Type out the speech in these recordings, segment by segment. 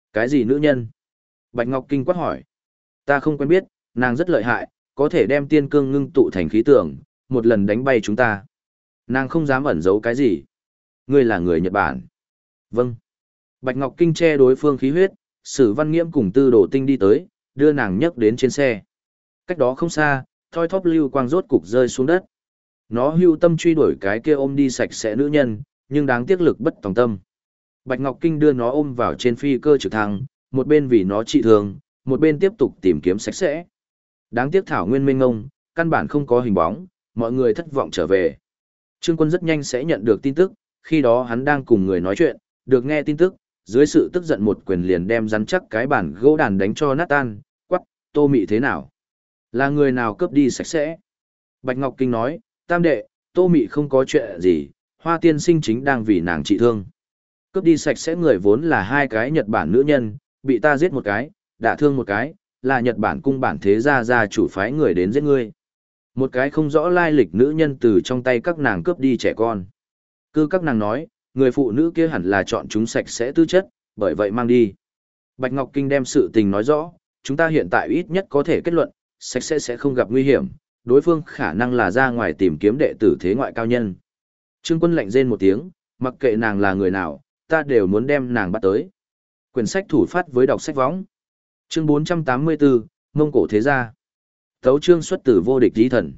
Cái gì nữ nhân? Bạch Ngọc Kinh quát hỏi. Ta không quen biết, nàng rất lợi hại, có thể đem tiên cương ngưng tụ thành khí tượng, một lần đánh bay chúng ta. Nàng không dám ẩn giấu cái gì. Ngươi là người Nhật Bản. Vâng. Bạch Ngọc Kinh che đối phương khí huyết, Sử Văn Nghiễm cùng Tư Đồ Tinh đi tới, đưa nàng nhấc đến trên xe. Cách đó không xa, thoi thóp lưu quang rốt cục rơi xuống đất. Nó hưu tâm truy đuổi cái kia ôm đi sạch sẽ nữ nhân, nhưng đáng tiếc lực bất tòng tâm. Bạch Ngọc Kinh đưa nó ôm vào trên phi cơ trực thăng, một bên vì nó trị thương, một bên tiếp tục tìm kiếm sạch sẽ. Đáng tiếc thảo nguyên mênh ngông, căn bản không có hình bóng, mọi người thất vọng trở về. Trương Quân rất nhanh sẽ nhận được tin tức, khi đó hắn đang cùng người nói chuyện, được nghe tin tức, dưới sự tức giận một quyền liền đem rắn chắc cái bản gỗ đàn đánh cho nát tan, quắc, Tô Mị thế nào? Là người nào cướp đi sạch sẽ? Bạch Ngọc Kinh nói, tam đệ, Tô Mị không có chuyện gì, Hoa tiên sinh chính đang vì nàng trị thương. Cướp đi sạch sẽ người vốn là hai cái Nhật Bản nữ nhân, bị ta giết một cái, đả thương một cái, là Nhật Bản cung bản thế gia chủ phái người đến giết ngươi. Một cái không rõ lai lịch nữ nhân từ trong tay các nàng cướp đi trẻ con. Cứ các nàng nói, người phụ nữ kia hẳn là chọn chúng sạch sẽ tư chất, bởi vậy mang đi. Bạch Ngọc Kinh đem sự tình nói rõ, chúng ta hiện tại ít nhất có thể kết luận, sạch sẽ không gặp nguy hiểm, đối phương khả năng là ra ngoài tìm kiếm đệ tử thế ngoại cao nhân. Trương Quân lạnh rên một tiếng, mặc kệ nàng là người nào, ta đều muốn đem nàng bắt tới. Quyển sách thủ phát với đọc sách võng. Chương 484, Mông Cổ Thế Gia. Tấu chương xuất từ vô địch di thần.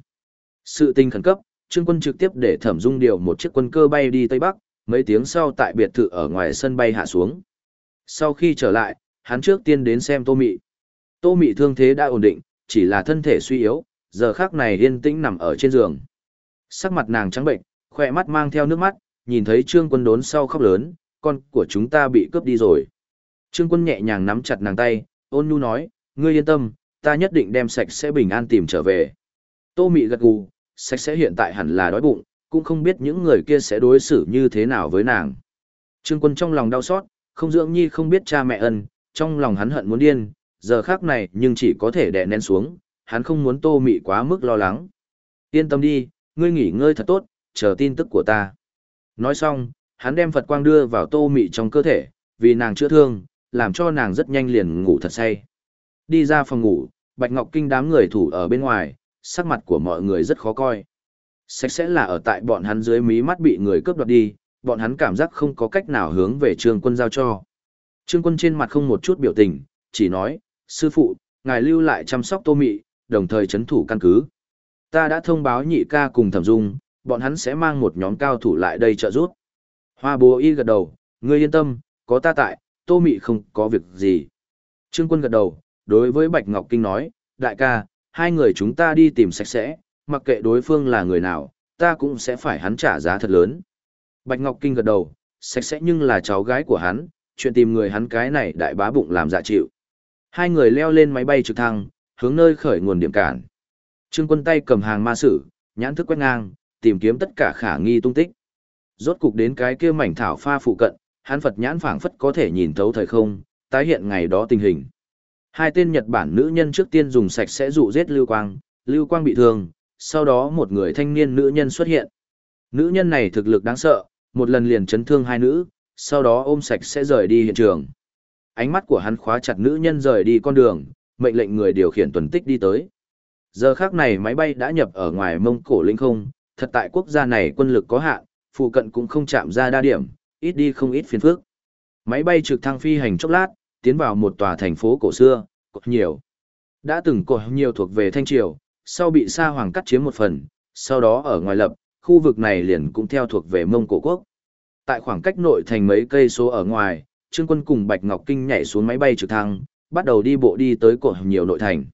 Sự tình khẩn cấp, Trương Quân trực tiếp để Thẩm Dung điều một chiếc quân cơ bay đi Tây Bắc, mấy tiếng sau tại biệt thự ở ngoài sân bay hạ xuống. Sau khi trở lại, hắn trước tiên đến xem Tô Mị. Tô Mị thương thế đã ổn định, chỉ là thân thể suy yếu, giờ khắc này yên tĩnh nằm ở trên giường. Sắc mặt nàng trắng bệnh, khỏe mắt mang theo nước mắt, nhìn thấy Trương Quân đốn sau khóc lớn, con của chúng ta bị cướp đi rồi. Trương Quân nhẹ nhàng nắm chặt nàng tay, ôn nhu nói, ngươi yên tâm, ta nhất định đem sạch sẽ bình an tìm trở về. Tô Mị gật gù, sạch sẽ hiện tại hẳn là đói bụng, cũng không biết những người kia sẽ đối xử như thế nào với nàng. Trương Quân trong lòng đau xót, không dưỡng nhi không biết cha mẹ ân, trong lòng hắn hận muốn điên, giờ khắc này nhưng chỉ có thể đè nén xuống, hắn không muốn Tô Mị quá mức lo lắng. Yên tâm đi, ngươi nghỉ ngơi thật tốt, chờ tin tức của ta. Nói xong, hắn đem Phật quang đưa vào Tô Mị trong cơ thể, vì nàng chữa thương, làm cho nàng rất nhanh liền ngủ thật say. Đi ra phòng ngủ, Bạch Ngọc Kinh đám người thủ ở bên ngoài, sắc mặt của mọi người rất khó coi. Sạch sẽ là ở tại bọn hắn dưới mí mắt bị người cướp đoạt đi, bọn hắn cảm giác không có cách nào hướng về Trương Quân giao cho. Trương Quân trên mặt không một chút biểu tình, chỉ nói, sư phụ, ngài lưu lại chăm sóc Tô Mị, đồng thời chấn thủ căn cứ. Ta đã thông báo nhị ca cùng Thẩm Dung, bọn hắn sẽ mang một nhóm cao thủ lại đây trợ giúp. Hoa Bố Y gật đầu, ngươi yên tâm, có ta tại, Tô Mị không có việc gì. Trương Quân gật đầu, đối với Bạch Ngọc Kinh nói, đại ca, hai người chúng ta đi tìm sạch sẽ, mặc kệ đối phương là người nào, ta cũng sẽ phải hắn trả giá thật lớn. Bạch Ngọc Kinh gật đầu, sạch sẽ nhưng là cháu gái của hắn, chuyện tìm người hắn cái này đại bá bụng làm dạ chịu. Hai người leo lên máy bay trực thăng, hướng nơi khởi nguồn điểm cản. Trương Quân tay cầm hàng ma sử, nhãn thức quét ngang, tìm kiếm tất cả khả nghi tung tích. Rốt cục đến cái kia mảnh thảo pha phụ cận, hắn Phật nhãn phảng phất có thể nhìn thấu thời không, tái hiện ngày đó tình hình. Hai tên Nhật Bản nữ nhân trước tiên dùng sạch sẽ dụ giết Lưu Quang bị thương, sau đó một người thanh niên nữ nhân xuất hiện. Nữ nhân này thực lực đáng sợ, một lần liền chấn thương hai nữ, sau đó ôm sạch sẽ rời đi hiện trường. Ánh mắt của hắn khóa chặt nữ nhân rời đi con đường, mệnh lệnh người điều khiển tuần tích đi tới. Giờ khác này máy bay đã nhập ở ngoài Mông Cổ lĩnh không, thật tại quốc gia này quân lực có hạn, phụ cận cũng không chạm ra đa điểm, ít đi không ít phiền phức. Máy bay trực thăng phi hành chốc lát, tiến vào một tòa thành phố cổ xưa, Cột Nhiều. Đã từng Cột Nhiều thuộc về Thanh Triều, sau bị Sa Hoàng cắt chiếm một phần, sau đó ở ngoài lập, khu vực này liền cũng theo thuộc về Mông Cổ quốc. Tại khoảng cách nội thành mấy cây số ở ngoài, Trương Quân cùng Bạch Ngọc Kinh nhảy xuống máy bay trực thăng, bắt đầu đi bộ đi tới Cột Nhiều nội thành.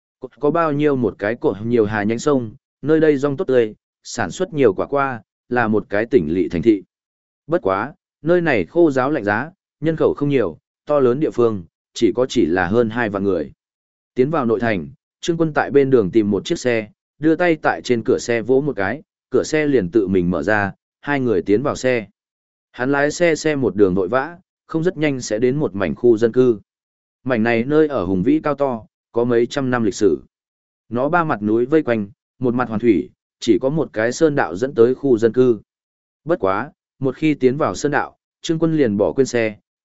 Có bao nhiêu một cái Cột Nhiều hà nhánh sông, nơi đây rong tốt tươi, sản xuất nhiều quả qua, là một cái tỉnh lỵ thành thị. Bất quá, nơi này khô giáo lạnh giá, nhân khẩu không nhiều, to lớn địa phương, chỉ là hơn 2 vạn người. Tiến vào nội thành, Trương Quân tại bên đường tìm một chiếc xe, đưa tay tại trên cửa xe vỗ một cái, cửa xe liền tự mình mở ra, hai người tiến vào xe. Hắn lái xe một đường vội vã, không rất nhanh sẽ đến một mảnh khu dân cư. Mảnh này nơi ở hùng vĩ cao to, có mấy trăm năm lịch sử. Nó ba mặt núi vây quanh, một mặt hoàn thủy, chỉ có một cái sơn đạo dẫn tới khu dân cư. Bất quá, một khi tiến vào sơn đạo, Trương Quân liền bỏ quên xe,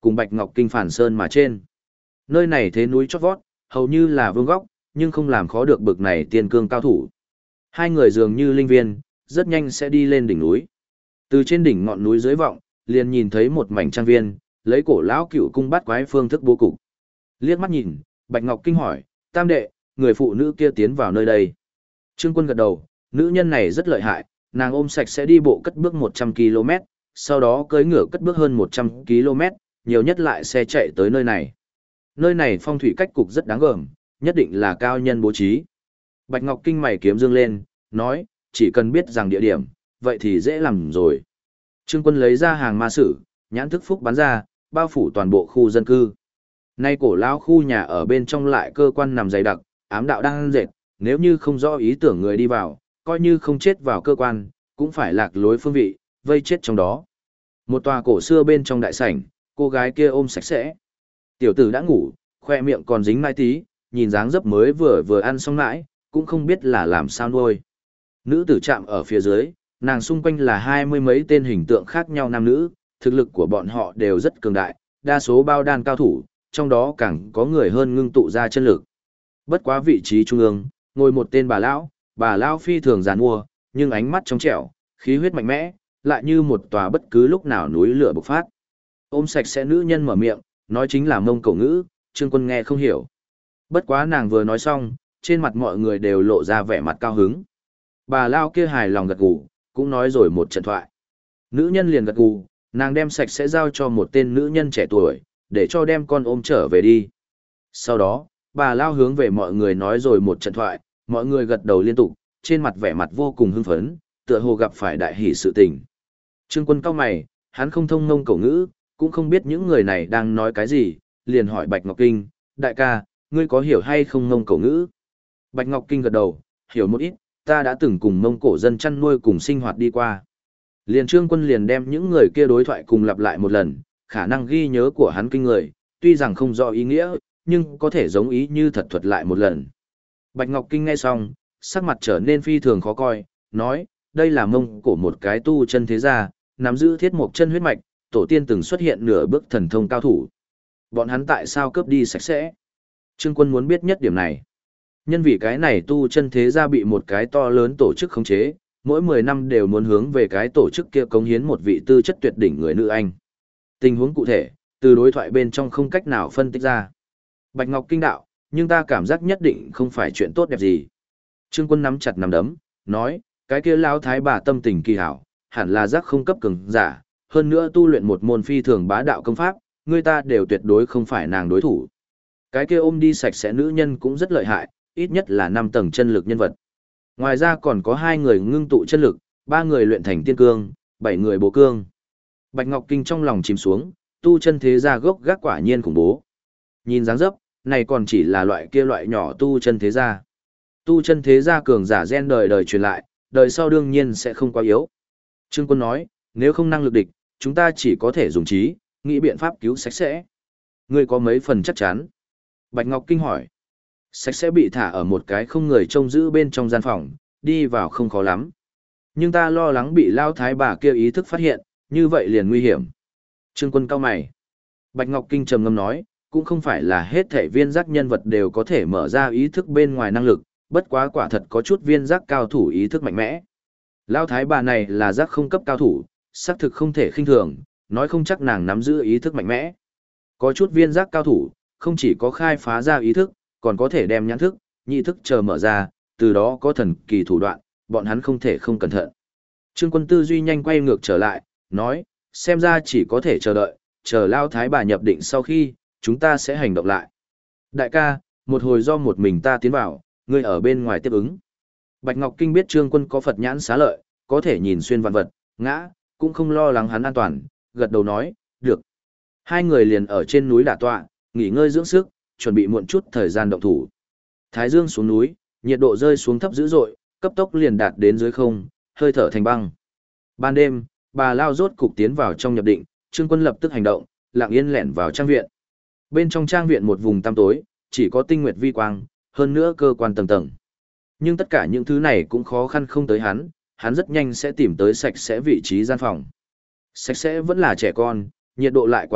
cùng Bạch Ngọc Kinh phản sơn mà trên. Nơi này thế núi chót vót, hầu như là vương góc, nhưng không làm khó được bực này tiên cương cao thủ. Hai người dường như linh viên, rất nhanh sẽ đi lên đỉnh núi. Từ trên đỉnh ngọn núi dưới vọng, liền nhìn thấy một mảnh trang viên, lấy cổ lão cựu cung bát quái phương thức bố cục. Liếc mắt nhìn, Bạch Ngọc Kinh hỏi, tam đệ, người phụ nữ kia tiến vào nơi đây. Trương Quân gật đầu, nữ nhân này rất lợi hại, nàng ôm sạch sẽ đi bộ cất bước 100 km, sau đó cưỡi ngựa cất bước hơn 100 km, nhiều nhất lại xe chạy tới nơi này. Nơi này phong thủy cách cục rất đáng gờm, nhất định là cao nhân bố trí. Bạch Ngọc Kinh mày kiếm dương lên, nói, chỉ cần biết rằng địa điểm, vậy thì dễ làm rồi. Trương Quân lấy ra hàng ma sử, nhãn thức phúc bắn ra, bao phủ toàn bộ khu dân cư. Nay cổ lão khu nhà ở bên trong lại cơ quan nằm dày đặc, ám đạo đang dệt, nếu như không rõ ý tưởng người đi vào, coi như không chết vào cơ quan, cũng phải lạc lối phương vị, vây chết trong đó. Một tòa cổ xưa bên trong đại sảnh, cô gái kia ôm sạch sẽ. Tiểu tử đã ngủ, khoe miệng còn dính mai tí, nhìn dáng dấp mới vừa ăn xong mãi, cũng không biết là làm sao nuôi. Nữ tử chạm ở phía dưới, nàng xung quanh là 20 mấy tên hình tượng khác nhau nam nữ, thực lực của bọn họ đều rất cường đại, đa số bao đan cao thủ, trong đó càng có người hơn ngưng tụ ra chân lực. Bất quá vị trí trung ương, ngồi một tên bà lão phi thường giàn mua, nhưng ánh mắt trong trẻo, khí huyết mạnh mẽ, lại như một tòa bất cứ lúc nào núi lửa bộc phát. Ôm sạch sẽ nữ nhân mở miệng, nói chính là Mông Cổ ngữ, Trương Quân nghe không hiểu. Bất quá nàng vừa nói xong, trên mặt mọi người đều lộ ra vẻ mặt cao hứng. Bà lao kia hài lòng gật gù, cũng nói rồi một trận thoại. Nữ nhân liền gật gù, nàng đem sạch sẽ giao cho một tên nữ nhân trẻ tuổi, để cho đem con ôm trở về đi. Sau đó, bà lao hướng về mọi người nói rồi một trận thoại, mọi người gật đầu liên tục, trên mặt vẻ mặt vô cùng hưng phấn, tựa hồ gặp phải đại hỷ sự tình. Trương Quân cau mày, hắn không thông Mông Cổ ngữ, cũng không biết những người này đang nói cái gì, liền hỏi Bạch Ngọc Kinh, đại ca, ngươi có hiểu hay không Mông Cổ ngữ? Bạch Ngọc Kinh gật đầu, hiểu một ít, ta đã từng cùng Mông Cổ dân chăn nuôi cùng sinh hoạt đi qua. Liền Trương Quân liền đem những người kia đối thoại cùng lặp lại một lần, khả năng ghi nhớ của hắn kinh người, tuy rằng không rõ ý nghĩa, nhưng có thể giống ý như thật thuật lại một lần. Bạch Ngọc Kinh nghe xong, sắc mặt trở nên phi thường khó coi, nói, đây là Mông Cổ một cái tu chân thế gia, nắm giữ thiết mộc chân huyết mạch, tổ tiên từng xuất hiện nửa bước thần thông cao thủ. Bọn hắn tại sao cướp đi sạch sẽ? Trương Quân muốn biết nhất điểm này. Nhân vì cái này tu chân thế gia bị một cái to lớn tổ chức khống chế, mỗi 10 năm đều muốn hướng về cái tổ chức kia cống hiến một vị tư chất tuyệt đỉnh người nữ anh. Tình huống cụ thể, từ đối thoại bên trong không cách nào phân tích ra. Bạch Ngọc Kinh đạo, nhưng ta cảm giác nhất định không phải chuyện tốt đẹp gì. Trương Quân nắm chặt nắm đấm, nói, cái kia lão thái bà tâm tình kỳ hảo, hẳn là giác không cấp cường giả, hơn nữa tu luyện một môn phi thường bá đạo công pháp, người ta đều tuyệt đối không phải nàng đối thủ. Cái kia ôm đi sạch sẽ nữ nhân cũng rất lợi hại, ít nhất là 5 tầng chân lực nhân vật. Ngoài ra còn có 2 người ngưng tụ chân lực, 3 người luyện thành tiên cương, 7 người bổ cương. Bạch Ngọc Kinh trong lòng chìm xuống, tu chân thế gia gốc gác quả nhiên khủng bố. Nhìn dáng dấp, này còn chỉ là loại kia loại nhỏ tu chân thế gia. Tu chân thế gia cường giả gen đời đời truyền lại, đời sau đương nhiên sẽ không quá yếu. Trương Quân nói, nếu không năng lực địch, chúng ta chỉ có thể dùng trí, nghĩ biện pháp cứu sạch sẽ. Ngươi có mấy phần chắc chắn? Bạch Ngọc Kinh hỏi. Sạch sẽ bị thả ở một cái không người trông giữ bên trong gian phòng, đi vào không khó lắm. Nhưng ta lo lắng bị lao thái bà kia ý thức phát hiện, như vậy liền nguy hiểm. Trương Quân cau mày. Bạch Ngọc Kinh trầm ngâm nói, cũng không phải là hết thể viên giác nhân vật đều có thể mở ra ý thức bên ngoài năng lực, bất quá quả thật có chút viên giác cao thủ ý thức mạnh mẽ. Lao thái bà này là giác không cấp cao thủ, xác thực không thể khinh thường, nói không chắc nàng nắm giữ ý thức mạnh mẽ. Có chút viên giác cao thủ, không chỉ có khai phá ra ý thức, còn có thể đem nhãn thức, nhị thức chờ mở ra, từ đó có thần kỳ thủ đoạn, bọn hắn không thể không cẩn thận. Trương Quân tư duy nhanh quay ngược trở lại, nói, xem ra chỉ có thể chờ đợi, chờ Lao thái bà nhập định sau khi, chúng ta sẽ hành động lại. Đại ca, một hồi do một mình ta tiến vào, ngươi ở bên ngoài tiếp ứng. Bạch Ngọc Kinh biết Trương Quân có Phật nhãn xá lợi, có thể nhìn xuyên vạn vật, ngã, cũng không lo lắng hắn an toàn, gật đầu nói, được. Hai người liền ở trên núi đả tọa, nghỉ ngơi dưỡng sức, chuẩn bị muộn chút thời gian động thủ. Thái dương xuống núi, nhiệt độ rơi xuống thấp dữ dội, cấp tốc liền đạt đến dưới không, hơi thở thành băng. Ban đêm, bà Lao rốt cục tiến vào trong nhập định, Trương Quân lập tức hành động, lặng yên lẻn vào trang viện. Bên trong trang viện một vùng tăm tối, chỉ có tinh nguyệt vi quang, hơn nữa cơ quan tầng tầng. Nhưng tất cả những thứ này cũng khó khăn không tới hắn rất nhanh sẽ tìm tới sạch sẽ vị trí gian phòng. Sạch sẽ vẫn là trẻ con, nhiệt độ lại quá thấp,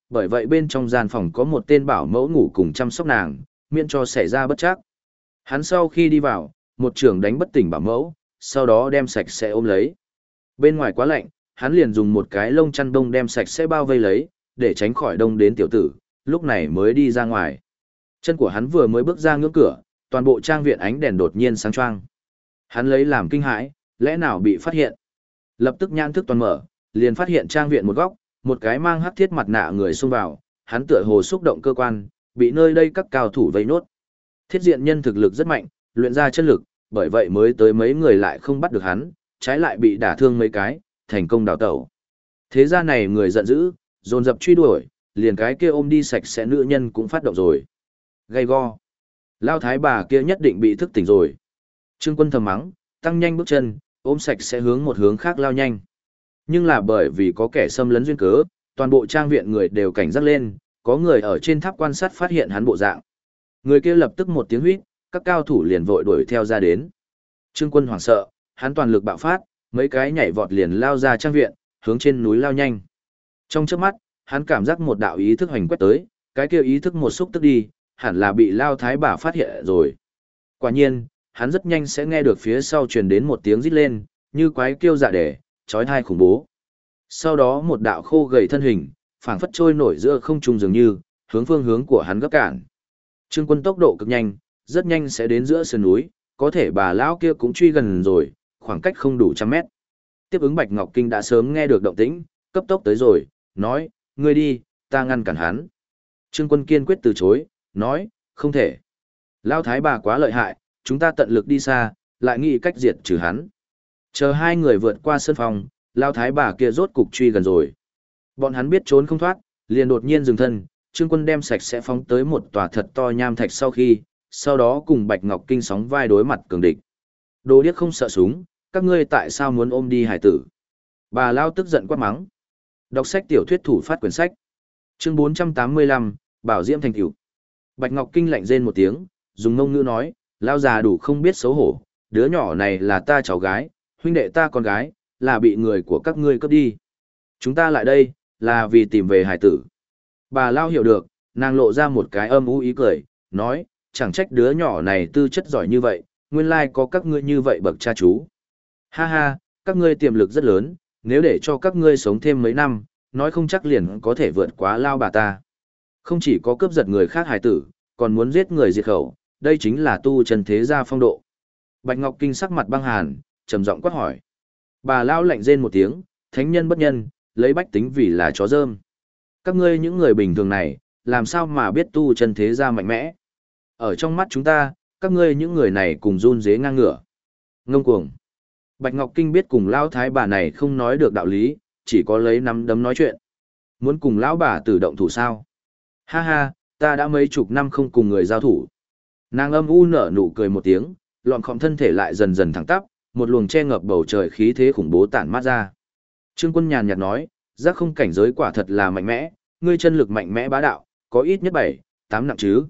Bởi vậy bên trong gian phòng có một tên bảo mẫu ngủ cùng chăm sóc nàng, miễn cho xảy ra bất trắc. Hắn sau khi đi vào, một trường đánh bất tỉnh bảo mẫu, sau đó đem sạch sẽ ôm lấy. Bên ngoài quá lạnh, hắn liền dùng một cái lông chăn đông đem sạch sẽ bao vây lấy, để tránh khỏi đông đến tiểu tử, lúc này mới đi ra ngoài. Chân của hắn vừa mới bước ra ngưỡng cửa, toàn bộ trang viện ánh đèn đột nhiên sáng choang. Hắn lấy làm kinh hãi, lẽ nào bị phát hiện? Lập tức nhãn thức toàn mở, liền phát hiện trang viện một góc, một cái mang hắc thiết mặt nạ người xông vào, hắn tựa hồ xúc động cơ quan, bị nơi đây các cao thủ vây nốt. Thiết diện nhân thực lực rất mạnh, luyện ra chân lực, bởi vậy mới tới mấy người lại không bắt được hắn, trái lại bị đả thương mấy cái, thành công đào tẩu. Thế ra này người giận dữ, dồn dập truy đuổi, liền cái kia ôm đi sạch sẽ nữ nhân cũng phát động rồi. Gay go. Lao thái bà kia nhất định bị thức tỉnh rồi. Trương Quân thầm mắng, tăng nhanh bước chân, ôm sạch sẽ hướng một hướng khác lao nhanh. Nhưng là bởi vì có kẻ xâm lấn duyên cớ, toàn bộ trang viện người đều cảnh giác lên, có người ở trên tháp quan sát phát hiện hắn bộ dạng. Người kia lập tức một tiếng huýt, các cao thủ liền vội đuổi theo ra đến. Trương Quân hoảng sợ, hắn toàn lực bạo phát, mấy cái nhảy vọt liền lao ra trang viện, hướng trên núi lao nhanh. Trong chớp mắt, hắn cảm giác một đạo ý thức hoành quét tới, cái kia ý thức một xúc tức đi, hẳn là bị lao thái bà phát hiện rồi. Quả nhiên, hắn rất nhanh sẽ nghe được phía sau truyền đến một tiếng rít lên, như quái kêu dạ để, chói tai khủng bố. Sau đó một đạo khô gầy thân hình, phảng phất trôi nổi giữa không trung dường như, hướng phương hướng của hắn gấp cản. Trương Quân tốc độ cực nhanh, rất nhanh sẽ đến giữa sườn núi, có thể bà lão kia cũng truy gần rồi, khoảng cách không đủ trăm mét. Tiếp ứng Bạch Ngọc Kinh đã sớm nghe được động tĩnh, cấp tốc tới rồi, nói, ngươi đi, ta ngăn cản hắn. Trương Quân kiên quyết từ chối, nói, không thể. Lão thái bà quá lợi hại, chúng ta tận lực đi xa, lại nghĩ cách diệt trừ hắn. Chờ hai người vượt qua sân phòng, lão thái bà kia rốt cục truy gần rồi. Bọn hắn biết trốn không thoát, liền đột nhiên dừng thân, Trương Quân đem sạch sẽ phóng tới một tòa thật to nham thạch sau đó cùng Bạch Ngọc Kinh sóng vai đối mặt cường địch. Đồ điếc không sợ súng, các ngươi tại sao muốn ôm đi hải tử? Bà Lao tức giận quát mắng. Đọc sách tiểu thuyết thủ phát quyển sách. Chương 485, Bảo Diễm thành tựu. Bạch Ngọc Kinh lạnh rên một tiếng, dùng ngôn ngữ nói, Lao già đủ không biết xấu hổ, đứa nhỏ này là ta cháu gái, huynh đệ ta con gái, là bị người của các ngươi cướp đi. Chúng ta lại đây, là vì tìm về hải tử. Bà Lao hiểu được, nàng lộ ra một cái âm u ý cười, nói, chẳng trách đứa nhỏ này tư chất giỏi như vậy, nguyên lai có các ngươi như vậy bậc cha chú. Ha ha, các ngươi tiềm lực rất lớn, nếu để cho các ngươi sống thêm mấy năm, nói không chắc liền có thể vượt quá Lao bà ta. Không chỉ có cướp giật người khác hài tử, còn muốn giết người diệt khẩu, đây chính là tu chân thế gia phong độ. Bạch Ngọc Kinh sắc mặt băng hàn, trầm giọng quát hỏi. Bà Lao lạnh rên một tiếng, thánh nhân bất nhân, lấy bách tính vì là chó rơm. Các ngươi những người bình thường này, làm sao mà biết tu chân thế gia mạnh mẽ? Ở trong mắt chúng ta, các ngươi những người này cùng run dế ngang ngửa. Ngông cuồng. Bạch Ngọc Kinh biết cùng lão thái bà này không nói được đạo lý, chỉ có lấy nắm đấm nói chuyện. Muốn cùng lão bà tử động thủ sao? Ha ha, ta đã mấy chục năm không cùng người giao thủ. Nàng âm u nở nụ cười một tiếng, lọn khom thân thể lại dần dần thẳng tắp, một luồng che ngập bầu trời khí thế khủng bố tản mát ra. Trương Quân nhàn nhạt nói, giác không cảnh giới quả thật là mạnh mẽ, ngươi chân lực mạnh mẽ bá đạo, có ít nhất 7, 8 nặng chứ.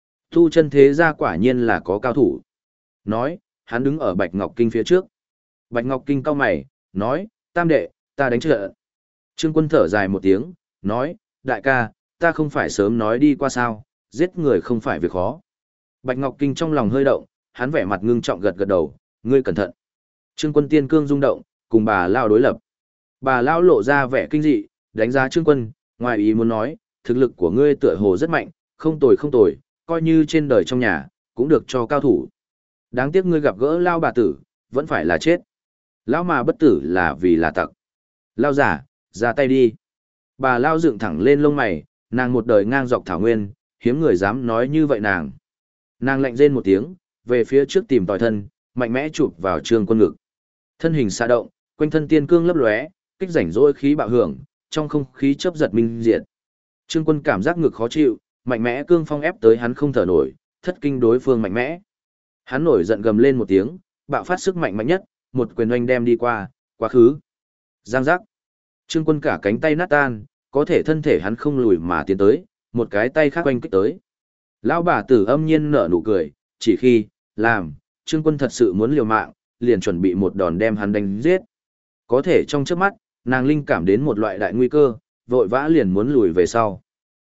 Tu chân thế gia quả nhiên là có cao thủ. Nói, hắn đứng ở Bạch Ngọc Kinh phía trước. Bạch Ngọc Kinh cau mày, nói, tam đệ, ta đánh trợ. Trương Quân thở dài một tiếng, nói, đại ca, ta không phải sớm nói đi qua sao, giết người không phải việc khó. Bạch Ngọc Kinh trong lòng hơi động, hắn vẻ mặt ngưng trọng gật gật đầu, ngươi cẩn thận. Trương Quân tiên cương rung động, cùng bà Lao đối lập. Bà Lao lộ ra vẻ kinh dị, đánh giá Trương Quân, ngoài ý muốn nói, thực lực của ngươi tựa hồ rất mạnh, không tồi không tồi, coi như trên đời trong nhà, cũng được cho cao thủ. Đáng tiếc ngươi gặp gỡ Lao bà tử, vẫn phải là chết. Lão mà bất tử là vì là tặc. Lao giả, ra tay đi. Bà Lao dựng thẳng lên lông mày, nàng một đời ngang dọc thảo nguyên, hiếm người dám nói như vậy nàng. Nàng lạnh rên một tiếng, về phía trước tìm tòi thân, mạnh mẽ chụp vào Trương Quân ngực. Thân hình xa động, quanh thân tiên cương lấp lóe, kích rảnh rỗi khí bạo hưởng, trong không khí chớp giật minh diệt. Trương Quân cảm giác ngực khó chịu, mạnh mẽ cương phong ép tới hắn không thở nổi, thất kinh đối phương mạnh mẽ. Hắn nổi giận gầm lên một tiếng, bạo phát sức mạnh mạnh nhất, một quyền oanh đem đi qua, quá khứ. Giang giác. Trương Quân cả cánh tay nát tan, có thể thân thể hắn không lùi mà tiến tới, một cái tay khác oanh kích tới. Lão bà tử âm nhiên nở nụ cười, chỉ khi, làm, Trương Quân thật sự muốn liều mạng, liền chuẩn bị một đòn đem hắn đánh giết. Có thể trong chớp mắt, nàng linh cảm đến một loại đại nguy cơ, vội vã liền muốn lùi về sau.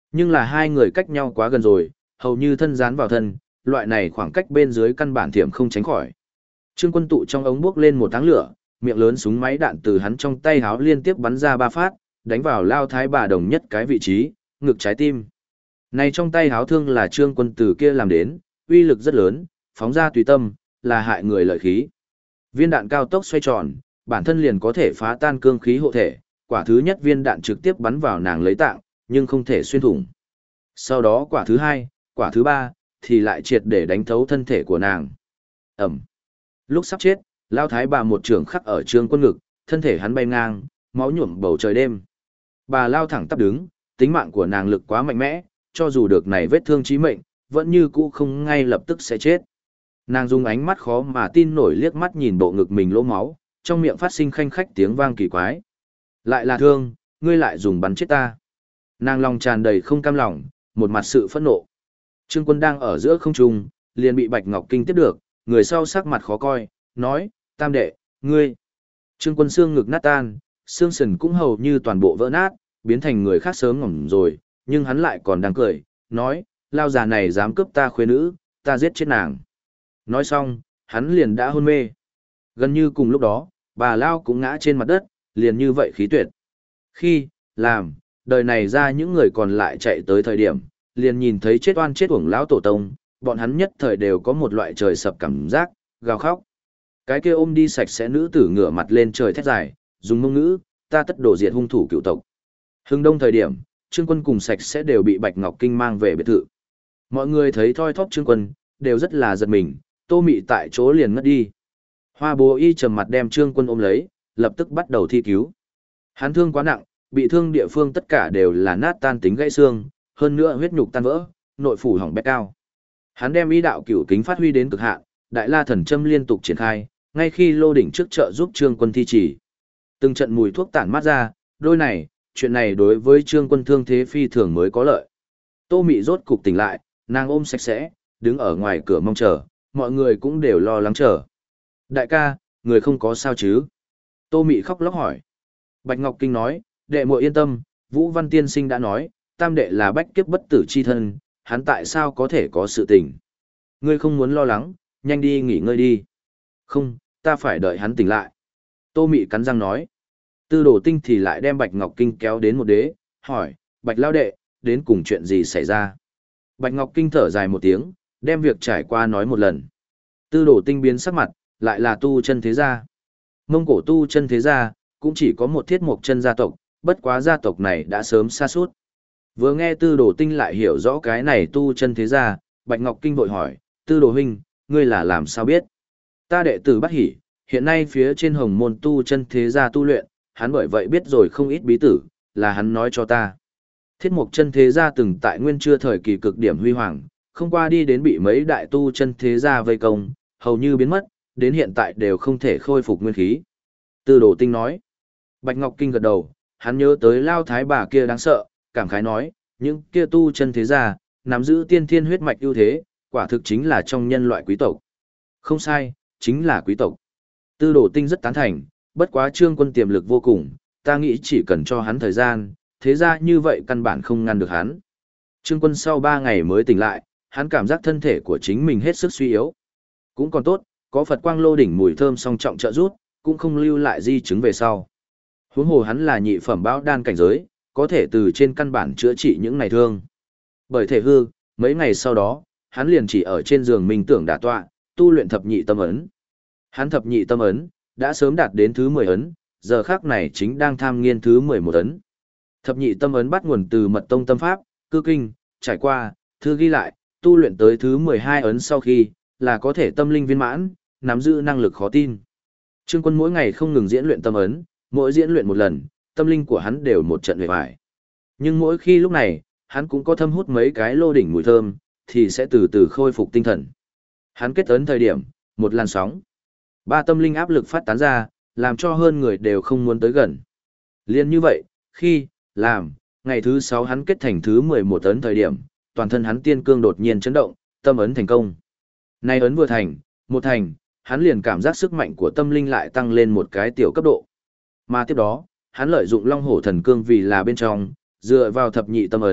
Nhưng là hai người cách nhau quá gần rồi, hầu như thân dán vào thân, loại này khoảng cách bên dưới căn bản thiểm không tránh khỏi. Trương Quân tụ trong ống bước lên một tháng lửa, miệng lớn súng máy đạn từ hắn trong tay háo liên tiếp bắn ra 3 phát, đánh vào Lao Thái bà đồng nhất cái vị trí, ngực trái tim. Này trong tay háo thương là Trương Quân từ kia làm đến, uy lực rất lớn, phóng ra tùy tâm, là hại người lợi khí. Viên đạn cao tốc xoay tròn, bản thân liền có thể phá tan cương khí hộ thể, quả thứ nhất viên đạn trực tiếp bắn vào nàng lấy tạng, nhưng không thể xuyên thủng. Sau đó quả thứ hai, quả thứ ba, thì lại triệt để đánh thấu thân thể của nàng. Ẩm. Lúc sắp chết, Lao Thái bà một trường khắc ở Trương Quân ngực, thân thể hắn bay ngang, máu nhuộm bầu trời đêm. Bà Lao thẳng tắp đứng, tính mạng của nàng lực quá mạnh mẽ, cho dù được này vết thương chí mệnh, vẫn như cũ không ngay lập tức sẽ chết. Nàng dùng ánh mắt khó mà tin nổi liếc mắt nhìn bộ ngực mình lỗ máu, trong miệng phát sinh khanh khách tiếng vang kỳ quái. Lại là thương, ngươi lại dùng bắn chết ta. Nàng lòng tràn đầy không cam lòng, một mặt sự phẫn nộ. Trương Quân đang ở giữa không trung, liền bị Bạch Ngọc Kinh tiếp được, người sau sắc mặt khó coi, nói, tam đệ, ngươi. Trương Quân xương ngực nát tan, xương sườn cũng hầu như toàn bộ vỡ nát, biến thành người khác sớm ngỏm rồi, nhưng hắn lại còn đang cười, nói, lao già này dám cướp ta khuê nữ, ta giết chết nàng. Nói xong, hắn liền đã hôn mê. Gần như cùng lúc đó, bà Lao cũng ngã trên mặt đất, liền như vậy khí tuyệt. Khi, làm, đời này ra những người còn lại chạy tới thời điểm, liền nhìn thấy chết oan chết uổng lão tổ tông, bọn hắn nhất thời đều có một loại trời sập cảm giác, gào khóc. Cái kia ôm đi sạch sẽ nữ tử ngửa mặt lên trời thét dài, dùng mông ngữ, ta tất đổ diệt hung thủ cựu tộc. Hưng đông thời điểm, Trương Quân cùng sạch sẽ đều bị Bạch Ngọc Kinh mang về biệt thự. Mọi người thấy thoi thóp Trương Quân, đều rất là giật mình, Tô Mị tại chỗ liền ngất đi. Hoa Bố Y trầm mặt đem Trương Quân ôm lấy, lập tức bắt đầu thi cứu. Hắn thương quá nặng, bị thương địa phương tất cả đều là nát tan tính gãy xương, hơn nữa huyết nhục tan vỡ, nội phủ hỏng bét cao. Hắn đem ý đạo cửu kính phát huy đến cực hạn, Đại La Thần Châm liên tục triển khai, ngay khi lô đỉnh trước chợ giúp Trương Quân thi chỉ. Từng trận mùi thuốc tản mát ra, đôi này, chuyện này đối với Trương Quân thương thế phi thường mới có lợi. Tô Mị rốt cục tỉnh lại, nàng ôm sạch sẽ, đứng ở ngoài cửa mong chờ, mọi người cũng đều lo lắng chờ. Đại ca, người không có sao chứ? Tô Mị khóc lóc hỏi. Bạch Ngọc Kinh nói, đệ muội yên tâm, Vũ Văn Tiên Sinh đã nói, tam đệ là bách kiếp bất tử chi thân, hắn tại sao có thể có sự tình? Ngươi không muốn lo lắng, nhanh đi nghỉ ngơi đi. Không, ta phải đợi hắn tỉnh lại. Tô Mị cắn răng nói. Tư Đồ Tinh thì lại đem Bạch Ngọc Kinh kéo đến một đế, hỏi, Bạch Lao đệ, đến cùng chuyện gì xảy ra? Bạch Ngọc Kinh thở dài một tiếng, đem việc trải qua nói một lần. Tư Đồ Tinh biến sắc mặt, lại là tu chân thế gia. Mông Cổ tu chân thế gia, cũng chỉ có một Thiết Mộc chân gia tộc, bất quá gia tộc này đã sớm sa sút. Vừa nghe Tư Đồ Tinh lại hiểu rõ cái này tu chân thế gia, Bạch Ngọc Kinh vội hỏi, Tư Đồ huynh, ngươi là làm sao biết? Ta đệ tử Bát Hỷ, hiện nay phía trên hồng môn tu chân thế gia tu luyện, hắn bởi vậy biết rồi không ít bí tử, là hắn nói cho ta. Thiết Mộc chân thế gia từng tại nguyên chưa thời kỳ cực điểm huy hoàng, không qua đi đến bị mấy đại tu chân thế gia vây công, hầu như biến mất, đến hiện tại đều không thể khôi phục nguyên khí. Tư Đồ Tinh nói. Bạch Ngọc Kinh gật đầu, hắn nhớ tới Lao Thái bà kia đáng sợ, cảm khái nói, những kia tu chân thế gia, nắm giữ tiên thiên huyết mạch ưu thế, quả thực chính là trong nhân loại quý tộc. Không sai, chính là quý tộc. Tư Đồ Tinh rất tán thành, bất quá Trương Quân tiềm lực vô cùng, ta nghĩ chỉ cần cho hắn thời gian, thế ra như vậy căn bản không ngăn được hắn. Trương Quân sau 3 ngày mới tỉnh lại, hắn cảm giác thân thể của chính mình hết sức suy yếu. Cũng còn tốt, có Phật quang lô đỉnh mùi thơm song trọng trợ rút, cũng không lưu lại di chứng về sau. Huống hồ hắn là nhị phẩm bão đan cảnh giới, có thể từ trên căn bản chữa trị những này thương. Bởi thể hư, mấy ngày sau đó, hắn liền chỉ ở trên giường minh tưởng đả tọa, tu luyện thập nhị tâm ấn. Hắn thập nhị tâm ấn đã sớm đạt đến thứ 10 ấn, giờ khắc này chính đang tham nghiên thứ 11 ấn. Thập nhị tâm ấn bắt nguồn từ mật tông tâm pháp, cư kinh, trải qua, thư ghi lại, tu luyện tới thứ 12 ấn sau khi, là có thể tâm linh viên mãn, nắm giữ năng lực khó tin. Trương Quân mỗi ngày không ngừng diễn luyện tâm ấn, mỗi diễn luyện một lần, tâm linh của hắn đều một trận huệ vải. Nhưng mỗi khi lúc này, hắn cũng có thâm hút mấy cái lô đỉnh mùi thơm, thì sẽ từ từ khôi phục tinh thần. Hắn kết ấn thời điểm, một làn sóng. 3 tâm linh áp lực phát tán ra, làm cho hơn người đều không muốn tới gần. Liên như vậy, khi, làm, ngày thứ 6 hắn kết thành thứ 11 ấn thời điểm, toàn thân hắn tiên cương đột nhiên chấn động, tâm ấn thành công. Nay ấn vừa thành, một thành, hắn liền cảm giác sức mạnh của tâm linh lại tăng lên một cái tiểu cấp độ. Mà tiếp đó, hắn lợi dụng Long Hổ Thần Cương vì là bên trong, dựa vào thập nhị tâm ấn,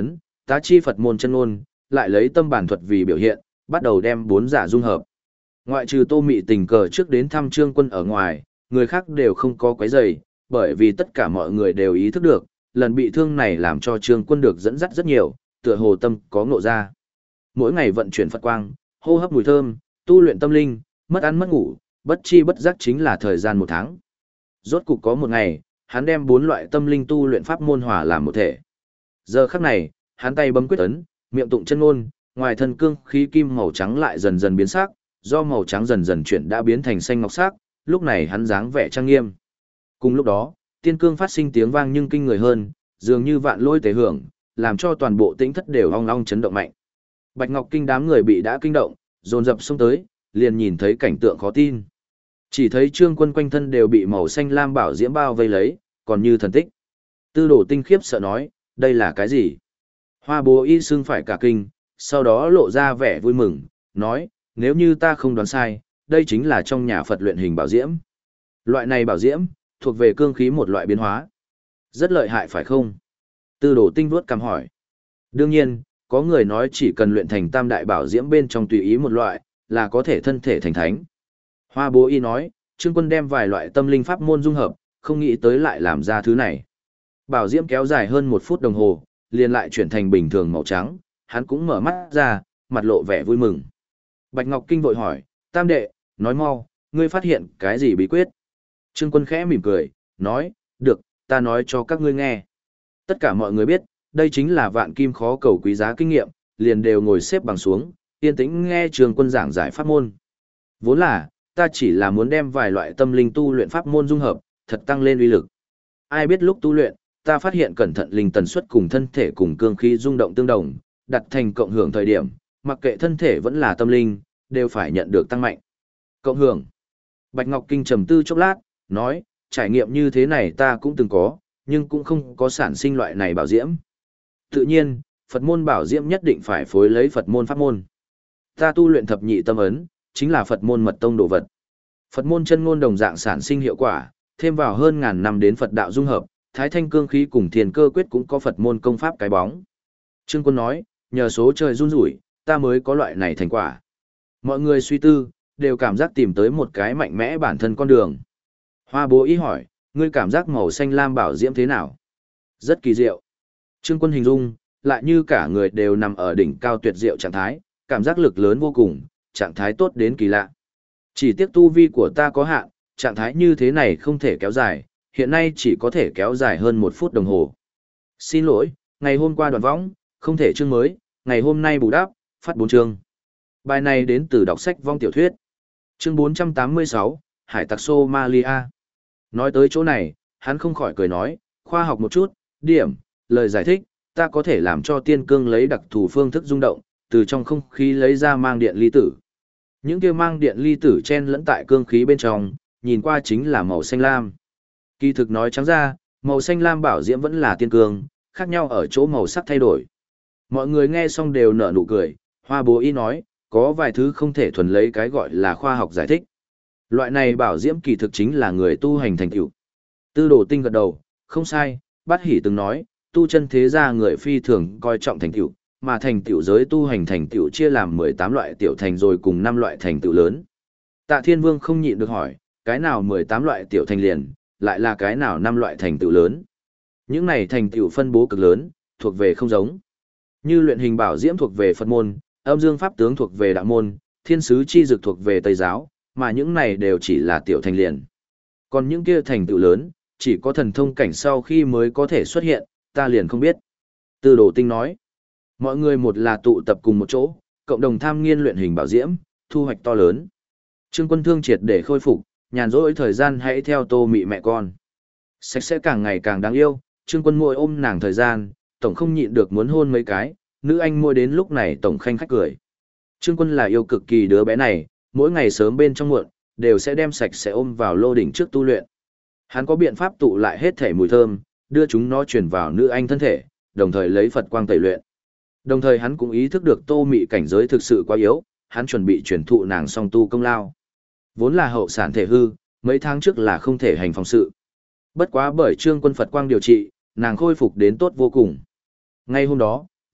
tá chi Phật môn chân ngôn, lại lấy tâm bản thuật vì biểu hiện, bắt đầu đem bốn giả dung hợp. Ngoại trừ Tô Mị tình cờ trước đến thăm Trương Quân ở ngoài, người khác đều không có quấy rầy, bởi vì tất cả mọi người đều ý thức được, lần bị thương này làm cho Trương Quân được dẫn dắt rất nhiều, tựa hồ tâm có ngộ ra. Mỗi ngày vận chuyển Phật quang, hô hấp mùi thơm, tu luyện tâm linh, mất ăn mất ngủ, bất chi bất giác chính là thời gian 1 tháng. Rốt cục có một ngày, hắn đem 4 loại tâm linh tu luyện pháp môn hòa làm một thể. Giờ khắc này, hắn tay bấm quyết ấn, miệng tụng chân ngôn, ngoài thân cương khí kim màu trắng lại dần dần biến sắc, do màu trắng dần dần chuyển đã biến thành xanh ngọc sắc, lúc này hắn dáng vẻ trang nghiêm. Cùng lúc đó, tiên cương phát sinh tiếng vang nhưng kinh người hơn, dường như vạn lôi tế hưởng, làm cho toàn bộ tĩnh thất đều ong ong chấn động mạnh. Bạch Ngọc Kinh đám người bị đã kinh động, dồn dập xông tới, liền nhìn thấy cảnh tượng khó tin. Chỉ thấy Trương Quân quanh thân đều bị màu xanh lam bảo diễm bao vây lấy, còn như thần tích. Tư Đồ Tinh khiếp sợ nói, đây là cái gì? Hoa Bố Y xưng phải cả kinh, sau đó lộ ra vẻ vui mừng, nói, nếu như ta không đoán sai, đây chính là trong nhà Phật luyện hình bảo diễm. Loại này bảo diễm, thuộc về cương khí một loại biến hóa. Rất lợi hại phải không? Tư Đồ Tinh vuốt cằm hỏi. Đương nhiên, có người nói chỉ cần luyện thành tam đại bảo diễm bên trong tùy ý một loại, là có thể thân thể thành thánh. Hoa Bố Y nói, Trương Quân đem vài loại tâm linh pháp môn dung hợp, không nghĩ tới lại làm ra thứ này. Bảo diễm kéo dài hơn 1 phút đồng hồ, liền lại chuyển thành bình thường màu trắng, hắn cũng mở mắt ra, mặt lộ vẻ vui mừng. Bạch Ngọc Kinh vội hỏi, Tam đệ, nói mau, ngươi phát hiện cái gì bí quyết? Trương Quân khẽ mỉm cười, nói, được, ta nói cho các ngươi nghe. Tất cả mọi người biết, đây chính là vạn kim khó cầu quý giá kinh nghiệm, liền đều ngồi xếp bằng xuống, yên tĩnh nghe Trương Quân giảng giải pháp môn. Vốn là, ta chỉ là muốn đem vài loại tâm linh tu luyện pháp môn dung hợp, thật tăng lên uy lực. Ai biết lúc tu luyện, ta phát hiện cẩn thận linh tần suất cùng thân thể cùng cương khí rung động tương đồng, đặt thành cộng hưởng thời điểm, mặc kệ thân thể vẫn là tâm linh, đều phải nhận được tăng mạnh. Cộng hưởng. Bạch Ngọc Kinh trầm tư chốc lát, nói, trải nghiệm như thế này ta cũng từng có, nhưng cũng không có sản sinh loại này bảo diễm. Tự nhiên, Phật môn bảo diễm nhất định phải phối lấy Phật môn pháp môn. Ta tu luyện thập nhị tâm ấn, chính là Phật môn mật tông đồ vật. Phật môn chân ngôn đồng dạng sản sinh hiệu quả, thêm vào hơn ngàn năm đến Phật đạo dung hợp, Thái Thanh cương khí cùng Thiền Cơ quyết cũng có Phật môn công pháp cái bóng. Trương Quân nói, nhờ số trời run rủi, ta mới có loại này thành quả. Mọi người suy tư, đều cảm giác tìm tới một cái mạnh mẽ bản thân con đường. Hoa Bố Ý hỏi, ngươi cảm giác màu xanh lam bảo diễm thế nào? Rất kỳ diệu. Trương Quân hình dung, lại như cả người đều nằm ở đỉnh cao tuyệt diệu trạng thái, cảm giác lực lớn vô cùng, trạng thái tốt đến kỳ lạ. Chỉ tiếc tu vi của ta có hạn, trạng thái như thế này không thể kéo dài, hiện nay chỉ có thể kéo dài hơn 1 phút đồng hồ. Xin lỗi, ngày hôm qua đoạn võng, không thể chương mới, ngày hôm nay bù đắp, phát 4 chương. Bài này đến từ đọc sách vong tiểu thuyết. Chương 486, Hải tặc Somalia. Nói tới chỗ này, hắn không khỏi cười nói, khoa học một chút, điểm, lời giải thích, ta có thể làm cho tiên cương lấy đặc thù phương thức rung động, từ trong không khí lấy ra mang điện ly tử. Những kia mang điện ly tử chen lẫn tại cương khí bên trong, nhìn qua chính là màu xanh lam. Kỳ thực nói trắng ra, màu xanh lam bảo diễm vẫn là tiên cương, khác nhau ở chỗ màu sắc thay đổi. Mọi người nghe xong đều nở nụ cười, Hoa Bố Ý nói, có vài thứ không thể thuần lấy cái gọi là khoa học giải thích. Loại này bảo diễm kỳ thực chính là người tu hành thành tựu. Tư Đồ Tinh gật đầu, không sai, Bát Hỷ từng nói, tu chân thế gia người phi thường coi trọng thành tựu, mà thành tựu giới tu hành thành tựu chia làm 18 loại tiểu thành rồi cùng 5 loại thành tựu lớn. Tạ Thiên Vương không nhịn được hỏi, cái nào 18 loại tiểu thành liền, lại là cái nào 5 loại thành tựu lớn? Những này thành tựu phân bố cực lớn, thuộc về không giống. Như luyện hình bảo diễm thuộc về Phật môn, âm dương pháp tướng thuộc về đạo môn, thiên sứ chi dực thuộc về Tây giáo, mà những này đều chỉ là tiểu thành liền. Còn những kia thành tựu lớn, chỉ có thần thông cảnh sau khi mới có thể xuất hiện, ta liền không biết. Tư Đồ Tinh nói, mọi người một là tụ tập cùng một chỗ, cộng đồng tham nghiên luyện hình bảo diễm, thu hoạch to lớn. Trương Quân thương triệt để khôi phục, nhàn rỗi thời gian hãy theo Tô Mị mẹ con. Sạch sẽ càng ngày càng đáng yêu, Trương Quân môi ôm nàng thời gian, tổng không nhịn được muốn hôn mấy cái, nữ anh môi đến lúc này tổng khanh khách cười. Trương Quân là yêu cực kỳ đứa bé này, mỗi ngày sớm bên trong muộn, đều sẽ đem sạch sẽ ôm vào lô đỉnh trước tu luyện. Hắn có biện pháp tụ lại hết thể mùi thơm, đưa chúng nó chuyển vào nữ anh thân thể, đồng thời lấy Phật quang tẩy luyện. Đồng thời hắn cũng ý thức được Tô Mị cảnh giới thực sự quá yếu, hắn chuẩn bị truyền thụ nàng song tu công lao. Vốn là hậu sản thể hư, mấy tháng trước là không thể hành phòng sự. Bất quá bởi Trương Quân Phật quang điều trị, nàng khôi phục đến tốt vô cùng. Ngay hôm đó,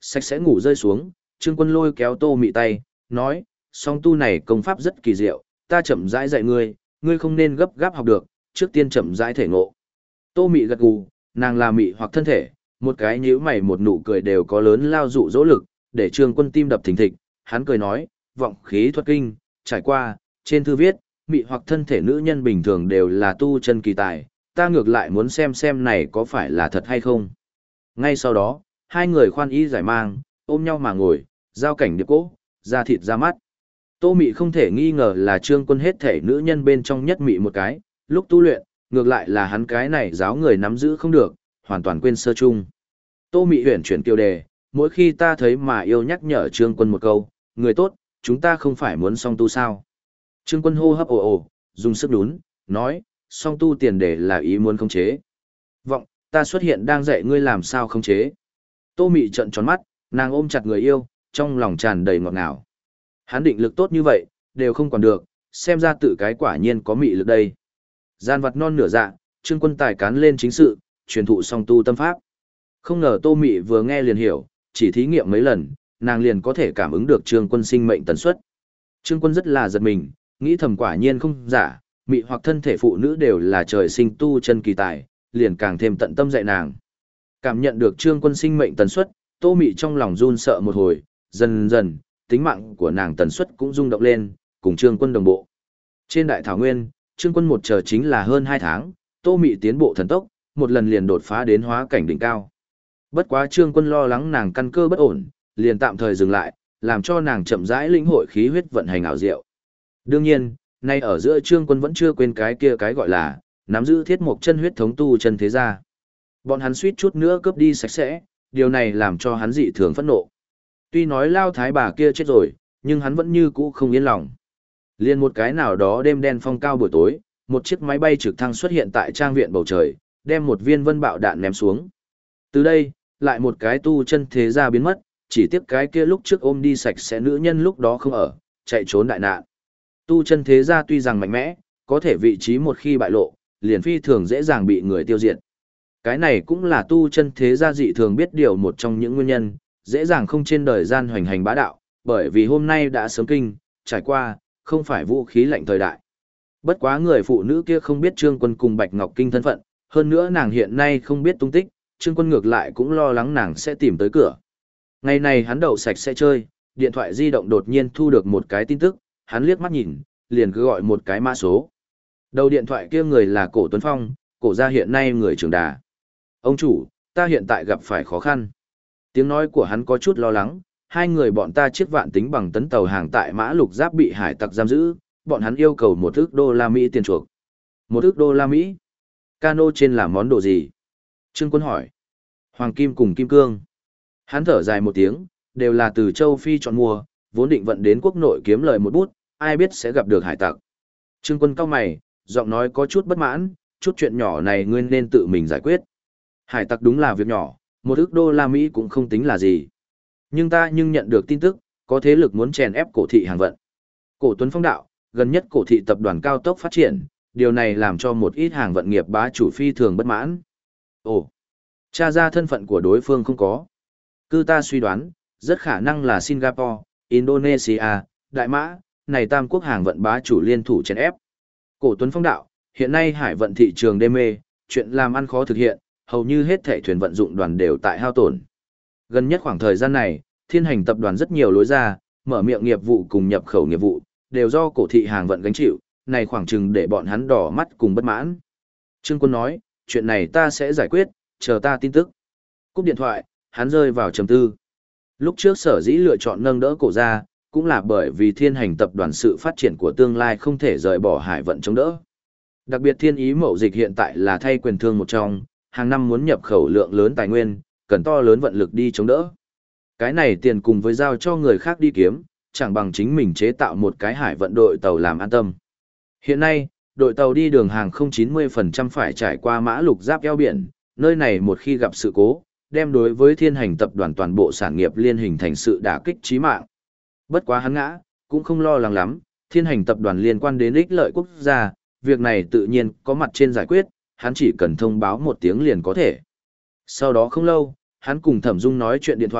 Sạch sẽ ngủ rơi xuống, Trương Quân lôi kéo Tô Mị tay, nói, song tu này công pháp rất kỳ diệu, ta chậm rãi dạy ngươi, ngươi không nên gấp gáp học được, trước tiên chậm rãi thể ngộ. Tô Mị gật gù, nàng là mị hoặc thân thể, một cái nhíu mày một nụ cười đều có lớn lao dụ dỗ lực, để Trương Quân tim đập thình thịch, hắn cười nói, vọng khí thuật kinh, trải qua, trên thư viết, mị hoặc thân thể nữ nhân bình thường đều là tu chân kỳ tài, ta ngược lại muốn xem này có phải là thật hay không. Ngay sau đó, hai người khoan y giải mang, ôm nhau mà ngồi, giao cảnh điệp cỗ, da thịt ra mắt. Tô Mị không thể nghi ngờ là Trương Quân hết thể nữ nhân bên trong nhất mị một cái, lúc tu luyện, ngược lại là hắn cái này giáo người nắm giữ không được, hoàn toàn quên sơ chung. Tô Mị huyển chuyển kiều đề, mỗi khi ta thấy mà yêu nhắc nhở Trương Quân một câu, người tốt, chúng ta không phải muốn song tu sao. Trương Quân hô hấp ồ ồ, dùng sức đún, nói, song tu tiền đề là ý muốn khống chế. Vọng, ta xuất hiện đang dạy ngươi làm sao khống chế. Tô Mị trợn tròn mắt, nàng ôm chặt người yêu, trong lòng tràn đầy ngọt ngào. Hắn định lực tốt như vậy, đều không còn được, xem ra tự cái quả nhiên có mị lực đây. Gian vật non nửa dạ, Trương Quân tài cán lên chính sự, truyền thụ song tu tâm pháp. Không ngờ Tô Mị vừa nghe liền hiểu, chỉ thí nghiệm mấy lần, nàng liền có thể cảm ứng được Trương Quân sinh mệnh tần suất. Trương Quân rất là giật mình, nghĩ thầm quả nhiên không giả, mị hoặc thân thể phụ nữ đều là trời sinh tu chân kỳ tài, liền càng thêm tận tâm dạy nàng. Cảm nhận được Trương Quân sinh mệnh tần suất, Tô Mị trong lòng run sợ một hồi, dần dần, tính mạng của nàng tần suất cũng rung động lên, cùng Trương Quân đồng bộ. Trên đại thảo nguyên, Trương Quân một chờ chính là hơn 2 tháng, Tô Mị tiến bộ thần tốc, một lần liền đột phá đến hóa cảnh đỉnh cao. Bất quá Trương Quân lo lắng nàng căn cơ bất ổn, liền tạm thời dừng lại, làm cho nàng chậm rãi lĩnh hội khí huyết vận hành ảo diệu. Đương nhiên, nay ở giữa Trương Quân vẫn chưa quên cái kia cái gọi là nắm giữ thiết mục chân huyết thống tu chân thế gia. Bọn hắn suýt chút nữa cướp đi sạch sẽ, điều này làm cho hắn dị thường phẫn nộ. Tuy nói lao thái bà kia chết rồi, nhưng hắn vẫn như cũ không yên lòng. Liên một cái nào đó đêm đen phong cao buổi tối, một chiếc máy bay trực thăng xuất hiện tại trang viện bầu trời, đem một viên vân bạo đạn ném xuống. Từ đây, lại một cái tu chân thế gia biến mất, chỉ tiếc cái kia lúc trước ôm đi sạch sẽ nữ nhân lúc đó không ở, chạy trốn đại nạn. Tu chân thế gia tuy rằng mạnh mẽ, có thể vị trí một khi bại lộ, liền phi thường dễ dàng bị người tiêu diệt. Cái này cũng là tu chân thế gia dị thường biết điều một trong những nguyên nhân, dễ dàng không trên đời gian hoành hành bá đạo, bởi vì hôm nay đã sớm kinh, trải qua, không phải vũ khí lạnh thời đại. Bất quá người phụ nữ kia không biết Trương Quân cùng Bạch Ngọc Kinh thân phận, hơn nữa nàng hiện nay không biết tung tích, Trương Quân ngược lại cũng lo lắng nàng sẽ tìm tới cửa. Ngày này hắn đậu sạch sẽ chơi, điện thoại di động đột nhiên thu được một cái tin tức, hắn liếc mắt nhìn, liền cứ gọi một cái mã số. Đầu điện thoại kia người là Cổ Tuấn Phong, Cổ gia hiện nay người trưởng đà. Ông chủ, ta hiện tại gặp phải khó khăn. Tiếng nói của hắn có chút lo lắng, hai người bọn ta chiếc vạn tính bằng tấn tàu hàng tại Mã Lục Giáp bị hải tặc giam giữ, bọn hắn yêu cầu $1,000,000 tiền chuộc. $1,000,000? Cano trên là món đồ gì? Trương Quân hỏi. Hoàng kim cùng kim cương. Hắn thở dài một tiếng, đều là từ châu Phi chọn mua, vốn định vận đến quốc nội kiếm lời một bút, ai biết sẽ gặp được hải tặc. Trương Quân cau mày, giọng nói có chút bất mãn, chút chuyện nhỏ này ngươi nên tự mình giải quyết. Hải tặc đúng là việc nhỏ, $1,000,000 cũng không tính là gì. Nhưng ta nhận được tin tức, có thế lực muốn chèn ép cổ thị hàng vận. Cổ Tuấn Phong đạo, gần nhất cổ thị tập đoàn cao tốc phát triển, điều này làm cho một ít hàng vận nghiệp bá chủ phi thường bất mãn. Ồ, tra ra thân phận của đối phương không có. Cứ ta suy đoán, rất khả năng là Singapore, Indonesia, Đại Mã, này tam quốc hàng vận bá chủ liên thủ chèn ép. Cổ Tuấn Phong đạo, hiện nay hải vận thị trường đê mê, chuyện làm ăn khó thực hiện, hầu như hết thảy thuyền vận dụng đoàn đều tại hao tổn. Gần nhất khoảng thời gian này, Thiên Hành tập đoàn rất nhiều lối ra, mở miệng nghiệp vụ cùng nhập khẩu nghiệp vụ, đều do cổ thị hàng vận gánh chịu, này khoảng chừng để bọn hắn đỏ mắt cùng bất mãn. Trương Quân nói, chuyện này ta sẽ giải quyết, chờ ta tin tức. Cúp điện thoại, hắn rơi vào trầm tư. Lúc trước sở dĩ lựa chọn nâng đỡ cổ ra, cũng là bởi vì Thiên Hành tập đoàn sự phát triển của tương lai không thể rời bỏ hải vận chống đỡ. Đặc biệt Thiên Ý Mậu Dịch hiện tại là thay quyền thương một trong, hàng năm muốn nhập khẩu lượng lớn tài nguyên, cần to lớn vận lực đi chống đỡ. Cái này tiền cùng với giao cho người khác đi kiếm, chẳng bằng chính mình chế tạo một cái hải vận đội tàu làm an tâm. Hiện nay, đội tàu đi đường hàng không 90% phải trải qua Mã Lục Giáp eo biển, nơi này một khi gặp sự cố, đem đối với Thiên Hành tập đoàn toàn bộ sản nghiệp liên hình thành sự đả kích chí mạng. Bất quá hắn ngã, cũng không lo lắng lắm, Thiên Hành tập đoàn liên quan đến ích lợi quốc gia, việc này tự nhiên có mặt trên giải quyết, hắn chỉ cần thông báo một tiếng liền có thể. Sau đó không lâu, hắn cùng Thẩm Dung nói chuyện điện thoại,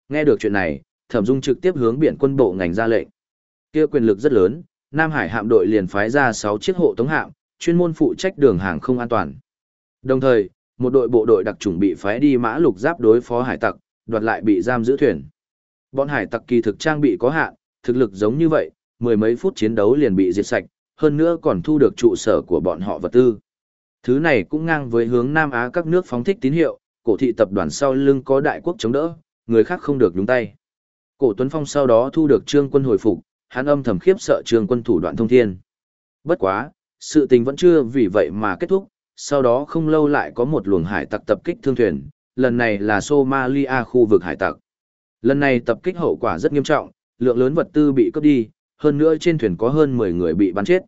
Nghe được chuyện này, Thẩm Dung trực tiếp hướng biển quân bộ ngành ra lệnh. Kia quyền lực rất lớn, Nam Hải hạm đội liền phái ra 6 chiếc hộ tống hạm, chuyên môn phụ trách đường hàng không an toàn. Đồng thời, một đội bộ đội đặc chủng bị phái đi Mã Lục Giáp đối phó hải tặc, đoạt lại bị giam giữ thuyền. Bọn hải tặc kỳ thực trang bị có hạn, thực lực giống như vậy, mười mấy phút chiến đấu liền bị diệt sạch, hơn nữa còn thu được trụ sở của bọn họ vật tư. Thứ này cũng ngang với hướng Nam Á các nước phóng thích tín hiệu, cổ thị tập đoàn sau lưng có đại quốc chống đỡ, người khác không được nhúng tay. Cổ Tuấn Phong sau đó thu được Trương Quân hồi phục, hắn âm thầm khiếp sợ Trương Quân thủ đoạn thông thiên. Bất quá, sự tình vẫn chưa vì vậy mà kết thúc, sau đó không lâu lại có một luồng hải tặc tập kích thương thuyền, lần này là Somalia khu vực hải tặc. Lần này tập kích hậu quả rất nghiêm trọng, lượng lớn vật tư bị cướp đi, hơn nữa trên thuyền có hơn 10 người bị bắn chết.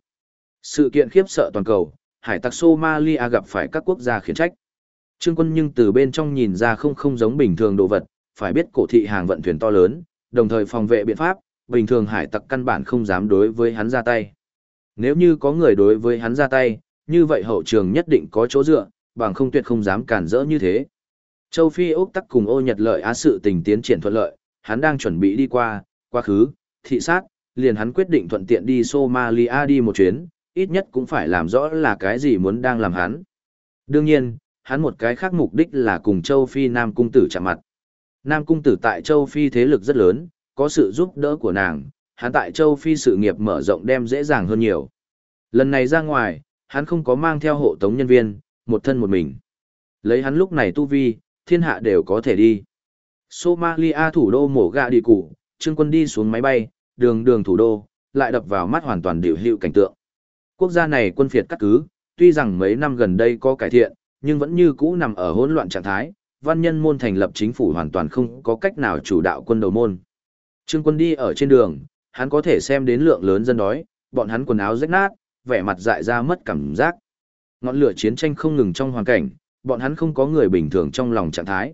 Sự kiện khiếp sợ toàn cầu, hải tặc Somalia gặp phải các quốc gia khiển trách. Trương Quân nhưng từ bên trong nhìn ra không giống bình thường đồ vật, phải biết cổ thị hàng vận thuyền to lớn, đồng thời phòng vệ biện pháp, bình thường hải tặc căn bản không dám đối với hắn ra tay. Nếu như có người đối với hắn ra tay, như vậy hậu trường nhất định có chỗ dựa, bằng không tuyệt không dám cản rỡ như thế. Châu Phi Úc Tắc cùng Ô Nhật Lợi Á sự tình tiến triển thuận lợi, hắn đang chuẩn bị đi qua, quá khứ, thị sát, liền hắn quyết định thuận tiện đi Somalia đi một chuyến, ít nhất cũng phải làm rõ là cái gì muốn đang làm hắn. Đương nhiên, hắn một cái khác mục đích là cùng Châu Phi Nam Cung Tử chạm mặt. Nam Cung Tử tại Châu Phi thế lực rất lớn, có sự giúp đỡ của nàng, hắn tại Châu Phi sự nghiệp mở rộng đem dễ dàng hơn nhiều. Lần này ra ngoài, hắn không có mang theo hộ tống nhân viên, một thân một mình. Lấy hắn lúc này tu vi, thiên hạ đều có thể đi. Somalia thủ đô Mogadishu, Trương Quân đi xuống máy bay, đường thủ đô, lại đập vào mắt hoàn toàn điều hữu cảnh tượng. Quốc gia này quân phiệt cắt cứ, tuy rằng mấy năm gần đây có cải thiện, nhưng vẫn như cũ nằm ở hỗn loạn trạng thái, văn nhân môn thành lập chính phủ hoàn toàn không có cách nào chủ đạo quân đầu môn. Trương Quân đi ở trên đường, hắn có thể xem đến lượng lớn dân đói, bọn hắn quần áo rách nát, vẻ mặt dại ra mất cảm giác. Ngọn lửa chiến tranh không ngừng trong hoàn cảnh, bọn hắn không có người bình thường trong lòng trạng thái.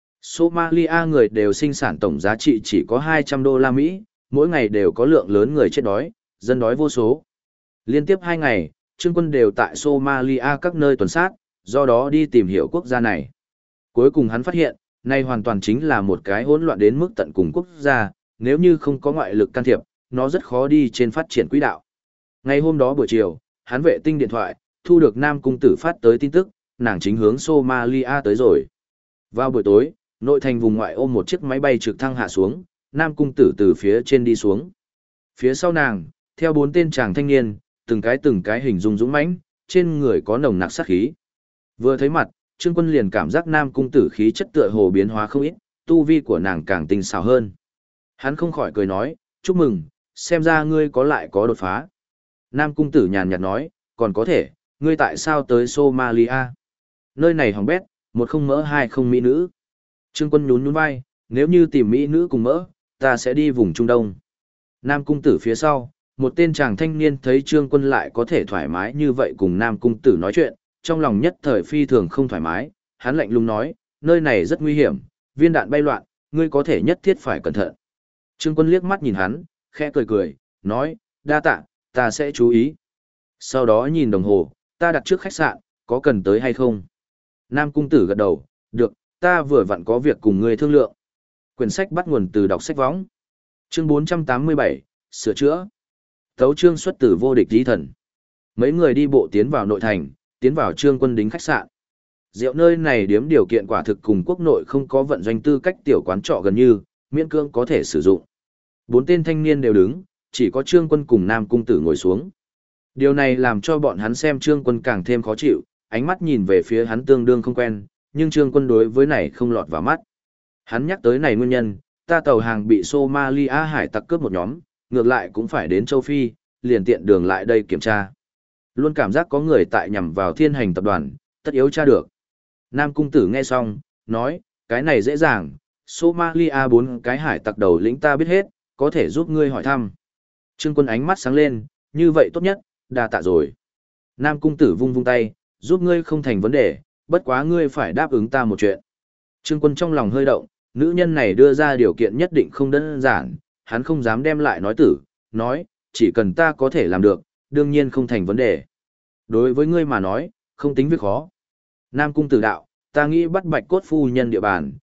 Somalia người đều sinh sản tổng giá trị chỉ có 200 đô la Mỹ, mỗi ngày đều có lượng lớn người chết đói, dân đói vô số. Liên tiếp 2 ngày, Trương Quân đều tại Somalia các nơi tuần sát, do đó đi tìm hiểu quốc gia này. Cuối cùng hắn phát hiện, nay hoàn toàn chính là một cái hỗn loạn đến mức tận cùng quốc gia, nếu như không có ngoại lực can thiệp, nó rất khó đi trên phát triển quỹ đạo. Ngày hôm đó buổi chiều, hắn vệ tinh điện thoại, thu được Nam Cung Tử phát tới tin tức, nàng chính hướng Somalia tới rồi. Vào buổi tối, nội thành vùng ngoại ô một chiếc máy bay trực thăng hạ xuống, Nam Cung Tử từ phía trên đi xuống. Phía sau nàng, theo 4 tên chàng thanh niên, từng cái hình dung dũng mãnh, trên người có nồng nặc sát khí. Vừa thấy mặt, Trương Quân liền cảm giác Nam Cung Tử khí chất tựa hồ biến hóa không ít, tu vi của nàng càng tinh xảo hơn. Hắn không khỏi cười nói, chúc mừng, xem ra ngươi có đột phá. Nam Cung Tử nhàn nhạt nói, còn có thể, ngươi tại sao tới Somalia? Nơi này hỏng bét, một không mỡ hai không mỹ nữ. Trương Quân nhún vai, nếu như tìm mỹ nữ cùng mỡ, ta sẽ đi vùng Trung Đông. Nam Cung Tử phía sau, một tên chàng thanh niên thấy Trương Quân lại có thể thoải mái như vậy cùng Nam Cung Tử nói chuyện, trong lòng nhất thời phi thường không thoải mái, hắn lạnh lùng nói, nơi này rất nguy hiểm, viên đạn bay loạn, ngươi có thể nhất thiết phải cẩn thận. Trương Quân liếc mắt nhìn hắn, khẽ cười, nói, đa tạ, ta sẽ chú ý. Sau đó nhìn đồng hồ, ta đặt trước khách sạn, có cần tới hay không? Nam Cung Tử gật đầu, được, ta vừa vặn có việc cùng ngươi thương lượng. Quyển sách bắt nguồn từ đọc sách võng. Chương 487, sửa chữa. Tấu chương xuất từ vô địch di thần. Mấy người đi bộ tiến vào nội thành, tiến vào Trương Quân đính khách sạn. Rượu nơi này điếm điều kiện quả thực cùng quốc nội không có vận doanh tư cách tiểu quán trọ gần như, miễn cưỡng có thể sử dụng. 4 tên thanh niên đều đứng, chỉ có Trương Quân cùng Nam Cung Tử ngồi xuống. Điều này làm cho bọn hắn xem Trương Quân càng thêm khó chịu, ánh mắt nhìn về phía hắn tương đương không quen, nhưng Trương Quân đối với này không lọt vào mắt. Hắn nhắc tới này nguyên nhân, ta tàu hàng bị Somalia hải tặc cướp một nhóm, ngược lại cũng phải đến châu Phi, liền tiện đường lại đây kiểm tra. Luôn cảm giác có người tại nhằm vào Thiên Hành tập đoàn, tất yếu tra được. Nam Cung Tử nghe xong, nói, cái này dễ dàng, Somalia 4 cái hải tặc đầu lĩnh ta biết hết, có thể giúp ngươi hỏi thăm. Trương Quân ánh mắt sáng lên, như vậy tốt nhất, đa tạ rồi. Nam Cung Tử vung vung tay, giúp ngươi không thành vấn đề, bất quá ngươi phải đáp ứng ta một chuyện. Trương Quân trong lòng hơi động, nữ nhân này đưa ra điều kiện nhất định không đơn giản, hắn không dám đem lại nói tử, nói, chỉ cần ta có thể làm được, đương nhiên không thành vấn đề. Đối với ngươi mà nói, không tính việc khó. Nam Cung Tử đạo, ta nghĩ bắt Bạch Cốt phu nhân địa bàn,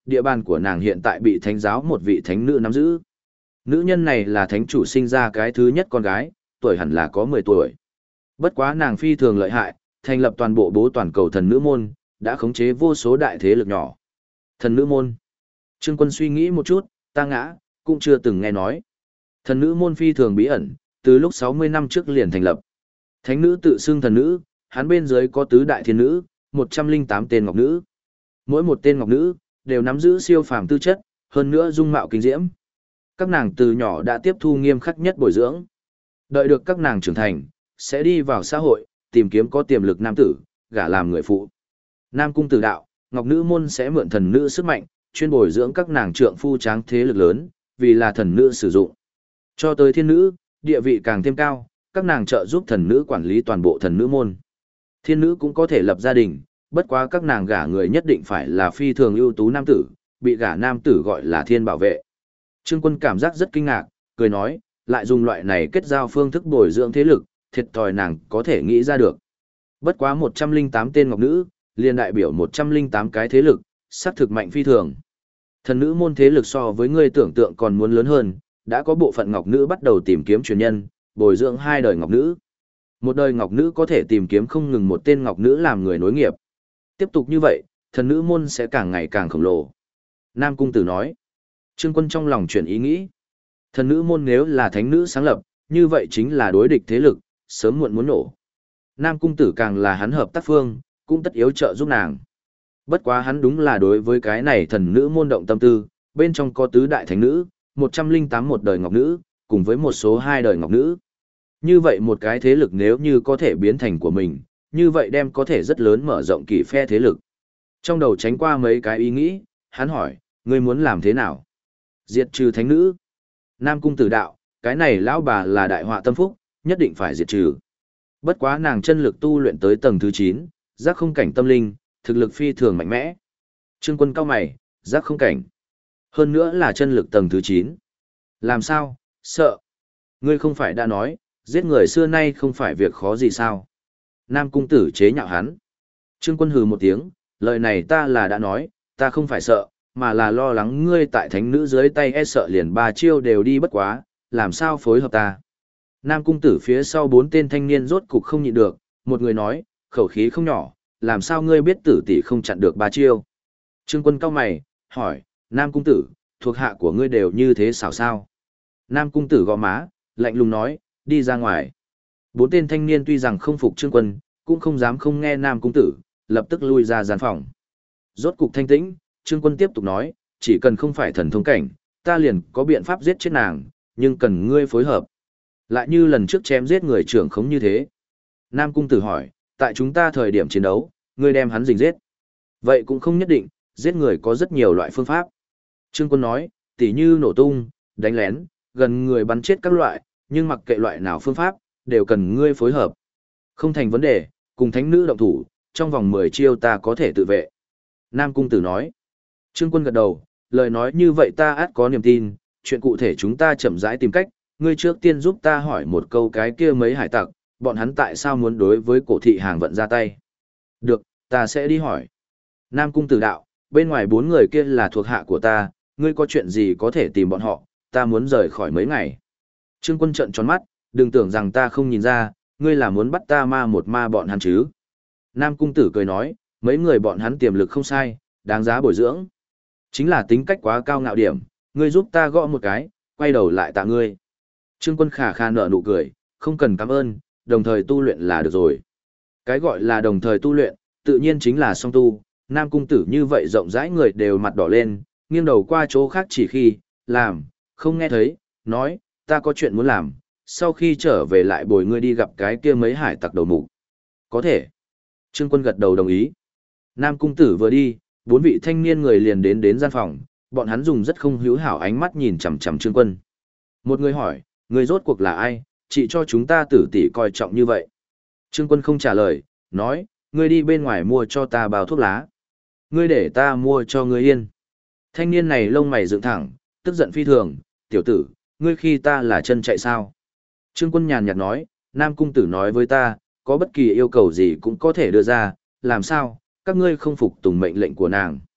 địa bàn của nàng hiện tại bị thánh giáo một vị thánh nữ nắm giữ. Nữ nhân này là thánh chủ sinh ra cái thứ nhất con gái, tuổi hẳn là có 10 tuổi. Bất quá nàng phi thường lợi hại, thành lập toàn bộ bố toàn cầu thần nữ môn, đã khống chế vô số đại thế lực nhỏ. Thần nữ môn. Trương Quân suy nghĩ một chút, ta ngã, cũng chưa từng nghe nói. Thần nữ môn phi thường bí ẩn, từ lúc 60 năm trước liền thành lập. Thánh nữ tự xưng thần nữ, hắn bên dưới có tứ đại thiên nữ, 108 tên ngọc nữ. Mỗi một tên ngọc nữ, đều nắm giữ siêu phàm tư chất, hơn nữa dung mạo kinh diễm. Các nàng từ nhỏ đã tiếp thu nghiêm khắc nhất bồi dưỡng. Đợi được các nàng trưởng thành, sẽ đi vào xã hội, tìm kiếm có tiềm lực nam tử, gả làm người phụ. Nam cung tử đạo, ngọc nữ môn sẽ mượn thần nữ sức mạnh, chuyên bồi dưỡng các nàng trượng phu tráng thế lực lớn, vì là thần nữ sử dụng. Cho tới thiên nữ, địa vị càng thêm cao, các nàng trợ giúp thần nữ quản lý toàn bộ thần nữ môn. Thiên nữ cũng có thể lập gia đình, bất quá các nàng gả người nhất định phải là phi thường ưu tú nam tử, bị gả nam tử gọi là thiên bảo vệ. Trương Quân cảm giác rất kinh ngạc, cười nói, lại dùng loại này kết giao phương thức bồi dưỡng thế lực, thiệt thòi nàng có thể nghĩ ra được. Bất quá 108 tên ngọc nữ, liền đại biểu 108 cái thế lực, xác thực mạnh phi thường. Thần nữ môn thế lực so với ngươi tưởng tượng còn muốn lớn hơn, đã có bộ phận ngọc nữ bắt đầu tìm kiếm truyền nhân, bồi dưỡng 2 đời ngọc nữ. Một đời ngọc nữ có thể tìm kiếm không ngừng một tên ngọc nữ làm người nối nghiệp. Tiếp tục như vậy, thần nữ môn sẽ càng ngày càng khổng lồ. Nam cung tử nói. Trương Quân trong lòng chuyển ý nghĩ. Thần nữ môn nếu là thánh nữ sáng lập, như vậy chính là đối địch thế lực, sớm muộn muốn nổ. Nam cung tử càng là hắn hợp tác phương, cũng tất yếu trợ giúp nàng. Bất quá hắn đúng là đối với cái này thần nữ môn động tâm tư, bên trong có tứ đại thánh nữ, 108 một đời ngọc nữ, cùng với một số 2 đời ngọc nữ. Như vậy một cái thế lực nếu như có thể biến thành của mình, như vậy đem có thể rất lớn mở rộng kỳ phe thế lực. Trong đầu tránh qua mấy cái ý nghĩ, hắn hỏi, ngươi muốn làm thế nào? Diệt trừ thánh nữ. Nam cung tử đạo, cái này lão bà là đại họa tâm phúc, nhất định phải diệt trừ. Bất quá nàng chân lực tu luyện tới tầng thứ 9, giác không cảnh tâm linh, thực lực phi thường mạnh mẽ. Trương Quân cao mày, giác không cảnh. Hơn nữa là chân lực tầng thứ 9. Làm sao? Sợ. Ngươi không phải đã nói, giết người xưa nay không phải việc khó gì sao? Nam cung tử chế nhạo hắn. Trương Quân hừ một tiếng, lời này ta là đã nói, ta không phải sợ, mà là lo lắng ngươi tại thánh nữ dưới tay e sợ liền 3 chiêu đều đi bất quá, làm sao phối hợp ta. Nam cung tử phía sau 4 tên thanh niên rốt cục không nhịn được, một người nói, khẩu khí không nhỏ, làm sao ngươi biết tử tỷ không chặn được 3 chiêu. Trương Quân cau mày, hỏi, Nam cung tử, thuộc hạ của ngươi đều như thế xảo sao? Nam cung tử gõ má, lạnh lùng nói, đi ra ngoài. 4 tên thanh niên tuy rằng không phục Trương Quân, cũng không dám không nghe Nam cung tử, lập tức lui ra gian phòng. Rốt cục thanh tĩnh, Trương Quân tiếp tục nói, chỉ cần không phải thần thông cảnh, ta liền có biện pháp giết chết nàng, nhưng cần ngươi phối hợp. Lại như lần trước chém giết người trưởng khống như thế. Nam cung tử hỏi, tại chúng ta thời điểm chiến đấu, ngươi đem hắn rình giết. Vậy cũng không nhất định, giết người có rất nhiều loại phương pháp. Trương Quân nói, tỉ như nổ tung, đánh lén, gần người bắn chết các loại, nhưng mặc kệ loại nào phương pháp, đều cần ngươi phối hợp. Không thành vấn đề, cùng thánh nữ động thủ, trong vòng 10 chiêu ta có thể tự vệ. Nam cung tử nói. Trương Quân gật đầu, lời nói như vậy ta ắt có niềm tin, chuyện cụ thể chúng ta chậm rãi tìm cách, ngươi trước tiên giúp ta hỏi một câu cái kia mấy hải tặc, bọn hắn tại sao muốn đối với cổ thị hàng vận ra tay. Được, ta sẽ đi hỏi. Nam cung tử đạo, bên ngoài 4 người kia là thuộc hạ của ta, ngươi có chuyện gì có thể tìm bọn họ, ta muốn rời khỏi mấy ngày. Trương Quân trợn tròn mắt, đừng tưởng rằng ta không nhìn ra, ngươi là muốn bắt ta ma một ma bọn hắn chứ. Nam cung tử cười nói, mấy người bọn hắn tiềm lực không sai, đáng giá bồi dưỡng. Chính là tính cách quá cao ngạo điểm, ngươi giúp ta gõ một cái, quay đầu lại tạ ngươi. Trương Quân khả khả nở nụ cười, không cần cảm ơn, đồng thời tu luyện là được rồi. Cái gọi là đồng thời tu luyện, tự nhiên chính là song tu, Nam cung tử như vậy rộng rãi người đều mặt đỏ lên, nghiêng đầu qua chỗ khác chỉ khi, làm, không nghe thấy, nói, ta có chuyện muốn làm, sau khi trở về lại bồi ngươi đi gặp cái kia mấy hải tặc đầu mục. Có thể. Trương Quân gật đầu đồng ý. Nam cung tử vừa đi, 4 vị thanh niên người liền đến gian phòng, bọn hắn dùng rất không hữu hảo ánh mắt nhìn chằm chằm Trương Quân. Một người hỏi, người rốt cuộc là ai, chỉ cho chúng ta tử tỷ coi trọng như vậy. Trương Quân không trả lời, nói, ngươi đi bên ngoài mua cho ta bao thuốc lá. Ngươi để ta mua cho ngươi yên. Thanh niên này lông mày dựng thẳng, tức giận phi thường, tiểu tử, ngươi khi ta là chân chạy sao. Trương Quân nhàn nhạt nói, Nam cung tử nói với ta, có bất kỳ yêu cầu gì cũng có thể đưa ra, làm sao, các ngươi không phục tùng mệnh lệnh của nàng.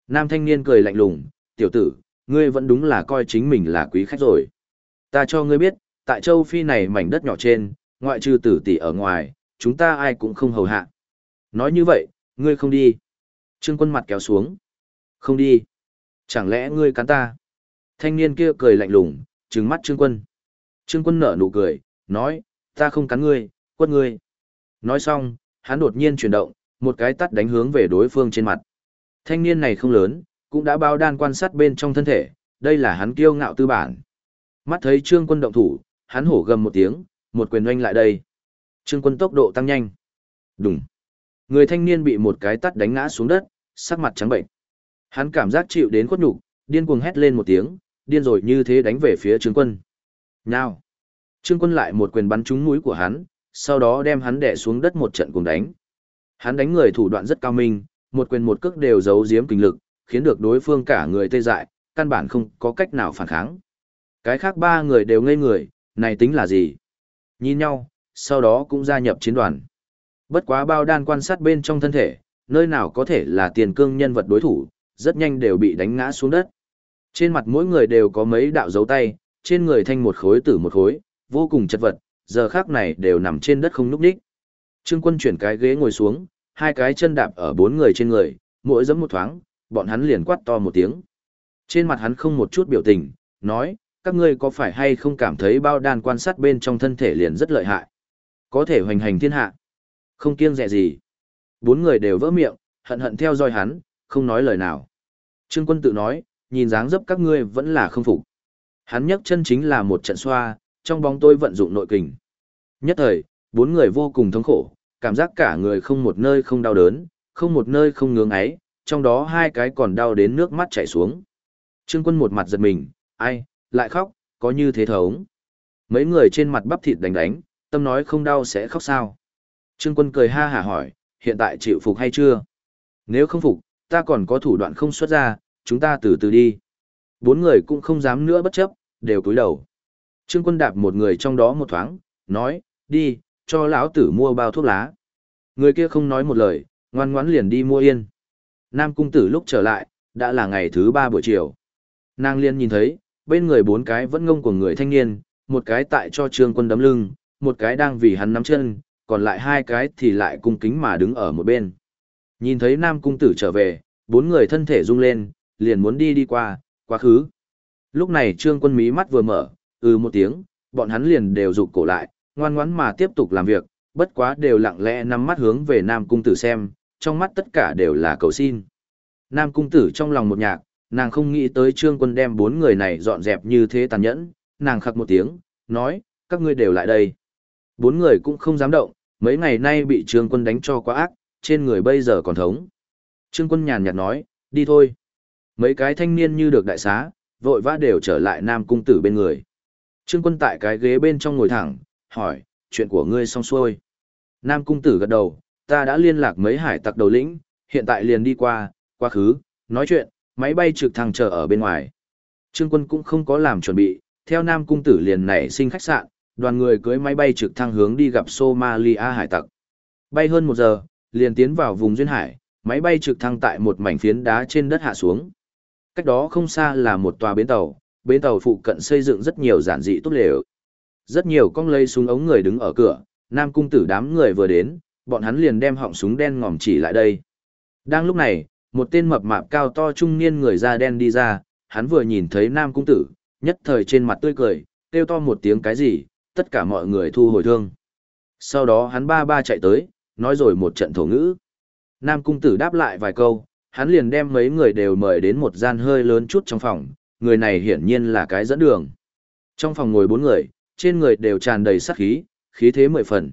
Nam thanh niên cười lạnh lùng, tiểu tử, ngươi vẫn đúng là coi chính mình là quý khách rồi. Ta cho ngươi biết, tại châu Phi này mảnh đất nhỏ trên, ngoại trừ tử tỷ ở ngoài, chúng ta ai cũng không hầu hạ. Nói như vậy, ngươi không đi. Trương Quân mặt kéo xuống. Không đi. Chẳng lẽ ngươi cắn ta? Thanh niên kia cười lạnh lùng, trừng mắt Trương Quân. Trương Quân nở nụ cười, nói, ta không cắn ngươi, quất ngươi. Nói xong, hắn đột nhiên chuyển động, một cái tát đánh hướng về đối phương trên mặt. Thanh niên này không lớn, cũng đã bao đan quan sát bên trong thân thể, đây là hắn kiêu ngạo tư bản. Mắt thấy Trương Quân động thủ, hắn hổ gầm một tiếng, một quyền oanh lại đây. Trương Quân tốc độ tăng nhanh. Đùng. Người thanh niên bị một cái tát đánh ngã xuống đất, sắc mặt trắng bệnh. Hắn cảm giác chịu đến khuất nhục, điên cuồng hét lên một tiếng, điên rồi như thế đánh về phía Trương Quân. Nào. Trương Quân lại một quyền bắn trúng mũi của hắn, sau đó đem hắn đè xuống đất một trận cùng đánh. Hắn đánh người thủ đoạn rất cao minh, một quyền một cước đều giấu giếm kinh lực, khiến được đối phương cả người tê dại, căn bản không có cách nào phản kháng. Cái khác ba người đều ngây người, này tính là gì? Nhìn nhau, sau đó cũng gia nhập chiến đoàn. Bất quá bao đan quan sát bên trong thân thể, nơi nào có thể là tiền cương nhân vật đối thủ, rất nhanh đều bị đánh ngã xuống đất. Trên mặt mỗi người đều có mấy đạo dấu tay, trên người thanh một khối tử một khối, vô cùng chật vật, giờ khác này đều nằm trên đất không nhúc nhích. Trương Quân chuyển cái ghế ngồi xuống, hai cái chân đạp ở bốn người trên người, mỗi giẫm một thoáng, bọn hắn liền quát to một tiếng. Trên mặt hắn không một chút biểu tình, nói, các ngươi có phải hay không cảm thấy bao đan quan sát bên trong thân thể liền rất lợi hại? Có thể hoành hành thiên hạ. Không kiêng dè gì. Bốn người đều vỡ miệng, hận hận theo dõi hắn, không nói lời nào. Trương Quân tự nói, nhìn dáng dấp các ngươi vẫn là không phục. Hắn nhấc chân chính là một trận xoa, trong bóng tôi vận dụng nội kình. Nhất thời, bốn người vô cùng thống khổ, cảm giác cả người không một nơi không đau đớn, không một nơi không ngưỡng ấy, trong đó hai cái còn đau đến nước mắt chảy xuống. Trương Quân một mặt giật mình, ai, lại khóc, có như thế thống. Mấy người trên mặt bắp thịt đánh đánh, tâm nói không đau sẽ khóc sao. Trương Quân cười ha hả hỏi, hiện tại chịu phục hay chưa? Nếu không phục, ta còn có thủ đoạn không xuất ra, chúng ta từ từ đi. Bốn người cũng không dám nữa bất chấp, đều cúi đầu. Trương Quân đạp một người trong đó một thoáng, nói, đi, cho lão tử mua bao thuốc lá. Người kia không nói một lời, ngoan ngoãn liền đi mua yên. Nam Cung Tử lúc trở lại, đã là ngày thứ 3 buổi chiều. Nàng liên nhìn thấy, bên người bốn cái vẫn ngông của người thanh niên, một cái tại cho Trương Quân đấm lưng, một cái đang vì hắn nắm chân, còn lại hai cái thì lại cung kính mà đứng ở một bên. Nhìn thấy Nam Cung Tử trở về, bốn người thân thể rung lên, liền muốn đi qua, quá khứ. Lúc này Trương Quân mí mắt vừa mở, một tiếng, bọn hắn liền đều rụt cổ lại, ngoan ngoãn mà tiếp tục làm việc, bất quá đều lặng lẽ nắm mắt hướng về Nam Cung Tử xem, trong mắt tất cả đều là cầu xin. Nam Cung Tử trong lòng một nhạc, nàng không nghĩ tới Trương Quân đem bốn người này dọn dẹp như thế tàn nhẫn, nàng khặc một tiếng, nói, các ngươi đều lại đây. Bốn người cũng không dám động, mấy ngày nay bị Trương Quân đánh cho quá ác, trên người bây giờ còn thống. Trương Quân nhàn nhạt nói, đi thôi. Mấy cái thanh niên như được đại xá, vội vã đều trở lại Nam Cung Tử bên người. Trương Quân tại cái ghế bên trong ngồi thẳng, hỏi, chuyện của ngươi xong xuôi. Nam Cung Tử gật đầu, ta đã liên lạc mấy hải tặc đầu lĩnh, hiện tại liền đi qua, quá khứ, nói chuyện, máy bay trực thăng chờ ở bên ngoài. Trương Quân cũng không có làm chuẩn bị, theo Nam Cung Tử liền nảy sinh khách sạn, đoàn người cưới máy bay trực thăng hướng đi gặp Somalia hải tặc. Bay hơn 1 giờ, liền tiến vào vùng duyên hải, máy bay trực thăng tại một mảnh phiến đá trên đất hạ xuống. Cách đó không xa là một tòa bến tàu phụ cận xây dựng rất nhiều giản dị tốt lều. Rất nhiều con lây súng ống người đứng ở cửa, Nam Cung Tử đám người vừa đến, bọn hắn liền đem họng súng đen ngòm chỉ lại đây. Đang lúc này, một tên mập mạp cao to trung niên người da đen đi ra, hắn vừa nhìn thấy Nam Cung Tử, nhất thời trên mặt tươi cười, kêu to một tiếng cái gì, tất cả mọi người thu hồi thương. Sau đó hắn ba chạy tới, nói rồi một trận thổ ngữ. Nam Cung Tử đáp lại vài câu, hắn liền đem mấy người đều mời đến một gian hơi lớn chút trong phòng, người này hiển nhiên là cái dẫn đường. Trong phòng ngồi 4 người, trên người đều tràn đầy sát khí, khí thế 10 phần.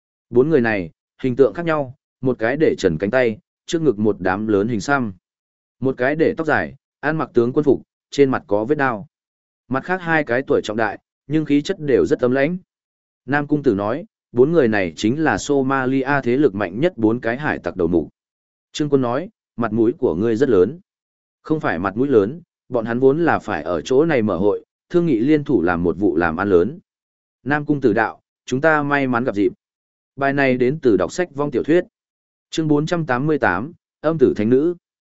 4 người này, hình tượng khác nhau, một cái để trần cánh tay, trước ngực một đám lớn hình xăm. Một cái để tóc dài, ăn mặc tướng quân phục, trên mặt có vết đao. Mặt khác hai cái tuổi trọng đại, nhưng khí chất đều rất ấm lãnh. Nam Cung Tử nói, 4 người này chính là Somalia thế lực mạnh nhất 4 cái hải tặc đầu mục. Trương Quân nói, mặt mũi của ngươi rất lớn. Không phải mặt mũi lớn, bọn hắn vốn là phải ở chỗ này mở hội, thương nghị liên thủ làm một vụ làm ăn lớn. Nam Cung Tử đạo, chúng ta may mắn gặp dịp. Bài này đến từ đọc sách vong tiểu thuyết. Chương 488, âm tử thánh nữ.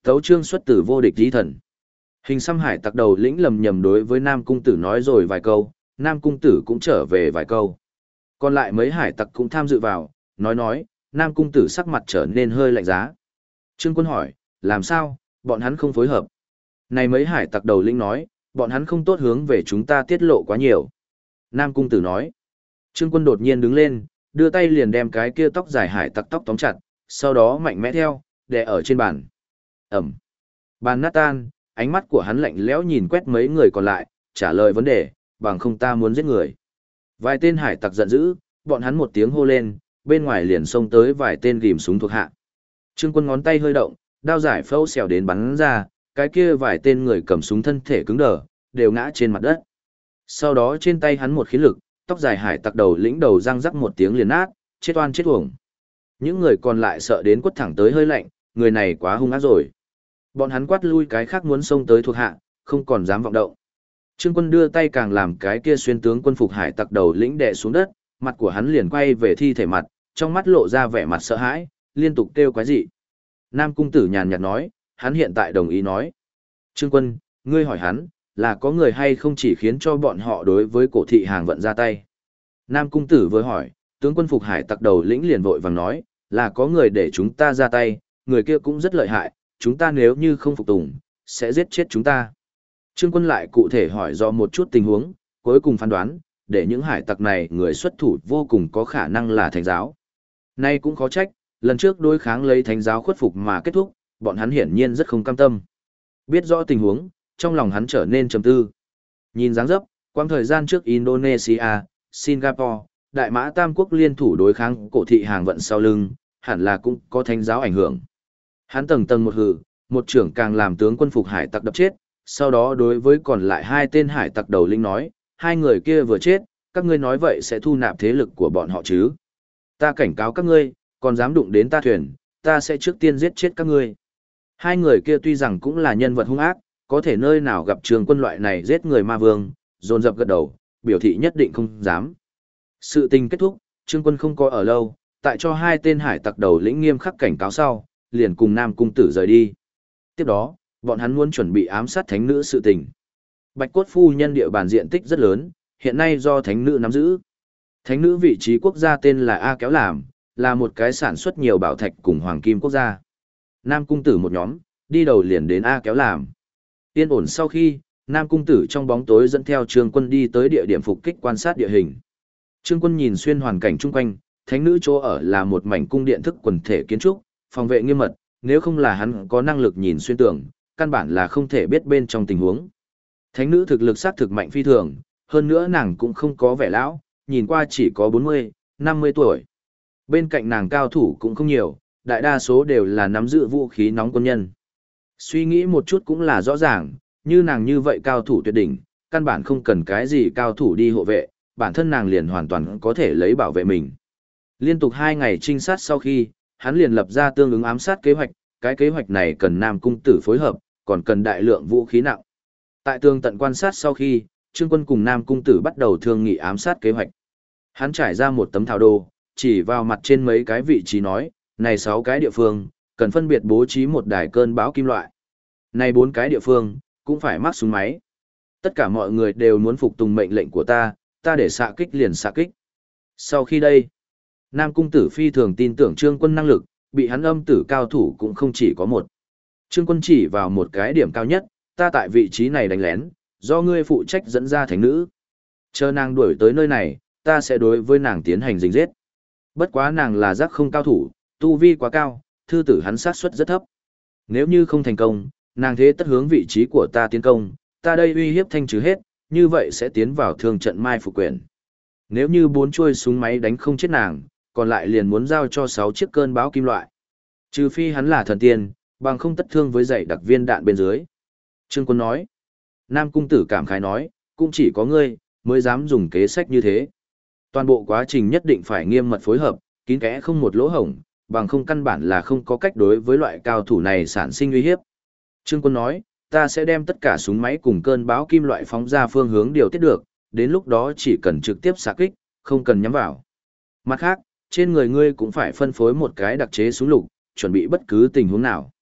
Tấu chương xuất từ vô địch chí thần. Hình xăm hải tặc đầu lĩnh lầm nhầm đối với Nam Cung Tử nói rồi vài câu, Nam Cung Tử cũng trở về vài câu. Còn lại mấy hải tặc cũng tham dự vào, nói, Nam Cung Tử sắc mặt trở nên hơi lạnh giá. Trương Quân hỏi, làm sao, bọn hắn không phối hợp. Này mấy hải tặc đầu lĩnh nói, bọn hắn không tốt hướng về chúng ta tiết lộ quá nhiều. Nam Cung Tử nói, Trương Quân đột nhiên đứng lên, đưa tay liền đem cái kia tóc dài hải tặc tóc tóm chặt, sau đó mạnh mẽ theo, đè ở trên bàn. Ẩm. Bàn nát tan, ánh mắt của hắn lạnh lẽo nhìn quét mấy người còn lại, trả lời vấn đề, bằng không ta muốn giết người. Vài tên hải tặc giận dữ, bọn hắn một tiếng hô lên, bên ngoài liền xông tới vài tên ghim súng thuộc hạ. Trương Quân ngón tay hơi động, đao giải phẫu xẻo đến bắn ra, cái kia vài tên người cầm súng thân thể cứng đờ, đều ngã trên mặt đất. Sau đó trên tay hắn một khí lực, tóc dài hải tặc đầu lĩnh đầu răng rắc một tiếng liền nát, chết oan chết uổng. Những người còn lại sợ đến quất thẳng tới hơi lạnh, người này quá hung ác rồi. Bọn hắn quát lui cái khác muốn xông tới thuộc hạ, không còn dám vọng động. Trương Quân đưa tay càng làm cái kia xuyên tướng quân phục hải tặc đầu lĩnh đè xuống đất, mặt của hắn liền quay về thi thể mặt, trong mắt lộ ra vẻ mặt sợ hãi, liên tục kêu quái dị. Nam Cung Tử nhàn nhạt nói, hắn hiện tại đồng ý nói. Trương Quân, ngươi hỏi hắn, là có người hay không chỉ khiến cho bọn họ đối với cổ thị hàng vận ra tay. Nam Cung Tử vừa hỏi, tướng quân phục hải tặc đầu lĩnh liền vội vàng nói, là có người để chúng ta ra tay, người kia cũng rất lợi hại, chúng ta nếu như không phục tùng, sẽ giết chết chúng ta. Trương Quân lại cụ thể hỏi do một chút tình huống, cuối cùng phán đoán, để những hải tặc này người xuất thủ vô cùng có khả năng là thánh giáo. Nay cũng khó trách, lần trước đối kháng lấy thánh giáo khuất phục mà kết thúc, bọn hắn hiển nhiên rất không cam tâm. Biết rõ tình huống, trong lòng hắn trở nên trầm tư. Nhìn dáng dấp, quãng thời gian trước Indonesia, Singapore, Đại Mã Tam Quốc liên thủ đối kháng cổ thị hàng vận sau lưng, hẳn là cũng có thánh giáo ảnh hưởng. Hắn tầng tầng một hử, một trưởng càng làm tướng quân phục hải tặc đập chết, sau đó đối với còn lại hai tên hải tặc đầu lĩnh nói, hai người kia vừa chết, các ngươi nói vậy sẽ thu nạp thế lực của bọn họ chứ. Ta cảnh cáo các ngươi, còn dám đụng đến ta thuyền, ta sẽ trước tiên giết chết các ngươi. Hai người kia tuy rằng cũng là nhân vật hung ác, có thể nơi nào gặp Trương Quân loại này giết người ma vương, dồn dập gật đầu, biểu thị nhất định không dám. Sự tình kết thúc, Trương Quân không có ở lâu, tại cho hai tên hải tặc đầu lĩnh nghiêm khắc cảnh cáo sau, liền cùng Nam Cung Tử rời đi. Tiếp đó, bọn hắn muốn chuẩn bị ám sát thánh nữ sự tình. Bạch Cốt phu nhân địa bàn diện tích rất lớn, hiện nay do thánh nữ nắm giữ. Thánh nữ vị trí quốc gia tên là A Kéo Làm, là một cái sản xuất nhiều bảo thạch cùng hoàng kim quốc gia. Nam Cung Tử một nhóm, đi đầu liền đến A Kéo Làm. Yên ổn sau khi, Nam Cung Tử trong bóng tối dẫn theo Trương Quân đi tới địa điểm phục kích quan sát địa hình. Trương Quân nhìn xuyên hoàn cảnh chung quanh, thánh nữ chỗ ở là một mảnh cung điện thức quần thể kiến trúc, phòng vệ nghiêm mật, nếu không là hắn có năng lực nhìn xuyên tường, căn bản là không thể biết bên trong tình huống. Thánh nữ thực lực sát thực mạnh phi thường, hơn nữa nàng cũng không có vẻ lão, nhìn qua chỉ có 40, 50 tuổi. Bên cạnh nàng cao thủ cũng không nhiều, đại đa số đều là nắm giữ vũ khí nóng quân nhân. Suy nghĩ một chút cũng là rõ ràng, như nàng như vậy cao thủ tuyệt đỉnh, căn bản không cần cái gì cao thủ đi hộ vệ, bản thân nàng liền hoàn toàn có thể lấy bảo vệ mình. Liên tục 2 ngày trinh sát sau khi, hắn liền lập ra tương ứng ám sát kế hoạch, cái kế hoạch này cần Nam Cung Tử phối hợp, còn cần đại lượng vũ khí nặng. Tại tường tận quan sát sau khi, Trương Quân cùng Nam Cung Tử bắt đầu thương nghị ám sát kế hoạch. Hắn trải ra một tấm thảo đồ, chỉ vào mặt trên mấy cái vị trí nói, này 6 cái địa phương, cần phân biệt bố trí một đài cơn bão kim loại. Này 4 cái địa phương, cũng phải mắc súng máy. Tất cả mọi người đều muốn phục tùng mệnh lệnh của ta để xạ kích liền xạ kích. Sau khi đây, Nam Cung Tử phi thường tin tưởng Trương Quân năng lực, bị hắn âm tử cao thủ cũng không chỉ có một. Trương Quân chỉ vào một cái điểm cao nhất, ta tại vị trí này đánh lén, do ngươi phụ trách dẫn ra thánh nữ. Chờ nàng đuổi tới nơi này, ta sẽ đối với nàng tiến hành dính giết. Bất quá nàng là giác không cao thủ, tu vi quá cao, thư tử hắn sát suất rất thấp. Nếu như không thành công, nàng thế tất hướng vị trí của ta tiến công, ta đây uy hiếp thanh trừ hết, như vậy sẽ tiến vào thương trận mai phục quyền. Nếu như 4 chuôi súng máy đánh không chết nàng, còn lại liền muốn giao cho 6 chiếc cơn bão kim loại. Trừ phi hắn là thần tiên, bằng không tất thương với dạy đặc viên đạn bên dưới. Trương Quân nói. Nam Cung Tử cảm khái nói, cũng chỉ có ngươi mới dám dùng kế sách như thế. Toàn bộ quá trình nhất định phải nghiêm mật phối hợp, kín kẽ không một lỗ hổng, bằng không căn bản là không có cách đối với loại cao thủ này sản sinh uy hiếp. Trương Quân nói, ta sẽ đem tất cả súng máy cùng cơn bão kim loại phóng ra phương hướng điều tiết được, đến lúc đó chỉ cần trực tiếp xạ kích, không cần nhắm vào. Mặt khác, trên người ngươi cũng phải phân phối một cái đặc chế súng lục, chuẩn bị bất cứ tình huống nào.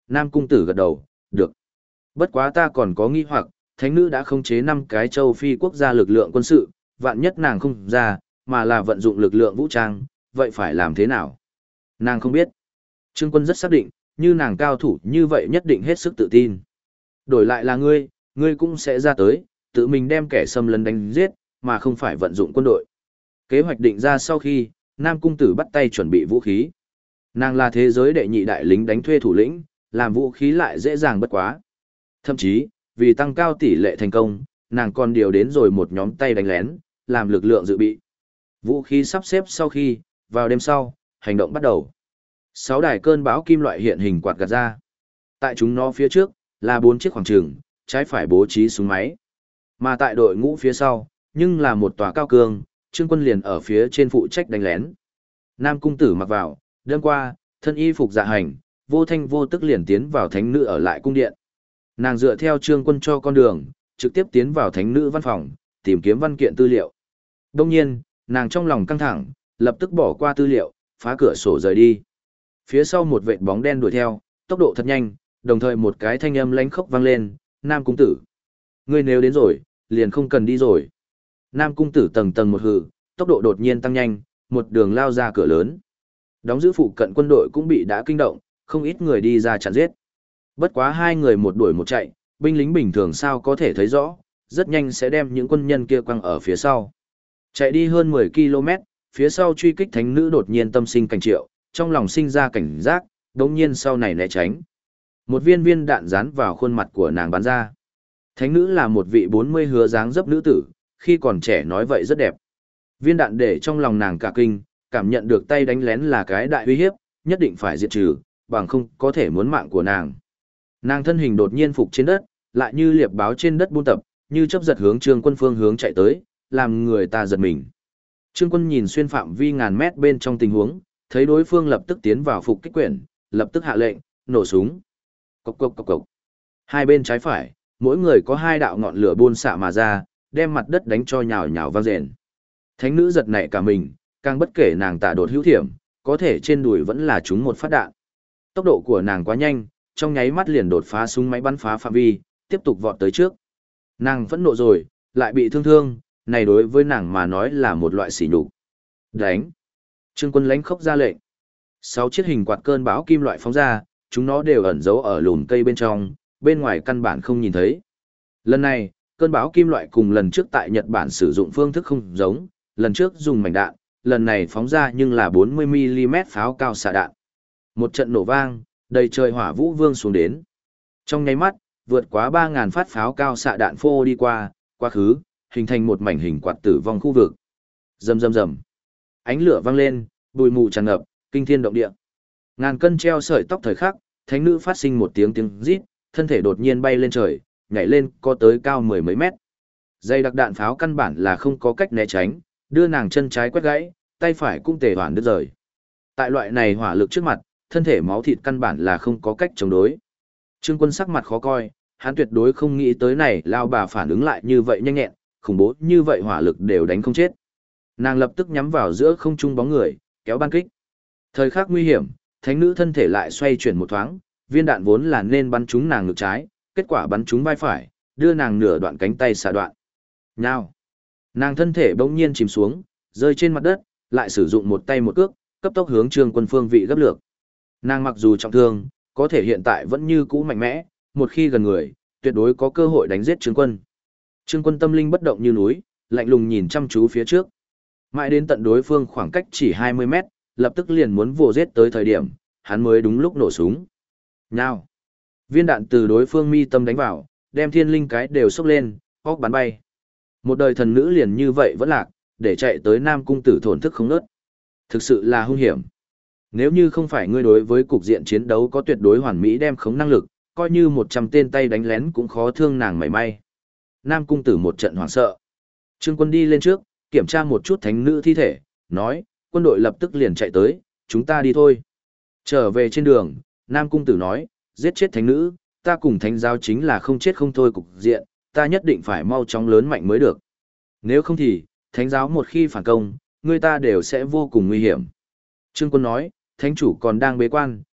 Nam cung tử gật đầu, được. Bất quá ta còn có nghi hoặc, thánh nữ đã khống chế 5 cái châu phi quốc gia lực lượng quân sự, vạn nhất nàng không ra, mà là vận dụng lực lượng vũ trang, vậy phải làm thế nào? Nàng không biết. Trương Quân rất xác định, như nàng cao thủ như vậy nhất định hết sức tự tin. Đổi lại là ngươi cũng sẽ ra tới, tự mình đem kẻ xâm lấn đánh giết, mà không phải vận dụng quân đội. Kế hoạch định ra sau khi, Nam Cung Tử bắt tay chuẩn bị vũ khí. Nàng là thế giới đệ nhị đại lính đánh thuê thủ lĩnh, làm vũ khí lại dễ dàng bất quá. Thậm chí, vì tăng cao tỷ lệ thành công, nàng còn điều đến rồi một nhóm tay đánh lén, làm lực lượng dự bị. Vũ khí sắp xếp sau khi, vào đêm sau, hành động bắt đầu. 6 đài cơn bão kim loại hiện hình quạt gạt ra. Tại chúng nó phía trước, là 4 chiếc khoảng trường, trái phải bố trí súng máy. Mà tại đội ngũ phía sau, nhưng là một tòa cao cương, Trương Quân liền ở phía trên phụ trách đánh lén. Nam Cung Tử mặc vào, đêm qua, thân y phục dạ hành, vô thanh vô tức liền tiến vào thánh nữ ở lại cung điện. Nàng dựa theo Trương Quân cho con đường, trực tiếp tiến vào thánh nữ văn phòng, tìm kiếm văn kiện tư liệu. Đông nhiên, nàng trong lòng căng thẳng, lập tức bỏ qua tư liệu, phá cửa sổ rời đi. Phía sau một vệt bóng đen đuổi theo, tốc độ thật nhanh, đồng thời một cái thanh âm lánh khốc vang lên, Nam Cung Tử. Ngươi nếu đến rồi, liền không cần đi rồi. Nam Cung Tử tầng tầng một hừ, tốc độ đột nhiên tăng nhanh, một đường lao ra cửa lớn. Đóng giữ phụ cận quân đội cũng bị đã kinh động, không ít người đi ra chặn giết. Bất quá hai người một đuổi một chạy, binh lính bình thường sao có thể thấy rõ, rất nhanh sẽ đem những quân nhân kia quăng ở phía sau. Chạy đi hơn 10 km, phía sau truy kích thánh nữ đột nhiên tâm sinh cảnh triệu, trong lòng sinh ra cảnh giác, đống nhiên sau này né tránh. Một viên đạn dán vào khuôn mặt của nàng bắn ra. Thánh nữ là một vị 40 hứa dáng dấp nữ tử, khi còn trẻ nói vậy rất đẹp. Viên đạn để trong lòng nàng cả kinh, cảm nhận được tay đánh lén là cái đại uy hiếp, nhất định phải diệt trừ, bằng không có thể muốn mạng của nàng. Nàng thân hình đột nhiên phục trên đất, lại như liệp báo trên đất buôn tập, như chớp giật hướng Trương Quân phương hướng chạy tới, làm người ta giật mình. Trương Quân nhìn xuyên phạm vi ngàn mét bên trong tình huống, thấy đối phương lập tức tiến vào phục kích quyển, lập tức hạ lệnh, nổ súng. Cộc cộc cộc cộc. Hai bên trái phải, mỗi người có 2 đạo ngọn lửa buôn xạ mà ra, đem mặt đất đánh cho nhào nhào vang rền. Thánh nữ giật nảy cả mình, càng bất kể nàng tả đột hữu thiểm, có thể trên đùi vẫn là trúng một phát đạn. Tốc độ của nàng quá nhanh, trong nháy mắt liền đột phá súng máy bắn phá phạm vi, tiếp tục vọt tới trước. Nàng phẫn nộ rồi, lại bị thương, này đối với nàng mà nói là một loại sỉ nhục. Đánh. Trương Quân lãnh khốc ra lệnh. 6 chiếc hình quạt cơn bão kim loại phóng ra, chúng nó đều ẩn giấu ở lùm cây bên trong, bên ngoài căn bản không nhìn thấy. Lần này, cơn bão kim loại cùng lần trước tại Nhật Bản sử dụng phương thức không giống, lần trước dùng mảnh đạn, lần này phóng ra nhưng là 40mm pháo cao xạ đạn. Một trận nổ vang, đầy trời hỏa vũ vương xuống đến. Trong nháy mắt, vượt quá 3.000 phát pháo cao xạ đạn phô đi qua, quá khứ, hình thành một mảnh hình quạt tử vong khu vực. Rầm rầm rầm. Ánh lửa vang lên, bụi mù tràn ngập, kinh thiên động địa. Ngàn cân treo sợi tóc thời khắc, thánh nữ phát sinh một tiếng rít, thân thể đột nhiên bay lên trời, nhảy lên có tới cao 10 mấy mét. Dây đặc đạn pháo căn bản là không có cách né tránh, đưa nàng chân trái quét gãy, tay phải cũng tề hoàn đứt rời. Tại loại này hỏa lực trước mặt, thân thể máu thịt căn bản là không có cách chống đối. Trương Quân sắc mặt khó coi, hắn tuyệt đối không nghĩ tới này lao bà phản ứng lại như vậy nhanh nhẹn, khủng bố như vậy hỏa lực đều đánh không chết. Nàng lập tức nhắm vào giữa không trung bóng người, kéo ban kích. Thời khắc nguy hiểm, thánh nữ thân thể lại xoay chuyển một thoáng, viên đạn vốn là nên bắn trúng nàng ngực trái, kết quả bắn trúng vai phải, đưa nàng nửa đoạn cánh tay xả đoạn. Nhao. Nàng thân thể bỗng nhiên chìm xuống, rơi trên mặt đất, lại sử dụng một tay một cước, cấp tốc hướng Trương Quân phương vị gấp lược. Nàng mặc dù trọng thương, có thể hiện tại vẫn như cũ mạnh mẽ, một khi gần người, tuyệt đối có cơ hội đánh giết Trương Quân. Trương Quân tâm linh bất động như núi, lạnh lùng nhìn chăm chú phía trước. Mãi đến tận đối phương khoảng cách chỉ 20 mét, lập tức liền muốn vồ giết tới thời điểm, hắn mới đúng lúc nổ súng. Nhao. Viên đạn từ đối phương mi tâm đánh vào, đem thiên linh cái đều sốc lên, óc bắn bay. Một đời thần nữ liền như vậy vẫn lạc, để chạy tới Nam Cung Tử thổn thức không nớt. Thực sự là hung hiểm. Nếu như không phải ngươi đối với cục diện chiến đấu có tuyệt đối hoàn mỹ đem khống năng lực, coi như 100 tên tay đánh lén cũng khó thương nàng mảy may. Nam Cung Tử một trận hoảng sợ. Trương Quân đi lên trước, kiểm tra một chút thánh nữ thi thể, nói, quân đội lập tức liền chạy tới, chúng ta đi thôi. Trở về trên đường, Nam Cung Tử nói, giết chết thánh nữ, ta cùng thánh giáo chính là không chết không thôi cục diện, ta nhất định phải mau chóng lớn mạnh mới được. Nếu không thì, thánh giáo một khi phản công, người ta đều sẽ vô cùng nguy hiểm. Trương Quân nói, thánh chủ còn đang bế quan,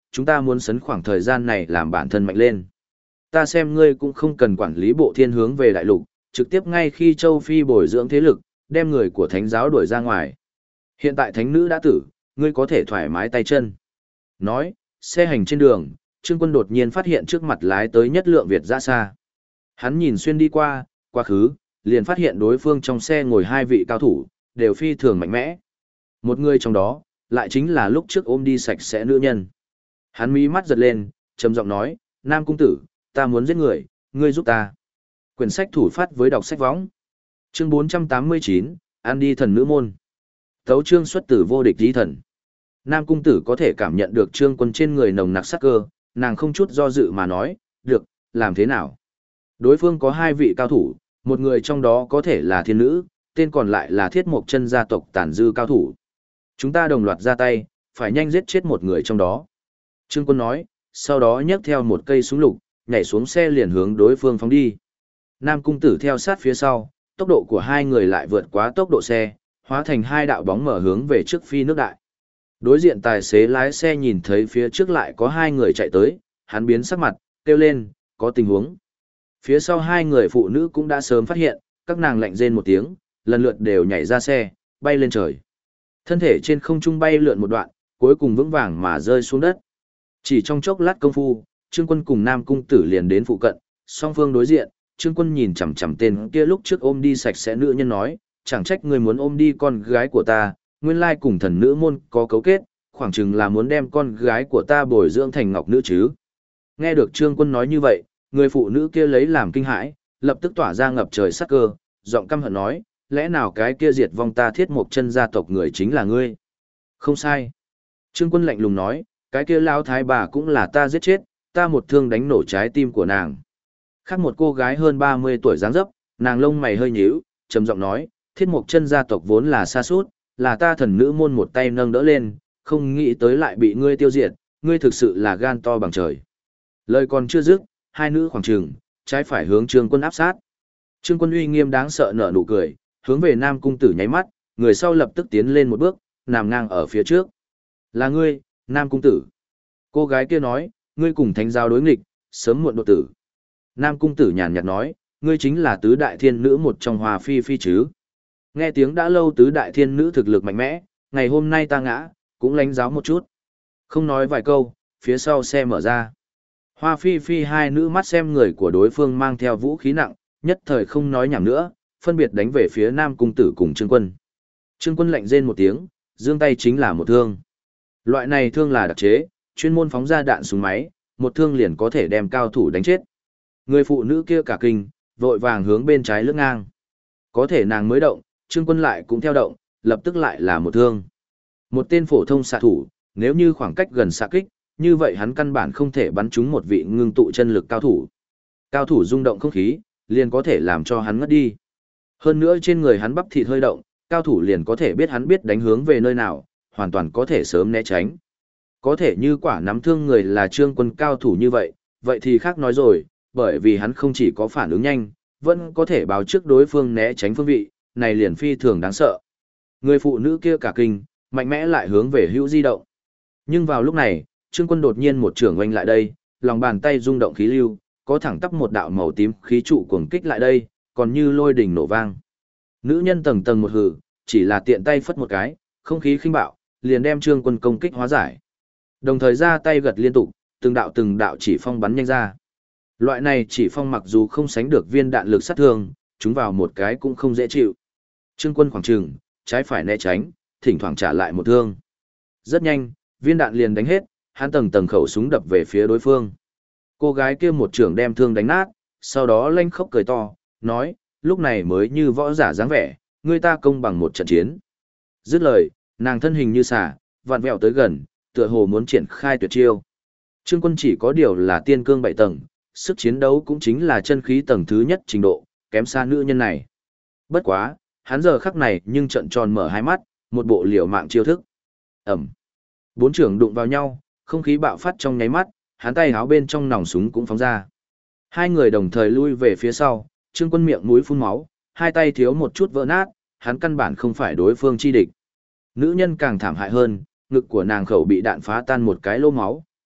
chúng ta muốn sấn khoảng thời gian này làm bản thân mạnh lên. Ta xem ngươi cũng không cần quản lý bộ thiên hướng về đại lục, trực tiếp ngay khi châu Phi bồi dưỡng thế lực, đem người của thánh giáo đuổi ra ngoài. Hiện tại thánh nữ đã tử, ngươi có thể thoải mái tay chân. Nói, xe hành trên đường, Trương Quân đột nhiên phát hiện trước mặt lái tới nhất lượng Việt ra xa. Hắn nhìn xuyên đi qua, quá khứ, liền phát hiện đối phương trong xe ngồi hai vị cao thủ, đều phi thường mạnh mẽ. Một người trong đó, lại chính là lúc trước ôm đi sạch sẽ nữ nhân. Hắn mí mắt giật lên, trầm giọng nói, Nam Cung Tử, ta muốn giết người, ngươi giúp ta. Quyển sách thủ phát với đọc sách võng. Chương 489, An đi thần nữ môn. Tấu chương xuất tử vô địch lý thần. Nam Cung Tử có thể cảm nhận được Trương Quân trên người nồng nặc sát cơ, nàng không chút do dự mà nói, được, làm thế nào? Đối phương có hai vị cao thủ, một người trong đó có thể là thiên nữ, tên còn lại là thiết mộc chân gia tộc tàn dư cao thủ. Chúng ta đồng loạt ra tay, phải nhanh giết chết một người trong đó. Trương Quân nói, sau đó nhấc theo một cây súng lục, nhảy xuống xe liền hướng đối phương phóng đi. Nam Cung Tử theo sát phía sau, tốc độ của hai người lại vượt quá tốc độ xe, hóa thành hai đạo bóng mở hướng về trước phi nước đại. Đối diện tài xế lái xe nhìn thấy phía trước lại có hai người chạy tới, hắn biến sắc mặt, kêu lên, có tình huống. Phía sau hai người phụ nữ cũng đã sớm phát hiện, các nàng lạnh rên một tiếng, lần lượt đều nhảy ra xe, bay lên trời. Thân thể trên không trung bay lượn một đoạn, cuối cùng vững vàng mà rơi xuống đất. Chỉ trong chốc lát công phu, Trương Quân cùng Nam Cung Tử liền đến phụ cận, song phương đối diện, Trương Quân nhìn chằm chằm tên kia lúc trước ôm đi sạch sẽ nữ nhân nói, chẳng trách người muốn ôm đi con gái của ta, nguyên lai cùng thần nữ môn có cấu kết, khoảng chừng là muốn đem con gái của ta bồi dưỡng thành ngọc nữ chứ. Nghe được Trương Quân nói như vậy, người phụ nữ kia lấy làm kinh hãi, lập tức tỏa ra ngập trời sát cơ, giọng căm hận nói, lẽ nào cái kia diệt vong ta thiết mộc chân gia tộc người chính là ngươi? Không sai. Trương Quân lạnh lùng nói, cái kia lão thái bà cũng là ta giết chết, ta một thương đánh nổ trái tim của nàng. Khác một cô gái hơn 30 tuổi dáng dấp, nàng lông mày hơi nhíu, trầm giọng nói, thiết mộc chân gia tộc vốn là sa sút, là ta thần nữ môn một tay nâng đỡ lên, không nghĩ tới lại bị ngươi tiêu diệt, ngươi thực sự là gan to bằng trời. Lời còn chưa dứt, hai nữ khoảng trường, trái phải hướng Trương Quân áp sát. Trương Quân uy nghiêm đáng sợ nở nụ cười, hướng về Nam Cung Tử nháy mắt, người sau lập tức tiến lên một bước, nằm ngang ở phía trước. Là ngươi, Nam Cung Tử. Cô gái kia nói, ngươi cùng thánh giáo đối nghịch, sớm muộn độ tử. Nam Cung Tử nhàn nhạt nói, ngươi chính là tứ đại thiên nữ một trong Hòa Phi Phi chứ. Nghe tiếng đã lâu tứ đại thiên nữ thực lực mạnh mẽ, ngày hôm nay ta ngã, cũng lánh giáo một chút. Không nói vài câu, phía sau xe mở ra. Hoa Phi Phi hai nữ mắt xem người của đối phương mang theo vũ khí nặng, nhất thời không nói nhảm nữa, phân biệt đánh về phía Nam Cung Tử cùng Trương Quân. Trương Quân lạnh rên một tiếng, giương tay chính là một thương. Loại này thương là đặc chế, chuyên môn phóng ra đạn súng máy, một thương liền có thể đem cao thủ đánh chết. Người phụ nữ kia cả kinh, vội vàng hướng bên trái lướt ngang. Có thể nàng mới động, Trương Quân lại cũng theo động, lập tức lại là một thương. Một tên phổ thông xạ thủ, nếu như khoảng cách gần xạ kích, như vậy hắn căn bản không thể bắn trúng một vị ngưng tụ chân lực cao thủ. Cao thủ rung động không khí, liền có thể làm cho hắn ngất đi. Hơn nữa trên người hắn bắp thịt hơi động, cao thủ liền có thể biết hắn biết đánh hướng về nơi nào, hoàn toàn có thể sớm né tránh. Có thể như quả nắm thương người là Trương Quân cao thủ như vậy, vậy thì khác nói rồi, bởi vì hắn không chỉ có phản ứng nhanh, vẫn có thể báo trước đối phương né tránh phương vị, này liền phi thường đáng sợ. Người phụ nữ kia cả kinh, mạnh mẽ lại hướng về hữu di động. Nhưng vào lúc này, Trương Quân đột nhiên một trưởng oanh lại đây, lòng bàn tay rung động khí lưu, có thẳng tắp một đạo màu tím khí trụ cuồng kích lại đây, còn như lôi đình nổ vang. Nữ nhân tầng tầng một hử, chỉ là tiện tay phất một cái, không khí khinh bạo, liền đem Trương Quân công kích hóa giải. Đồng thời ra tay gật liên tục, từng đạo chỉ phong bắn nhanh ra. Loại này chỉ phong mặc dù không sánh được viên đạn lực sát thương, chúng vào một cái cũng không dễ chịu. Trương Quân khoảng trừng, trái phải né tránh, thỉnh thoảng trả lại một thương. Rất nhanh, viên đạn liền đánh hết, hắn tầng khẩu súng đập về phía đối phương. Cô gái kia một trưởng đem thương đánh nát, sau đó lanh khóc cười to, nói, lúc này mới như võ giả dáng vẻ, người ta công bằng một trận chiến. Dứt lời, nàng thân hình như xà, vặn vẹo tới gần, tựa hồ muốn triển khai tuyệt chiêu. Trương Quân chỉ có điều là tiên cương 7 tầng, sức chiến đấu cũng chính là chân khí tầng thứ nhất trình độ, kém xa nữ nhân này. Bất quá, hắn giờ khắc này nhưng trận tròn mở hai mắt, một bộ liều mạng chiêu thức. Ẩm. Bốn trưởng đụng vào nhau, không khí bạo phát trong nháy mắt, hắn tay háo bên trong nòng súng cũng phóng ra. Hai người đồng thời lui về phía sau, Trương Quân miệng mũi phun máu, hai tay thiếu một chút vỡ nát, hắn căn bản không phải đối phương chi địch. Nữ nhân càng thảm hại hơn, ngực của nàng khẩu bị đạn phá tan một cái lỗ máu,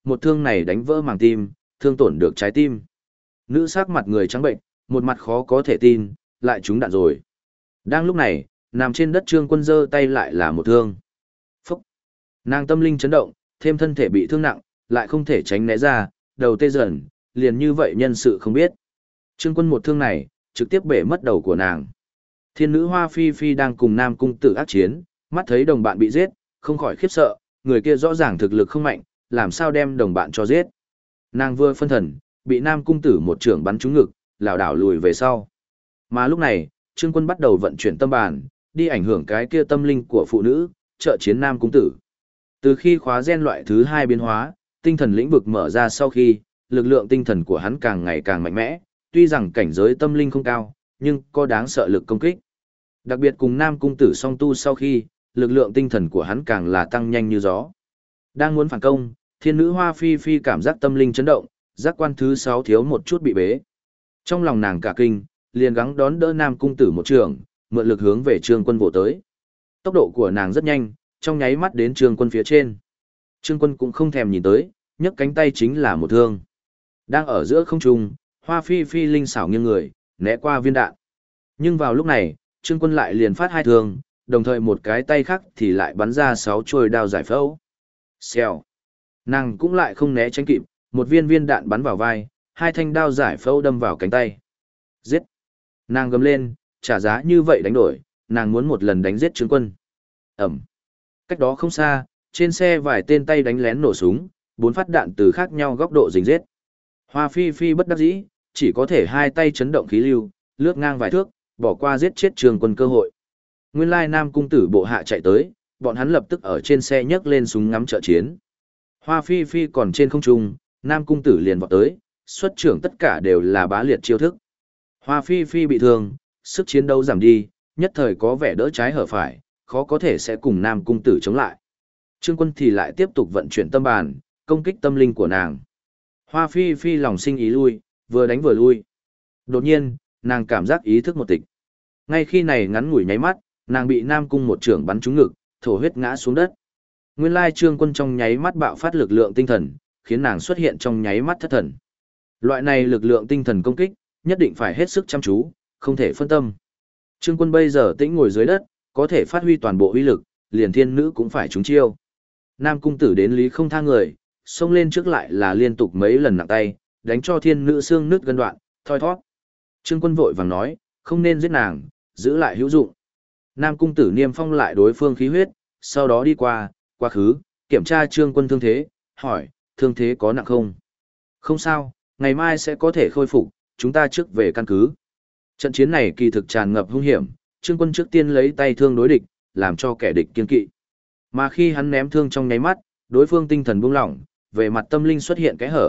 một thương này đánh vỡ màng tim, thương tổn được trái tim. Nữ sắc mặt người trắng bệnh, một mặt khó có thể tin, lại trúng đạn rồi. Đang lúc này, nằm trên đất Trương Quân giơ tay lại là một thương. Phúc! Nàng tâm linh chấn động, thêm thân thể bị thương nặng, lại không thể tránh né ra, đầu tê dần, liền như vậy nhân sự không biết. Trương Quân một thương này, trực tiếp bể mất đầu của nàng. Thiên nữ Hoa Phi Phi đang cùng Nam Cung Tử ác chiến, mắt thấy đồng bạn bị giết, không khỏi khiếp sợ, người kia rõ ràng thực lực không mạnh, làm sao đem đồng bạn cho giết. Nàng vừa phân thần, bị Nam Cung Tử một chưởng bắn trúng ngực, lảo đảo lùi về sau. Mà lúc này, Trương Quân bắt đầu vận chuyển tâm bàn, đi ảnh hưởng cái kia tâm linh của phụ nữ, trợ chiến Nam Cung Tử. Từ khi khóa gen loại thứ 2 biến hóa, tinh thần lĩnh vực mở ra sau khi, lực lượng tinh thần của hắn càng ngày càng mạnh mẽ, tuy rằng cảnh giới tâm linh không cao, nhưng có đáng sợ lực công kích. Đặc biệt cùng Nam Cung Tử song tu sau khi, lực lượng tinh thần của hắn càng là tăng nhanh như gió. Đang muốn phản công, thiên nữ Hoa Phi Phi cảm giác tâm linh chấn động, giác quan thứ 6 thiếu một chút bị bế. Trong lòng nàng cả kinh, liền gắng đón đỡ Nam Cung Tử một trường, mượn lực hướng về Trương Quân vỗ tới. Tốc độ của nàng rất nhanh, trong nháy mắt đến Trương Quân phía trên. Trương Quân cũng không thèm nhìn tới, nhấc cánh tay chính là một thương. Đang ở giữa không trung, Hoa Phi Phi linh xảo nghiêng người, né qua viên đạn. Nhưng vào lúc này, Trương Quân lại liền phát 2 thương, đồng thời một cái tay khác thì lại bắn ra 6 chuôi đao giải phẫu. Xèo. Nàng cũng lại không né tránh kịp, một viên đạn bắn vào vai, 2 thanh đao giải phẫu đâm vào cánh tay. Giết. Nàng gầm lên, trả giá như vậy đánh đổi, nàng muốn một lần đánh giết Trương Quân. Ẩm. Cách đó không xa, trên xe vài tên tay đánh lén nổ súng, 4 phát đạn từ khác nhau góc độ dính giết. Hoa Phi Phi bất đắc dĩ, chỉ có thể 2 tay chấn động khí lưu, lướt ngang vài thước, bỏ qua giết chết Trương Quân cơ hội. Nguyên lai Nam Cung Tử bộ hạ chạy tới, bọn hắn lập tức ở trên xe nhấc lên súng ngắm trợ chiến. Hoa Phi Phi còn trên không trung, Nam Cung Tử liền vọt tới, xuất trưởng tất cả đều là bá liệt chiêu thức. Hoa Phi Phi bị thương, sức chiến đấu giảm đi, nhất thời có vẻ đỡ trái hở phải, khó có thể sẽ cùng Nam Cung Tử chống lại. Trương Quân thì lại tiếp tục vận chuyển tâm bàn, công kích tâm linh của nàng. Hoa Phi Phi lòng sinh ý lui, vừa đánh vừa lui. Đột nhiên, nàng cảm giác ý thức một tịch. Ngay khi này ngắn ngủi nháy mắt, nàng bị Nam Cung một chưởng bắn trúng ngực, thổ huyết ngã xuống đất. Nguyên lai Trương Quân trong nháy mắt bạo phát lực lượng tinh thần, khiến nàng xuất hiện trong nháy mắt thất thần. Loại này lực lượng tinh thần công kích, nhất định phải hết sức chăm chú, không thể phân tâm. Trương Quân bây giờ tĩnh ngồi dưới đất, có thể phát huy toàn bộ uy lực, liền thiên nữ cũng phải trúng chiêu. Nam Cung Tử đến lý không tha người, xông lên trước lại là liên tục mấy lần nặng tay, đánh cho thiên nữ xương nứt gân đoạn, thoi thoát. Trương Quân vội vàng nói, không nên giết nàng, giữ lại hữu dụng. Nam Cung Tử niêm phong lại đối phương khí huyết, sau đó đi qua, quá khứ, kiểm tra Trương Quân thương thế, hỏi, thương thế có nặng không? Không sao, ngày mai sẽ có thể khôi phục, chúng ta trước về căn cứ. Trận chiến này kỳ thực tràn ngập hung hiểm, Trương Quân trước tiên lấy tay thương đối địch, làm cho kẻ địch kiên kỵ. Mà khi hắn ném thương trong nháy mắt, đối phương tinh thần buông lỏng, về mặt tâm linh xuất hiện cái hở.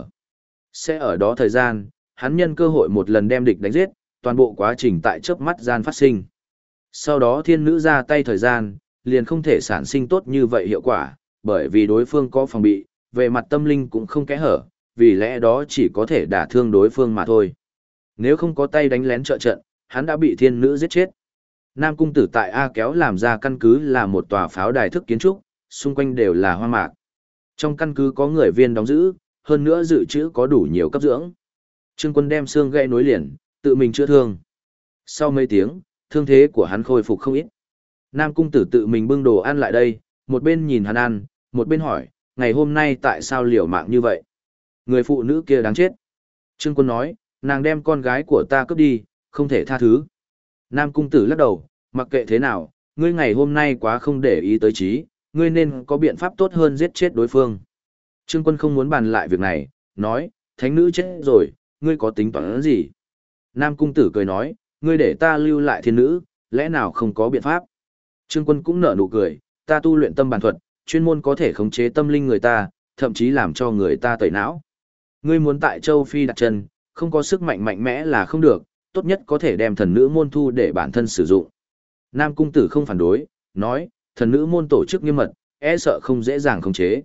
Sẽ ở đó thời gian, hắn nhân cơ hội một lần đem địch đánh giết, toàn bộ quá trình tại chớp mắt gian phát sinh. Sau đó thiên nữ ra tay thời gian, liền không thể sản sinh tốt như vậy hiệu quả, bởi vì đối phương có phòng bị, về mặt tâm linh cũng không kẽ hở, vì lẽ đó chỉ có thể đả thương đối phương mà thôi. Nếu không có tay đánh lén trợ trận, hắn đã bị thiên nữ giết chết. Nam Cung Tử tại A Kéo làm ra căn cứ là một tòa pháo đài thức kiến trúc, xung quanh đều là hoa mạc. Trong căn cứ có người viên đóng giữ, hơn nữa dự trữ có đủ nhiều cấp dưỡng. Trương Quân đem xương gãy nối liền, tự mình chữa thương. Sau mấy tiếng, thương thế của hắn khôi phục không ít. Nam Cung Tử tự mình bưng đồ ăn lại đây, một bên nhìn hắn ăn, một bên hỏi, ngày hôm nay tại sao liều mạng như vậy? Người phụ nữ kia đáng chết. Trương Quân nói, nàng đem con gái của ta cướp đi, không thể tha thứ. Nam Cung Tử lắc đầu, mặc kệ thế nào, ngươi ngày hôm nay quá không để ý tới trí, ngươi nên có biện pháp tốt hơn giết chết đối phương. Trương Quân không muốn bàn lại việc này, nói, thánh nữ chết rồi, ngươi có tính toán gì? Nam Cung Tử cười nói, ngươi để ta lưu lại thiên nữ, lẽ nào không có biện pháp? Trương Quân cũng nở nụ cười, ta tu luyện tâm bàn thuật, chuyên môn có thể khống chế tâm linh người ta, thậm chí làm cho người ta tẩy não. Ngươi muốn tại Châu Phi đặt chân, không có sức mạnh mạnh mẽ là không được, tốt nhất có thể đem thần nữ môn thu để bản thân sử dụng. Nam Cung Tử không phản đối, nói, thần nữ môn tổ chức nghiêm mật, e sợ không dễ dàng khống chế.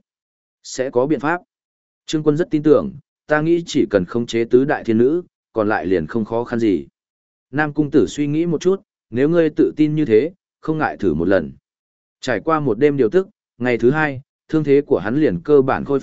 Sẽ có biện pháp. Trương Quân rất tin tưởng, ta nghĩ chỉ cần khống chế tứ đại thiên nữ, còn lại liền không khó khăn gì. Nam Cung Tử suy nghĩ một chút, nếu ngươi tự tin như thế, không ngại thử một lần. Trải qua một đêm điều tức, ngày thứ hai, thương thế của hắn liền cơ bản khôi phục,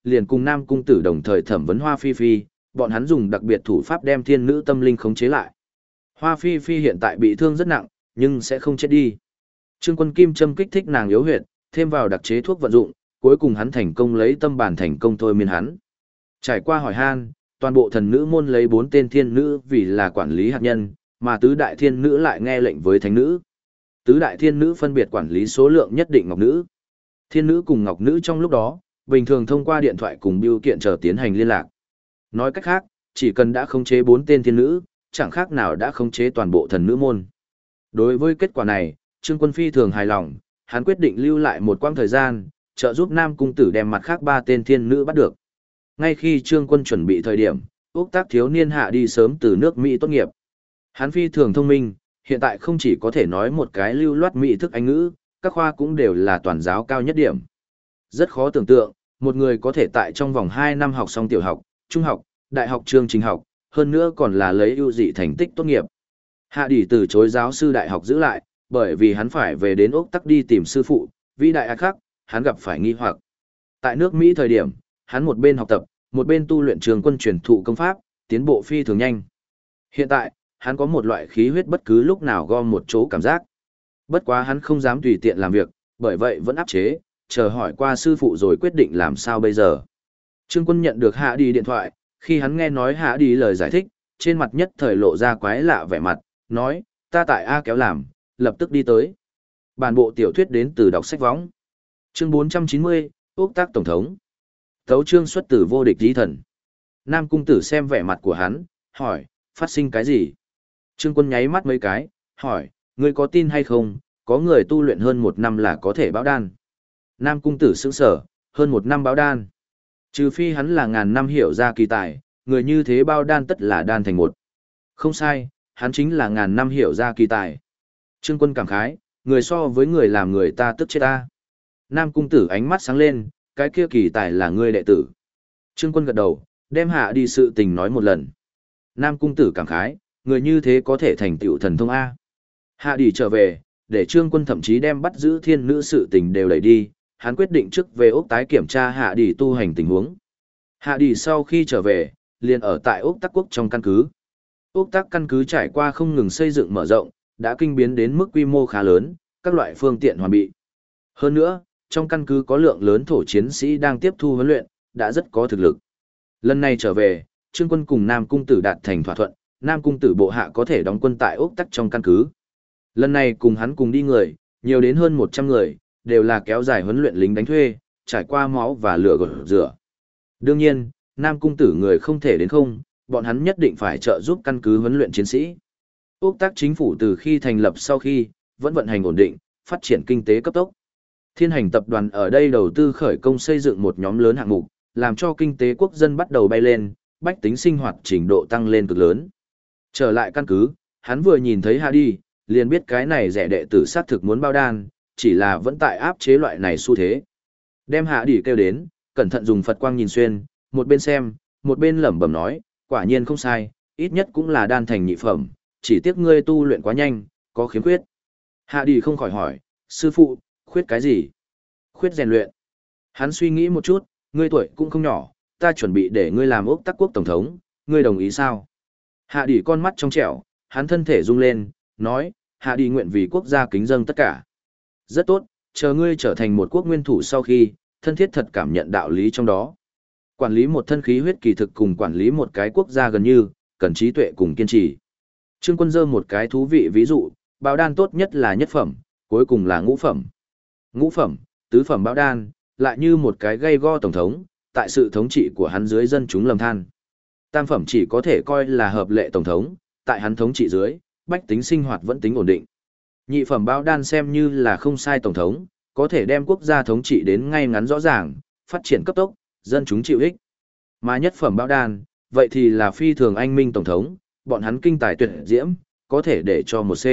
liền cùng Nam Cung Tử đồng thời thẩm vấn Hoa Phi Phi, bọn hắn dùng đặc biệt thủ pháp đem thiên nữ tâm linh khống chế lại. Hoa Phi Phi hiện tại bị thương rất nặng, nhưng sẽ không chết đi. Trương Quân kim châm kích thích nàng yếu huyệt, thêm vào đặc chế thuốc vận dụng, cuối cùng hắn thành công lấy tâm bản thành công thôi miên hắn. Trải qua hỏi han, toàn bộ thần nữ môn lấy 4 tên thiên nữ vì là quản lý hạt nhân, mà tứ đại thiên nữ lại nghe lệnh với thánh nữ. Tứ đại thiên nữ phân biệt quản lý số lượng nhất định ngọc nữ. Thiên nữ cùng ngọc nữ trong lúc đó, bình thường thông qua điện thoại cùng bưu kiện chờ tiến hành liên lạc. Nói cách khác, chỉ cần đã khống chế 4 tên thiên nữ, chẳng khác nào đã khống chế toàn bộ thần nữ môn. Đối với kết quả này, Trương Quân phi thường hài lòng, hắn quyết định lưu lại một quãng thời gian, trợ giúp Nam Cung Tử đem mặt khác 3 tên thiên nữ bắt được. Ngay khi Trương Quân chuẩn bị thời điểm, Úc Tác thiếu niên hạ đi sớm từ nước Mỹ tốt nghiệp. Hắn phi thường thông minh, hiện tại không chỉ có thể nói một cái lưu loát Mỹ thức Anh ngữ, các khoa cũng đều là toàn giáo cao nhất điểm. Rất khó tưởng tượng, một người có thể tại trong vòng 2 năm học xong tiểu học, trung học, đại học chương trình học, hơn nữa còn là lấy ưu dị thành tích tốt nghiệp. Hạ Đỉ từ chối giáo sư đại học giữ lại, bởi vì hắn phải về đến Úc Tắc đi tìm sư phụ, vĩ đại khác, hắn gặp phải nghi hoặc. Tại nước Mỹ thời điểm, hắn một bên học tập, một bên tu luyện Trường Quân truyền thụ công pháp, tiến bộ phi thường nhanh. Hiện tại, hắn có một loại khí huyết bất cứ lúc nào gom một chỗ cảm giác. Bất quá hắn không dám tùy tiện làm việc, bởi vậy vẫn áp chế, chờ hỏi qua sư phụ rồi quyết định làm sao bây giờ. Trương Quân nhận được Hạ Đi điện thoại, khi hắn nghe nói Hạ Đi lời giải thích, trên mặt nhất thời lộ ra quái lạ vẻ mặt, nói, ta tại A kéo làm, lập tức đi tới. Bản bộ tiểu thuyết đến từ đọc sách võng. Chương 490, Úc Tác Tổng thống. Tấu chương xuất từ vô địch di thần. Nam Cung Tử xem vẻ mặt của hắn, hỏi, phát sinh cái gì? Trương Quân nháy mắt mấy cái, hỏi, ngươi có tin hay không, có người tu luyện hơn 1 năm là có thể báo đan. Nam Cung Tử sững sở, hơn 1 năm báo đan. Trừ phi hắn là ngàn năm hiểu ra kỳ tài, người như thế bao đan tất là đan thành một. Không sai, hắn chính là ngàn năm hiểu ra kỳ tài. Trương Quân cảm khái, người so với người làm người ta tức chết ta. Nam Cung Tử ánh mắt sáng lên, cái kia kỳ tài là ngươi đệ tử. Trương Quân gật đầu, đem Hạ Đi sự tình nói một lần. Nam Cung Tử cảm khái, người như thế có thể thành tựu thần thông A. Hạ Đi trở về, để Trương Quân thậm chí đem bắt giữ thiên nữ sự tình đều đẩy đi, hắn quyết định trước về Úc tái kiểm tra Hạ Đi tu hành tình huống. Hạ Đi sau khi trở về, liền ở tại Úc Tắc Quốc trong căn cứ. Úc Tắc căn cứ trải qua không ngừng xây dựng mở rộng, đã kinh biến đến mức quy mô khá lớn, các loại phương tiện hoàn bị. Hơn nữa, trong căn cứ có lượng lớn thổ chiến sĩ đang tiếp thu huấn luyện, đã rất có thực lực. Lần này trở về, Trương Quân cùng Nam Cung Tử đạt thành thỏa thuận, Nam Cung Tử bộ hạ có thể đóng quân tại Úc Tắc trong căn cứ. Lần này cùng hắn cùng đi người, nhiều đến hơn 100 người, đều là kéo dài huấn luyện lính đánh thuê, trải qua máu và lửa gột rửa. Đương nhiên, Nam Cung Tử người không thể đến không, bọn hắn nhất định phải trợ giúp căn cứ huấn luyện chiến sĩ. Úc Tắc chính phủ từ khi thành lập sau khi, vẫn vận hành ổn định, phát triển kinh tế cấp tốc. Thiên Hành tập đoàn ở đây đầu tư khởi công xây dựng một nhóm lớn hạng mục, làm cho kinh tế quốc dân bắt đầu bay lên, bách tính sinh hoạt trình độ tăng lên cực lớn. Trở lại căn cứ, hắn vừa nhìn thấy Hạ Đi, liền biết cái này rẻ đệ tử xác thực muốn bao đan, chỉ là vẫn tại áp chế loại này xu thế. Đem Hạ Đi kêu đến, cẩn thận dùng Phật quang nhìn xuyên, một bên xem, một bên lẩm bẩm nói, quả nhiên không sai, ít nhất cũng là đan thành nhị phẩm, chỉ tiếc ngươi tu luyện quá nhanh, có khiếm khuyết. Hạ Đi không khỏi hỏi, sư phụ, khuyết cái gì? Khuyết rèn luyện. Hắn suy nghĩ một chút, ngươi tuổi cũng không nhỏ, ta chuẩn bị để ngươi làm Úc Tắc Quốc tổng thống, ngươi đồng ý sao? Hạ Đi con mắt trong trẻo, hắn thân thể rung lên, nói, Hạ Đi nguyện vì quốc gia kính dâng tất cả. Rất tốt, chờ ngươi trở thành một quốc nguyên thủ sau khi, thân thiết thật cảm nhận đạo lý trong đó. Quản lý một thân khí huyết kỳ thực cùng quản lý một cái quốc gia gần như, cần trí tuệ cùng kiên trì. Trương Quân dơ một cái thú vị ví dụ, báo đan tốt nhất là nhất phẩm, cuối cùng là ngũ phẩm. Ngũ phẩm, tứ phẩm báo đan, lại như một cái gây go tổng thống, tại sự thống trị của hắn dưới dân chúng lầm than. Tam phẩm chỉ có thể coi là hợp lệ tổng thống, tại hắn thống trị dưới, bách tính sinh hoạt vẫn tính ổn định. Nhị phẩm báo đan xem như là không sai tổng thống, có thể đem quốc gia thống trị đến ngay ngắn rõ ràng, phát triển cấp tốc, dân chúng chịu ích. Mà nhất phẩm báo đan, vậy thì là phi thường anh minh tổng thống, bọn hắn kinh tài tuyệt diễm, có thể để cho một C.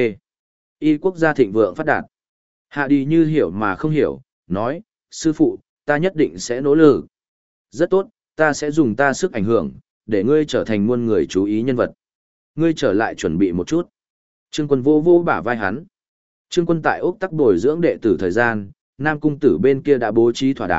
Y quốc gia thịnh vượng phát đạt. Hạ Đi như hiểu mà không hiểu, nói, sư phụ, ta nhất định sẽ nỗ lực. Rất tốt, ta sẽ dùng ta sức ảnh hưởng, để ngươi trở thành muôn người chú ý nhân vật. Ngươi trở lại chuẩn bị một chút. Trương Quân vô vô bả vai hắn. Trương Quân tại Úc Tắc bồi dưỡng đệ tử thời gian, Nam Cung Tử bên kia đã bố trí thỏa đáng,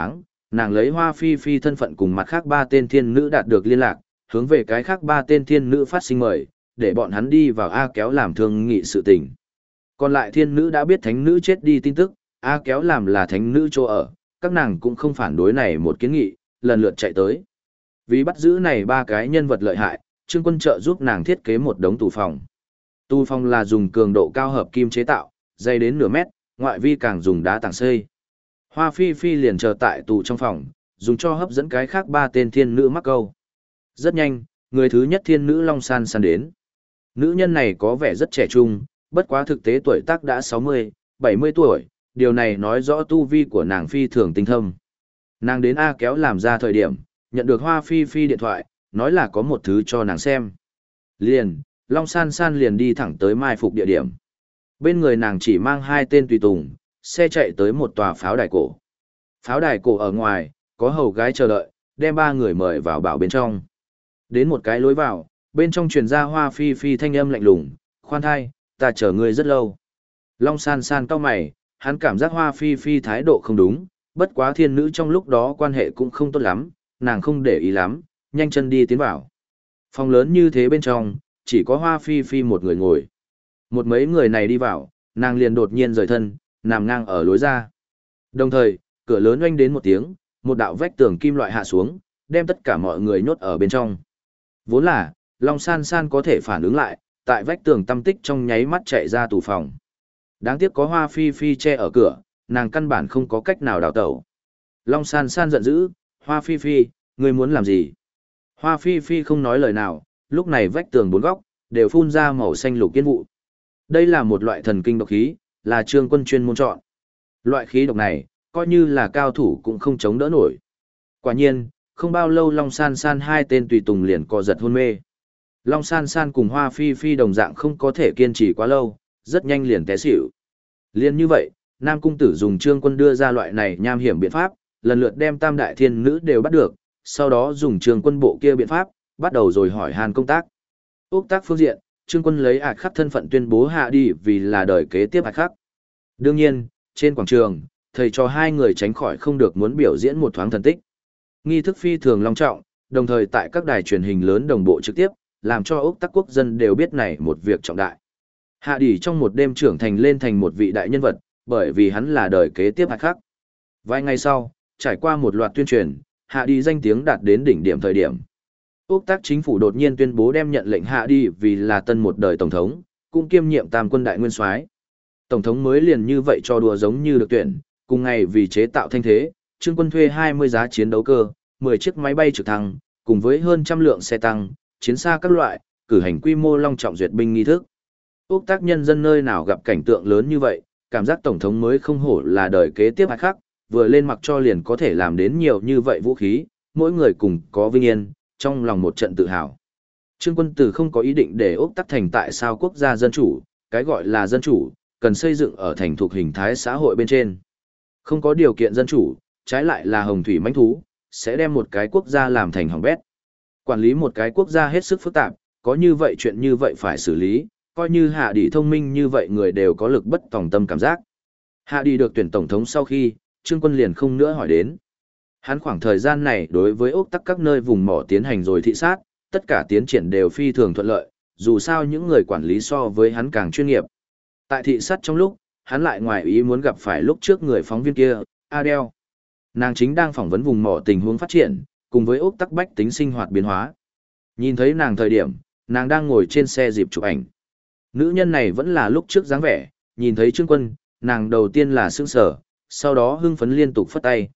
nàng lấy Hoa Phi Phi thân phận cùng mặt khác 3 tên thiên nữ đạt được liên lạc, hướng về cái khác 3 tên thiên nữ phát sinh mời, để bọn hắn đi vào A Kéo làm thương nghị sự tình. Còn lại thiên nữ đã biết thánh nữ chết đi tin tức, A Kéo làm là thánh nữ chỗ ở, các nàng cũng không phản đối này một kiến nghị, lần lượt chạy tới. Vì bắt giữ này 3 cái nhân vật lợi hại, Trương Quân trợ giúp nàng thiết kế một đống tù phòng. Tù phòng là dùng cường độ cao hợp kim chế tạo, dày đến nửa mét, ngoại vi càng dùng đá tảng xây. Hoa Phi Phi liền chờ tại tù trong phòng, dùng cho hấp dẫn cái khác 3 tên thiên nữ mắc câu. Rất nhanh, người thứ nhất thiên nữ Long San San đến. Nữ nhân này có vẻ rất trẻ trung, bất quá thực tế tuổi tác đã 60, 70 tuổi, điều này nói rõ tu vi của nàng phi thường tinh thâm. Nàng đến A Kéo làm ra thời điểm, nhận được Hoa Phi Phi điện thoại, nói là có một thứ cho nàng xem. Liền, Long San San liền đi thẳng tới mai phục địa điểm. Bên người nàng chỉ mang 2 tên tùy tùng, xe chạy tới một tòa pháo đài cổ. Pháo đài cổ ở ngoài, có hầu gái chờ đợi, đem 3 người mời vào bảo bên trong. Đến một cái lối vào, bên trong truyền ra Hoa Phi Phi thanh âm lạnh lùng, khoan thai, ta chờ ngươi rất lâu. Long San San cau mày, hắn cảm giác Hoa Phi Phi thái độ không đúng, bất quá thiên nữ trong lúc đó quan hệ cũng không tốt lắm, nàng không để ý lắm, nhanh chân đi tiến vào. Phòng lớn như thế bên trong, chỉ có Hoa Phi Phi một người ngồi. Một mấy người này đi vào, nàng liền đột nhiên rời thân, nằm ngang ở lối ra. Đồng thời, cửa lớn oanh đến một tiếng, một đạo vách tường kim loại hạ xuống, đem tất cả mọi người nhốt ở bên trong. Vốn là, Long San San có thể phản ứng lại, tại vách tường tăm tích trong nháy mắt chạy ra tù phòng. Đáng tiếc có Hoa Phi Phi che ở cửa, nàng căn bản không có cách nào đào tẩu. Long San San giận dữ, Hoa Phi Phi, ngươi muốn làm gì? Hoa Phi Phi không nói lời nào, lúc này vách tường 4 góc, đều phun ra màu xanh lục yên vụ. Đây là một loại thần kinh độc khí, là Trương Quân chuyên môn chọn. Loại khí độc này, coi như là cao thủ cũng không chống đỡ nổi. Quả nhiên, không bao lâu Long San San 2 tên tùy tùng liền co giật hôn mê. Long San San cùng Hoa Phi Phi đồng dạng không có thể kiên trì quá lâu, rất nhanh liền té xỉu. Liên như vậy, Nam Cung Tử dùng Trương Quân đưa ra loại này nham hiểm biện pháp, lần lượt đem tam đại thiên nữ đều bắt được, sau đó dùng Trương Quân bộ kia biện pháp, bắt đầu rồi hỏi han công tác. Úc tác phương diện, Trương Quân lấy ạt khắc thân phận tuyên bố hạ đi vì là đời kế tiếp ạt khắc. Đương nhiên, trên quảng trường, thầy cho 2 người tránh khỏi không được muốn biểu diễn một thoáng thần tích. Nghi thức phi thường long trọng, đồng thời tại các đài truyền hình lớn đồng bộ trực tiếp, làm cho Úc tác quốc dân đều biết này một việc trọng đại. Hạ Đỉ trong một đêm trưởng thành lên thành một vị đại nhân vật, bởi vì hắn là đời kế tiếp ạt khắc. Vài ngày sau, trải qua một loạt tuyên truyền, Hạ Đỉ danh tiếng đạt đến đỉnh điểm thời điểm. Úc tác chính phủ đột nhiên tuyên bố đem nhận lệnh Hạ Đỉ vì là tân một đời tổng thống, cũng kiêm nhiệm tam quân đại nguyên soái. Tổng thống mới liền như vậy cho đùa giống như được tuyển, cùng ngày vì chế tạo thanh thế, Trương Quân thuê 20 giá chiến đấu cơ, 10 chiếc máy bay trực thăng, cùng với hơn trăm lượng xe tăng, chiến xa các loại, cử hành quy mô long trọng duyệt binh nghi thức. Úc tác nhân dân nơi nào gặp cảnh tượng lớn như vậy, cảm giác tổng thống mới không hổ là đời kế tiếp khác, vừa lên mặc cho liền có thể làm đến nhiều như vậy vũ khí, mỗi người cùng có vinh yên, trong lòng một trận tự hào. Trương Quân từ không có ý định để Úc tác thành tại sao quốc gia dân chủ, cái gọi là dân chủ, cần xây dựng ở thành thuộc hình thái xã hội bên trên. Không có điều kiện dân chủ, trái lại là hồng thủy mãnh thú, sẽ đem một cái quốc gia làm thành hỏng bét. Quản lý một cái quốc gia hết sức phức tạp, có như vậy chuyện như vậy phải xử lý, coi như Hạ Đỉ thông minh như vậy người đều có lực bất tòng tâm cảm giác. Hạ Đỉ được tuyển tổng thống sau khi, Trương Quân liền không nữa hỏi đến. Hắn khoảng thời gian này đối với Úc tắc các nơi vùng mỏ tiến hành rồi thị sát, tất cả tiến triển đều phi thường thuận lợi, dù sao những người quản lý so với hắn càng chuyên nghiệp. Tại thị sát trong lúc, hắn lại ngoài ý muốn gặp phải lúc trước người phóng viên kia, Adele. Nàng chính đang phỏng vấn vùng mỏ tình huống phát triển, cùng với Úc tắc bách tính sinh hoạt biến hóa. Nhìn thấy nàng thời điểm, nàng đang ngồi trên xe dịp chụp ảnh. Nữ nhân này vẫn là lúc trước dáng vẻ, nhìn thấy Trương Quân, nàng đầu tiên là sững sờ, sau đó hưng phấn liên tục phất tay,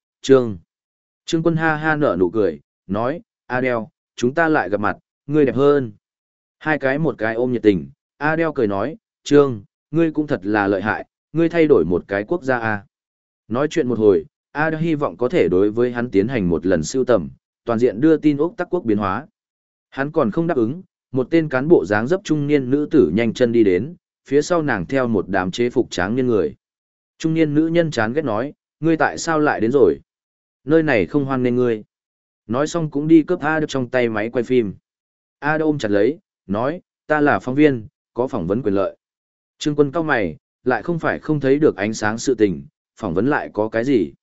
Trương Quân ha ha nở nụ cười, nói, Adele, chúng ta lại gặp mặt, ngươi đẹp hơn. Hai cái một cái ôm nhiệt tình, Adele cười nói, Trương, ngươi cũng thật là lợi hại, ngươi thay đổi một cái quốc gia à. Nói chuyện một hồi, Adele hy vọng có thể đối với hắn tiến hành một lần sưu tầm, toàn diện đưa tin Úc tắc quốc biến hóa. Hắn còn không đáp ứng, một tên cán bộ dáng dấp trung niên nữ tử nhanh chân đi đến, phía sau nàng theo một đám chế phục tráng niên người. Trung niên nữ nhân chán ghét nói, ngươi tại sao lại đến rồi? Nơi này không hoan nên ngươi. Nói xong cũng đi cướp Adele trong tay máy quay phim. Adele ôm chặt lấy, nói, ta là phóng viên, có phỏng vấn quyền lợi. Trương Quân cau mày, lại không phải không thấy được ánh sáng sự tình, phỏng vấn lại có cái gì?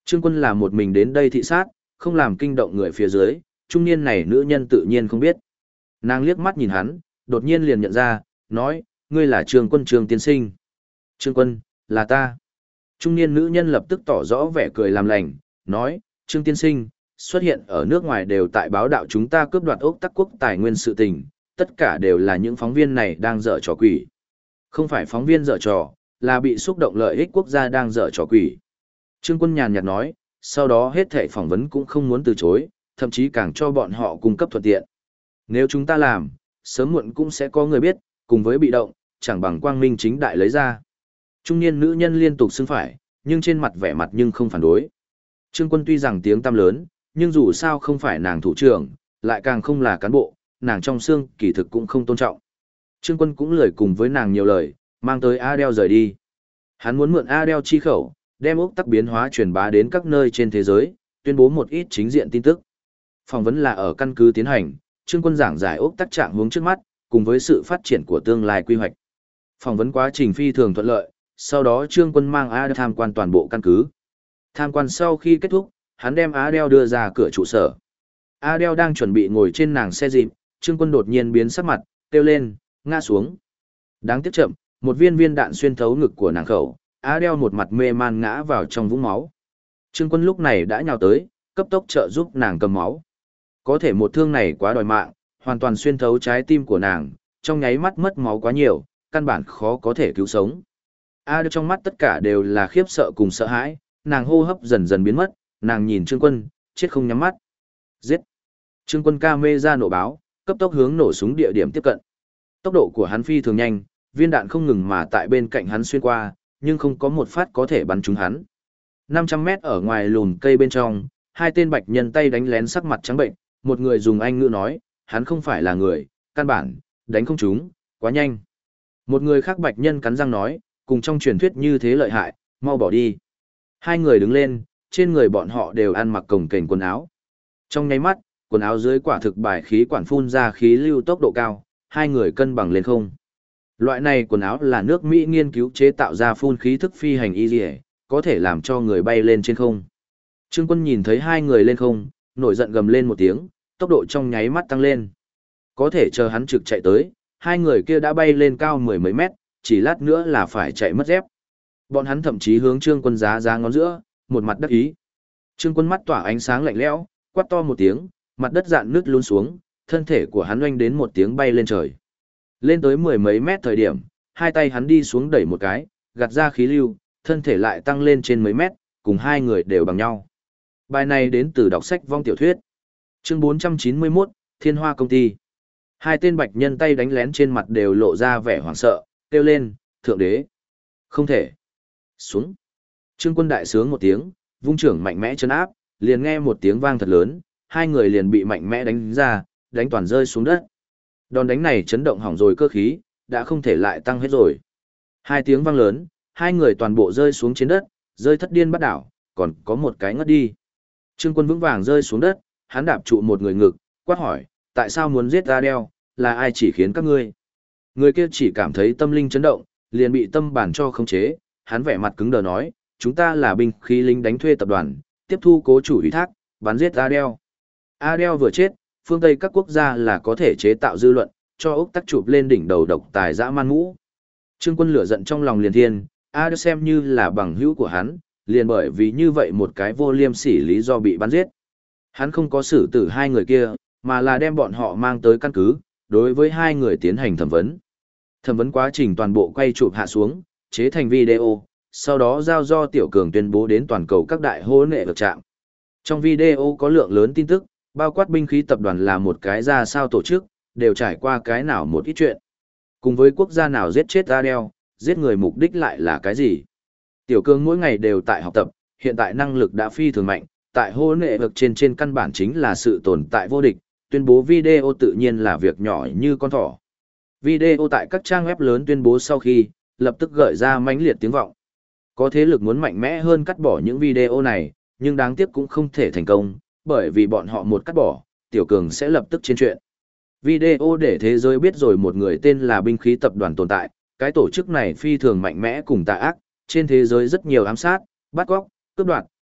Trương Quân là một mình đến đây thị sát, không làm kinh động người phía dưới, trung niên này nữ nhân tự nhiên không biết. Nàng liếc mắt nhìn hắn, đột nhiên liền nhận ra, nói, ngươi là Trương Quân Trương tiên sinh. Trương Quân, là ta. Trung niên nữ nhân lập tức tỏ rõ vẻ cười làm lành, nói, Trương tiên sinh, xuất hiện ở nước ngoài đều tại báo đạo chúng ta cướp đoạt ốc tắc quốc tài nguyên sự tình, tất cả đều là những phóng viên này đang dở trò quỷ. Không phải phóng viên dở trò, là bị xúc động lợi ích quốc gia đang dở trò quỷ. Trương Quân nhàn nhạt nói, sau đó hết thảy phỏng vấn cũng không muốn từ chối, thậm chí càng cho bọn họ cung cấp thuận tiện. Nếu chúng ta làm, sớm muộn cũng sẽ có người biết, cùng với bị động, chẳng bằng quang minh chính đại lấy ra. Trung niên nữ nhân liên tục xưng phải, nhưng trên mặt vẻ mặt nhưng không phản đối. Trương Quân tuy rằng tiếng tăm lớn, nhưng dù sao không phải nàng thủ trưởng, lại càng không là cán bộ, nàng trong xương kỳ thực cũng không tôn trọng. Trương Quân cũng lười cùng với nàng nhiều lời, mang tới Adele rời đi. Hắn muốn mượn Adele chi khẩu, đem ốc tắc biến hóa truyền bá đến các nơi trên thế giới, tuyên bố một ít chính diện tin tức. Phỏng vấn là ở căn cứ tiến hành, Trương Quân giảng giải ốc tắc trạng hướng trước mắt, cùng với sự phát triển của tương lai quy hoạch. Phỏng vấn quá trình phi thường thuận lợi, sau đó Trương Quân mang Adele tham quan toàn bộ căn cứ. Tham quan sau khi kết thúc, hắn đem Adele đưa ra cửa trụ sở. Adele đang chuẩn bị ngồi trên nàng xe dịp, Trương Quân đột nhiên biến sắc mặt, kêu lên, ngã xuống. Đáng tiếc chậm, một viên đạn xuyên thấu ngực của nàng khẩu, Adele một mặt mê man ngã vào trong vũng máu. Trương Quân lúc này đã nhào tới, cấp tốc trợ giúp nàng cầm máu. Có thể một thương này quá đòi mạng, hoàn toàn xuyên thấu trái tim của nàng, trong nháy mắt mất máu quá nhiều, căn bản khó có thể cứu sống. Adele trong mắt tất cả đều là khiếp sợ cùng sợ hãi, nàng hô hấp dần dần biến mất, nàng nhìn Trương Quân, chết không nhắm mắt. Giết! Trương Quân ca mê ra nổ báo, cấp tốc hướng nổ súng địa điểm tiếp cận. Tốc độ của hắn phi thường nhanh, viên đạn không ngừng mà tại bên cạnh hắn xuyên qua, nhưng không có một phát có thể bắn trúng hắn. 500 mét ở ngoài lùn cây bên trong, hai tên bạch nhân tay đánh lén sắc mặt trắng bệnh, một người dùng Anh ngữ nói, hắn không phải là người, căn bản, đánh không trúng, quá nhanh. Một người khác bạch nhân cắn răng nói, cùng trong truyền thuyết như thế lợi hại, mau bỏ đi. Hai người đứng lên, trên người bọn họ đều ăn mặc cồng kềnh quần áo. Trong nháy mắt, quần áo dưới quả thực bài khí quản phun ra khí lưu tốc độ cao, hai người cân bằng lên không. Loại này quần áo là nước Mỹ nghiên cứu chế tạo ra phun khí thức phi hành y dì có thể làm cho người bay lên trên không. Trương Quân nhìn thấy hai người lên không, nổi giận gầm lên một tiếng, tốc độ trong nháy mắt tăng lên. Có thể chờ hắn trực chạy tới, hai người kia đã bay lên cao mười mấy mét, chỉ lát nữa là phải chạy mất dép. Bọn hắn thậm chí hướng Trương Quân giá ngón giữa, một mặt đắc ý. Trương Quân mắt tỏa ánh sáng lạnh lẽo, quát to một tiếng, mặt đất dạn nứt luôn xuống, thân thể của hắn oanh đến một tiếng bay lên trời. Lên tới mười mấy mét thời điểm, hai tay hắn đi xuống đẩy một cái, gạt ra khí lưu, thân thể lại tăng lên trên mấy mét, cùng hai người đều bằng nhau. Bài này đến từ đọc sách vong tiểu thuyết. Chương 491, Thiên Hoa Công ty. Hai tên bạch nhân tay đánh lén trên mặt đều lộ ra vẻ hoảng sợ, kêu lên, thượng đế. Không thể. Xuống. Trương Quân đại sướng một tiếng, vung trưởng mạnh mẽ chấn áp, liền nghe một tiếng vang thật lớn, hai người liền bị mạnh mẽ đánh ra, đánh toàn rơi xuống đất. Đòn đánh này chấn động hỏng rồi cơ khí, đã không thể lại tăng hết rồi. Hai tiếng vang lớn, hai người toàn bộ rơi xuống trên đất, rơi thất điên bắt đảo, còn có một cái ngất đi. Trương Quân vững vàng rơi xuống đất, hắn đạp trụ một người ngực, quát hỏi, tại sao muốn giết Adele, là ai chỉ khiến các ngươi? Người kia chỉ cảm thấy tâm linh chấn động, liền bị tâm bản cho khống chế, hắn vẻ mặt cứng đờ nói, chúng ta là binh khí lính đánh thuê tập đoàn, tiếp thu cố chủ ủy thác, bắn giết Adele. Adele vừa chết, phương Tây các quốc gia là có thể chế tạo dư luận, cho ốc tắc chụp lên đỉnh đầu độc tài dã man mũ. Trương Quân lửa giận trong lòng liền thiên, Adele xem như là bằng hữu của hắn, liền bởi vì như vậy một cái vô liêm sỉ lý do bị bắn giết. Hắn không có xử tử hai người kia, mà là đem bọn họ mang tới căn cứ, đối với hai người tiến hành thẩm vấn. Thẩm vấn quá trình toàn bộ quay chụp hạ xuống, chế thành video, sau đó giao do Tiểu Cường tuyên bố đến toàn cầu các đại hô nệ vực trạm. Trong video có lượng lớn tin tức, bao quát binh khí tập đoàn là một cái ra sao tổ chức, đều trải qua cái nào một ít chuyện. Cùng với quốc gia nào giết chết Adele, giết người mục đích lại là cái gì? Tiểu Cường mỗi ngày đều tại học tập, hiện tại năng lực đã phi thường mạnh, tại hô nệ vực trên căn bản chính là sự tồn tại vô địch, tuyên bố video tự nhiên là việc nhỏ như con thỏ. Video tại các trang web lớn tuyên bố sau khi, lập tức gợi ra mãnh liệt tiếng vọng. Có thế lực muốn mạnh mẽ hơn cắt bỏ những video này, nhưng đáng tiếc cũng không thể thành công, bởi vì bọn họ một cắt bỏ, Tiểu Cường sẽ lập tức trên chuyện. Video để thế giới biết rồi một người tên là binh khí tập đoàn tồn tại, cái tổ chức này phi thường mạnh mẽ cùng tà ác, trên thế giới rất nhiều ám sát, bắt cóc, cướp đoạt,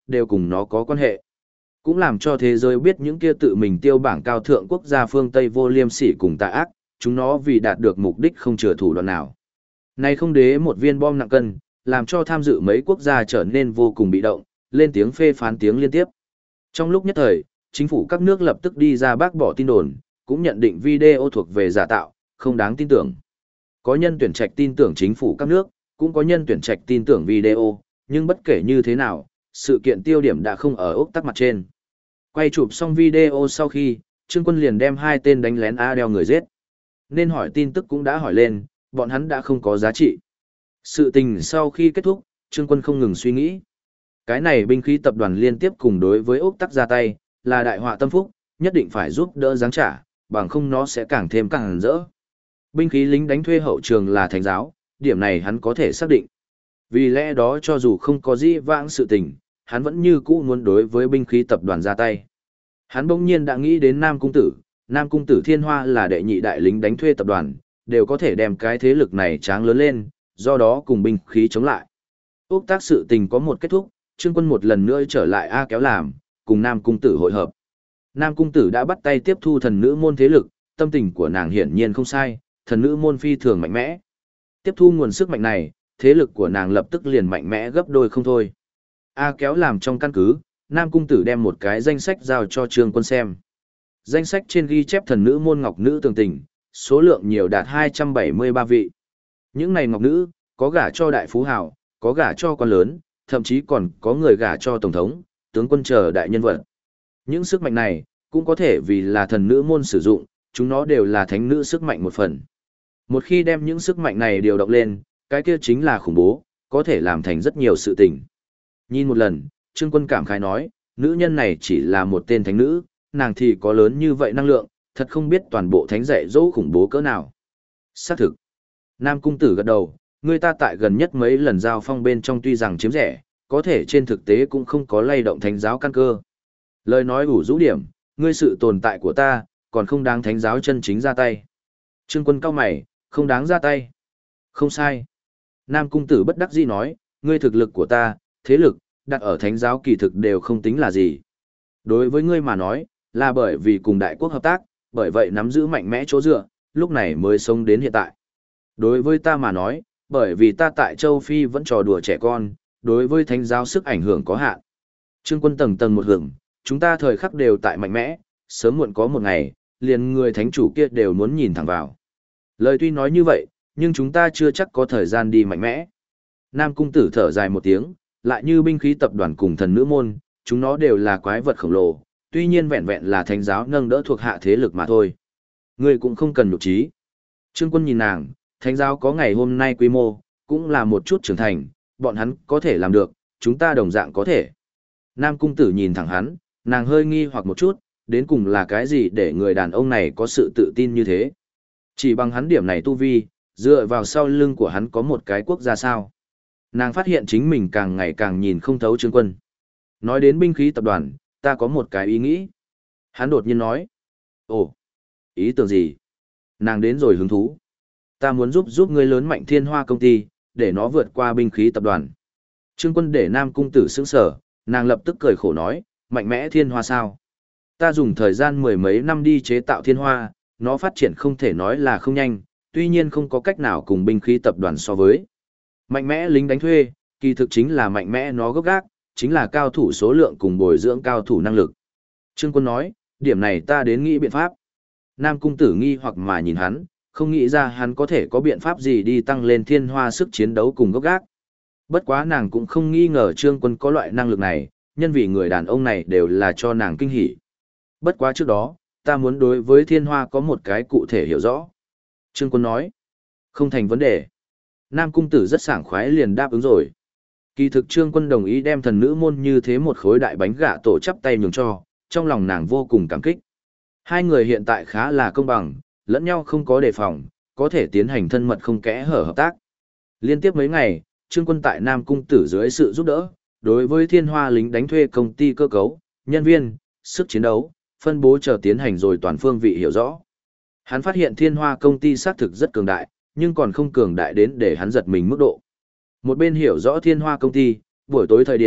đều cùng nó có quan hệ. Cũng làm cho thế giới biết những kia tự mình tiêu bảng cao thượng quốc gia phương Tây vô liêm sỉ cùng tà ác, chúng nó vì đạt được mục đích không chừa thủ đoạn nào. Này không đế một viên bom nặng cân, làm cho tham dự mấy quốc gia trở nên vô cùng bị động, lên tiếng phê phán tiếng liên tiếp. Trong lúc nhất thời, chính phủ các nước lập tức đi ra bác bỏ tin đồn, cũng nhận định video thuộc về giả tạo, không đáng tin tưởng. Có nhân tuyển trạch tin tưởng chính phủ các nước, cũng có nhân tuyển trạch tin tưởng video, nhưng bất kể như thế nào, sự kiện tiêu điểm đã không ở ốc tắc mặt trên. Quay chụp xong video sau khi, Trương Quân liền đem 2 tên đánh lén Adele người giết. Nên hỏi tin tức cũng đã hỏi lên, bọn hắn đã không có giá trị. Sự tình sau khi kết thúc, Trương Quân không ngừng suy nghĩ. Cái này binh khí tập đoàn liên tiếp cùng đối với ốc tắc ra tay, là đại họa tâm phúc, nhất định phải giúp đỡ giáng trả, bằng không nó sẽ càng thêm càng rỡ. Binh khí lính đánh thuê hậu trường là thánh giáo, điểm này hắn có thể xác định. Vì lẽ đó cho dù không có gì vãng sự tình, hắn vẫn như cũ muốn đối với binh khí tập đoàn ra tay. Hắn bỗng nhiên đã nghĩ đến Nam Cung Tử Thiên Hoa là đệ nhị đại lính đánh thuê tập đoàn, đều có thể đem cái thế lực này tráng lớn lên, do đó cùng binh khí chống lại. Úc tác sự tình có một kết thúc, Trương Quân một lần nữa trở lại A Kéo làm, cùng Nam Cung Tử hội hợp. Nam Cung Tử đã bắt tay tiếp thu thần nữ môn thế lực, tâm tình của nàng hiển nhiên không sai, thần nữ môn phi thường mạnh mẽ. Tiếp thu nguồn sức mạnh này, thế lực của nàng lập tức liền mạnh mẽ gấp đôi không thôi. A Kéo làm trong căn cứ, Nam Cung Tử đem một cái danh sách giao cho Trương Quân xem. Danh sách trên ghi chép thần nữ môn ngọc nữ tường tình, số lượng nhiều đạt 273 vị. Những này ngọc nữ, có gả cho đại phú hào, có gả cho quan lớn, thậm chí còn có người gả cho tổng thống, tướng quân chờ đại nhân vật. Những sức mạnh này, cũng có thể vì là thần nữ môn sử dụng, chúng nó đều là thánh nữ sức mạnh một phần. Một khi đem những sức mạnh này điều động lên, cái kia chính là khủng bố, có thể làm thành rất nhiều sự tình. Nhìn một lần, Trương Quân cảm khái nói, nữ nhân này chỉ là một tên thánh nữ, nàng thì có lớn như vậy năng lượng, thật không biết toàn bộ thánh dạy dỗ khủng bố cỡ nào. Xác thực. Nam Cung Tử gật đầu, người ta tại gần nhất mấy lần giao phong bên trong tuy rằng chiếm rẻ, có thể trên thực tế cũng không có lay động thánh giáo căn cơ. Lời nói ủ rũ điểm, ngươi sự tồn tại của ta, còn không đáng thánh giáo chân chính ra tay. Trương Quân cao mày, không đáng ra tay. Không sai. Nam Cung Tử bất đắc dĩ nói, ngươi thực lực của ta, thế lực, đặt ở thánh giáo kỳ thực đều không tính là gì. Đối với ngươi mà nói, là bởi vì cùng đại quốc hợp tác, bởi vậy nắm giữ mạnh mẽ chỗ dựa, lúc này mới sống đến hiện tại. Đối với ta mà nói, bởi vì ta tại châu Phi vẫn trò đùa trẻ con, đối với thánh giáo sức ảnh hưởng có hạn. Trương Quân tầng tầng một hưởng, chúng ta thời khắc đều tại mạnh mẽ, sớm muộn có một ngày, liền người thánh chủ kia đều muốn nhìn thẳng vào. Lời tuy nói như vậy, nhưng chúng ta chưa chắc có thời gian đi mạnh mẽ. Nam Cung Tử thở dài một tiếng, lại như binh khí tập đoàn cùng thần nữ môn, chúng nó đều là quái vật khổng lồ, tuy nhiên vẹn vẹn là thánh giáo nâng đỡ thuộc hạ thế lực mà thôi. Ngươi cũng không cần nhục trí. Trương Quân nhìn nàng, thánh giáo có ngày hôm nay quy mô, cũng là một chút trưởng thành, bọn hắn có thể làm được, chúng ta đồng dạng có thể. Nam Cung Tử nhìn thẳng hắn, nàng hơi nghi hoặc một chút, đến cùng là cái gì để người đàn ông này có sự tự tin như thế. Chỉ bằng hắn điểm này tu vi, dựa vào sau lưng của hắn có một cái quốc gia sao. Nàng phát hiện chính mình càng ngày càng nhìn không thấu Trương Quân. Nói đến binh khí tập đoàn, ta có một cái ý nghĩ. Hắn đột nhiên nói. Ồ, ý tưởng gì? Nàng đến rồi hứng thú. Ta muốn giúp ngươi lớn mạnh Thiên Hoa công ty, để nó vượt qua binh khí tập đoàn. Trương Quân để Nam Cung Tử sững sở, nàng lập tức cười khổ nói, mạnh mẽ Thiên Hoa sao? Ta dùng thời gian mười mấy năm đi chế tạo Thiên Hoa, nó phát triển không thể nói là không nhanh, tuy nhiên không có cách nào cùng binh khí tập đoàn so với. Mạnh mẽ lính đánh thuê, kỳ thực chính là mạnh mẽ nó gốc gác, chính là cao thủ số lượng cùng bồi dưỡng cao thủ năng lực. Trương Quân nói, điểm này ta đến nghĩ biện pháp. Nam Cung Tử nghi hoặc mà nhìn hắn, không nghĩ ra hắn có thể có biện pháp gì đi tăng lên Thiên Hoa sức chiến đấu cùng gốc gác. Bất quá nàng cũng không nghi ngờ Trương Quân có loại năng lực này, nhân vì người đàn ông này đều là cho nàng kinh hỉ. Bất quá trước đó, ta muốn đối với Thiên Hoa có một cái cụ thể hiểu rõ. Trương Quân nói, không thành vấn đề. Nam Cung Tử rất sảng khoái liền đáp ứng rồi. Kỳ thực Trương Quân đồng ý đem thần nữ môn như thế một khối đại bánh gạ tổ chắp tay nhường cho, trong lòng nàng vô cùng cảm kích. Hai người hiện tại khá là công bằng, lẫn nhau không có đề phòng, có thể tiến hành thân mật không kẽ hở hợp tác. Liên tiếp mấy ngày, Trương Quân tại Nam Cung Tử dưới sự giúp đỡ, đối với Thiên Hoa lính đánh thuê công ty cơ cấu, nhân viên, sức chiến đấu, phân bố chờ tiến hành rồi toàn phương vị hiểu rõ. Hắn phát hiện Thiên Hoa công ty xác thực rất cường đại, nhưng còn không cường đại đến để hắn giật mình mức độ. Một bên hiểu rõ Thiên Hoa công ty, buổi tối thời điểm,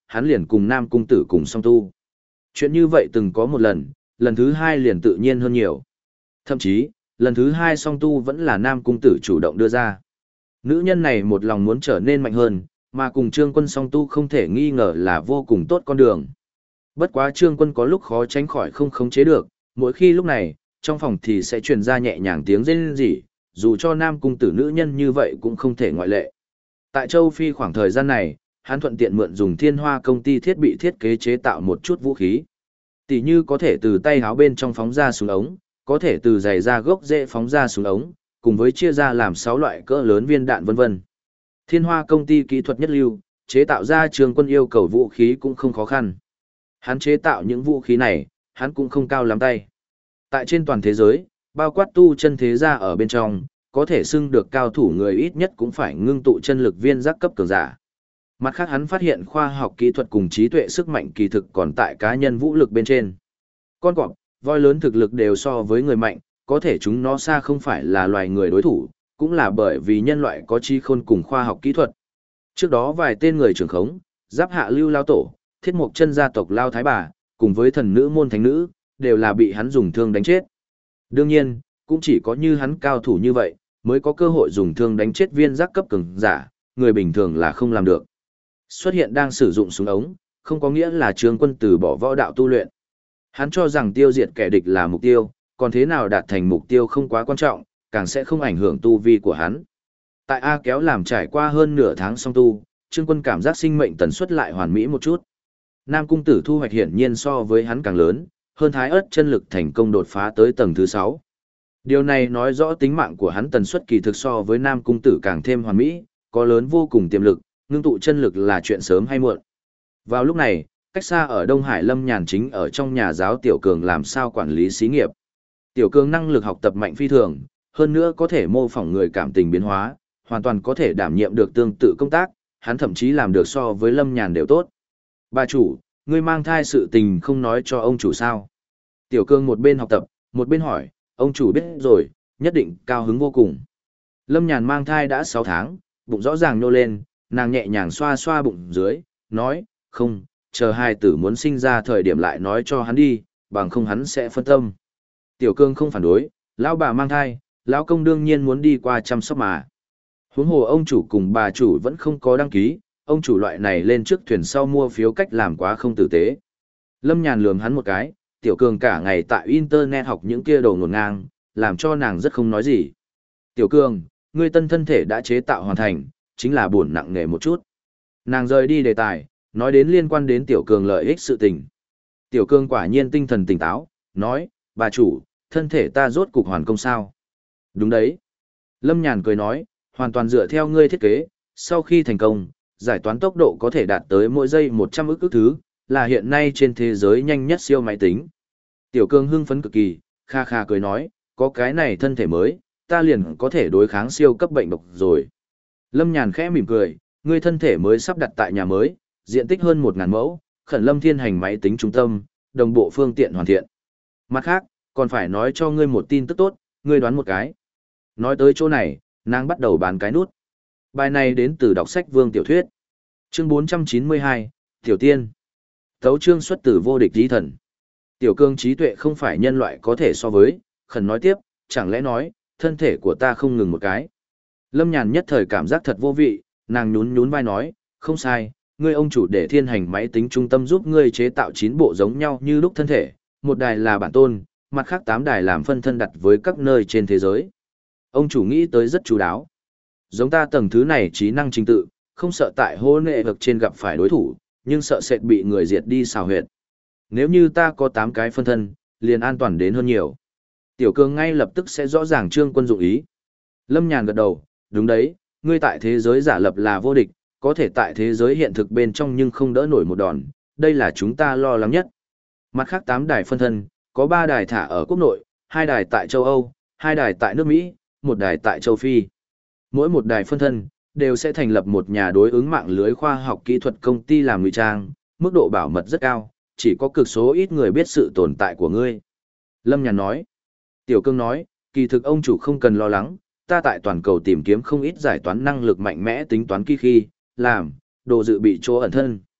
hắn liền cùng Nam Cung Tử cùng song tu. Chuyện như vậy từng có một lần thứ hai liền tự nhiên hơn nhiều. Thậm chí, lần thứ hai song tu vẫn là Nam Cung Tử chủ động đưa ra. Nữ nhân này một lòng muốn trở nên mạnh hơn, mà cùng Trương Quân song tu không thể nghi ngờ là vô cùng tốt con đường. Bất quá Trương Quân có lúc khó tránh khỏi không khống chế được, mỗi khi lúc này, trong phòng thì sẽ truyền ra nhẹ nhàng tiếng rên rỉ, dù cho Nam Cung Tử nữ nhân như vậy cũng không thể ngoại lệ. Tại châu Phi khoảng thời gian này, hắn thuận tiện mượn dùng Thiên Hoa công ty thiết bị thiết kế chế tạo một chút vũ khí. Tỷ như có thể từ tay háo bên trong phóng ra súng ống, có thể từ giày ra gốc rễ phóng ra súng ống, cùng với chia ra làm 6 loại cỡ lớn viên đạn vân vân. Thiên Hoa công ty kỹ thuật nhất lưu, chế tạo ra Trương Quân yêu cầu vũ khí cũng không khó khăn. Hắn chế tạo những vũ khí này, hắn cũng không cao lắm tay. Tại trên toàn thế giới, bao quát tu chân thế gia ở bên trong, có thể xưng được cao thủ người ít nhất cũng phải ngưng tụ chân lực viên giác cấp cường giả. Mặt khác hắn phát hiện khoa học kỹ thuật cùng trí tuệ sức mạnh kỳ thực còn tại cá nhân vũ lực bên trên. Con cọp, voi lớn thực lực đều so với người mạnh, có thể chúng nó xa không phải là loài người đối thủ, cũng là bởi vì nhân loại có trí khôn cùng khoa học kỹ thuật. Trước đó vài tên người trưởng khống, Giáp Hạ Lưu Lao Tổ, Thiết Mộc Chân gia tộc Lao Thái Bà, cùng với thần nữ môn thánh nữ, đều là bị hắn dùng thương đánh chết. Đương nhiên, cũng chỉ có như hắn cao thủ như vậy, mới có cơ hội dùng thương đánh chết viên giác cấp cường giả, người bình thường là không làm được. Xuất hiện đang sử dụng súng ống, không có nghĩa là Trương Quân từ bỏ võ đạo tu luyện. Hắn cho rằng tiêu diệt kẻ địch là mục tiêu, còn thế nào đạt thành mục tiêu không quá quan trọng, càng sẽ không ảnh hưởng tu vi của hắn. Tại A Kéo làm trải qua hơn nửa tháng song tu, Trương Quân cảm giác sinh mệnh tần suất lại hoàn mỹ một chút. Nam Cung Tử thu hoạch hiển nhiên so với hắn càng lớn, hơn Thái Ức chân lực thành công đột phá tới tầng thứ 6. Điều này nói rõ tính mạng của hắn tần suất kỳ thực so với Nam Cung Tử càng thêm hoàn mỹ, có lớn vô cùng tiềm lực, ngưng tụ chân lực là chuyện sớm hay muộn. Vào lúc này, cách xa ở Đông Hải Lâm Nhàn chính ở trong nhà giáo Tiểu Cường làm sao quản lý xí nghiệp. Tiểu Cường năng lực học tập mạnh phi thường, hơn nữa có thể mô phỏng người cảm tình biến hóa, hoàn toàn có thể đảm nhiệm được tương tự công tác, hắn thậm chí làm được so với Lâm Nhàn đều tốt. Bà chủ, ngươi mang thai sự tình không nói cho ông chủ sao? Tiểu Cường một bên học tập, một bên hỏi, ông chủ biết rồi, nhất định cao hứng vô cùng. Lâm Nhàn mang thai đã 6 tháng, bụng rõ ràng nhô lên, nàng nhẹ nhàng xoa xoa bụng dưới, nói, không, chờ hai tử muốn sinh ra thời điểm lại nói cho hắn đi, bằng không hắn sẽ phân tâm. Tiểu Cương không phản đối, lão bà mang thai, lão công đương nhiên muốn đi qua chăm sóc mà. Huống hồ ông chủ cùng bà chủ vẫn không có đăng ký, ông chủ loại này lên trước thuyền sau mua phiếu cách làm quá không tử tế. Lâm Nhàn lườm hắn một cái, Tiểu Cương cả ngày tại internet học những kia đồ ngổn ngang, làm cho nàng rất không nói gì. Tiểu Cương, ngươi tân thân thể đã chế tạo hoàn thành, chính là buồn nặng nề một chút. Nàng rời đi đề tài, nói đến liên quan đến Tiểu Cường lợi ích sự tình. Tiểu Cường quả nhiên tinh thần tỉnh táo, nói, bà chủ, thân thể ta rốt cục hoàn công sao? Đúng đấy. Lâm Nhàn cười nói, hoàn toàn dựa theo ngươi thiết kế, sau khi thành công, giải toán tốc độ có thể đạt tới mỗi giây 100 ức thứ, là hiện nay trên thế giới nhanh nhất siêu máy tính. Tiểu Cường hưng phấn cực kỳ, kha kha cười nói, có cái này thân thể mới, ta liền có thể đối kháng siêu cấp bệnh độc rồi. Lâm Nhàn khẽ mỉm cười, ngươi thân thể mới sắp đặt tại nhà mới, diện tích hơn 1.000 mẫu, khẩn Lâm Thiên hành máy tính trung tâm, đồng bộ phương tiện hoàn thiện. Mặt khác, còn phải nói cho ngươi một tin tức tốt, ngươi đoán một cái. Nói tới chỗ này, nàng bắt đầu bán cái nút. Bài này đến từ đọc sách Vương Tiểu Thuyết. Chương 492, Tiểu Tiên. Tấu chương xuất từ vô địch di thần. Tiểu Cương trí tuệ không phải nhân loại có thể so với, khẩn nói tiếp, chẳng lẽ nói, thân thể của ta không ngừng một cái. Lâm Nhàn nhất thời cảm giác thật vô vị, nàng nhún nhún vai nói, không sai, ngươi ông chủ để Thiên hành máy tính trung tâm giúp ngươi chế tạo 9 bộ giống nhau như lúc thân thể, một đài là bản tôn, mặt khác 8 đài làm phân thân đặt với các nơi trên thế giới. Ông chủ nghĩ tới rất chú đáo. Giống ta tầng thứ này trí năng trình tự, không sợ tại hô nệ vực trên gặp phải đối thủ, nhưng sợ sệt bị người diệt đi xào huyệt. Nếu như ta có 8 cái phân thân, liền an toàn đến hơn nhiều. Tiểu Cường ngay lập tức sẽ rõ ràng Trương Quân dụng ý. Lâm Nhàn gật đầu, đúng đấy, ngươi tại thế giới giả lập là vô địch, có thể tại thế giới hiện thực bên trong nhưng không đỡ nổi một đòn, đây là chúng ta lo lắng nhất. Mặt khác 8 đài phân thân, có 3 đài thả ở quốc nội, 2 đài tại châu Âu, 2 đài tại nước Mỹ, 1 đài tại châu Phi. Mỗi một đài phân thân, đều sẽ thành lập một nhà đối ứng mạng lưới khoa học kỹ thuật công ty làm ngụy trang, mức độ bảo mật rất cao, chỉ có cực số ít người biết sự tồn tại của ngươi. Lâm Nhàn nói. Tiểu Cương nói, kỳ thực ông chủ không cần lo lắng, ta tại toàn cầu tìm kiếm không ít giải toán năng lực mạnh mẽ tính toán kỳ khi, làm, đồ dự bị chỗ ẩn thân.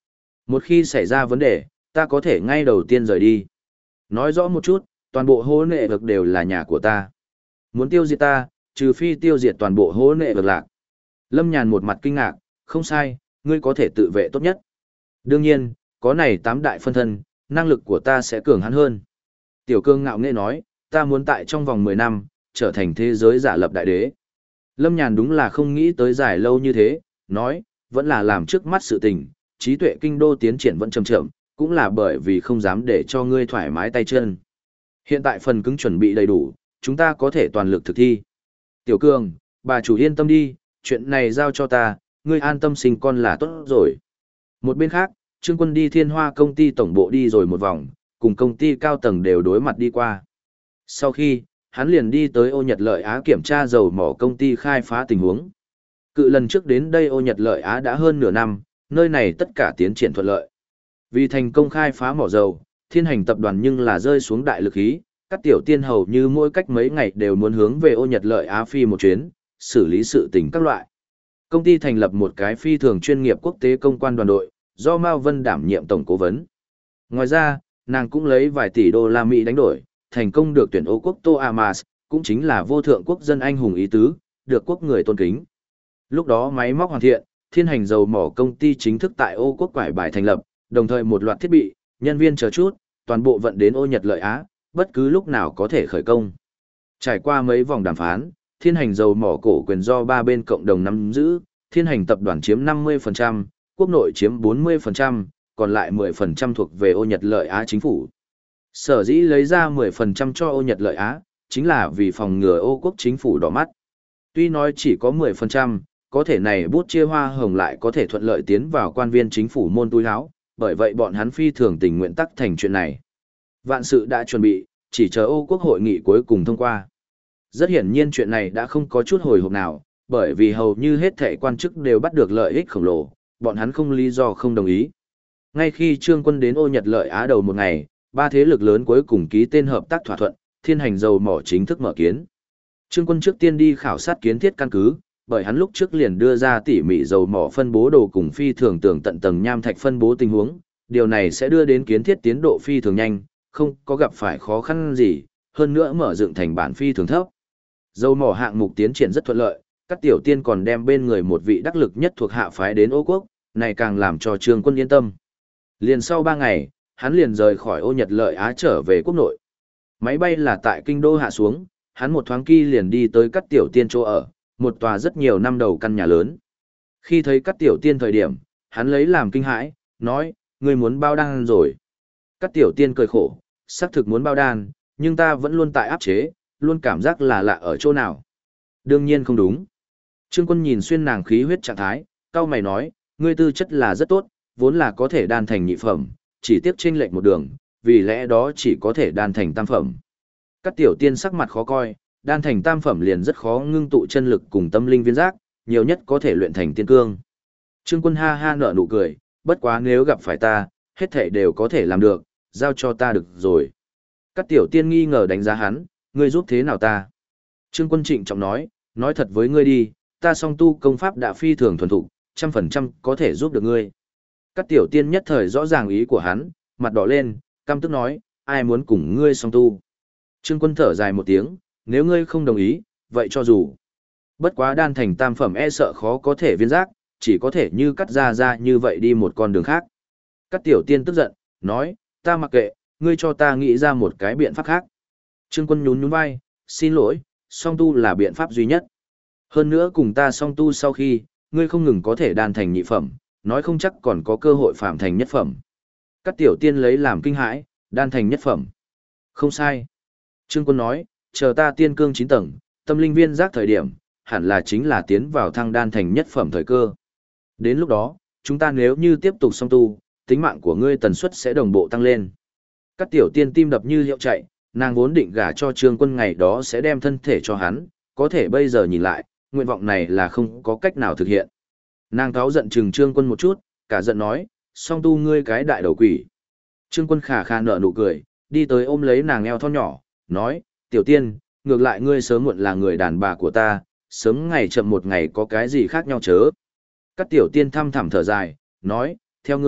Một khi xảy ra vấn đề, ta có thể ngay đầu tiên rời đi. Nói rõ một chút, toàn bộ hố nệ vực đều là nhà của ta. Muốn tiêu diệt ta, trừ phi tiêu diệt toàn bộ hố nệ vực lạc. Lâm Nhàn một mặt kinh ngạc, không sai, ngươi có thể tự vệ tốt nhất. Đương nhiên, có này 8 đại phân thân, năng lực của ta sẽ cường hắn hơn. Tiểu Cương ngạo nghễ nói, ta muốn tại trong vòng 10 năm, trở thành thế giới giả lập đại đế. Lâm Nhàn đúng là không nghĩ tới dài lâu như thế, nói, vẫn là làm trước mắt sự tình, trí tuệ kinh đô tiến triển vẫn chậm chậm, cũng là bởi vì không dám để cho ngươi thoải mái tay chân. Hiện tại phần cứng chuẩn bị đầy đủ, chúng ta có thể toàn lực thực thi. Tiểu Cương, bà chủ yên tâm đi, chuyện này giao cho ta, ngươi an tâm sinh con là tốt rồi. Một bên khác, Trương Quân đi Thiên Hoa công ty tổng bộ đi rồi một vòng, cùng công ty cao tầng đều đối mặt đi qua. Sau khi, hắn liền đi tới Ô Nhật Lợi Á kiểm tra dầu mỏ công ty khai phá tình huống. Cự lần trước đến đây Ô Nhật Lợi Á đã hơn nửa năm, nơi này tất cả tiến triển thuận lợi. Vì thành công khai phá mỏ dầu, Thiên Hành tập đoàn nhưng là rơi xuống đại lực khí, các tiểu tiên hầu như mỗi cách mấy ngày đều muốn hướng về Ô Nhật Lợi Á phi một chuyến, xử lý sự tình các loại. Công ty thành lập một cái phi thường chuyên nghiệp quốc tế công quan đoàn đội, do Mao Vân đảm nhiệm tổng cố vấn. Ngoài ra, nàng cũng lấy vài tỷ đô la Mỹ đánh đổi, thành công được tuyển Ô quốc Tô Amas, cũng chính là vô thượng quốc dân anh hùng ý tứ, được quốc người tôn kính. Lúc đó máy móc hoàn thiện, Thiên Hành dầu mỏ công ty chính thức tại Ô quốc quải bài thành lập, đồng thời một loạt thiết bị, nhân viên chờ chút, toàn bộ vận đến Ô Nhật Lợi Á, bất cứ lúc nào có thể khởi công. Trải qua mấy vòng đàm phán, Thiên Hành dầu mỏ cổ quyền do ba bên cộng đồng nắm giữ, Thiên Hành tập đoàn chiếm 50%, quốc nội chiếm 40%, còn lại 10% thuộc về Ô Nhật Lợi Á chính phủ. Sở dĩ lấy ra 10% cho Ô Nhật Lợi Á, chính là vì phòng ngừa Ô quốc chính phủ đỏ mắt. Tuy nói chỉ có 10%, có thể này bút chia hoa hồng lại có thể thuận lợi tiến vào quan viên chính phủ môn túi áo, bởi vậy bọn hắn phi thường tình nguyện tắc thành chuyện này. Vạn sự đã chuẩn bị, chỉ chờ Ô quốc hội nghị cuối cùng thông qua. Rất hiển nhiên chuyện này đã không có chút hồi hộp nào, bởi vì hầu như hết thảy quan chức đều bắt được lợi ích khổng lồ, bọn hắn không lý do không đồng ý. Ngay khi Trương Quân đến Ô Nhật Lợi Á đầu một ngày, ba thế lực lớn cuối cùng ký tên hợp tác thỏa thuận, Thiên Hành dầu mỏ chính thức mở kiến. Trương Quân trước tiên đi khảo sát kiến thiết căn cứ, bởi hắn lúc trước liền đưa ra tỉ mỉ dầu mỏ phân bố đồ cùng phi thường tường tận tầng nham thạch phân bố tình huống, điều này sẽ đưa đến kiến thiết tiến độ phi thường nhanh, không có gặp phải khó khăn gì, hơn nữa mở dựng thành bản phi thường thấp. Dầu mỏ hạng mục tiến triển rất thuận lợi, các tiểu tiên còn đem bên người một vị đắc lực nhất thuộc hạ phái đến Ô quốc, này càng làm cho Trương Quân yên tâm. Liền sau 3 ngày, hắn liền rời khỏi Ô Nhật Lợi Á trở về quốc nội. Máy bay là tại kinh đô hạ xuống, hắn một thoáng kỳ liền đi tới các tiểu tiên chỗ ở, một tòa rất nhiều năm đầu căn nhà lớn. Khi thấy các tiểu tiên thời điểm, hắn lấy làm kinh hãi, nói, ngươi muốn bao đan rồi. Các tiểu tiên cười khổ, xác thực muốn bao đan, nhưng ta vẫn luôn tại áp chế, luôn cảm giác là lạ ở chỗ nào. Đương nhiên không đúng. Trương Quân nhìn xuyên nàng khí huyết trạng thái, cao mày nói, ngươi tư chất là rất tốt, vốn là có thể đan thành nhị phẩm, chỉ tiếc chênh lệch một đường, vì lẽ đó chỉ có thể đan thành tam phẩm. Các tiểu tiên sắc mặt khó coi, đan thành tam phẩm liền rất khó ngưng tụ chân lực cùng tâm linh viên giác, nhiều nhất có thể luyện thành tiên cương. Trương Quân ha ha nở nụ cười, bất quá nếu gặp phải ta, hết thể đều có thể làm được, giao cho ta được rồi. Các tiểu tiên nghi ngờ đánh giá hắn, ngươi giúp thế nào ta? Trương Quân trịnh trọng nói thật với ngươi đi, ta song tu công pháp đã phi thường thuần thục, 100% có thể giúp được ngươi. Các tiểu tiên nhất thời rõ ràng ý của hắn, mặt đỏ lên, căm tức nói, ai muốn cùng ngươi song tu. Trương Quân thở dài một tiếng, nếu ngươi không đồng ý, vậy cho dù. Bất quá đan thành tam phẩm e sợ khó có thể viên giác, chỉ có thể như cắt ra như vậy đi một con đường khác. Các tiểu tiên tức giận, nói, ta mặc kệ, ngươi cho ta nghĩ ra một cái biện pháp khác. Trương Quân nhún nhún vai, xin lỗi, song tu là biện pháp duy nhất. Hơn nữa cùng ta song tu sau khi, ngươi không ngừng có thể đan thành nhị phẩm, nói không chắc còn có cơ hội phạm thành nhất phẩm. Các tiểu tiên lấy làm kinh hãi, đan thành nhất phẩm. Không sai. Trương Quân nói, chờ ta tiên cương 9 tầng, tâm linh viên giác thời điểm, hẳn là chính là tiến vào thăng đan thành nhất phẩm thời cơ. Đến lúc đó, chúng ta nếu như tiếp tục song tu, tính mạng của ngươi tần suất sẽ đồng bộ tăng lên. Các tiểu tiên tim đập như hiệu chạy, nàng vốn định gả cho Trương Quân ngày đó sẽ đem thân thể cho hắn, có thể bây giờ nhìn lại, nguyện vọng này là không có cách nào thực hiện. Nàng cáu giận trừng Trương Quân một chút, cả giận nói, song tu ngươi cái đại đầu quỷ. Trương Quân khà khà nở nụ cười, đi tới ôm lấy nàng eo thon nhỏ, nói, tiểu tiên, ngược lại ngươi sớm muộn là người đàn bà của ta, sớm ngày chậm một ngày có cái gì khác nhau chớ. Các tiểu tiên thăm thẳm thở dài, nói, theo ngươi,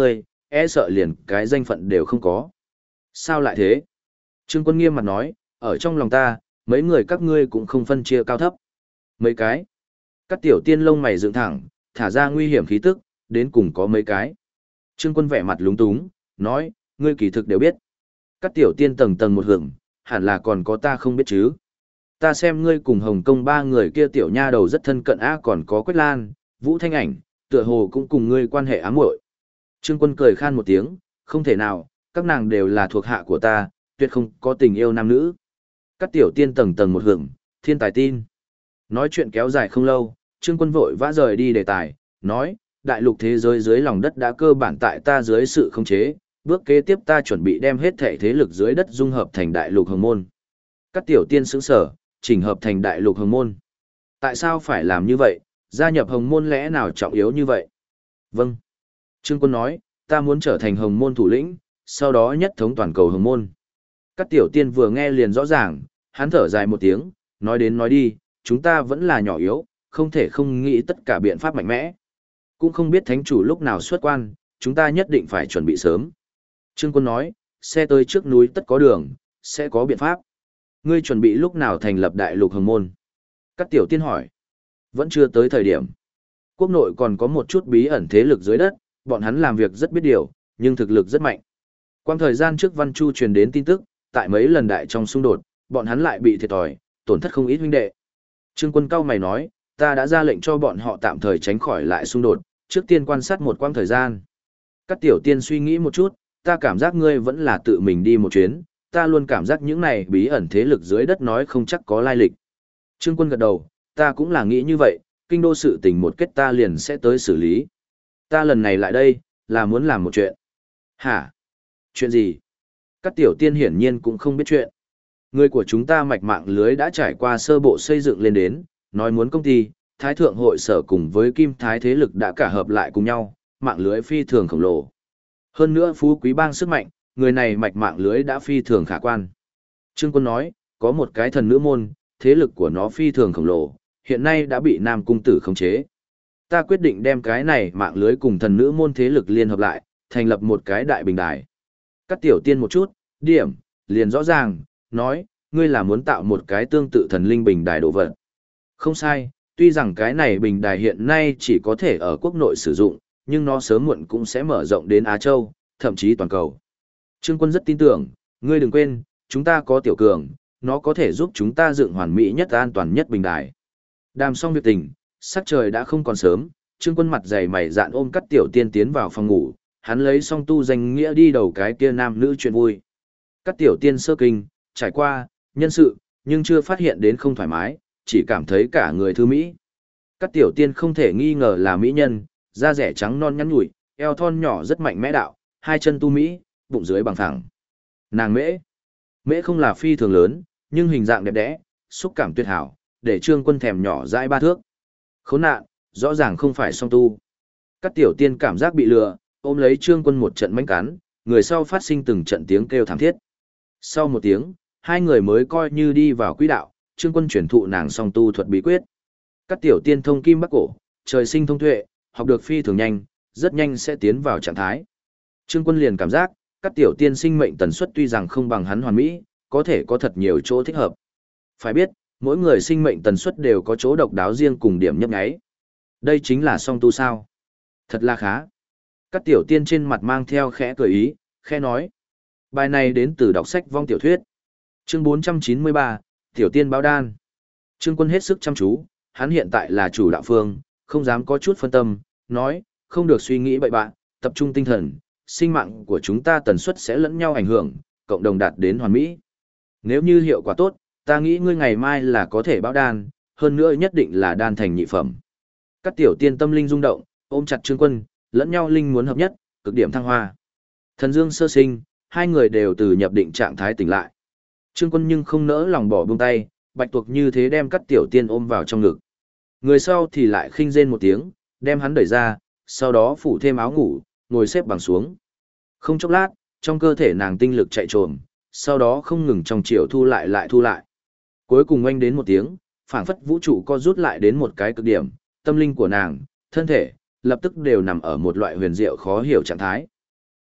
e sợ liền cái danh phận đều không có. Sao lại thế? Trương Quân nghiêm mặt nói, ở trong lòng ta, mấy người các ngươi cũng không phân chia cao thấp. Mấy cái. Các tiểu tiên lông mày dựng thẳng, thả ra nguy hiểm khí tức, đến cùng có mấy cái. Trương Quân vẻ mặt lúng túng, nói, ngươi kỳ thực đều biết. Các tiểu tiên tầng tầng một hưởng, hẳn là còn có ta không biết chứ. Ta xem ngươi cùng Hồng Kông ba người kia tiểu nha đầu rất thân cận còn có Quách Lan, Vũ Thanh Ảnh, tựa hồ cũng cùng ngươi quan hệ ám muội. Trương Quân cười khan một tiếng, không thể nào, các nàng đều là thuộc hạ của ta, tuyệt không có tình yêu nam nữ. Các tiểu tiên tầng tầng một hưởng, thiên tài tin. Nói chuyện kéo dài không lâu, Trương Quân vội vã rời đi đề tài, nói, đại lục thế giới dưới lòng đất đã cơ bản tại ta dưới sự khống chế, bước kế tiếp ta chuẩn bị đem hết thể thế lực dưới đất dung hợp thành đại lục hồng môn. Các tiểu tiên sững sở, chỉnh hợp thành đại lục hồng môn. Tại sao phải làm như vậy, gia nhập hồng môn lẽ nào trọng yếu như vậy? Vâng. Trương Quân nói, ta muốn trở thành hồng môn thủ lĩnh, sau đó nhất thống toàn cầu hồng môn. Các tiểu tiên vừa nghe liền rõ ràng, hắn thở dài một tiếng, nói đến nói đi, chúng ta vẫn là nhỏ yếu, không thể không nghĩ tất cả biện pháp mạnh mẽ. Cũng không biết thánh chủ lúc nào xuất quan, chúng ta nhất định phải chuẩn bị sớm. Trương Quân nói, xe tới trước núi tất có đường, sẽ có biện pháp. Ngươi chuẩn bị lúc nào thành lập đại lục hồng môn? Các tiểu tiên hỏi. Vẫn chưa tới thời điểm. Quốc nội còn có một chút bí ẩn thế lực dưới đất, bọn hắn làm việc rất biết điều, nhưng thực lực rất mạnh. Quang thời gian trước Văn Chu truyền đến tin tức, tại mấy lần đại trong xung đột, bọn hắn lại bị thiệt thòi, tổn thất không ít huynh đệ. Trương Quân cao mày nói, ta đã ra lệnh cho bọn họ tạm thời tránh khỏi lại xung đột, trước tiên quan sát một quãng thời gian. Các tiểu tiên suy nghĩ một chút, ta cảm giác ngươi vẫn là tự mình đi một chuyến, ta luôn cảm giác những này bí ẩn thế lực dưới đất nói không chắc có lai lịch. Trương Quân gật đầu, ta cũng là nghĩ như vậy, kinh đô sự tình một kết ta liền sẽ tới xử lý. Ta lần này lại đây, là muốn làm một chuyện. Hả? Chuyện gì? Các tiểu tiên hiển nhiên cũng không biết chuyện. Người của chúng ta mạch mạng lưới đã trải qua sơ bộ xây dựng lên đến, nói muốn công ty, Thái Thượng hội sở cùng với Kim Thái thế lực đã cả hợp lại cùng nhau, mạng lưới phi thường khổng lồ. Hơn nữa phú quý bang sức mạnh, người này mạch mạng lưới đã phi thường khả quan. Trương Quân nói, có một cái thần nữ môn, thế lực của nó phi thường khổng lồ, hiện nay đã bị Nam Cung Tử khống chế. Ta quyết định đem cái này mạng lưới cùng thần nữ môn thế lực liên hợp lại, thành lập một cái đại bình đài. Cắt tiểu tiên một chút, điểm, liền rõ ràng, nói, ngươi là muốn tạo một cái tương tự thần linh bình đài đồ vật. Không sai, tuy rằng cái này bình đài hiện nay chỉ có thể ở quốc nội sử dụng, nhưng nó sớm muộn cũng sẽ mở rộng đến Á Châu, thậm chí toàn cầu. Trương Quân rất tin tưởng, ngươi đừng quên, chúng ta có tiểu cường, nó có thể giúp chúng ta dựng hoàn mỹ nhất an toàn nhất bình đài. Đàm xong việc tình, sắc trời đã không còn sớm, Trương Quân mặt dày mày dạn ôm Cắt tiểu tiên tiến vào phòng ngủ, hắn lấy xong tu danh nghĩa đi đầu cái kia nam nữ chuyện vui. Cắt tiểu tiên sơ kinh, trải qua, nhân sự, nhưng chưa phát hiện đến không thoải mái, chỉ cảm thấy cả người thư mỹ. Cắt tiểu tiên không thể nghi ngờ là mỹ nhân, da rẻ trắng non nhắn nhủi, eo thon nhỏ rất mạnh mẽ đạo, hai chân tu mỹ, bụng dưới bằng thẳng. Nàng mễ. Mễ không là phi thường lớn, nhưng hình dạng đẹp đẽ, xúc cảm tuyệt hảo, để Trương Quân thèm nhỏ dãi 3 thước. Khốn nạn, rõ ràng không phải song tu. Các tiểu tiên cảm giác bị lừa, ôm lấy Trương Quân một trận mánh cắn, người sau phát sinh từng trận tiếng kêu thảm thiết. Sau một tiếng, hai người mới coi như đi vào quỹ đạo, Trương Quân chuyển thụ nàng song tu thuật bí quyết. Các tiểu tiên thông kim bắc cổ, trời sinh thông tuệ, học được phi thường nhanh, rất nhanh sẽ tiến vào trạng thái. Trương Quân liền cảm giác, các tiểu tiên sinh mệnh tần suất tuy rằng không bằng hắn hoàn mỹ, có thể có thật nhiều chỗ thích hợp. Phải biết, mỗi người sinh mệnh tần suất đều có chỗ độc đáo riêng cùng điểm nhấp nháy. Đây chính là song tu sao? Thật là khá. Các tiểu tiên trên mặt mang theo khẽ cười ý, khẽ nói. Bài này đến từ đọc sách vong tiểu thuyết. Chương 493, Tiểu tiên báo đan. Trương Quân hết sức chăm chú, hắn hiện tại là chủ đạo phương, không dám có chút phân tâm, nói, không được suy nghĩ bậy bạ, tập trung tinh thần, sinh mạng của chúng ta tần suất sẽ lẫn nhau ảnh hưởng, cộng đồng đạt đến hoàn mỹ. Nếu như hiệu quả tốt, ta nghĩ ngươi ngày mai là có thể báo đan, hơn nữa nhất định là đan thành nhị phẩm. Các tiểu tiên tâm linh rung động, ôm chặt Trương Quân, lẫn nhau linh muốn hợp nhất, cực điểm thăng hoa. Thần dương sơ sinh, hai người đều từ nhập định trạng thái tỉnh lại. Trương Quân nhưng không nỡ lòng bỏ buông tay, bạch tuộc như thế đem các tiểu tiên ôm vào trong ngực. Người sau thì lại khinh rên một tiếng, đem hắn đẩy ra, sau đó phủ thêm áo ngủ, ngồi xếp bằng xuống. Không chốc lát, trong cơ thể nàng tinh lực chạy trồm, sau đó không ngừng trong chiều thu lại thu lại. Cuối cùng oanh đến một tiếng, phảng phất vũ trụ co rút lại đến một cái cực điểm, tâm linh của nàng, thân thể, lập tức đều nằm ở một loại huyền diệu khó hiểu trạng thái.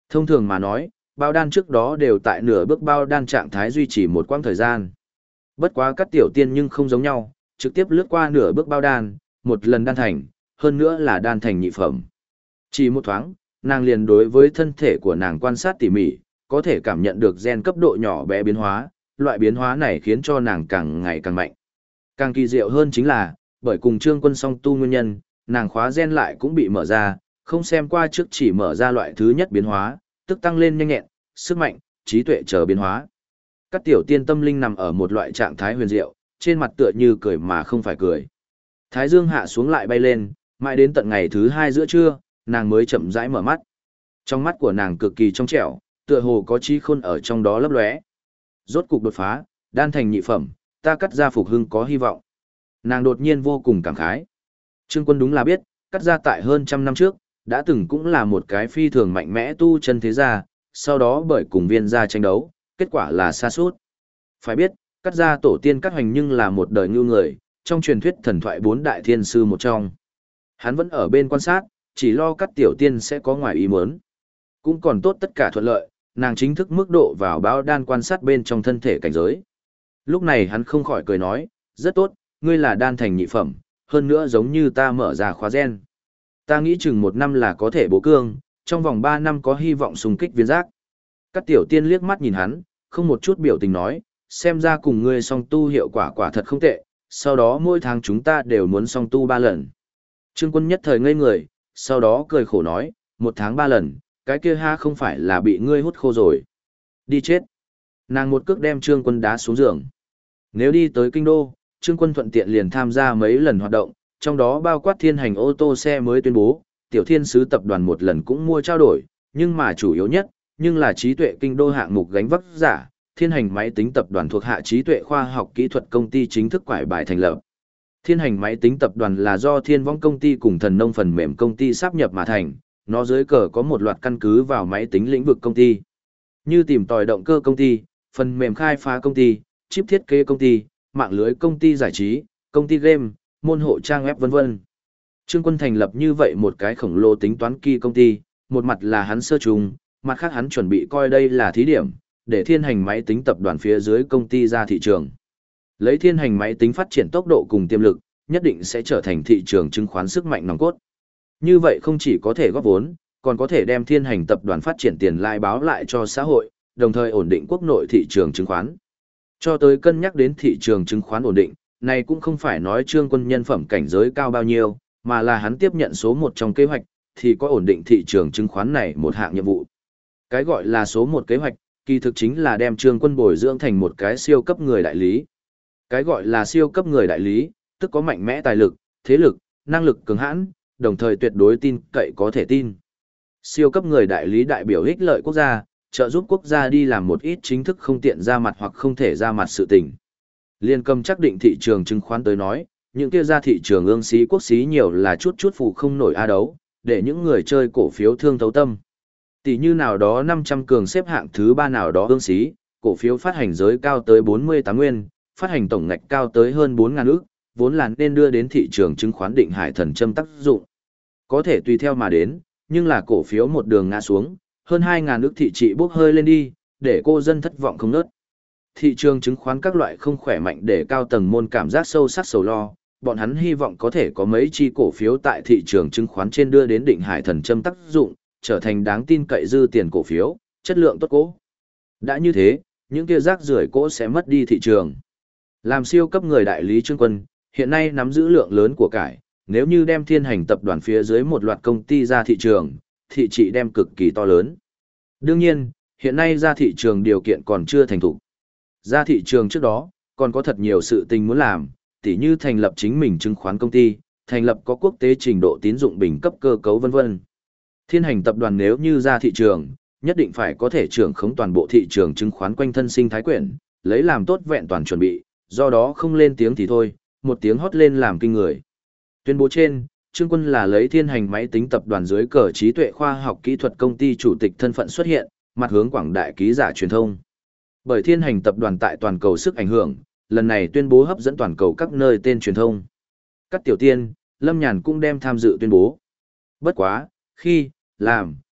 Thông thường mà nói, bao đan trước đó đều tại nửa bước bao đan trạng thái duy trì một quãng thời gian. Bất quá các tiểu tiên nhưng không giống nhau, trực tiếp lướt qua nửa bước bao đan, một lần đan thành, hơn nữa là đan thành nhị phẩm. Chỉ một thoáng, nàng liền đối với thân thể của nàng quan sát tỉ mỉ, có thể cảm nhận được gen cấp độ nhỏ bé biến hóa, loại biến hóa này khiến cho nàng càng ngày càng mạnh. Càng kỳ diệu hơn chính là, bởi cùng Trương Quân song tu nguyên nhân, nàng khóa gen lại cũng bị mở ra, không xem qua trước chỉ mở ra loại thứ nhất biến hóa, tức tăng lên nhanh nhẹn, sức mạnh, trí tuệ chờ biến hóa. Các tiểu tiên tâm linh nằm ở một loại trạng thái huyền diệu, trên mặt tựa như cười mà không phải cười. Thái dương hạ xuống lại bay lên, mãi đến tận ngày thứ 2 giữa trưa, nàng mới chậm rãi mở mắt. Trong mắt của nàng cực kỳ trong trẻo, tựa hồ có trí khôn ở trong đó lấp lóe. Rốt cục đột phá, đan thành nhị phẩm, ta cắt ra phục hưng có hy vọng. Nàng đột nhiên vô cùng cảm khái. Trương Quân đúng là biết, cắt ra tại hơn trăm năm trước, đã từng cũng là một cái phi thường mạnh mẽ tu chân thế gia, sau đó bởi cùng viên gia tranh đấu, kết quả là sa sút. Phải biết, cắt ra tổ tiên cắt hoành nhưng là một đời ngưu người, trong truyền thuyết thần thoại 4 đại thiên sư một trong. Hắn vẫn ở bên quan sát, chỉ lo cắt tiểu tiên sẽ có ngoài ý muốn. Cũng còn tốt tất cả thuận lợi, nàng chính thức mức độ vào báo đan quan sát bên trong thân thể cảnh giới. Lúc này hắn không khỏi cười nói, rất tốt, ngươi là đan thành nhị phẩm, hơn nữa giống như ta mở ra khóa gen. Ta nghĩ chừng 1 năm là có thể bố cương, trong vòng 3 năm có hy vọng xung kích viên giác. Các tiểu tiên liếc mắt nhìn hắn, không một chút biểu tình nói, xem ra cùng ngươi song tu hiệu quả quả thật không tệ, sau đó mỗi tháng chúng ta đều muốn song tu 3 lần. Trương Quân nhất thời ngây người, sau đó cười khổ nói, 1 tháng 3 lần, cái kia ha không phải là bị ngươi hút khô rồi. Đi chết. Nàng một cước đem Trương Quân đá xuống giường. Nếu đi tới kinh đô, Trương Quân thuận tiện liền tham gia mấy lần hoạt động, trong đó bao quát thiên hành ô tô xe mới tuyên bố, tiểu thiên sứ tập đoàn một lần cũng mua trao đổi, nhưng mà chủ yếu nhất, nhưng là trí tuệ kinh đô hạng mục gánh vác giả, thiên hành máy tính tập đoàn thuộc hạ trí tuệ khoa học kỹ thuật công ty chính thức quải bài thành lập. Thiên hành máy tính tập đoàn là do thiên vong công ty cùng thần nông phần mềm công ty sáp nhập mà thành, nó dưới cờ có một loạt căn cứ vào máy tính lĩnh vực công ty. Như tìm tòi động cơ công ty, phần mềm khai phá công ty, chip thiết kế công ty, mạng lưới công ty giải trí, công ty game, môn hộ trang web vân vân. Trương Quân thành lập như vậy một cái khổng lồ tính toán kỳ công ty, một mặt là hắn sơ trùng, mặt khác hắn chuẩn bị coi đây là thí điểm, để thiên hành máy tính tập đoàn phía dưới công ty ra thị trường. Lấy thiên hành máy tính phát triển tốc độ cùng tiềm lực, nhất định sẽ trở thành thị trường chứng khoán sức mạnh nòng cốt. Như vậy không chỉ có thể góp vốn, còn có thể đem thiên hành tập đoàn phát triển tiền lãi báo lại cho xã hội, đồng thời ổn định quốc nội thị trường chứng khoán. Cho tới cân nhắc đến thị trường chứng khoán ổn định, này cũng không phải nói Trương Quân nhân phẩm cảnh giới cao bao nhiêu, mà là hắn tiếp nhận số 1 trong kế hoạch, thì có ổn định thị trường chứng khoán này một hạng nhiệm vụ. Cái gọi là số 1 kế hoạch, kỳ thực chính là đem Trương Quân bồi dưỡng thành một cái siêu cấp người đại lý. Cái gọi là siêu cấp người đại lý, tức có mạnh mẽ tài lực, thế lực, năng lực cường hãn, đồng thời tuyệt đối tin cậy có thể tin. Siêu cấp người đại lý đại biểu ích lợi quốc gia, trợ giúp quốc gia đi làm một ít chính thức không tiện ra mặt hoặc không thể ra mặt sự tình. Liên cầm chắc định thị trường chứng khoán tới nói, những kia ra thị trường ương xí quốc xí nhiều là chút phụ không nổi a đấu, để những người chơi cổ phiếu thương thấu tâm. Tỷ như nào đó 500 cường xếp hạng thứ 3 nào đó ương xí, cổ phiếu phát hành giới cao tới 48 nguyên, phát hành tổng ngạch cao tới hơn 4.000 ức, vốn là nên đưa đến thị trường chứng khoán định hải thần châm tác dụng. Có thể tùy theo mà đến, nhưng là cổ phiếu một đường ngã xuống, hơn 2.000 ức thị trị bốc hơi lên đi, để cô dân thất vọng không nớt. Thị trường chứng khoán các loại không khỏe mạnh để cao tầng môn cảm giác sâu sắc sầu lo, bọn hắn hy vọng có thể có mấy chi cổ phiếu tại thị trường chứng khoán trên đưa đến định hải thần châm tác dụng, trở thành đáng tin cậy dư tiền cổ phiếu, chất lượng tốt cố. Đã như thế, những kia rác rưởi cỗ sẽ mất đi thị trường. Làm siêu cấp người đại lý Trương Quân, hiện nay nắm giữ lượng lớn của cải, nếu như đem thiên hành tập đoàn phía dưới một loạt công ty ra thị trường, thị trị đem cực kỳ to lớn. Đương nhiên, hiện nay ra thị trường điều kiện còn chưa thành thục. Ra thị trường trước đó, còn có thật nhiều sự tình muốn làm, tỉ như thành lập chính mình chứng khoán công ty, thành lập có quốc tế trình độ tín dụng bình cấp cơ cấu vân vân. Thiên hành tập đoàn nếu như ra thị trường, nhất định phải có thể trưởng khống toàn bộ thị trường chứng khoán quanh thân sinh thái quyển, lấy làm tốt vẹn toàn chuẩn bị, do đó không lên tiếng thì thôi, một tiếng hót lên làm kinh người. Tuyên bố trên, Trương Quân là lấy thiên hành máy tính tập đoàn dưới cờ trí tuệ khoa học kỹ thuật công ty chủ tịch thân phận xuất hiện, mặt hướng quảng đại ký giả truyền thông. Bởi thiên hành tập đoàn tại toàn cầu sức ảnh hưởng, lần này tuyên bố hấp dẫn toàn cầu các nơi tên truyền thông. Các tiểu tiên, Lâm Nhàn cũng đem tham dự tuyên bố. Bất quá, khi, làm,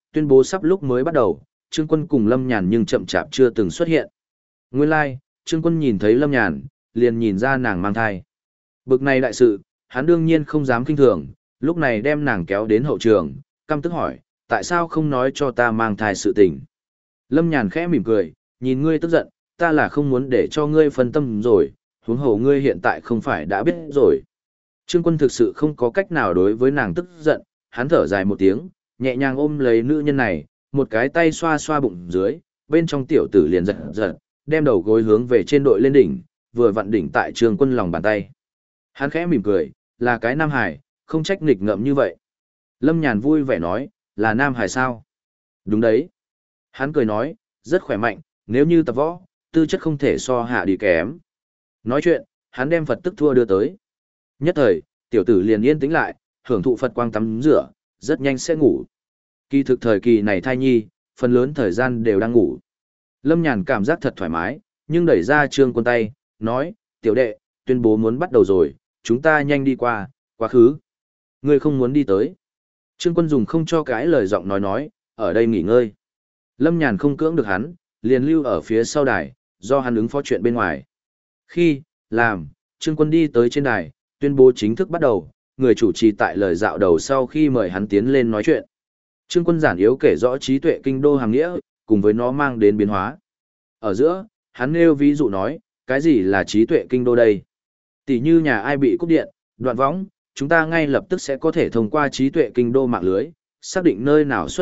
tuyên bố sắp lúc mới bắt đầu, Trương Quân cùng Lâm Nhàn nhưng chậm chạp chưa từng xuất hiện. Nguyên lai, Trương Quân nhìn thấy Lâm Nhàn, liền nhìn ra nàng mang thai. Bực này đại sự, hắn đương nhiên không dám kinh thường, lúc này đem nàng kéo đến hậu trường, căm tức hỏi, tại sao không nói cho ta mang thai sự tình. Lâm Nhàn khẽ mỉm cười, nhìn ngươi tức giận, ta là không muốn để cho ngươi phân tâm rồi, huống hồ ngươi hiện tại không phải đã biết rồi. Trương Quân thực sự không có cách nào đối với nàng tức giận, hắn thở dài một tiếng, nhẹ nhàng ôm lấy nữ nhân này, một cái tay xoa xoa bụng dưới, bên trong tiểu tử liền giật giật, đem đầu gối hướng về trên đội lên đỉnh, vừa vặn đỉnh tại Trương Quân lòng bàn tay. Hắn khẽ mỉm cười, là cái nam hải, không trách nghịch ngợm như vậy. Lâm Nhàn vui vẻ nói, là nam hải sao? Đúng đấy. Hắn cười nói, rất khỏe mạnh, nếu như tập võ, tư chất không thể so hạ đi kém. Nói chuyện, hắn đem Phật tức thua đưa tới. Nhất thời, tiểu tử liền yên tĩnh lại, hưởng thụ Phật quang tắm rửa, rất nhanh sẽ ngủ. Kỳ thực thời kỳ này thai nhi, phần lớn thời gian đều đang ngủ. Lâm Nhàn cảm giác thật thoải mái, nhưng đẩy ra Trương Quân tay, nói, tiểu đệ, tuyên bố muốn bắt đầu rồi, chúng ta nhanh đi qua, quá khứ. Ngươi không muốn đi tới. Trương Quân dùng không cho cái lời giọng nói, ở đây nghỉ ngơi. Lâm Nhàn không cưỡng được hắn, liền lưu ở phía sau đài, do hắn ứng phó chuyện bên ngoài. Khi, làm, Trương Quân đi tới trên đài, tuyên bố chính thức bắt đầu, người chủ trì tại lời dạo đầu sau khi mời hắn tiến lên nói chuyện. Trương Quân giản yếu kể rõ trí tuệ kinh đô hàng nghĩa, cùng với nó mang đến biến hóa. Ở giữa, hắn nêu ví dụ nói, cái gì là trí tuệ kinh đô đây? Tỷ như nhà ai bị cúp điện, đoạn võng, chúng ta ngay lập tức sẽ có thể thông qua trí tuệ kinh đô mạng lưới, xác định nơi nào xuất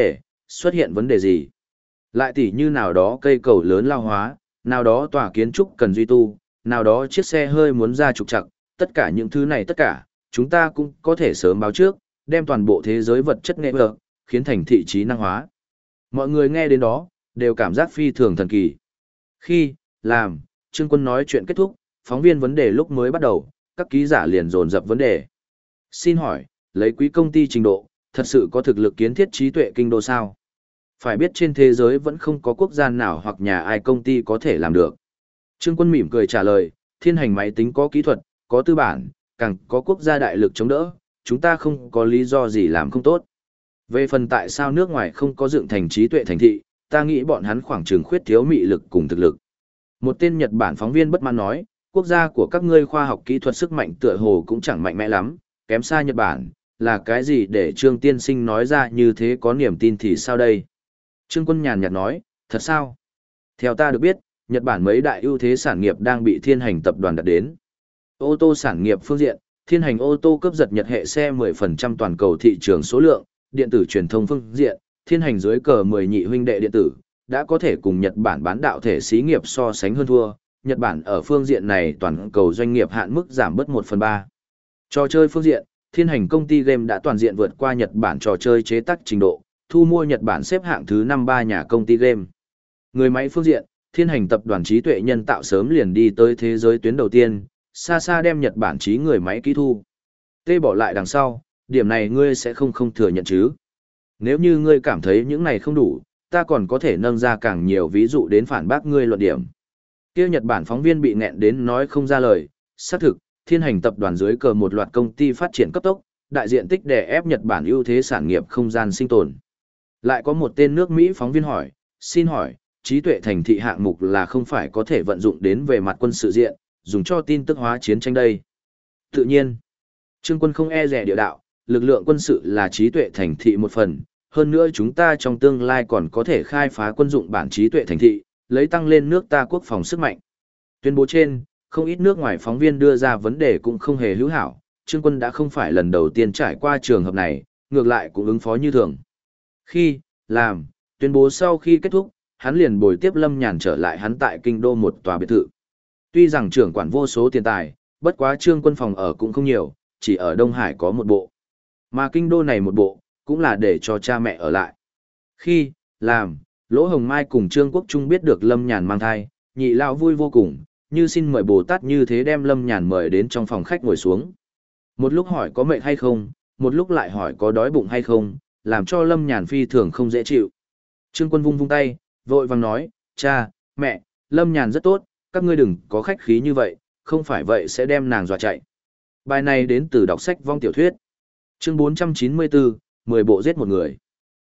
hiện vấn đề gì. Lại tỷ như nào đó cây cầu lớn lao hóa, nào đó tòa kiến trúc cần duy tu, nào đó chiếc xe hơi muốn ra trục trặc, tất cả những thứ này tất cả, chúng ta cũng có thể sớm báo trước, đem toàn bộ thế giới vật chất nghệ vợ, khiến thành thị trí năng hóa. Mọi người nghe đến đó, đều cảm giác phi thường thần kỳ. Khi, làm, Trương Quân nói chuyện kết thúc, phóng viên vấn đề lúc mới bắt đầu, các ký giả liền dồn dập vấn đề. Xin hỏi, lấy quý công ty trình độ, thật sự có thực lực kiến thiết trí tuệ kinh đô sao? Phải biết trên thế giới vẫn không có quốc gia nào hoặc nhà ai công ty có thể làm được. Trương Quân mỉm cười trả lời, Thiên Hành máy tính có kỹ thuật, có tư bản, càng có quốc gia đại lực chống đỡ, chúng ta không có lý do gì làm không tốt. Về phần tại sao nước ngoài không có dựng thành trí tuệ thành thị, ta nghĩ bọn hắn khoảng chừng khuyết thiếu mị lực cùng thực lực. Một tên Nhật Bản phóng viên bất mãn nói, quốc gia của các ngươi khoa học kỹ thuật sức mạnh tựa hồ cũng chẳng mạnh mẽ lắm, kém xa Nhật Bản, là cái gì để Trương Tiên Sinh nói ra như thế có niềm tin thì sao đây? Trương Quân nhàn nhạt nói, thật sao? Theo ta được biết, Nhật Bản mấy đại ưu thế sản nghiệp đang bị Thiên Hành tập đoàn đặt đến. Ô tô sản nghiệp phương diện, Thiên Hành ô tô cướp giật Nhật hệ xe 10% toàn cầu thị trường số lượng, điện tử truyền thông phương diện, Thiên Hành dưới cờ 10 nhị huynh đệ điện tử, đã có thể cùng Nhật Bản bán đạo thể xí nghiệp so sánh hơn thua. Nhật Bản ở phương diện này toàn cầu doanh nghiệp hạn mức giảm bớt 1/3. Trò chơi phương diện, Thiên Hành công ty game đã toàn diện vượt qua Nhật Bản trò chơi chế tác trình độ, thu mua Nhật Bản xếp hạng thứ 53 nhà công ty game. Người máy phương diện, Thiên Hành tập đoàn trí tuệ nhân tạo sớm liền đi tới thế giới tuyến đầu tiên, xa xa đem Nhật Bản trí người máy kỹ thu. Tê bỏ lại đằng sau, điểm này ngươi sẽ không thừa nhận chứ. Nếu như ngươi cảm thấy những này không đủ, ta còn có thể nâng ra càng nhiều ví dụ đến phản bác ngươi luận điểm. Kia Nhật Bản phóng viên bị nghẹn đến nói không ra lời, xác thực, Thiên Hành tập đoàn dưới cờ một loạt công ty phát triển cấp tốc, đại diện tích đè ép Nhật Bản ưu thế sản nghiệp không gian sinh tồn. Lại có một tên nước Mỹ phóng viên hỏi, xin hỏi, trí tuệ thành thị hạng mục là không phải có thể vận dụng đến về mặt quân sự diện, dùng cho tin tức hóa chiến tranh đây. Tự nhiên, Trương Quân không e dè địa đạo, lực lượng quân sự là trí tuệ thành thị một phần, hơn nữa chúng ta trong tương lai còn có thể khai phá quân dụng bản trí tuệ thành thị, lấy tăng lên nước ta quốc phòng sức mạnh. Tuyên bố trên, không ít nước ngoài phóng viên đưa ra vấn đề cũng không hề hữu hảo, Trương Quân đã không phải lần đầu tiên trải qua trường hợp này, ngược lại cũng ứng phó như thường. Khi, làm, tuyên bố sau khi kết thúc, hắn liền bồi tiếp Lâm Nhàn trở lại hắn tại kinh đô một tòa biệt thự. Tuy rằng trưởng quản vô số tiền tài, bất quá Trương Quân phòng ở cũng không nhiều, chỉ ở Đông Hải có một bộ. Mà kinh đô này một bộ, cũng là để cho cha mẹ ở lại. Khi, làm, Lỗ Hồng Mai cùng Trương Quốc Trung biết được Lâm Nhàn mang thai, nhị lão vui vô cùng, như xin mời Bồ Tát như thế đem Lâm Nhàn mời đến trong phòng khách ngồi xuống. Một lúc hỏi có mệt hay không, một lúc lại hỏi có đói bụng hay không, làm cho Lâm Nhàn phi thường không dễ chịu. Trương Quân vung vung tay, vội vàng nói, cha, mẹ, Lâm Nhàn rất tốt, các ngươi đừng có khách khí như vậy, không phải vậy sẽ đem nàng dọa chạy. Bài này đến từ đọc sách vong tiểu thuyết. Chương 494, 10 bộ giết một người.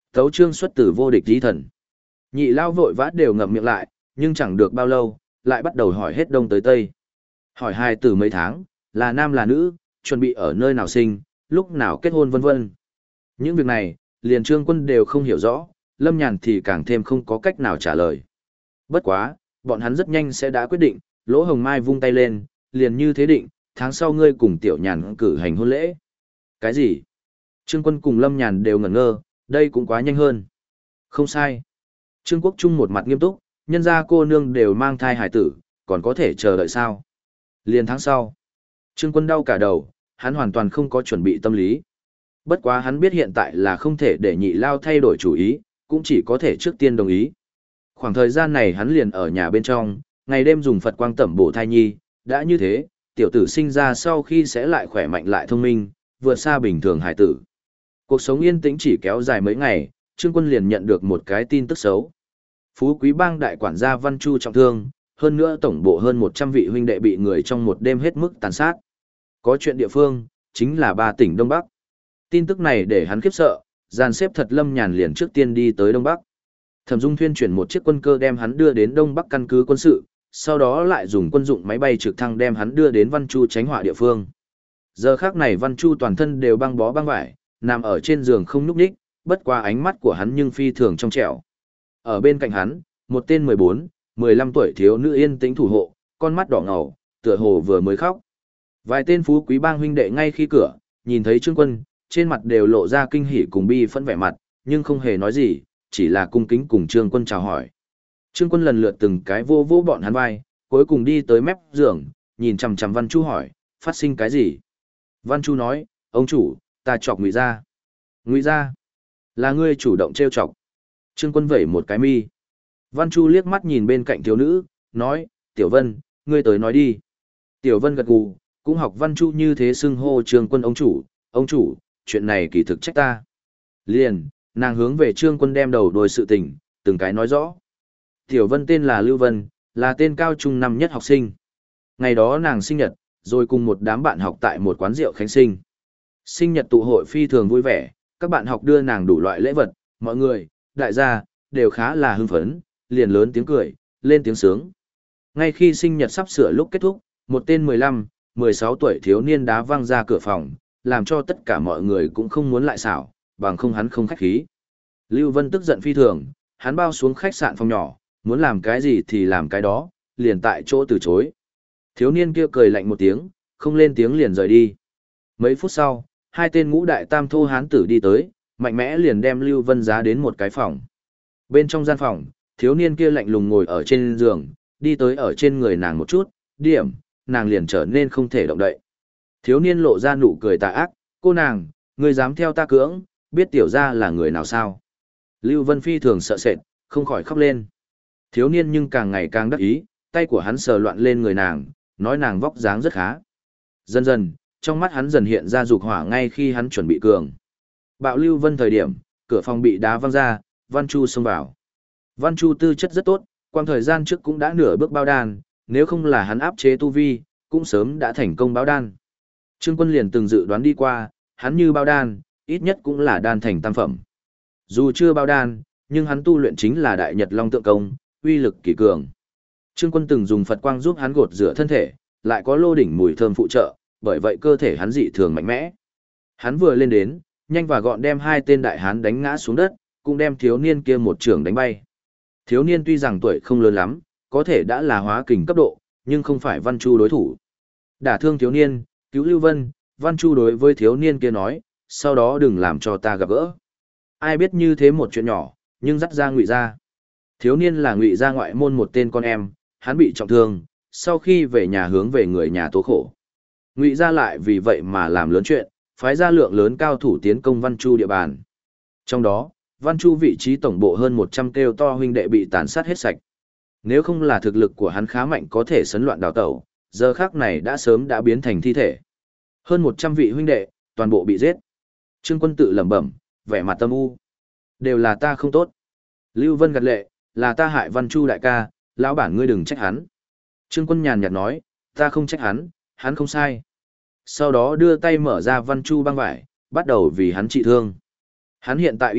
Tấu chương xuất từ vô địch chí thần. Nhị lao vội vã đều ngậm miệng lại, nhưng chẳng được bao lâu, lại bắt đầu hỏi hết đông tới tây. Hỏi hai từ mấy tháng, là nam là nữ, chuẩn bị ở nơi nào sinh, lúc nào kết hôn vân vân. Những việc này, liền Trương Quân đều không hiểu rõ, Lâm Nhàn thì càng thêm không có cách nào trả lời. Bất quá, bọn hắn rất nhanh sẽ đã quyết định, Lỗ Hồng Mai vung tay lên, liền như thế định, tháng sau ngươi cùng Tiểu Nhàn cử hành hôn lễ. Cái gì? Trương Quân cùng Lâm Nhàn đều ngẩn ngơ, đây cũng quá nhanh hơn. Không sai. Trương Quốc Trung một mặt nghiêm túc, nhân gia cô nương đều mang thai hài tử, còn có thể chờ đợi sao? Liền tháng sau. Trương Quân đau cả đầu, hắn hoàn toàn không có chuẩn bị tâm lý. Bất quá hắn biết hiện tại là không thể để nhị lao thay đổi chủ ý, cũng chỉ có thể trước tiên đồng ý. Khoảng thời gian này hắn liền ở nhà bên trong, ngày đêm dùng Phật quang tẩm bổ thai nhi, đã như thế, tiểu tử sinh ra sau khi sẽ lại khỏe mạnh lại thông minh, vượt xa bình thường hải tử. Cuộc sống yên tĩnh chỉ kéo dài mấy ngày, Trương Quân liền nhận được một cái tin tức xấu. Phú Quý Bang đại quản gia Văn Chu trọng thương, hơn nữa tổng bộ hơn 100 vị huynh đệ bị người trong một đêm hết mức tàn sát. Có chuyện địa phương, chính là 3 tỉnh Đông Bắc. Tin tức này để hắn khiếp sợ, dàn xếp thật Lâm Nhàn liền trước tiên đi tới Đông Bắc. Thẩm Dung Thuyên chuyển một chiếc quân cơ đem hắn đưa đến Đông Bắc căn cứ quân sự, sau đó lại dùng quân dụng máy bay trực thăng đem hắn đưa đến Văn Chu tránh họa địa phương. Giờ khác này Văn Chu toàn thân đều băng bó băng vải, nằm ở trên giường không nhúc nhích, bất qua ánh mắt của hắn nhưng phi thường trong trẻo. Ở bên cạnh hắn, một tên 14, 15 tuổi thiếu nữ yên tĩnh thủ hộ, con mắt đỏ ngầu, tựa hồ vừa mới khóc. Vài tên Phú Quý Bang huynh đệ ngay khi cửa, nhìn thấy Trương Quân, trên mặt đều lộ ra kinh hỉ cùng bi phẫn vẻ mặt, nhưng không hề nói gì, chỉ là cung kính cùng Trương Quân chào hỏi. Trương Quân lần lượt từng cái vô vô bọn hắn vai, cuối cùng đi tới mép giường, nhìn chằm chằm Văn Chu hỏi, phát sinh cái gì? Văn Chu nói, ông chủ, ta chọc Ngụy gia. Ngụy gia? Là ngươi chủ động trêu chọc. Trương Quân vẩy một cái mi. Văn Chu liếc mắt nhìn bên cạnh thiếu nữ, nói, Tiểu Vân, ngươi tới nói đi. Tiểu Vân gật gù, cũng học Văn Chu như thế xưng hô Trương Quân ông chủ, chuyện này kỳ thực trách ta. Liền, nàng hướng về Trương Quân đem đầu đuôi sự tình, từng cái nói rõ. Tiểu Vân tên là Lưu Vân, là tên cao trung năm nhất học sinh. Ngày đó nàng sinh nhật, rồi cùng một đám bạn học tại một quán rượu khánh sinh. Sinh nhật tụ hội phi thường vui vẻ, các bạn học đưa nàng đủ loại lễ vật, mọi người, đại gia, đều khá là hưng phấn, liền lớn tiếng cười, lên tiếng sướng. Ngay khi sinh nhật sắp sửa lúc kết thúc, một tên 15, 16 tuổi thiếu niên đá văng ra cửa phòng, làm cho tất cả mọi người cũng không muốn lại xảo, bằng không hắn không khách khí. Lưu Vân tức giận phi thường, hắn bao xuống khách sạn phòng nhỏ, muốn làm cái gì thì làm cái đó, liền tại chỗ từ chối. Thiếu niên kia cười lạnh một tiếng, không lên tiếng liền rời đi. Mấy phút sau, hai tên ngũ đại tam thô hán tử đi tới, mạnh mẽ liền đem Lưu Vân giá đến một cái phòng. Bên trong gian phòng, thiếu niên kia lạnh lùng ngồi ở trên giường, đi tới ở trên người nàng một chút, điểm, nàng liền trở nên không thể động đậy. Thiếu niên lộ ra nụ cười tà ác, cô nàng, ngươi dám theo ta cưỡng, biết tiểu gia là người nào sao? Lưu Vân phi thường sợ sệt, không khỏi khóc lên. Thiếu niên nhưng càng ngày càng đắc ý, tay của hắn sờ loạn lên người nàng, nói nàng vóc dáng rất khá. Dần dần, trong mắt hắn dần hiện ra dục hỏa ngay khi hắn chuẩn bị cường. Bạo Lưu Vân thời điểm, cửa phòng bị đá văng ra, Văn Chu xông vào. Văn Chu tư chất rất tốt, quang thời gian trước cũng đã nửa bước bao đan, nếu không là hắn áp chế tu vi, cũng sớm đã thành công báo đan. Trương Quân liền từng dự đoán đi qua, hắn như bao đan, ít nhất cũng là đan thành tam phẩm. Dù chưa bao đan, nhưng hắn tu luyện chính là Đại Nhật Long Tượng Công, uy lực kỳ cường. Trương Quân từng dùng Phật quang giúp hắn gột rửa thân thể, lại có lô đỉnh mùi thơm phụ trợ, bởi vậy cơ thể hắn dị thường mạnh mẽ. Hắn vừa lên đến, nhanh và gọn đem hai tên đại hán đánh ngã xuống đất, cũng đem thiếu niên kia một trường đánh bay. Thiếu niên tuy rằng tuổi không lớn lắm, có thể đã là hóa kình cấp độ, nhưng không phải Văn Chu đối thủ. Đả thương thiếu niên, cứu Lưu Vân, Văn Chu đối với thiếu niên kia nói, sau đó đừng làm cho ta gặp gỡ. Ai biết như thế một chuyện nhỏ, nhưng dắt ra Ngụy gia. Thiếu niên là Ngụy gia ngoại môn một tên con em, hắn bị trọng thương, sau khi về nhà hướng về người nhà tố khổ. Ngụy gia lại vì vậy mà làm lớn chuyện, phái ra lượng lớn cao thủ tiến công Văn Chu địa bàn. Trong đó, Văn Chu vị trí tổng bộ hơn 100 kêu to huynh đệ bị tàn sát hết sạch. Nếu không là thực lực của hắn khá mạnh có thể sấn loạn đào tẩu, giờ khắc này đã sớm đã biến thành thi thể. Hơn 100 vị huynh đệ, toàn bộ bị giết. Trương Quân tự lẩm bẩm, vẻ mặt tâm u. Đều là ta không tốt. Lưu Vân gật lệ, là ta hại Văn Chu đại ca, lão bản ngươi đừng trách hắn. Trương Quân nhàn nhạt nói, ta không trách hắn không sai. Sau đó đưa tay mở ra Văn Chu băng vải, bắt đầu vì hắn trị thương. Hắn hiện tại y thuật,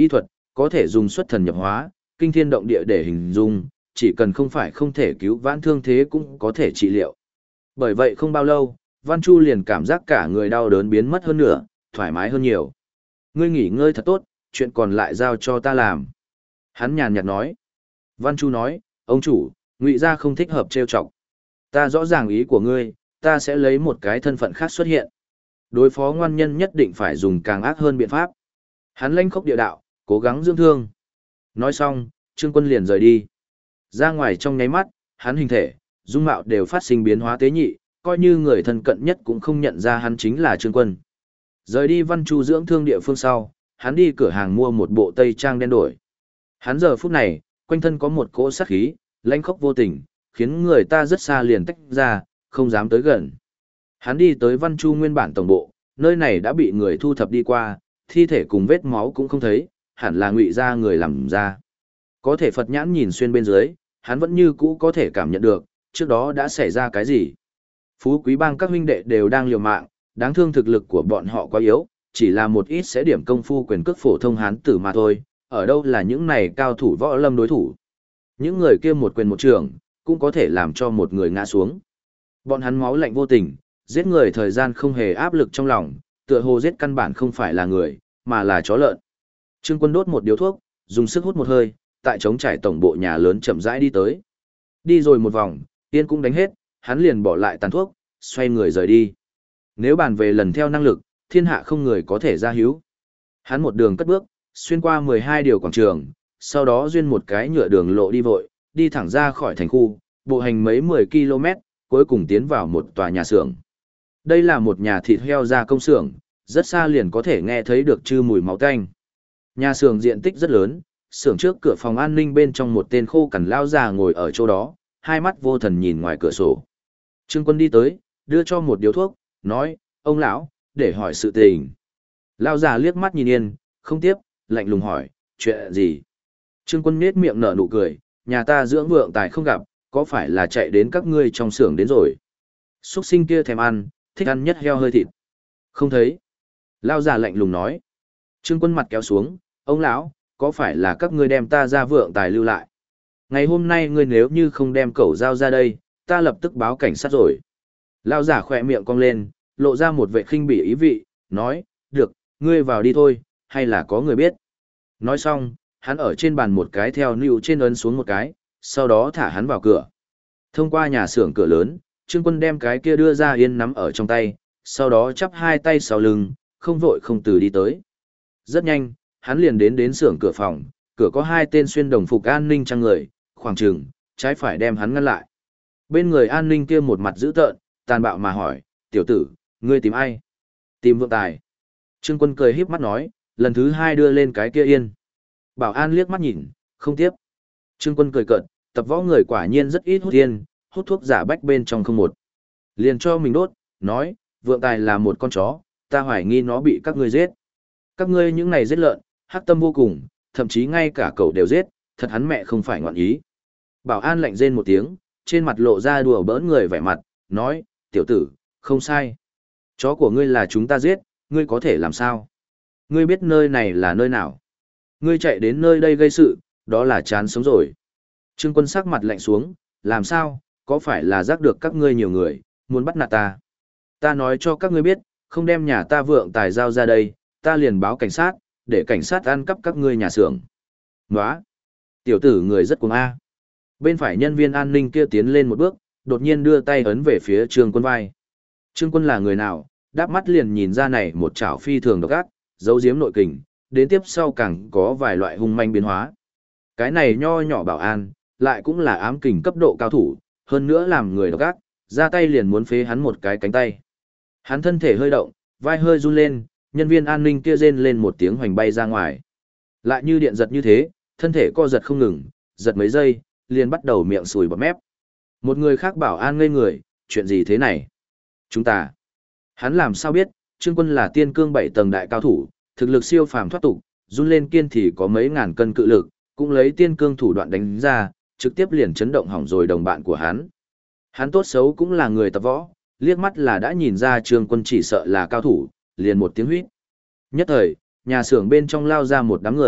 có thể dùng xuất thần nhập hóa, kinh thiên động địa để hình dung, chỉ cần không phải không thể cứu vãn thương thế cũng có thể trị liệu. Bởi vậy không bao lâu, Văn Chu liền cảm giác cả người đau đớn biến mất hơn nửa, thoải mái hơn nhiều. Ngươi nghỉ ngơi thật tốt, chuyện còn lại giao cho ta làm. Hắn nhàn nhạt nói. Văn Chu nói, ông chủ, Ngụy gia không thích hợp trêu chọc. Ta rõ ràng ý của ngươi, ta sẽ lấy một cái thân phận khác xuất hiện. Đối phó ngoan nhân nhất định phải dùng càng ác hơn biện pháp. Hắn lanh khốc địa đạo, cố gắng dưỡng thương. Nói xong, Trương Quân liền rời đi. Ra ngoài trong nháy mắt, hắn hình thể, dung mạo đều phát sinh biến hóa tế nhị, coi như người thân cận nhất cũng không nhận ra hắn chính là Trương Quân. Rời đi Văn Chu dưỡng thương địa phương sau, hắn đi cửa hàng mua một bộ tây trang đen đổi. Hắn giờ phút này, quanh thân có một cỗ sát khí, lãnh khốc vô tình, khiến người ta rất xa liền tách ra, không dám tới gần. Hắn đi tới Văn Chu nguyên bản tổng bộ, nơi này đã bị người thu thập đi qua, thi thể cùng vết máu cũng không thấy, hẳn là Ngụy gia người làm ra. Có thể Phật nhãn nhìn xuyên bên dưới, hắn vẫn như cũ có thể cảm nhận được, trước đó đã xảy ra cái gì. Phú Quý Bang các huynh đệ đều đang liều mạng, đáng thương thực lực của bọn họ quá yếu, chỉ là một ít sẽ điểm công phu quyền cước phổ thông hán tử mà thôi, ở đâu là những này cao thủ võ lâm đối thủ. Những người kia một quyền một trường, cũng có thể làm cho một người ngã xuống. Bọn hắn máu lạnh vô tình, giết người thời gian không hề áp lực trong lòng, tựa hồ giết căn bản không phải là người, mà là chó lợn. Trương Quân đốt một điếu thuốc, dùng sức hút một hơi, tại trống trải tổng bộ nhà lớn chậm rãi đi tới. Đi rồi một vòng, yên cũng đánh hết, hắn liền bỏ lại tàn thuốc, xoay người rời đi. Nếu bàn về lần theo năng lực, thiên hạ không người có thể ra hữu. Hắn một đường cất bước, xuyên qua 12 điều quảng trường, sau đó duyên một cái nhựa đường lộ đi vội, đi thẳng ra khỏi thành khu, bộ hành mấy 10 km, cuối cùng tiến vào một tòa nhà xưởng. Đây là một nhà thịt heo gia công xưởng, rất xa liền có thể nghe thấy được chư mùi máu tanh. Nhà xưởng diện tích rất lớn, xưởng trước cửa phòng an ninh bên trong một tên khô cằn lao già ngồi ở chỗ đó, hai mắt vô thần nhìn ngoài cửa sổ. Trương Quân đi tới, đưa cho một điếu thuốc, nói, ông lão, để hỏi sự tình. Lao già liếc mắt nhìn Yên, không tiếp, lạnh lùng hỏi, chuyện gì? Trương Quân nhếch miệng nở nụ cười, nhà ta dưỡng vượng tài không gặp, có phải là chạy đến các ngươi trong xưởng đến rồi? Xuất sinh kia thèm ăn, thích ăn nhất heo hơi thịt. Không thấy. Lao già lạnh lùng nói. Trương Quân mặt kéo xuống, ông lão, có phải là các ngươi đem ta ra vượng tài lưu lại? Ngày hôm nay ngươi nếu như không đem cẩu dao ra đây, ta lập tức báo cảnh sát rồi. Lao giả khỏe miệng cong lên, lộ ra một vệ khinh bỉ ý vị, nói, được, ngươi vào đi thôi, hay là có người biết. Nói xong, hắn ở trên bàn một cái theo nịu trên ấn xuống một cái, sau đó thả hắn vào cửa. Thông qua nhà xưởng cửa lớn, Trương Quân đem cái kia đưa ra Yên nắm ở trong tay, sau đó chắp hai tay sau lưng, không vội không từ đi tới. Rất nhanh, hắn liền đến xưởng cửa phòng, cửa có hai tên xuyên đồng phục an ninh trang người, khoảng chừng, trái phải đem hắn ngăn lại. Bên người an ninh kia một mặt dữ tợn, tàn bạo mà hỏi, tiểu tử, ngươi tìm ai? Tìm vượng tài. Trương Quân cười híp mắt nói, lần thứ hai đưa lên cái kia Yên. Bảo an liếc mắt nhìn, không tiếp. Trương Quân cười cợt, tập võ người quả nhiên rất ít hút yên, hút thuốc giả bách bên trong không một. Liền cho mình đốt, nói, vượng tài là một con chó, ta hoài nghi nó bị các ngươi giết. Các ngươi những này giết lợn, hắc tâm vô cùng, thậm chí ngay cả cậu đều giết, thật hắn mẹ không phải ngoạn ý. Bảo an lạnh rên một tiếng, trên mặt lộ ra đùa bỡn người vẻ mặt, nói, tiểu tử, không sai. Chó của ngươi là chúng ta giết, ngươi có thể làm sao? Ngươi biết nơi này là nơi nào? Ngươi chạy đến nơi đây gây sự, đó là chán sống rồi. Trương Quân sắc mặt lạnh xuống, làm sao, có phải là giác được các ngươi nhiều người, muốn bắt nạt ta? Ta nói cho các ngươi biết, không đem nhà ta vượng tài giao ra đây, ta liền báo cảnh sát, để cảnh sát ăn cắp các ngươi nhà xưởng. Nóa! Tiểu tử người rất cuồng A. Bên phải nhân viên an ninh kia tiến lên một bước, đột nhiên đưa tay ấn về phía Trương Quân vai. Trương Quân là người nào, đáp mắt liền nhìn ra này một chảo phi thường độc ác, giấu giếm nội kình, đến tiếp sau càng có vài loại hung manh biến hóa. Cái này nho nhỏ bảo an, lại cũng là ám kình cấp độ cao thủ, hơn nữa làm người độc ác, ra tay liền muốn phế hắn một cái cánh tay. Hắn thân thể hơi động, vai hơi run lên, nhân viên an ninh kia rên lên một tiếng hoành bay ra ngoài. Lại như điện giật như thế, thân thể co giật không ngừng, giật mấy giây, liền bắt đầu miệng sùi bọt mép. Một người khác bảo an ngây người, chuyện gì thế này? Chúng ta. Hắn làm sao biết, Trương Quân là tiên cương 7 tầng đại cao thủ, thực lực siêu phàm thoát tục, run lên kiên thì có mấy ngàn cân cự lực, cũng lấy tiên cương thủ đoạn đánh ra, trực tiếp liền chấn động hỏng rồi đồng bạn của hắn. Hắn tốt xấu cũng là người tập võ, liếc mắt là đã nhìn ra Trương Quân chỉ sợ là cao thủ, liền một tiếng huýt. Nhất thời, nhà xưởng bên trong lao ra một đám người,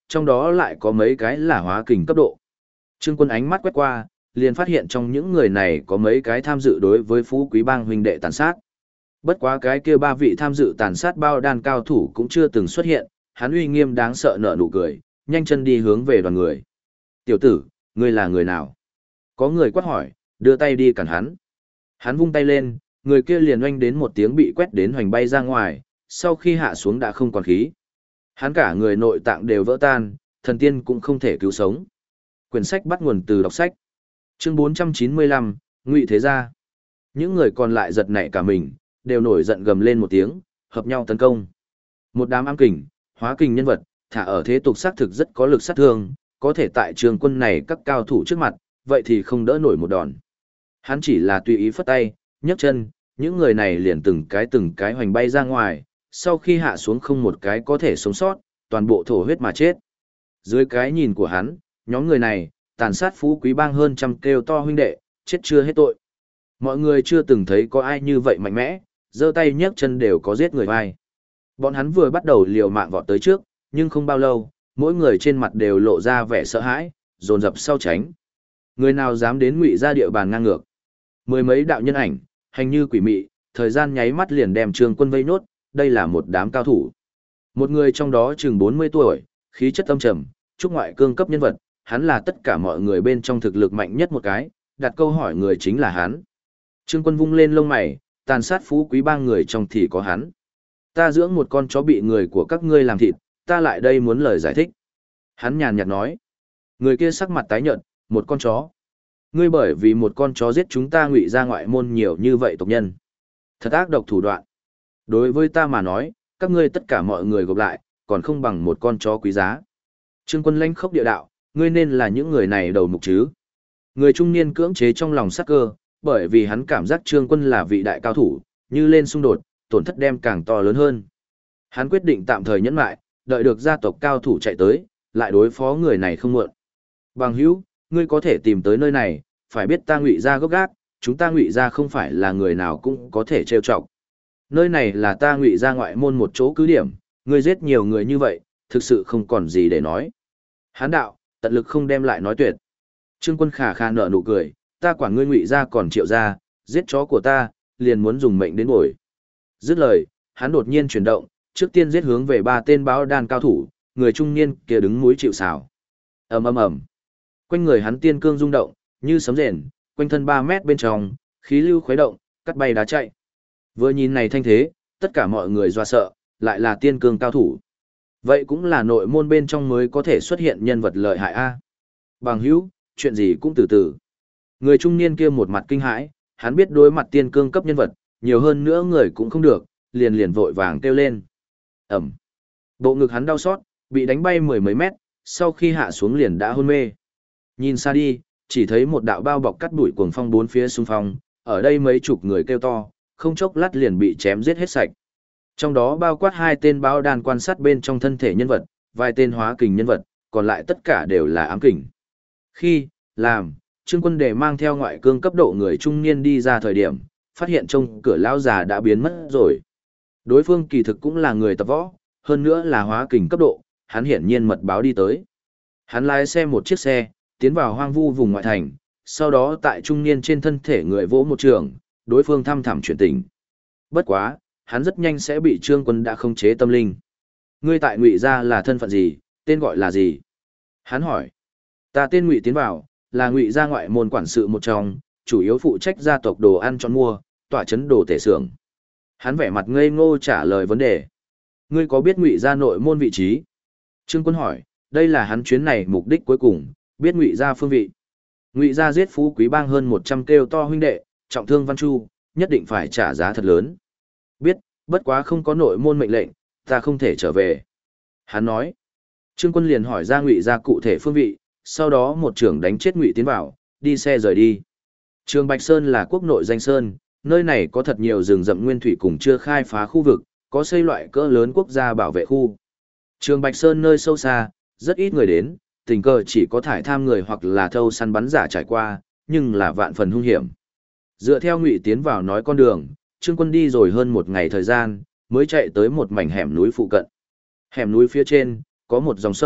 trong đó lại có mấy cái là hóa kình cấp độ. Trương Quân ánh mắt quét qua, liền phát hiện trong những người này có mấy cái tham dự đối với Phú Quý Bang huynh đệ tàn sát. Bất quá cái kia ba vị tham dự tàn sát bao đan cao thủ cũng chưa từng xuất hiện, hắn uy nghiêm đáng sợ nở nụ cười, nhanh chân đi hướng về đoàn người. Tiểu tử, ngươi là người nào? Có người quát hỏi, đưa tay đi cản hắn. Hắn vung tay lên, người kia liền oanh đến một tiếng bị quét đến hoành bay ra ngoài, sau khi hạ xuống đã không còn khí. Hắn cả người nội tạng đều vỡ tan, thần tiên cũng không thể cứu sống. Quyển sách bắt nguồn từ đọc sách. Chương 495, Ngụy Thế Gia. Những người còn lại giật nảy cả mình, đều nổi giận gầm lên một tiếng, hợp nhau tấn công. Một đám ám kình, hóa kình nhân vật, thả ở thế tục xác thực rất có lực sát thương, có thể tại trường quân này các cao thủ trước mặt, vậy thì không đỡ nổi một đòn. Hắn chỉ là tùy ý phất tay, nhấc chân, những người này liền từng cái hoành bay ra ngoài, sau khi hạ xuống không một cái có thể sống sót, toàn bộ thổ huyết mà chết. Dưới cái nhìn của hắn, nhóm người này, tàn sát Phú Quý Bang hơn trăm kêu to huynh đệ, chết chưa hết tội. Mọi người chưa từng thấy có ai như vậy mạnh mẽ, giơ tay nhấc chân đều có giết người vai. Bọn hắn vừa bắt đầu liều mạng vọt tới trước, nhưng không bao lâu, mỗi người trên mặt đều lộ ra vẻ sợ hãi, dồn dập sau tránh. Người nào dám đến Ngụy Gia địa bàn ngang ngược? Mười mấy đạo nhân ảnh, hành như quỷ mị, thời gian nháy mắt liền đem Trương Quân vây nốt, đây là một đám cao thủ. Một người trong đó chừng 40 tuổi, khí chất âm trầm, trúc ngoại cương cấp nhân vật, hắn là tất cả mọi người bên trong thực lực mạnh nhất một cái, đặt câu hỏi người chính là hắn. Trương Quân vung lên lông mày, tàn sát Phú Quý Bang người trong thì có hắn. Ta dưỡng một con chó bị người của các ngươi làm thịt, ta lại đây muốn lời giải thích. Hắn nhàn nhạt nói. Người kia sắc mặt tái nhợt, một con chó. Ngươi bởi vì một con chó giết chúng ta Ngụy Gia ngoại môn nhiều như vậy tộc nhân. Thật ác độc thủ đoạn. Đối với ta mà nói, các ngươi tất cả mọi người gộp lại, còn không bằng một con chó quý giá. Trương Quân lãnh khốc địa đạo, ngươi nên là những người này đầu mục chứ. Người trung niên cưỡng chế trong lòng sắc cơ, bởi vì hắn cảm giác Trương Quân là vị đại cao thủ, như lên xung đột, tổn thất đem càng to lớn hơn. Hắn quyết định tạm thời nhẫn lại, đợi được gia tộc cao thủ chạy tới, lại đối phó người này không muộn. Bằng hữu, ngươi có thể tìm tới nơi này, phải biết ta Ngụy Gia gốc gác, chúng ta Ngụy Gia không phải là người nào cũng có thể trêu chọc. Nơi này là ta Ngụy Gia ngoại môn một chỗ cứ điểm, ngươi giết nhiều người như vậy, thực sự không còn gì để nói. Hán đạo, tận lực không đem lại nói tuyệt. Trương Quân khà khà nở nụ cười, ta quản ngươi Ngụy Gia còn Triệu gia, giết chó của ta, liền muốn dùng mệnh đến bồi. Dứt lời, hắn đột nhiên chuyển động, trước tiên giết hướng về ba tên báo đan cao thủ, người trung niên kia đứng núi chịu sào. Ầm ầm ầm. Quanh người hắn tiên cương rung động, như sấm rền, quanh thân 3 mét bên trong, khí lưu khuấy động, cắt bay đá chạy. Vừa nhìn này thanh thế, tất cả mọi người doa sợ, lại là tiên cương cao thủ. Vậy cũng là nội môn bên trong mới có thể xuất hiện nhân vật lợi hại a. Bằng hữu, chuyện gì cũng từ từ. Người trung niên kia một mặt kinh hãi, hắn biết đối mặt tiên cương cấp nhân vật, nhiều hơn nữa người cũng không được, liền liền vội vàng kêu lên. Ẩm. Bộ ngực hắn đau xót, bị đánh bay mười mấy mét, sau khi hạ xuống liền đã hôn mê. Nhìn xa đi, chỉ thấy một đạo bao bọc cắt đuổi cuồng phong bốn phía xung phong, ở đây mấy chục người kêu to, không chốc lát liền bị chém giết hết sạch. Trong đó bao quát 2 tên báo đan quan sát bên trong thân thể nhân vật, vài tên hóa kình nhân vật, còn lại tất cả đều là ám kình. Khi, làm, Trương Quân để mang theo ngoại cương cấp độ người trung niên đi ra thời điểm, phát hiện trong cửa lão già đã biến mất rồi. Đối phương kỳ thực cũng là người tập võ, hơn nữa là hóa kình cấp độ, hắn hiển nhiên mật báo đi tới. Hắn lái xe một chiếc xe, tiến vào hoang vu vùng ngoại thành, sau đó tại trung niên trên thân thể người vỗ một trường, đối phương thăm thẳm chuyển tình. Bất quá, hắn rất nhanh sẽ bị Trương Quân đã khống chế tâm linh. Ngươi tại Ngụy Gia là thân phận gì, tên gọi là gì? Hắn hỏi. Ta tên Ngụy Tiến Bảo, là Ngụy Gia ngoại môn quản sự một trong, chủ yếu phụ trách gia tộc đồ ăn chọn mua, tỏa chấn đồ tể xưởng. Hắn vẻ mặt ngây ngô trả lời vấn đề. Ngươi có biết Ngụy Gia nội môn vị trí? Trương Quân hỏi, đây là hắn chuyến này mục đích cuối cùng, biết Ngụy Gia phương vị. Ngụy Gia giết Phú Quý Bang hơn 100 kêu to huynh đệ, trọng thương Văn Chu, nhất định phải trả giá thật lớn. Biết, bất quá không có nội môn mệnh lệnh, ta không thể trở về. Hắn nói. Trương Quân liền hỏi ra Ngụy Gia cụ thể phương vị, sau đó một trưởng đánh chết Ngụy Tiến Bảo, đi xe rời đi. Trường Bạch Sơn là quốc nội danh sơn, nơi này có thật nhiều rừng rậm nguyên thủy cùng chưa khai phá khu vực, có xây loại cỡ lớn quốc gia bảo vệ khu. Trường Bạch Sơn nơi sâu xa, rất ít người đến, tình cờ chỉ có thải tham người hoặc là thâu săn bắn giả trải qua, nhưng là vạn phần hung hiểm. Dựa theo Ngụy Tiến Vào nói con đường, Trương Quân đi rồi hơn một ngày thời gian, mới chạy tới một mảnh hẻm núi phụ cận. Hẻm núi phía trên, có một dòng sông,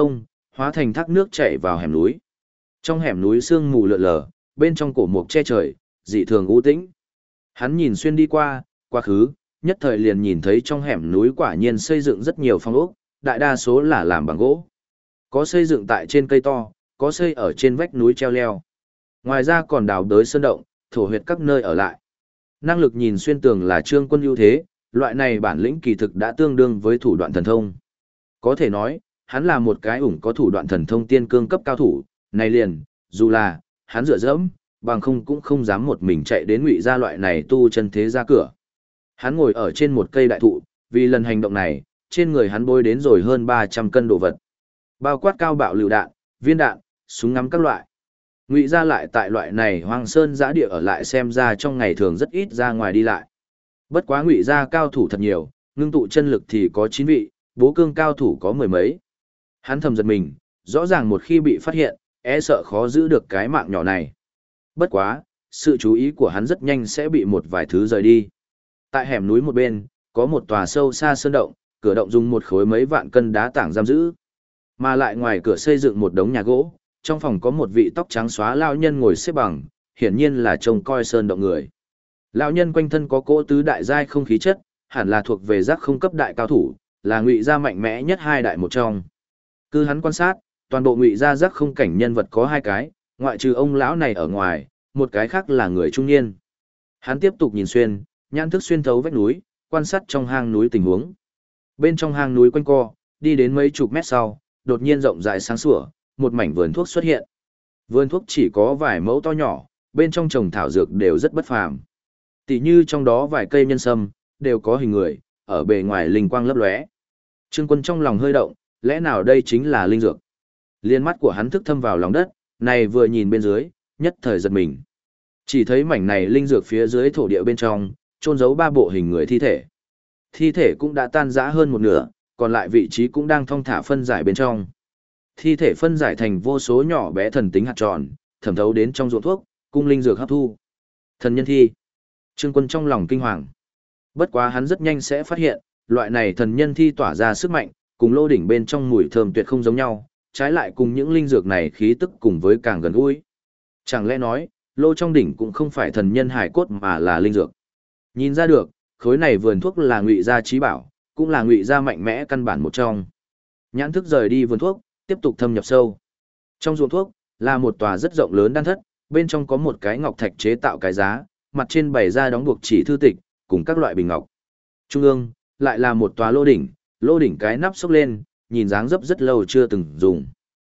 hóa thành thác nước chảy vào hẻm núi. Trong hẻm núi sương mù lượn lờ, bên trong cổ mục che trời, dị thường u tĩnh. Hắn nhìn xuyên đi qua, quá khứ, nhất thời liền nhìn thấy trong hẻm núi quả nhiên xây dựng rất nhiều phòng ốc, đại đa số là làm bằng gỗ. Có xây dựng tại trên cây to, có xây ở trên vách núi treo leo. Ngoài ra còn đào đới sơn động, thổ huyệt các nơi ở lại. Năng lực nhìn xuyên tường là Trương Quân ưu thế, loại này bản lĩnh kỳ thực đã tương đương với thủ đoạn thần thông. Có thể nói, hắn là một cái ủng có thủ đoạn thần thông tiên cương cấp cao thủ, này liền, dù là, hắn dựa dẫm, bằng không cũng không dám một mình chạy đến Ngụy gia loại này tu chân thế ra cửa. Hắn ngồi ở trên một cây đại thụ, vì lần hành động này, trên người hắn bôi đến rồi hơn 300 cân đồ vật. Bao quát cao bạo lựu đạn, viên đạn, súng ngắm các loại. Ngụy gia lại tại loại này hoang sơn giã địa ở lại xem ra trong ngày thường rất ít ra ngoài đi lại. Bất quá Ngụy gia cao thủ thật nhiều, ngưng tụ chân lực thì có 9 vị, bố cương cao thủ có mười mấy. Hắn thầm giật mình, rõ ràng một khi bị phát hiện, sợ khó giữ được cái mạng nhỏ này. Bất quá, sự chú ý của hắn rất nhanh sẽ bị một vài thứ rời đi. Tại hẻm núi một bên, có một tòa sâu xa sơn động, cửa động dùng một khối mấy vạn cân đá tảng giam giữ. Mà lại ngoài cửa xây dựng một đống nhà gỗ, trong phòng có một vị tóc trắng xóa lão nhân ngồi xếp bằng, hiển nhiên là trông coi sơn động người. Lão nhân quanh thân có cỗ tứ đại giai không khí chất, hẳn là thuộc về giác không cấp đại cao thủ, là Ngụy gia mạnh mẽ nhất hai đại một trong. Cứ hắn quan sát, toàn bộ Ngụy gia giác không cảnh nhân vật có hai cái, ngoại trừ ông lão này ở ngoài, một cái khác là người trung niên. Hắn tiếp tục nhìn xuyên, nhãn thức xuyên thấu vách núi, quan sát trong hang núi tình huống. Bên trong hang núi quanh co, đi đến mấy chục mét sau, đột nhiên rộng rãi sáng sủa, một mảnh vườn thuốc xuất hiện. Vườn thuốc chỉ có vài mẫu to nhỏ, bên trong trồng thảo dược đều rất bất phàm. Tỉ như trong đó vài cây nhân sâm, đều có hình người, ở bề ngoài linh quang lấp lóe. Trương Quân trong lòng hơi động, lẽ nào đây chính là linh dược? Liên mắt của hắn thức thâm vào lòng đất, này vừa nhìn bên dưới, nhất thời giật mình. Chỉ thấy mảnh này linh dược phía dưới thổ địa bên trong, chôn giấu ba bộ hình người thi thể. Thi thể cũng đã tan rã hơn một nửa, còn lại vị trí cũng đang thong thả phân giải bên trong. Thi thể phân giải thành vô số nhỏ bé thần tính hạt tròn, thẩm thấu đến trong ruộng thuốc, cung linh dược hấp thu. Thần nhân thi. Trương Quân trong lòng kinh hoàng. Bất quá hắn rất nhanh sẽ phát hiện, loại này thần nhân thi tỏa ra sức mạnh, cùng lô đỉnh bên trong mùi thơm tuyệt không giống nhau, trái lại cùng những linh dược này khí tức cùng với càng gần gũi. Chẳng lẽ nói, lô trong đỉnh cũng không phải thần nhân hải cốt mà là linh dược. Nhìn ra được, khối này vườn thuốc là Ngụy gia trí bảo, cũng là Ngụy gia mạnh mẽ căn bản một trong. Nhãn thức rời đi vườn thuốc, tiếp tục thâm nhập sâu. Trong ruộng thuốc là một tòa rất rộng lớn đan thất, bên trong có một cái ngọc thạch chế tạo cái giá, mặt trên bày ra đóng buộc chỉ thư tịch, cùng các loại bình ngọc. Trung ương lại là một tòa lô đỉnh cái nắp xốc lên, nhìn dáng dấp rất lâu chưa từng dùng.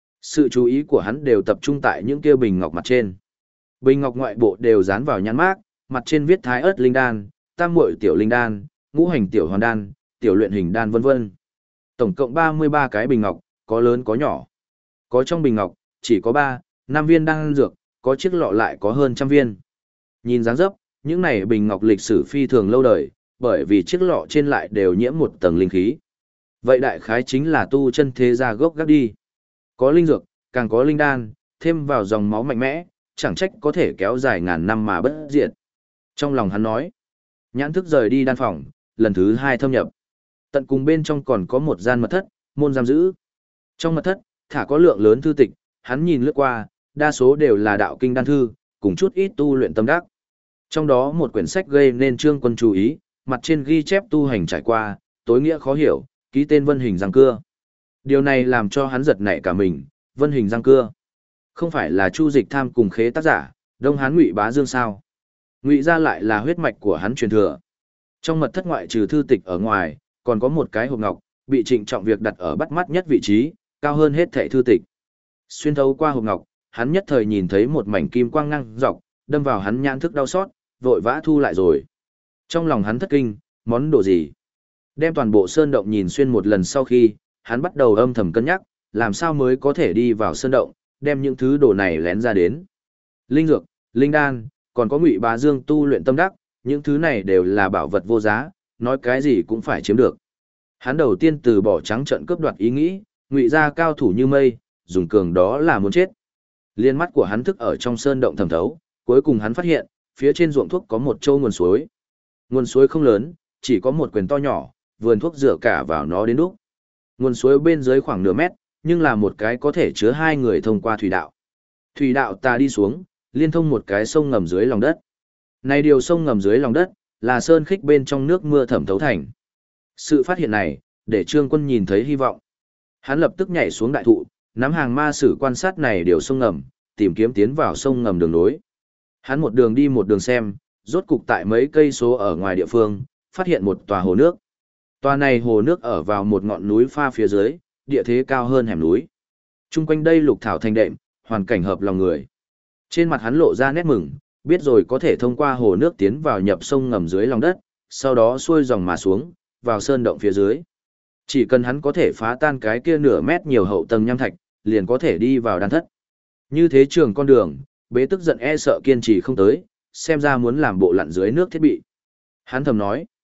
Sự chú ý của hắn đều tập trung tại những kia bình ngọc mặt trên. Bình ngọc ngoại bộ đều dán vào nhãn mác, mặt trên viết thái ớt linh đan, tam muội tiểu linh đan, ngũ hành tiểu hoàn đan, tiểu luyện hình đan vân vân. Tổng cộng 33 cái bình ngọc, có lớn có nhỏ. Có trong bình ngọc, chỉ có 3, 5 viên đan dược, có chiếc lọ lại có hơn trăm viên. Nhìn dáng dấp, những này bình ngọc lịch sử phi thường lâu đời, bởi vì chiếc lọ trên lại đều nhiễm một tầng linh khí. Vậy đại khái chính là tu chân thế gia gốc gác đi. Có linh dược, càng có linh đan, thêm vào dòng máu mạnh mẽ, chẳng trách có thể kéo dài ngàn năm mà bất diệt. Trong lòng hắn nói, nhãn thức rời đi đan phòng, lần thứ 2 thâm nhập. Tận cùng bên trong còn có một gian mật thất, môn giam giữ. Trong mật thất, thả có lượng lớn thư tịch, hắn nhìn lướt qua, đa số đều là đạo kinh đan thư, cùng chút ít tu luyện tâm đắc. Trong đó một quyển sách gây nên Trương Quân chú ý, mặt trên ghi chép tu hành trải qua, tối nghĩa khó hiểu, ký tên Vân Hình Giang Cưa. Điều này làm cho hắn giật nảy cả mình, Vân Hình Giang Cưa. Không phải là Chu Dịch Tham cùng khế tác giả, Đông Hán Ngụy Bá Dương sao? Ngụy gia lại là huyết mạch của hắn truyền thừa. Trong mật thất ngoại trừ thư tịch ở ngoài, còn có một cái hộp ngọc, bị Trịnh Trọng Việc đặt ở bắt mắt nhất vị trí, cao hơn hết thảy thư tịch. Xuyên thấu qua hộp ngọc, hắn nhất thời nhìn thấy một mảnh kim quang ngang dọc, đâm vào hắn nhãn thức đau xót, vội vã thu lại rồi. Trong lòng hắn thất kinh, món đồ gì? Đem toàn bộ sơn động nhìn xuyên một lần sau khi, hắn bắt đầu âm thầm cân nhắc, làm sao mới có thể đi vào sơn động, đem những thứ đồ này lén ra đến. Linh dược, linh đan, còn có Ngụy Bá Dương tu luyện tâm đắc, những thứ này đều là bảo vật vô giá, nói cái gì cũng phải chiếm được. Hắn đầu tiên từ bỏ trắng trợn cướp đoạt ý nghĩ, Ngụy gia cao thủ như mây, dùng cường đó là muốn chết. Liên mắt của hắn thức ở trong sơn động thẩm thấu, cuối cùng hắn phát hiện, phía trên ruộng thuốc có một châu nguồn suối. Nguồn suối không lớn, chỉ có một quyền to nhỏ, vườn thuốc dựa cả vào nó đến đúc. Nguồn suối bên dưới khoảng nửa mét, nhưng là một cái có thể chứa hai người thông qua thủy đạo. Thủy đạo ta đi xuống, liên thông một cái sông ngầm dưới lòng đất. Này điều sông ngầm dưới lòng đất, là sơn khích bên trong nước mưa thẩm thấu thành. Sự phát hiện này, để Trương Quân nhìn thấy hy vọng. Hắn lập tức nhảy xuống đại thụ, nắm hàng ma sử quan sát này điều sông ngầm, tìm kiếm tiến vào sông ngầm đường nối. Hắn một đường đi một đường xem, rốt cục tại mấy cây số ở ngoài địa phương, phát hiện một tòa hồ nước. Tòa này hồ nước ở vào một ngọn núi pha phía dưới, địa thế cao hơn hẻm núi. Trung quanh đây lục thảo thành đệm, hoàn cảnh hợp lòng người. Trên mặt hắn lộ ra nét mừng, biết rồi có thể thông qua hồ nước tiến vào nhập sông ngầm dưới lòng đất, sau đó xuôi dòng mà xuống, vào sơn động phía dưới. Chỉ cần hắn có thể phá tan cái kia nửa mét nhiều hậu tầng nham thạch, liền có thể đi vào đan thất. Như thế trường con đường, bế tức giận e sợ kiên trì không tới, xem ra muốn làm bộ lặn dưới nước thiết bị. Hắn thầm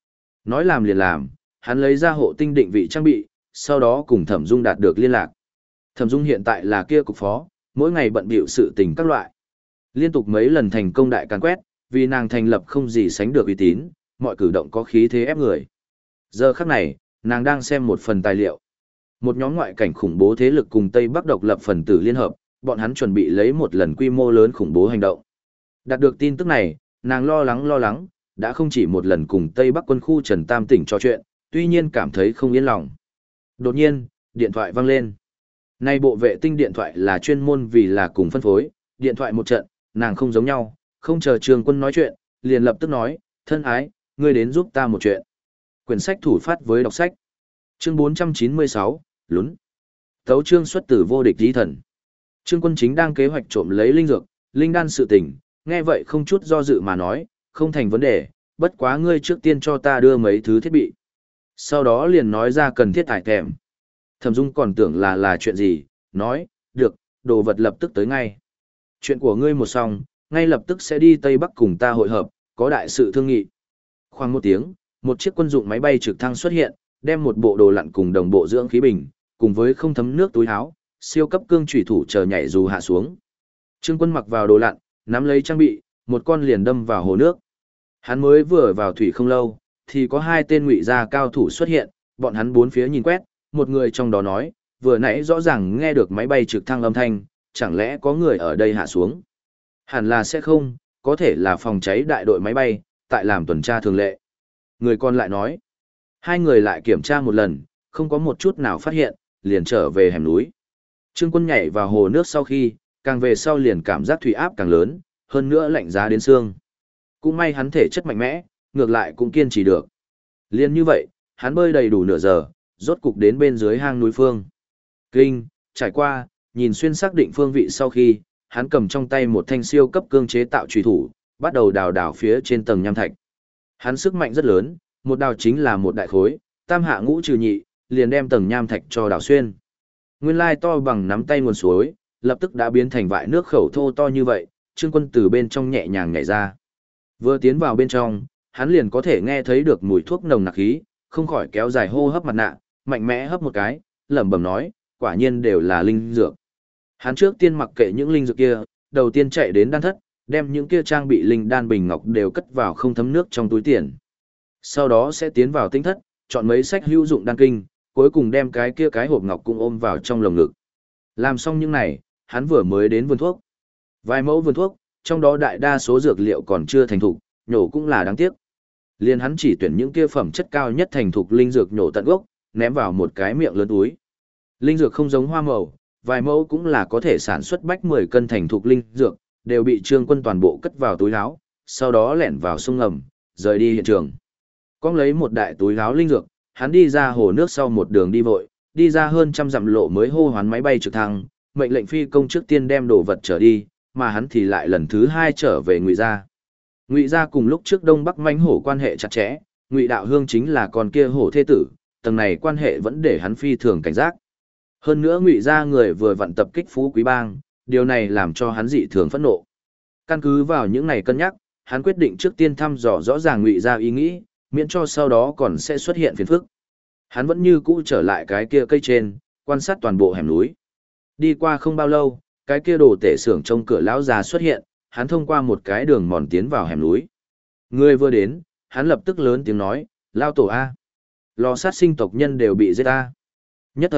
nói làm liền làm, hắn lấy ra hộ tinh định vị trang bị, sau đó cùng Thẩm Dung đạt được liên lạc. Thẩm Dung hiện tại là kia cục phó, mỗi ngày bận bịu sự tình các loại. Liên tục mấy lần thành công đại càn quét, vì nàng thành lập không gì sánh được uy tín, mọi cử động có khí thế ép người. Giờ khắc này, nàng đang xem một phần tài liệu. Một nhóm ngoại cảnh khủng bố thế lực cùng Tây Bắc độc lập phần tử liên hợp, bọn hắn chuẩn bị lấy một lần quy mô lớn khủng bố hành động. Đạt được tin tức này, nàng lo lắng, đã không chỉ một lần cùng Tây Bắc quân khu Trần Tam tỉnh trò chuyện, tuy nhiên cảm thấy không yên lòng. Đột nhiên, điện thoại vang lên. Nay bộ vệ tinh điện thoại là chuyên môn vì là cùng phân phối, điện thoại một trận, nàng không giống nhau, không chờ Trường Quân nói chuyện, liền lập tức nói, thân ái, ngươi đến giúp ta một chuyện. Quyển sách thủ phát với đọc sách. Chương 496, Lún. Tấu chương xuất từ vô địch di thần. Trương Quân chính đang kế hoạch trộm lấy linh dược, linh đan sự tình, nghe vậy không chút do dự mà nói, không thành vấn đề, bất quá ngươi trước tiên cho ta đưa mấy thứ thiết bị. Sau đó liền nói ra cần thiết tải kèm. Thẩm Dung còn tưởng là chuyện gì, nói, được, đồ vật lập tức tới ngay. Chuyện của ngươi một xong, ngay lập tức sẽ đi Tây Bắc cùng ta hội hợp, có đại sự thương nghị. Khoảng một tiếng, một chiếc quân dụng máy bay trực thăng xuất hiện, đem một bộ đồ lặn cùng đồng bộ dưỡng khí bình, cùng với không thấm nước túi áo, siêu cấp cương chủy thủ chờ nhảy dù hạ xuống. Trương Quân mặc vào đồ lặn, nắm lấy trang bị, một con liền đâm vào hồ nước. Hắn mới vừa vào thủy không lâu, thì có hai tên ngụy gia cao thủ xuất hiện, bọn hắn bốn phía nhìn quét, một người trong đó nói, vừa nãy rõ ràng nghe được máy bay trực thăng âm thanh, chẳng lẽ có người ở đây hạ xuống? Hẳn là sẽ không, có thể là phòng cháy đại đội máy bay, tại làm tuần tra thường lệ. Người còn lại nói, hai người lại kiểm tra một lần, không có một chút nào phát hiện, liền trở về hẻm núi. Trương Quân nhảy vào hồ nước sau khi, càng về sau liền cảm giác thủy áp càng lớn, hơn nữa lạnh giá đến xương. Cũng may hắn thể chất mạnh mẽ, ngược lại cũng kiên trì được. Liên như vậy, hắn bơi đầy đủ nửa giờ, rốt cục đến bên dưới hang núi phương. Kinh, trải qua, nhìn xuyên xác định phương vị sau khi, hắn cầm trong tay một thanh siêu cấp cương chế tạo chùy thủ, bắt đầu đào phía trên tầng nham thạch. Hắn sức mạnh rất lớn, một đào chính là một đại khối, tam hạ ngũ trừ nhị, liền đem tầng nham thạch cho đào xuyên. Nguyên lai to bằng nắm tay nguồn suối, lập tức đã biến thành vại nước khẩu thô to như vậy, Trương Quân từ bên trong nhẹ nhàng nhảy ra. Vừa tiến vào bên trong, hắn liền có thể nghe thấy được mùi thuốc nồng nặc khí, không khỏi kéo dài hô hấp mặt nạ, mạnh mẽ hấp một cái, lẩm bẩm nói, quả nhiên đều là linh dược. Hắn trước tiên mặc kệ những linh dược kia, đầu tiên chạy đến đan thất, đem những kia trang bị linh đan bình ngọc đều cất vào không thấm nước trong túi tiền. Sau đó sẽ tiến vào tinh thất, chọn mấy sách hữu dụng đan kinh, cuối cùng đem cái hộp ngọc cũng ôm vào trong lồng ngực. Làm xong những này, hắn vừa mới đến vườn thuốc. Vài mẫu vườn thuốc, trong đó đại đa số dược liệu còn chưa thành thục, nhổ cũng là đáng tiếc. Liền hắn chỉ tuyển những kia phẩm chất cao nhất thành thục linh dược nhổ tận gốc, ném vào một cái miệng lớn túi. Linh dược không giống hoa màu, vài mẫu cũng là có thể sản xuất bách 10 cân thành thục linh dược, đều bị Trương Quân toàn bộ cất vào túi áo, sau đó lẻn vào sông ngầm, rời đi hiện trường. Con lấy một đại túi áo linh dược, hắn đi ra hồ nước sau một đường đi vội, đi ra hơn trăm dặm lộ mới hô hoán máy bay trực thăng, mệnh lệnh phi công trước tiên đem đồ vật trở đi, mà hắn thì lại lần thứ hai trở về Ngụy gia. Ngụy gia cùng lúc trước Đông Bắc mãnh hổ quan hệ chặt chẽ, Ngụy Đạo Hương chính là con kia hổ thế tử, tầng này quan hệ vẫn để hắn phi thường cảnh giác. Hơn nữa Ngụy gia người vừa vặn tập kích Phú Quý Bang, điều này làm cho hắn dị thường phẫn nộ. Căn cứ vào những này cân nhắc, hắn quyết định trước tiên thăm dò rõ ràng Ngụy gia ý nghĩ, miễn cho sau đó còn sẽ xuất hiện phiền phức. Hắn vẫn như cũ trở lại cái kia cây trên, quan sát toàn bộ hẻm núi. Đi qua không bao lâu, cái kia đồ tể xưởng trông cửa lão già xuất hiện, hắn thông qua một cái đường mòn tiến vào hẻm núi. Người vừa đến, hắn lập tức lớn tiếng nói, lao tổ A. Lò sát sinh tộc nhân đều bị giết A. Nhất thời,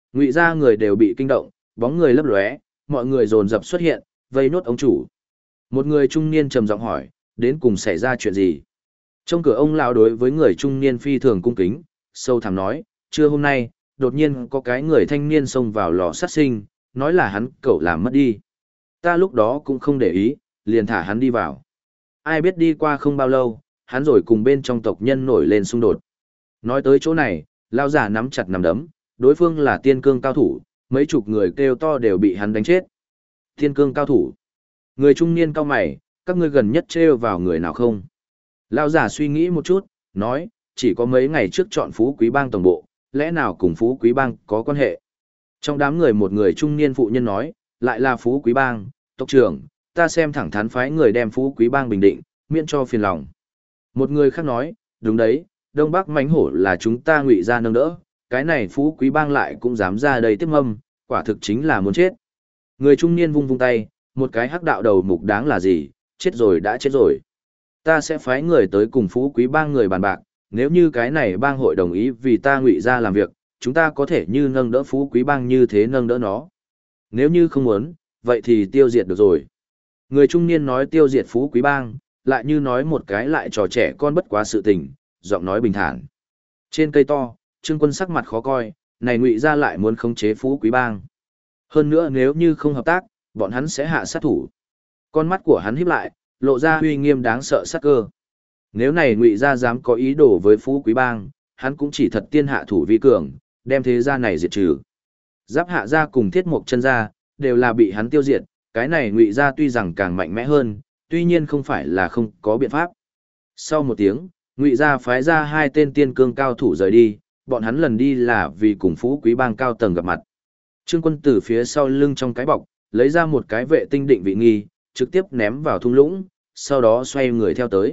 Ngụy gia người đều bị kinh động, bóng người lấp lóe, mọi người dồn dập xuất hiện, vây nốt ông chủ. Một người trung niên trầm giọng hỏi, đến cùng xảy ra chuyện gì? Trong cửa ông lão đối với người trung niên phi thường cung kính, sâu thẳm nói, trưa hôm nay, đột nhiên có cái người thanh niên xông vào lò sát sinh, nói là hắn cậu làm mất đi. Ta lúc đó cũng không để ý, liền thả hắn đi vào. Ai biết đi qua không bao lâu, hắn rồi cùng bên trong tộc nhân nổi lên xung đột. Nói tới chỗ này, lão giả nắm chặt nắm đấm, đối phương là tiên cương cao thủ, mấy chục người kêu to đều bị hắn đánh chết. Tiên cương cao thủ. Người trung niên cao mày, các ngươi gần nhất trêu vào người nào không? Lão giả suy nghĩ một chút, nói, chỉ có mấy ngày trước chọn Phú Quý Bang tổng bộ, lẽ nào cùng Phú Quý Bang có quan hệ? Trong đám người một người trung niên phụ nhân nói, lại là Phú Quý Bang, tộc trưởng, ta xem thẳng thắn phái người đem Phú Quý Bang bình định, miễn cho phiền lòng. Một người khác nói, đúng đấy, Đông Bắc mãnh hổ là chúng ta Ngụy gia nâng đỡ, cái này Phú Quý Bang lại cũng dám ra đây tiếp mâm, quả thực chính là muốn chết. Người trung niên vung vung tay, một cái hắc đạo đầu mục đáng là gì, chết rồi đã chết rồi. Ta sẽ phái người tới cùng Phú Quý Bang người bàn bạc, nếu như cái này bang hội đồng ý vì ta Ngụy gia làm việc, chúng ta có thể như nâng đỡ Phú Quý Bang như thế nâng đỡ nó. Nếu như không muốn, vậy thì tiêu diệt được rồi. Người trung niên nói tiêu diệt Phú Quý Bang, lại như nói một cái lại trò trẻ con bất quá sự tình, giọng nói bình thản. Trên cây to, Trương Quân sắc mặt khó coi, này Ngụy gia lại muốn khống chế Phú Quý Bang. Hơn nữa nếu như không hợp tác, bọn hắn sẽ hạ sát thủ. Con mắt của hắn híp lại, lộ ra uy nghiêm đáng sợ sát cơ. Nếu này Ngụy gia dám có ý đồ với Phú Quý Bang, hắn cũng chỉ thật tiên hạ thủ vi cường, đem thế gia này diệt trừ. Giáp Hạ gia cùng Thiết Mộc Chân gia đều là bị hắn tiêu diệt, cái này Ngụy gia tuy rằng càng mạnh mẽ hơn, tuy nhiên không phải là không có biện pháp. Sau một tiếng, Ngụy gia phái ra 2 tên tiên cương cao thủ rời đi, bọn hắn lần đi là vì cùng Phú Quý Bang cao tầng gặp mặt. Trương Quân từ phía sau lưng trong cái bọc, lấy ra một cái vệ tinh định vị nghi, trực tiếp ném vào thung lũng, sau đó xoay người theo tới.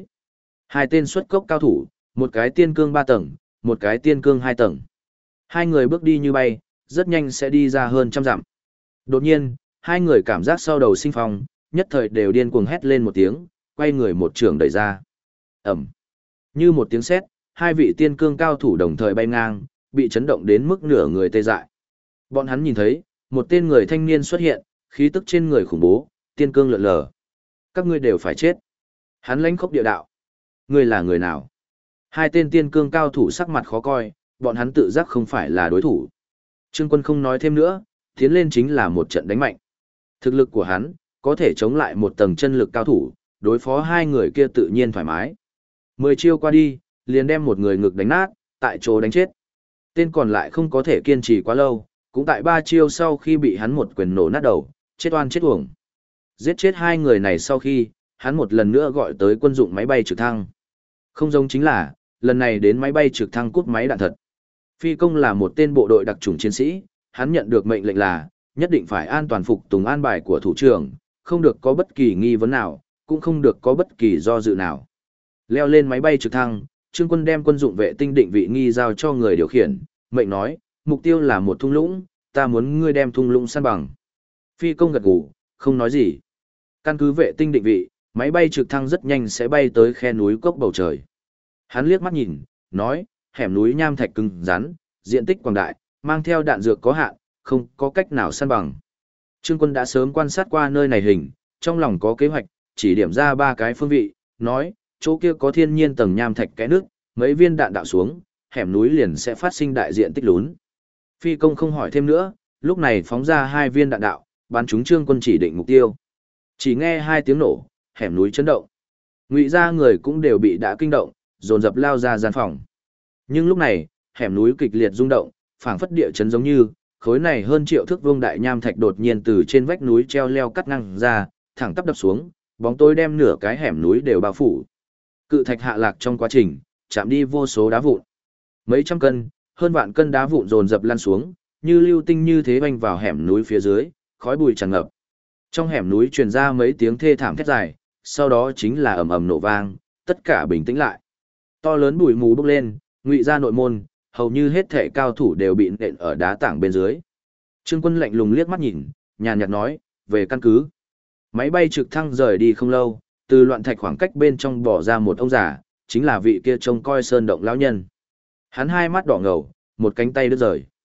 2 tên xuất cốc cao thủ, một cái tiên cương 3 tầng, một cái tiên cương 2 tầng. 2 người bước đi như bay, rất nhanh sẽ đi ra hơn trăm dặm. Đột nhiên, 2 người cảm giác sau đầu sinh phong, nhất thời đều điên cuồng hét lên một tiếng, quay người một trường đẩy ra. Ẩm. Như một tiếng sét, 2 vị tiên cương cao thủ đồng thời bay ngang, bị chấn động đến mức nửa người tê dại. Bọn hắn nhìn thấy, một tên người thanh niên xuất hiện, khí tức trên người khủng bố, tiên cương lượn lờ. Các ngươi đều phải chết. Hắn lãnh khốc địa đạo. Ngươi là người nào? 2 tên tiên cương cao thủ sắc mặt khó coi, bọn hắn tự giác không phải là đối thủ. Trương Quân không nói thêm nữa, tiến lên chính là một trận đánh mạnh. Thực lực của hắn, có thể chống lại một tầng chân lực cao thủ, đối phó 2 người kia tự nhiên thoải mái. 10 chiêu qua đi, liền đem một người ngực đánh nát, tại chỗ đánh chết. Tên còn lại không có thể kiên trì quá lâu, cũng tại 3 chiêu sau khi bị hắn một quyền nổ nát đầu, chết oan chết uổng. Giết chết 2 người này sau khi, hắn một lần nữa gọi tới quân dụng máy bay trực thăng. Không giống chính là, lần này đến máy bay trực thăng cút máy đạn thật. Phi công là một tên bộ đội đặc chủng chiến sĩ, hắn nhận được mệnh lệnh là, nhất định phải an toàn phục tùng an bài của thủ trưởng, không được có bất kỳ nghi vấn nào, cũng không được có bất kỳ do dự nào. Leo lên máy bay trực thăng, Trương Quân đem quân dụng vệ tinh định vị nghi giao cho người điều khiển, mệnh nói, mục tiêu là một thung lũng, ta muốn ngươi đem thung lũng san bằng. Phi công gật gù, không nói gì. Căn cứ vệ tinh định vị, máy bay trực thăng rất nhanh sẽ bay tới khe núi cốc bầu trời. Hắn liếc mắt nhìn, nói, hẻm núi nham thạch cứng rắn, diện tích quảng đại, mang theo đạn dược có hạn, không có cách nào san bằng. Trương Quân đã sớm quan sát qua nơi này hình, trong lòng có kế hoạch, chỉ điểm ra 3 cái phương vị, nói, chỗ kia có thiên nhiên tầng nham thạch kẽ nước, mấy viên đạn đạo xuống, hẻm núi liền sẽ phát sinh đại diện tích lún. Phi công không hỏi thêm nữa, lúc này phóng ra 2 viên đạn đạo, bắn trúng Trương Quân chỉ định mục tiêu. Chỉ nghe 2 tiếng nổ, hẻm núi chấn động. Ngụy gia người cũng đều bị đã kinh động, dồn dập lao ra gian phòng. Nhưng lúc này, hẻm núi kịch liệt rung động, phảng phất địa chấn giống như, khối này hơn triệu thước vuông đại nham thạch đột nhiên từ trên vách núi treo leo cắt ngang ra, thẳng tắp đập xuống, bóng tối đem nửa cái hẻm núi đều bao phủ. Cự thạch hạ lạc trong quá trình, chạm đi vô số đá vụn. Mấy trăm cân, hơn vạn cân đá vụn dồn dập lăn xuống, như lưu tinh như thế vanh vào hẻm núi phía dưới, khói bụi tràn ngập. Trong hẻm núi truyền ra mấy tiếng thê thảm thét dài, sau đó chính là ầm ầm nổ vang, tất cả bình tĩnh lại. To lớn bụi mù bốc lên, Ngụy gia nội môn, hầu như hết thể cao thủ đều bị nện ở đá tảng bên dưới. Trương Quân lạnh lùng liếc mắt nhìn, nhàn nhạt nói, về căn cứ. Máy bay trực thăng rời đi không lâu, từ loạn thạch khoảng cách bên trong bỏ ra một ông già, chính là vị kia trông coi sơn động lão nhân. Hắn 2 mắt đỏ ngầu, một cánh tay đứt rời.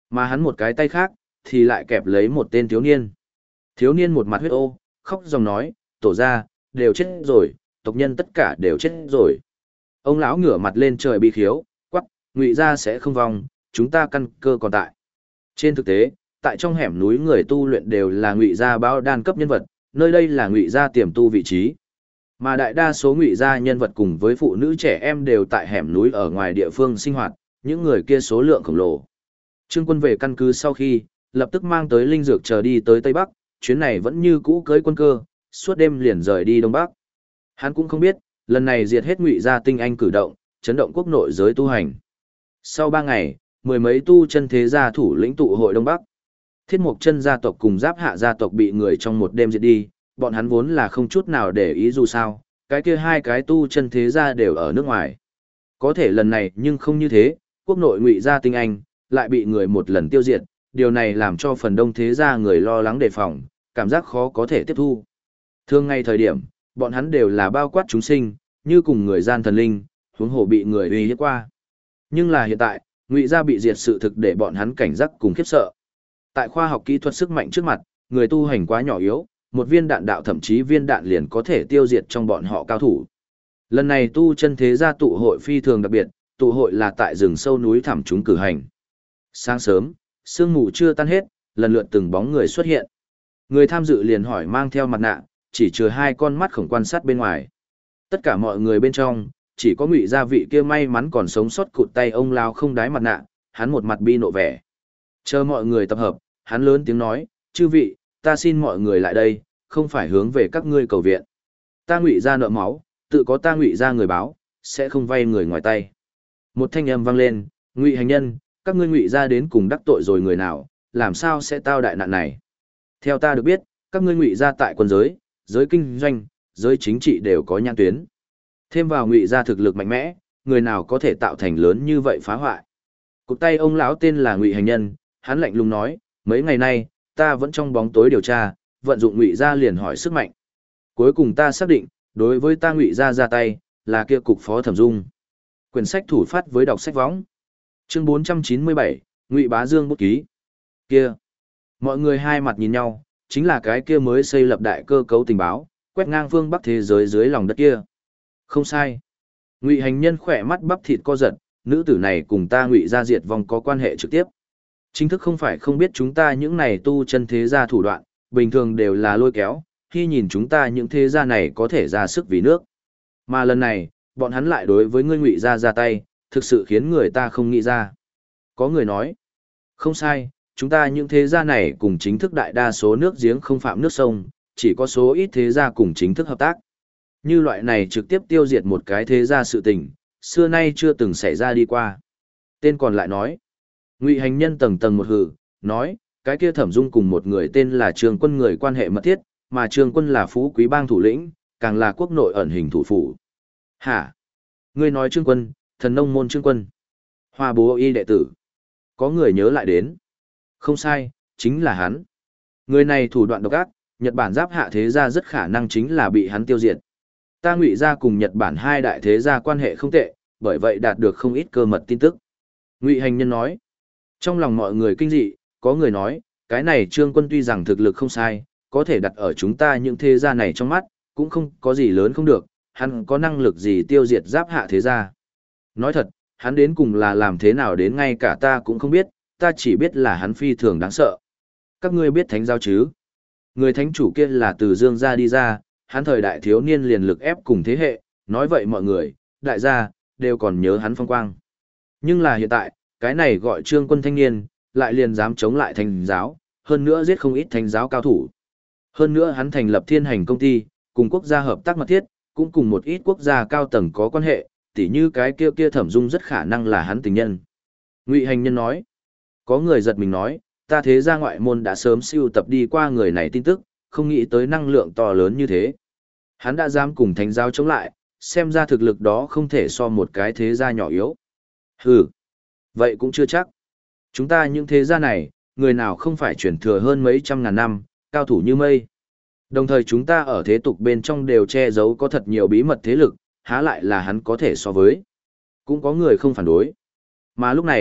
Mà hắn một cái tay khác, thì lại kẹp lấy một tên thiếu niên. Thiếu niên một mặt huyết ô, khóc dòng nói, tổ ra, đều chết rồi, tộc nhân tất cả đều chết rồi. Ông lão ngửa mặt lên trời bi khiếu, quắc, Ngụy gia sẽ không vong, chúng ta căn cơ còn tại. Trên thực tế, tại trong hẻm núi người tu luyện đều là Ngụy gia báo đan cấp nhân vật, nơi đây là Ngụy gia tiềm tu vị trí. Mà đại đa số Ngụy gia nhân vật cùng với phụ nữ trẻ em đều tại hẻm núi ở ngoài địa phương sinh hoạt, những người kia số lượng khổng lồ. Trương Quân về căn cứ sau khi, lập tức mang tới linh dược chờ đi tới Tây Bắc, chuyến này vẫn như cũ cưới quân cơ, suốt đêm liền rời đi Đông Bắc. Hắn cũng không biết, lần này diệt hết Ngụy gia tinh anh cử động, chấn động quốc nội giới tu hành. Sau 3 ngày, mười mấy tu chân thế gia thủ lĩnh tụ hội Đông Bắc. Thiết Mộc Chân gia tộc cùng Giáp Hạ gia tộc bị người trong một đêm diệt đi, bọn hắn vốn là không chút nào để ý dù sao, cái kia hai cái tu chân thế gia đều ở nước ngoài. Có thể lần này nhưng không như thế, quốc nội Ngụy gia tinh anh lại bị người một lần tiêu diệt, điều này làm cho phần đông thế gia người lo lắng đề phòng, cảm giác khó có thể tiếp thu. Thường ngay thời điểm, bọn hắn đều là bao quát chúng sinh, như cùng người gian thần linh, huống hồ bị người uy hiếp qua. Nhưng là hiện tại, Ngụy gia bị diệt sự thực để bọn hắn cảnh giác cùng khiếp sợ. Tại khoa học kỹ thuật sức mạnh trước mặt, người tu hành quá nhỏ yếu, một viên đạn đạo thậm chí viên đạn liền có thể tiêu diệt trong bọn họ cao thủ. Lần này tu chân thế gia tụ hội phi thường đặc biệt, tụ hội là tại rừng sâu núi thẳm chúng cử hành. Sáng sớm, sương mù chưa tan hết, lần lượt từng bóng người xuất hiện. Người tham dự liền hỏi mang theo mặt nạ, chỉ chừa hai con mắt khổng quan sát bên ngoài. Tất cả mọi người bên trong, chỉ có Ngụy gia vị kia may mắn còn sống sót cụt tay ông lao không đái mặt nạ, hắn một mặt bi nộ vẻ. Chờ mọi người tập hợp, hắn lớn tiếng nói, chư vị, ta xin mọi người lại đây, không phải hướng về các ngươi cầu viện. Ta Ngụy gia nợ máu, tự có ta Ngụy gia người báo, sẽ không vay người ngoài tay. Một thanh âm vang lên, Ngụy hành nhân, các ngươi Ngụy gia đến cùng đắc tội rồi người nào, làm sao sẽ tao đại nạn này? Theo ta được biết, các ngươi Ngụy gia tại quân giới, giới kinh doanh, giới chính trị đều có nhãn tuyến. Thêm vào Ngụy gia thực lực mạnh mẽ, người nào có thể tạo thành lớn như vậy phá hoại? Cụt tay ông lão tên là Ngụy hành nhân, hắn lạnh lùng nói, mấy ngày nay, ta vẫn trong bóng tối điều tra, vận dụng Ngụy gia liền hỏi sức mạnh. Cuối cùng ta xác định, đối với ta Ngụy gia ra tay, là kia cục phó thẩm dung. Quyển sách thủ phát với đọc sách võng. Chương 497, Ngụy Bá Dương bút ký. Kia. Mọi người hai mặt nhìn nhau, chính là cái kia mới xây lập đại cơ cấu tình báo, quét ngang phương Bắc thế giới dưới lòng đất kia. Không sai. Ngụy hành nhân khỏe mắt bắp thịt co giật, nữ tử này cùng ta Ngụy gia diệt vong có quan hệ trực tiếp. Chính thức không phải không biết chúng ta những này tu chân thế gia thủ đoạn, bình thường đều là lôi kéo, khi nhìn chúng ta những thế gia này có thể ra sức vì nước. Mà lần này, bọn hắn lại đối với ngươi Ngụy gia ra tay, thực sự khiến người ta không nghĩ ra. Có người nói, không sai, chúng ta những thế gia này cùng chính thức đại đa số nước giếng không phạm nước sông, chỉ có số ít thế gia cùng chính thức hợp tác. Như loại này trực tiếp tiêu diệt một cái thế gia sự tình, xưa nay chưa từng xảy ra đi qua. Tên còn lại nói, Ngụy hành nhân tầng tầng một hử, nói, cái kia Thẩm Dung cùng một người tên là Trương Quân người quan hệ mật thiết, mà Trương Quân là Phú Quý Bang thủ lĩnh, càng là quốc nội ẩn hình thủ phủ. Hả? Ngươi nói Trương Quân, thần nông môn Trương Quân, Hoa bố y đệ tử. Có người nhớ lại đến. Không sai, chính là hắn. Người này thủ đoạn độc ác, Nhật Bản Giáp Hạ thế gia rất khả năng chính là bị hắn tiêu diệt. Ta Ngụy gia cùng Nhật Bản hai đại thế gia quan hệ không tệ, bởi vậy đạt được không ít cơ mật tin tức. Ngụy hành nhân nói. Trong lòng mọi người kinh dị, có người nói, cái này Trương Quân tuy rằng thực lực không sai, có thể đặt ở chúng ta những thế gia này trong mắt, cũng không có gì lớn không được, hắn có năng lực gì tiêu diệt Giáp Hạ thế gia. Nói thật, hắn đến cùng là làm thế nào đến ngay cả ta cũng không biết, ta chỉ biết là hắn phi thường đáng sợ. Các ngươi biết thánh giáo chứ? Người thánh chủ kia là từ Dương gia đi ra, hắn thời đại thiếu niên liền lực ép cùng thế hệ, nói vậy mọi người, đại gia, đều còn nhớ hắn phong quang. Nhưng là hiện tại, cái này gọi Trương Quân thanh niên, lại liền dám chống lại thánh giáo, hơn nữa giết không ít thánh giáo cao thủ. Hơn nữa hắn thành lập thiên hành công ty, cùng quốc gia hợp tác mật thiết, cũng cùng một ít quốc gia cao tầng có quan hệ, tỉ như cái kia Thẩm Dung rất khả năng là hắn tình nhân. Ngụy hành nhân nói, có người giật mình nói, ta thế gia ngoại môn đã sớm siêu tập đi qua người này tin tức, không nghĩ tới năng lượng to lớn như thế. Hắn đã dám cùng thánh giáo chống lại, xem ra thực lực đó không thể so một cái thế gia nhỏ yếu. Hừ, vậy cũng chưa chắc. Chúng ta những thế gia này, người nào không phải chuyển thừa hơn mấy trăm ngàn năm, cao thủ như mây. Đồng thời chúng ta ở thế tục bên trong đều che giấu có thật nhiều bí mật thế lực, há lại là hắn có thể so với. Cũng có người không phản đối. Mà lúc này,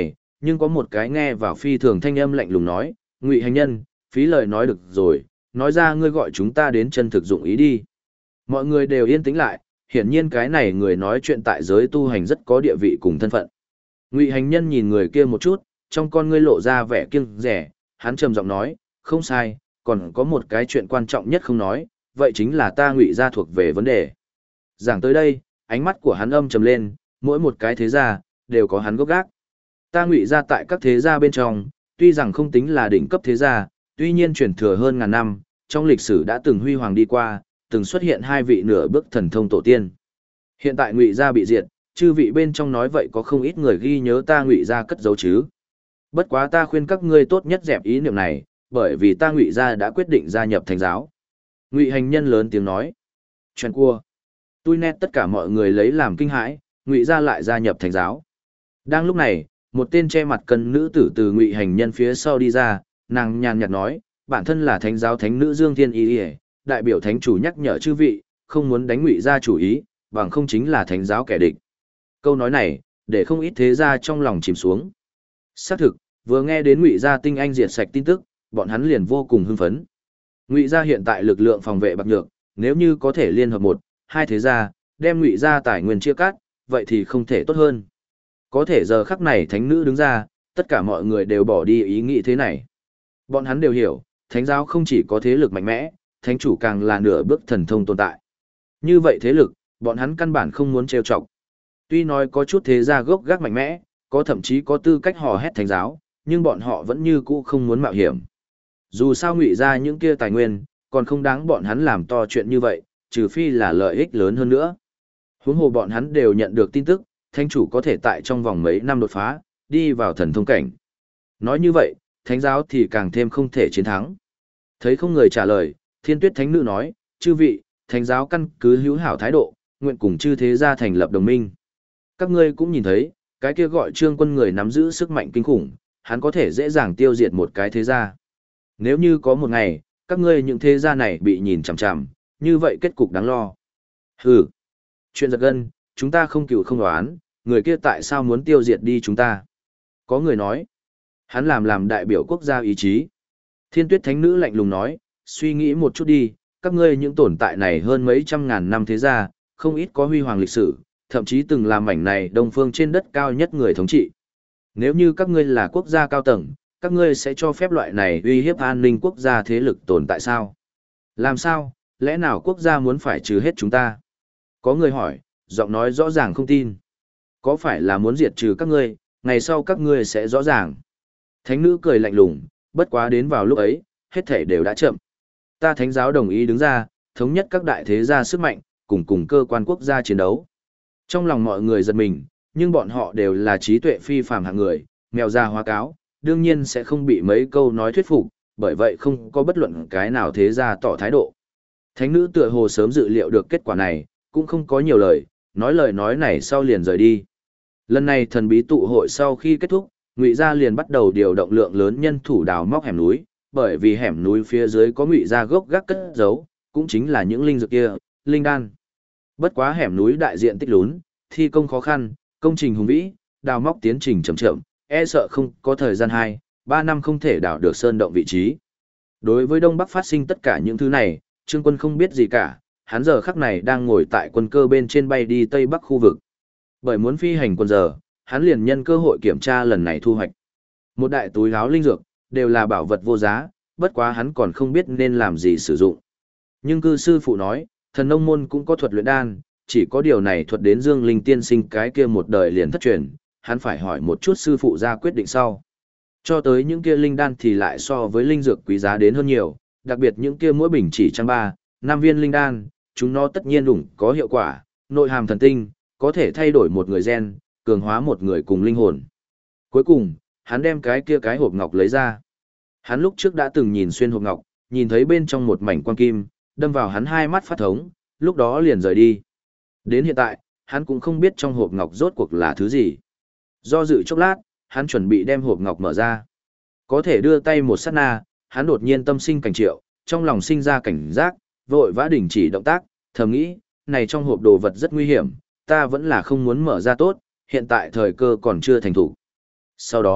nhưng có một cái nghe vào phi thường thanh âm lạnh lùng nói, Ngụy hành nhân, phí lời nói được rồi, nói ra ngươi gọi chúng ta đến chân thực dụng ý đi. Mọi người đều yên tĩnh lại, hiển nhiên cái này người nói chuyện tại giới tu hành rất có địa vị cùng thân phận. Ngụy hành nhân nhìn người kia một chút, trong con ngươi lộ ra vẻ kiêng rẻ, hắn trầm giọng nói, không sai, còn có một cái chuyện quan trọng nhất không nói, vậy chính là ta Ngụy gia thuộc về vấn đề. Giảng tới đây, ánh mắt của hắn âm trầm lên, mỗi một cái thế gia đều có hắn gốc gác. Ta Ngụy gia tại các thế gia bên trong, tuy rằng không tính là đỉnh cấp thế gia, tuy nhiên truyền thừa hơn ngàn năm, trong lịch sử đã từng huy hoàng đi qua, từng xuất hiện hai vị nửa bước thần thông tổ tiên. Hiện tại Ngụy gia bị diệt, chư vị bên trong nói vậy có không ít người ghi nhớ ta Ngụy gia cất giấu chứ. Bất quá ta khuyên các ngươi tốt nhất dẹp ý niệm này, bởi vì ta Ngụy gia đã quyết định gia nhập Thánh giáo. Ngụy hành nhân lớn tiếng nói. Chuyện cua. Tui nét tất cả mọi người lấy làm kinh hãi, Ngụy gia lại gia nhập Thánh giáo. Đang lúc này, một tên che mặt cân nữ tử từ Ngụy hành nhân phía sau đi ra, nàng nhàn nhạt nói, bản thân là Thánh giáo thánh nữ Dương Thiên Y, đại biểu thánh chủ nhắc nhở chư vị, không muốn đánh Ngụy gia chủ ý, bằng không chính là Thánh giáo kẻ địch. Câu nói này, để không ít thế gia trong lòng chìm xuống. Xác thực, vừa nghe đến Ngụy gia tinh anh diệt sạch tin tức, bọn hắn liền vô cùng hưng phấn. Ngụy gia hiện tại lực lượng phòng vệ bạc nhược, nếu như có thể liên hợp một, hai thế gia, đem Ngụy gia tài nguyên chia cắt, vậy thì không thể tốt hơn. Có thể giờ khắc này thánh nữ đứng ra, tất cả mọi người đều bỏ đi ý nghĩ thế này. Bọn hắn đều hiểu, thánh giáo không chỉ có thế lực mạnh mẽ, thánh chủ càng là nửa bước thần thông tồn tại. Như vậy thế lực, bọn hắn căn bản không muốn trêu chọc. Tuy nói có chút thế gia gốc gác mạnh mẽ, có thậm chí có tư cách hò hét thánh giáo, nhưng bọn họ vẫn như cũ không muốn mạo hiểm. Dù sao Ngụy gia những kia tài nguyên, còn không đáng bọn hắn làm to chuyện như vậy, trừ phi là lợi ích lớn hơn nữa. Huống hồ bọn hắn đều nhận được tin tức, thánh chủ có thể tại trong vòng mấy năm đột phá, đi vào thần thông cảnh. Nói như vậy, thánh giáo thì càng thêm không thể chiến thắng. Thấy không người trả lời, Thiên Tuyết Thánh Nữ nói, chư vị, thánh giáo căn cứ hữu hảo thái độ, nguyện cùng chư thế gia thành lập đồng minh. Các ngươi cũng nhìn thấy, cái kia gọi Trương Quân người nắm giữ sức mạnh kinh khủng, hắn có thể dễ dàng tiêu diệt một cái thế gia. Nếu như có một ngày, các ngươi những thế gia này bị nhìn chằm chằm, như vậy kết cục đáng lo. Hừ, chuyện giật gân, chúng ta không cừu không đoán, người kia tại sao muốn tiêu diệt đi chúng ta? Có người nói, hắn làm đại biểu quốc gia ý chí. Thiên Tuyết Thánh Nữ lạnh lùng nói, suy nghĩ một chút đi, các ngươi những tồn tại này hơn mấy trăm ngàn năm thế gia, không ít có huy hoàng lịch sử, thậm chí từng làm mảnh này đông phương trên đất cao nhất người thống trị. Nếu như các ngươi là quốc gia cao tầng, các ngươi sẽ cho phép loại này uy hiếp an ninh quốc gia thế lực tồn tại sao? Làm sao, lẽ nào quốc gia muốn phải trừ hết chúng ta? Có người hỏi, giọng nói rõ ràng không tin. Có phải là muốn diệt trừ các ngươi, ngày sau các ngươi sẽ rõ ràng. Thánh nữ cười lạnh lùng, bất quá đến vào lúc ấy, hết thể đều đã chậm. Ta thánh giáo đồng ý đứng ra, thống nhất các đại thế gia sức mạnh, cùng cơ quan quốc gia chiến đấu. Trong lòng mọi người giật mình, nhưng bọn họ đều là trí tuệ phi phàm hạng người, mèo già hóa cáo, đương nhiên sẽ không bị mấy câu nói thuyết phục, bởi vậy không có bất luận cái nào thế gia tỏ thái độ. Thánh nữ tựa hồ sớm dự liệu được kết quả này, cũng không có nhiều lời nói này sau liền rời đi. Lần này thần bí tụ hội sau khi kết thúc, Ngụy gia liền bắt đầu điều động lượng lớn nhân thủ đào móc hẻm núi, bởi vì hẻm núi phía dưới có Ngụy gia gốc gác cất giấu, cũng chính là những linh dược kia, linh đan. Bất quá hẻm núi đại diện tích lún, thi công khó khăn, công trình hùng vĩ, đào móc tiến trình chậm chậm, e sợ không có thời gian 2-3 năm không thể đào được sơn động vị trí. Đối với Đông Bắc phát sinh tất cả những thứ này, Trương Quân không biết gì cả, hắn giờ khắc này đang ngồi tại quân cơ bên trên bay đi Tây Bắc khu vực. Bởi muốn phi hành quân giờ, hắn liền nhân cơ hội kiểm tra lần này thu hoạch. Một đại túi áo linh dược, đều là bảo vật vô giá, bất quá hắn còn không biết nên làm gì sử dụng. Nhưng cư sư phụ nói, thần nông môn cũng có thuật luyện đan, chỉ có điều này thuật đến Dương Linh tiên sinh cái kia một đời liền thất truyền, hắn phải hỏi một chút sư phụ ra quyết định sau. Cho tới những kia linh đan thì lại so với linh dược quý giá đến hơn nhiều, đặc biệt những kia mỗi bình chỉ trang 3-5 viên linh đan, chúng nó tất nhiên đủng có hiệu quả, nội hàm thần tinh, có thể thay đổi một người gen, cường hóa một người cùng linh hồn. Cuối cùng, hắn đem cái hộp ngọc lấy ra. Hắn lúc trước đã từng nhìn xuyên hộp ngọc, nhìn thấy bên trong một mảnh quang kim, đâm vào hắn hai mắt phát thống, lúc đó liền rời đi. Đến hiện tại, hắn cũng không biết trong hộp ngọc rốt cuộc là thứ gì. Do dự chốc lát, hắn chuẩn bị đem hộp ngọc mở ra. Có thể đưa tay một sát na, hắn đột nhiên tâm sinh cảnh triệu, trong lòng sinh ra cảnh giác, vội vã đình chỉ động tác, thầm nghĩ, này trong hộp đồ vật rất nguy hiểm, ta vẫn là không muốn mở ra tốt, hiện tại thời cơ còn chưa thành thủ. Sau đó,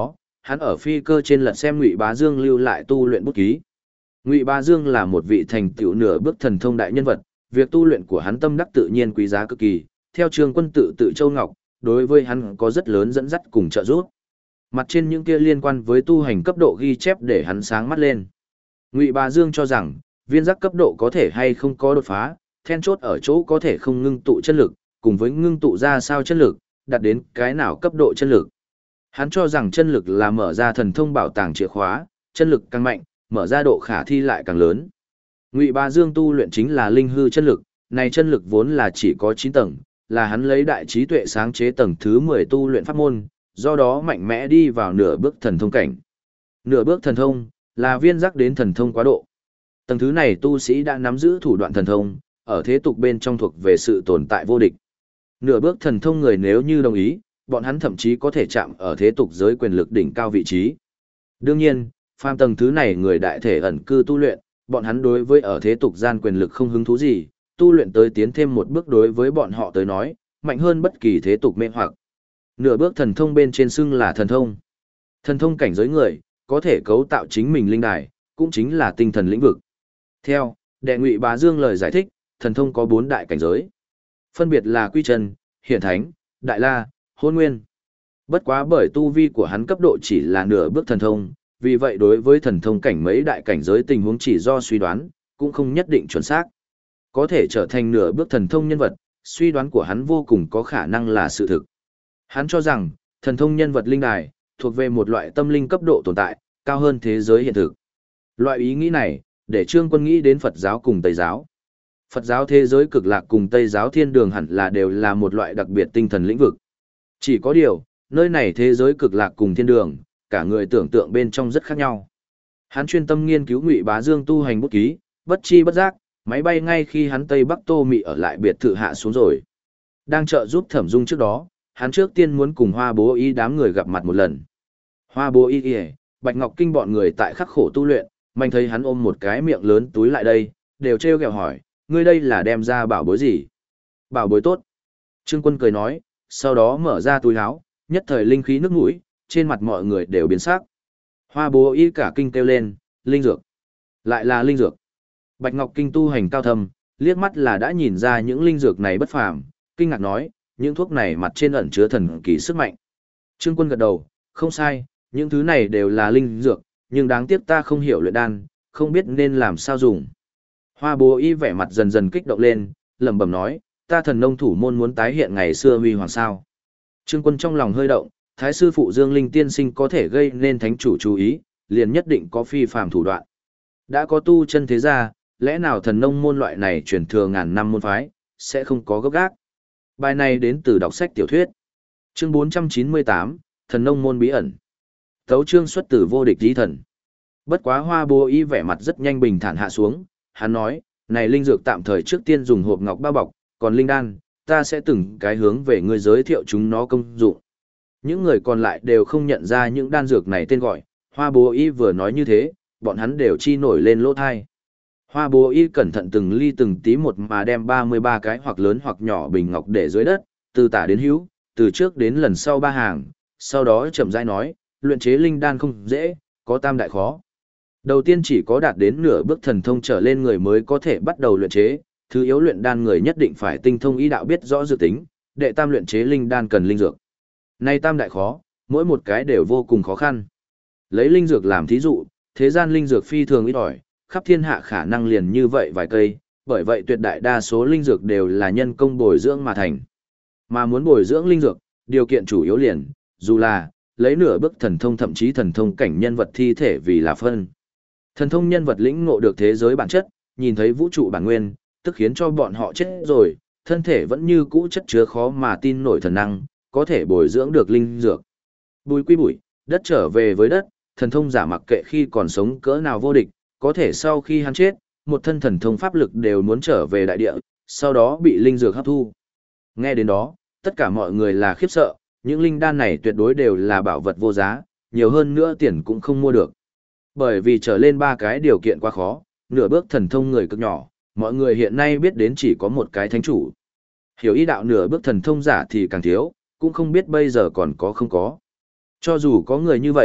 hắn ở phi cơ trên lật xem Ngụy Bá Dương lưu lại tu luyện bút ký. Ngụy Bá Dương là một vị thành tựu nửa bước thần thông đại nhân vật, việc tu luyện của hắn tâm đắc tự nhiên quý giá cực kỳ, theo Trương Quân tự Châu Ngọc, đối với hắn có rất lớn dẫn dắt cùng trợ giúp. Mặt trên những kia liên quan với tu hành cấp độ ghi chép để hắn sáng mắt lên. Ngụy Bá Dương cho rằng, viên giác cấp độ có thể hay không có đột phá, then chốt ở chỗ có thể không ngưng tụ chân lực, cùng với ngưng tụ ra sao chân lực, đạt đến cái nào cấp độ chân lực. Hắn cho rằng chân lực là mở ra thần thông bảo tàng chìa khóa, chân lực càng mạnh, mở ra độ khả thi lại càng lớn. Ngụy Bá Dương tu luyện chính là linh hư chân lực, này chân lực vốn là chỉ có 9 tầng, là hắn lấy đại trí tuệ sáng chế tầng thứ 10 tu luyện pháp môn, do đó mạnh mẽ đi vào nửa bước thần thông cảnh. Nửa bước thần thông là viên giác đến thần thông quá độ. Tầng thứ này tu sĩ đã nắm giữ thủ đoạn thần thông, ở thế tục bên trong thuộc về sự tồn tại vô địch. Nửa bước thần thông người nếu như đồng ý, bọn hắn thậm chí có thể chạm ở thế tục giới quyền lực đỉnh cao vị trí. Đương nhiên, phàm tầng thứ này người đại thể ẩn cư tu luyện, bọn hắn đối với ở thế tục gian quyền lực không hứng thú gì, tu luyện tới tiến thêm một bước đối với bọn họ tới nói, mạnh hơn bất kỳ thế tục mê hoặc. Nửa bước thần thông bên trên xưng là thần thông. Thần thông cảnh giới người, có thể cấu tạo chính mình linh đài, cũng chính là tinh thần lĩnh vực. Theo, Đệ Ngụy Bá Dương lời giải thích, thần thông có 4 đại cảnh giới. Phân biệt là Quy Chân, Hiển Thánh, Đại La, Hôn Nguyên. Bất quá bởi tu vi của hắn cấp độ chỉ là nửa bước thần thông, vì vậy đối với thần thông cảnh mấy đại cảnh giới tình huống chỉ do suy đoán, cũng không nhất định chuẩn xác. Có thể trở thành nửa bước thần thông nhân vật, suy đoán của hắn vô cùng có khả năng là sự thực. Hắn cho rằng, thần thông nhân vật linh đài, thuộc về một loại tâm linh cấp độ tồn tại, cao hơn thế giới hiện thực. Loại ý nghĩ này, để Trương Quân nghĩ đến Phật giáo cùng Tây giáo. Phật giáo thế giới cực lạc cùng Tây giáo thiên đường hẳn là đều là một loại đặc biệt tinh thần lĩnh vực. Chỉ có điều, nơi này thế giới cực lạc cùng thiên đường, cả người tưởng tượng bên trong rất khác nhau. Hắn chuyên tâm nghiên cứu Ngụy Bá Dương tu hành bút ký, bất chi bất giác, máy bay ngay khi hắn Tây Bắc Tô Mị ở lại biệt thự hạ xuống rồi. Đang trợ giúp Thẩm Dung trước đó, hắn trước tiên muốn cùng Hoa Bố Y đám người gặp mặt một lần. Hoa Bố Y, Bạch Ngọc Kinh bọn người tại khắc khổ tu luyện, mình thấy hắn ôm một cái miệng lớn túi lại đây, đều trêu ghẹo hỏi, ngươi đây là đem ra bảo bối gì? Bảo bối tốt. Trương Quân cười nói, sau đó mở ra túi áo, nhất thời linh khí nước mũi, trên mặt mọi người đều biến sắc. Hoa Bố Y cả kinh kêu lên, linh dược. Lại là linh dược. Bạch Ngọc Kinh tu hành cao thâm, liếc mắt là đã nhìn ra những linh dược này bất phàm, kinh ngạc nói, những thuốc này mặt trên ẩn chứa thần kỳ sức mạnh. Trương Quân gật đầu, không sai, những thứ này đều là linh dược, nhưng đáng tiếc ta không hiểu luyện đan, không biết nên làm sao dùng. Hoa Bố Y vẻ mặt dần dần kích động lên, lẩm bẩm nói, ta thần nông thủ môn muốn tái hiện ngày xưa huy hoàng sao. Trương Quân trong lòng hơi động, thái sư phụ Dương Linh tiên sinh có thể gây nên thánh chủ chú ý, liền nhất định có phi phàm thủ đoạn. Đã có tu chân thế gia, lẽ nào thần nông môn loại này truyền thừa ngàn năm môn phái, sẽ không có gấp gáp. Bài này đến từ đọc sách tiểu thuyết. Chương 498, thần nông môn bí ẩn. Tấu chương xuất từ vô địch di thần. Bất quá Hoa Bố Y vẻ mặt rất nhanh bình thản hạ xuống, hắn nói, này linh dược tạm thời trước tiên dùng hộp ngọc bao bọc, còn linh đan, ta sẽ từng cái hướng về ngươi giới thiệu chúng nó công dụng. Những người còn lại đều không nhận ra những đan dược này tên gọi, Hoa Bố Y vừa nói như thế, bọn hắn đều chi nổi lên lỗ thai. Hoa Bố Y cẩn thận từng ly từng tí một mà đem 33 cái hoặc lớn hoặc nhỏ bình ngọc để dưới đất, từ tả đến hữu, từ trước đến lần sau 3 hàng, sau đó chậm rãi nói, luyện chế linh đan không dễ, có tam đại khó. Đầu tiên chỉ có đạt đến nửa bước thần thông trở lên người mới có thể bắt đầu luyện chế, thứ yếu luyện đan người nhất định phải tinh thông ý đạo biết rõ dự tính, đệ tam luyện chế linh đan cần linh dược. Nay tam đại khó, mỗi một cái đều vô cùng khó khăn. Lấy linh dược làm thí dụ, thế gian linh dược phi thường ít ỏi, khắp thiên hạ khả năng liền như vậy vài cây, bởi vậy tuyệt đại đa số linh dược đều là nhân công bồi dưỡng mà thành. Mà muốn bồi dưỡng linh dược, điều kiện chủ yếu liền, dù là lấy nửa bước thần thông thậm chí thần thông cảnh nhân vật thi thể vì là phân. Thần thông nhân vật lĩnh ngộ được thế giới bản chất, nhìn thấy vũ trụ bản nguyên, tức khiến cho bọn họ chết rồi, thân thể vẫn như cũ chất chứa khó mà tin nổi thần năng, có thể bồi dưỡng được linh dược. Bùi quy bụi, đất trở về với đất, thần thông giả mặc kệ khi còn sống cỡ nào vô địch, có thể sau khi hắn chết, một thân thần thông pháp lực đều muốn trở về đại địa, sau đó bị linh dược hấp thu. Nghe đến đó, tất cả mọi người là khiếp sợ, những linh đan này tuyệt đối đều là bảo vật vô giá, nhiều hơn nữa tiền cũng không mua được. Bởi vì trở lên 3 cái điều kiện quá khó, nửa bước thần thông người cực nhỏ, mọi người hiện nay biết đến chỉ có một cái thánh chủ. Hiểu ý đạo nửa bước thần thông giả thì càng thiếu, cũng không biết bây giờ còn có không có. Cho dù có người như vậy,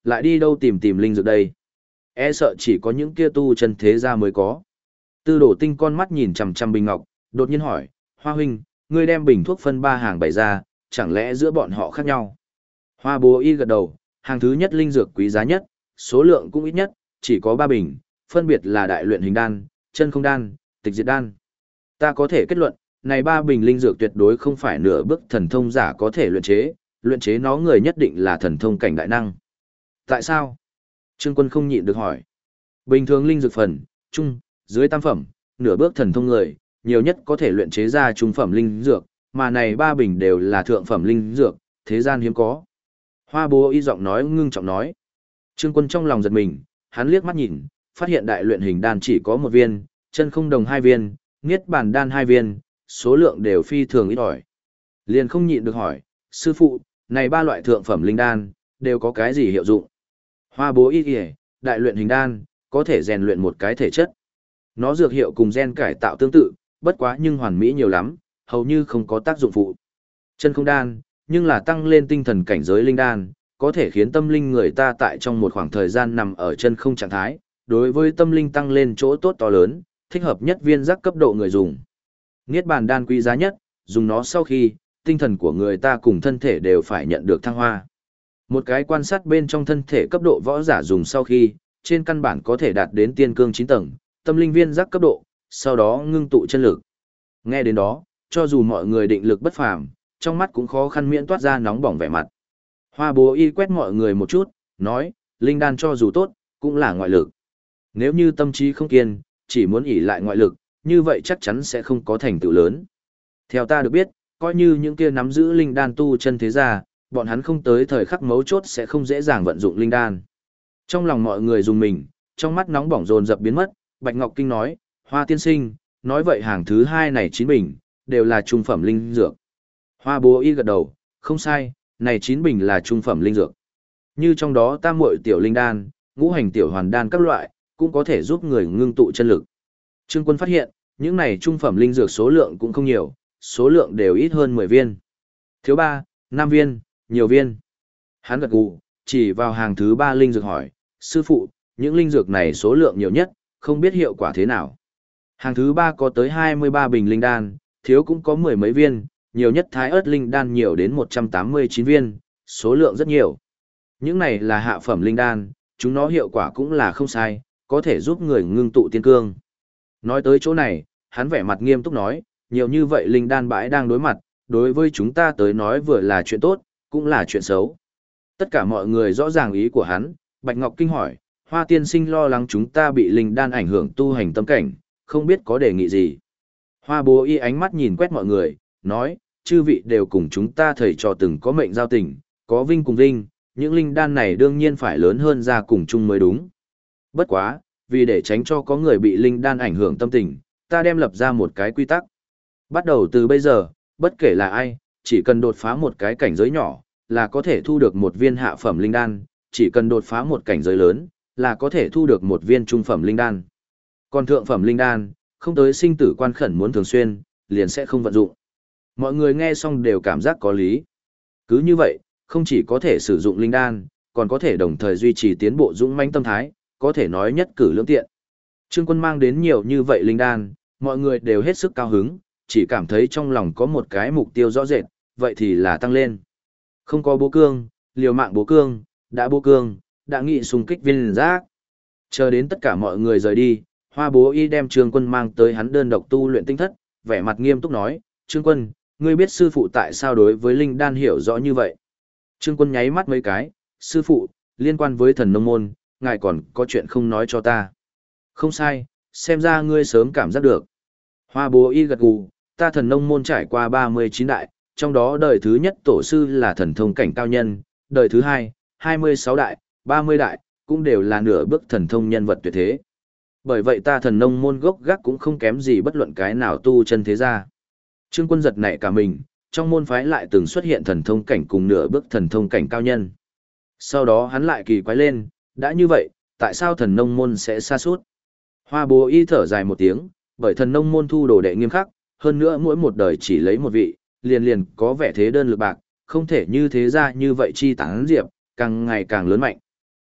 Lại đi đâu tìm tìm linh dược đây? E sợ chỉ có những kia tu chân thế gia mới có. Tư Đồ Tinh con mắt nhìn chằm chằm bình ngọc, đột nhiên hỏi, Hoa huynh, ngươi đem bình thuốc phân ba hàng bày ra, chẳng lẽ giữa bọn họ khác nhau? Hoa Bố Y gật đầu, hàng thứ nhất linh dược quý giá nhất, số lượng cũng ít nhất, chỉ có 3 bình, phân biệt là đại luyện hình đan, chân không đan, tịch diệt đan. Ta có thể kết luận, này 3 bình linh dược tuyệt đối không phải nửa bước thần thông giả có thể luyện chế nó người nhất định là thần thông cảnh đại năng. Tại sao? Trương Quân không nhịn được hỏi. Bình thường linh dược phần, trung, dưới tam phẩm, nửa bước thần thông người, nhiều nhất có thể luyện chế ra trung phẩm linh dược, mà này 3 bình đều là thượng phẩm linh dược, thế gian hiếm có. Hoa Bố Y giọng nói ngưng trọng nói. Trương Quân trong lòng giật mình, hắn liếc mắt nhìn, phát hiện đại luyện hình đan chỉ có 1 viên, chân không đồng 2 viên, niết bàn đan 2 viên, số lượng đều phi thường ít ỏi. Liền không nhịn được hỏi, sư phụ, này 3 loại thượng phẩm linh đan, đều có cái gì hiệu dụng? Hoa Bố Y kìa, đại luyện hình đan, có thể rèn luyện một cái thể chất. Nó dược hiệu cùng gen cải tạo tương tự, bất quá nhưng hoàn mỹ nhiều lắm, hầu như không có tác dụng phụ. Chân không đan, nhưng là tăng lên tinh thần cảnh giới linh đan, có thể khiến tâm linh người ta tại trong một khoảng thời gian nằm ở chân không trạng thái, đối với tâm linh tăng lên chỗ tốt to lớn, thích hợp nhất viên giác cấp độ người dùng. Niết bàn đan quý giá nhất, dùng nó sau khi, tinh thần của người ta cùng thân thể đều phải nhận được thăng hoa. Một cái quan sát bên trong thân thể cấp độ võ giả dùng sau khi, trên căn bản có thể đạt đến tiên cương 9 tầng, tâm linh viên giác cấp độ, sau đó ngưng tụ chân lực. Nghe đến đó, cho dù mọi người định lực bất phàm, trong mắt cũng khó khăn miễn toát ra nóng bỏng vẻ mặt. Hoa Bố Y quét mọi người một chút, nói, linh đan cho dù tốt, cũng là ngoại lực. Nếu như tâm trí không kiên, chỉ muốn ỷ lại ngoại lực, như vậy chắc chắn sẽ không có thành tựu lớn. Theo ta được biết, coi như những kia nắm giữ linh đan tu chân thế gia, bọn hắn không tới thời khắc mấu chốt sẽ không dễ dàng vận dụng linh đan. Trong lòng mọi người dùng mình, trong mắt nóng bỏng dồn dập biến mất, Bạch Ngọc Kinh nói, Hoa tiên sinh, nói vậy hàng thứ 2 này 9 bình, đều là trung phẩm linh dược. Hoa Bố Y gật đầu, không sai, này 9 bình là trung phẩm linh dược. Như trong đó tam muội tiểu linh đan, ngũ hành tiểu hoàn đan các loại, cũng có thể giúp người ngưng tụ chân lực. Trương Quân phát hiện, những này trung phẩm linh dược số lượng cũng không nhiều, số lượng đều ít hơn 10 viên. Thiếu 3, 5 viên, nhiều viên. Hắn gật gù, chỉ vào hàng thứ 3 linh dược hỏi, sư phụ, những linh dược này số lượng nhiều nhất, không biết hiệu quả thế nào. Hàng thứ 3 có tới 23 bình linh đan, thiếu cũng có 10 mấy viên, nhiều nhất thái ớt linh đan nhiều đến 189 viên, số lượng rất nhiều. Những này là hạ phẩm linh đan, chúng nó hiệu quả cũng là không sai, có thể giúp người ngưng tụ tiên cương. Nói tới chỗ này, hắn vẻ mặt nghiêm túc nói, nhiều như vậy linh đan bãi đang đối mặt, đối với chúng ta tới nói vừa là chuyện tốt, cũng là chuyện xấu. Tất cả mọi người rõ ràng ý của hắn, Bạch Ngọc Kinh hỏi, Hoa tiên sinh lo lắng chúng ta bị linh đan ảnh hưởng tu hành tâm cảnh, không biết có đề nghị gì. Hoa Bố Y ánh mắt nhìn quét mọi người, nói, chư vị đều cùng chúng ta thầy trò từng có mệnh giao tình, có vinh cùng vinh, những linh đan này đương nhiên phải lớn hơn ra cùng chung mới đúng. Bất quá, vì để tránh cho có người bị linh đan ảnh hưởng tâm tình, ta đem lập ra một cái quy tắc. Bắt đầu từ bây giờ, bất kể là ai, chỉ cần đột phá một cái cảnh giới nhỏ, là có thể thu được một viên hạ phẩm linh đan, chỉ cần đột phá một cảnh giới lớn, là có thể thu được một viên trung phẩm linh đan. Còn thượng phẩm linh đan, không tới sinh tử quan khẩn muốn thường xuyên, liền sẽ không vận dụng. Mọi người nghe xong đều cảm giác có lý. Cứ như vậy, không chỉ có thể sử dụng linh đan, còn có thể đồng thời duy trì tiến bộ dũng mãnh tâm thái, có thể nói nhất cử lưỡng tiện. Trương Quân mang đến nhiều như vậy linh đan, mọi người đều hết sức cao hứng, chỉ cảm thấy trong lòng có một cái mục tiêu rõ rệt, vậy thì là tăng lên. Không có bố cương, liều mạng bố cương, đã nghị xung kích viên giác. Chờ đến tất cả mọi người rời đi, Hoa Bố Y đem Trương Quân mang tới hắn đơn độc tu luyện tinh thất, vẻ mặt nghiêm túc nói, Trương Quân, ngươi biết sư phụ tại sao đối với linh đan hiểu rõ như vậy. Trương Quân nháy mắt mấy cái, sư phụ, liên quan với thần nông môn, ngài còn có chuyện không nói cho ta. Không sai, xem ra ngươi sớm cảm giác được. Hoa Bố Y gật gù, ta thần nông môn trải qua 39 đại, trong đó đời thứ nhất tổ sư là thần thông cảnh cao nhân, đời thứ hai, 26 đại, 30 đại, cũng đều là nửa bước thần thông nhân vật tuyệt thế. Bởi vậy ta thần nông môn gốc gác cũng không kém gì bất luận cái nào tu chân thế gia. Trương Quân giật nảy cả mình, trong môn phái lại từng xuất hiện thần thông cảnh cùng nửa bước thần thông cảnh cao nhân. Sau đó hắn lại kỳ quái lên, đã như vậy, tại sao thần nông môn sẽ sa sút? Hoa Bố Y thở dài một tiếng, bởi thần nông môn thu đồ đệ nghiêm khắc, hơn nữa mỗi một đời chỉ lấy một vị, liền liền có vẻ thế đơn lực bạc, không thể như thế ra như vậy chi tán diệp, càng ngày càng lớn mạnh.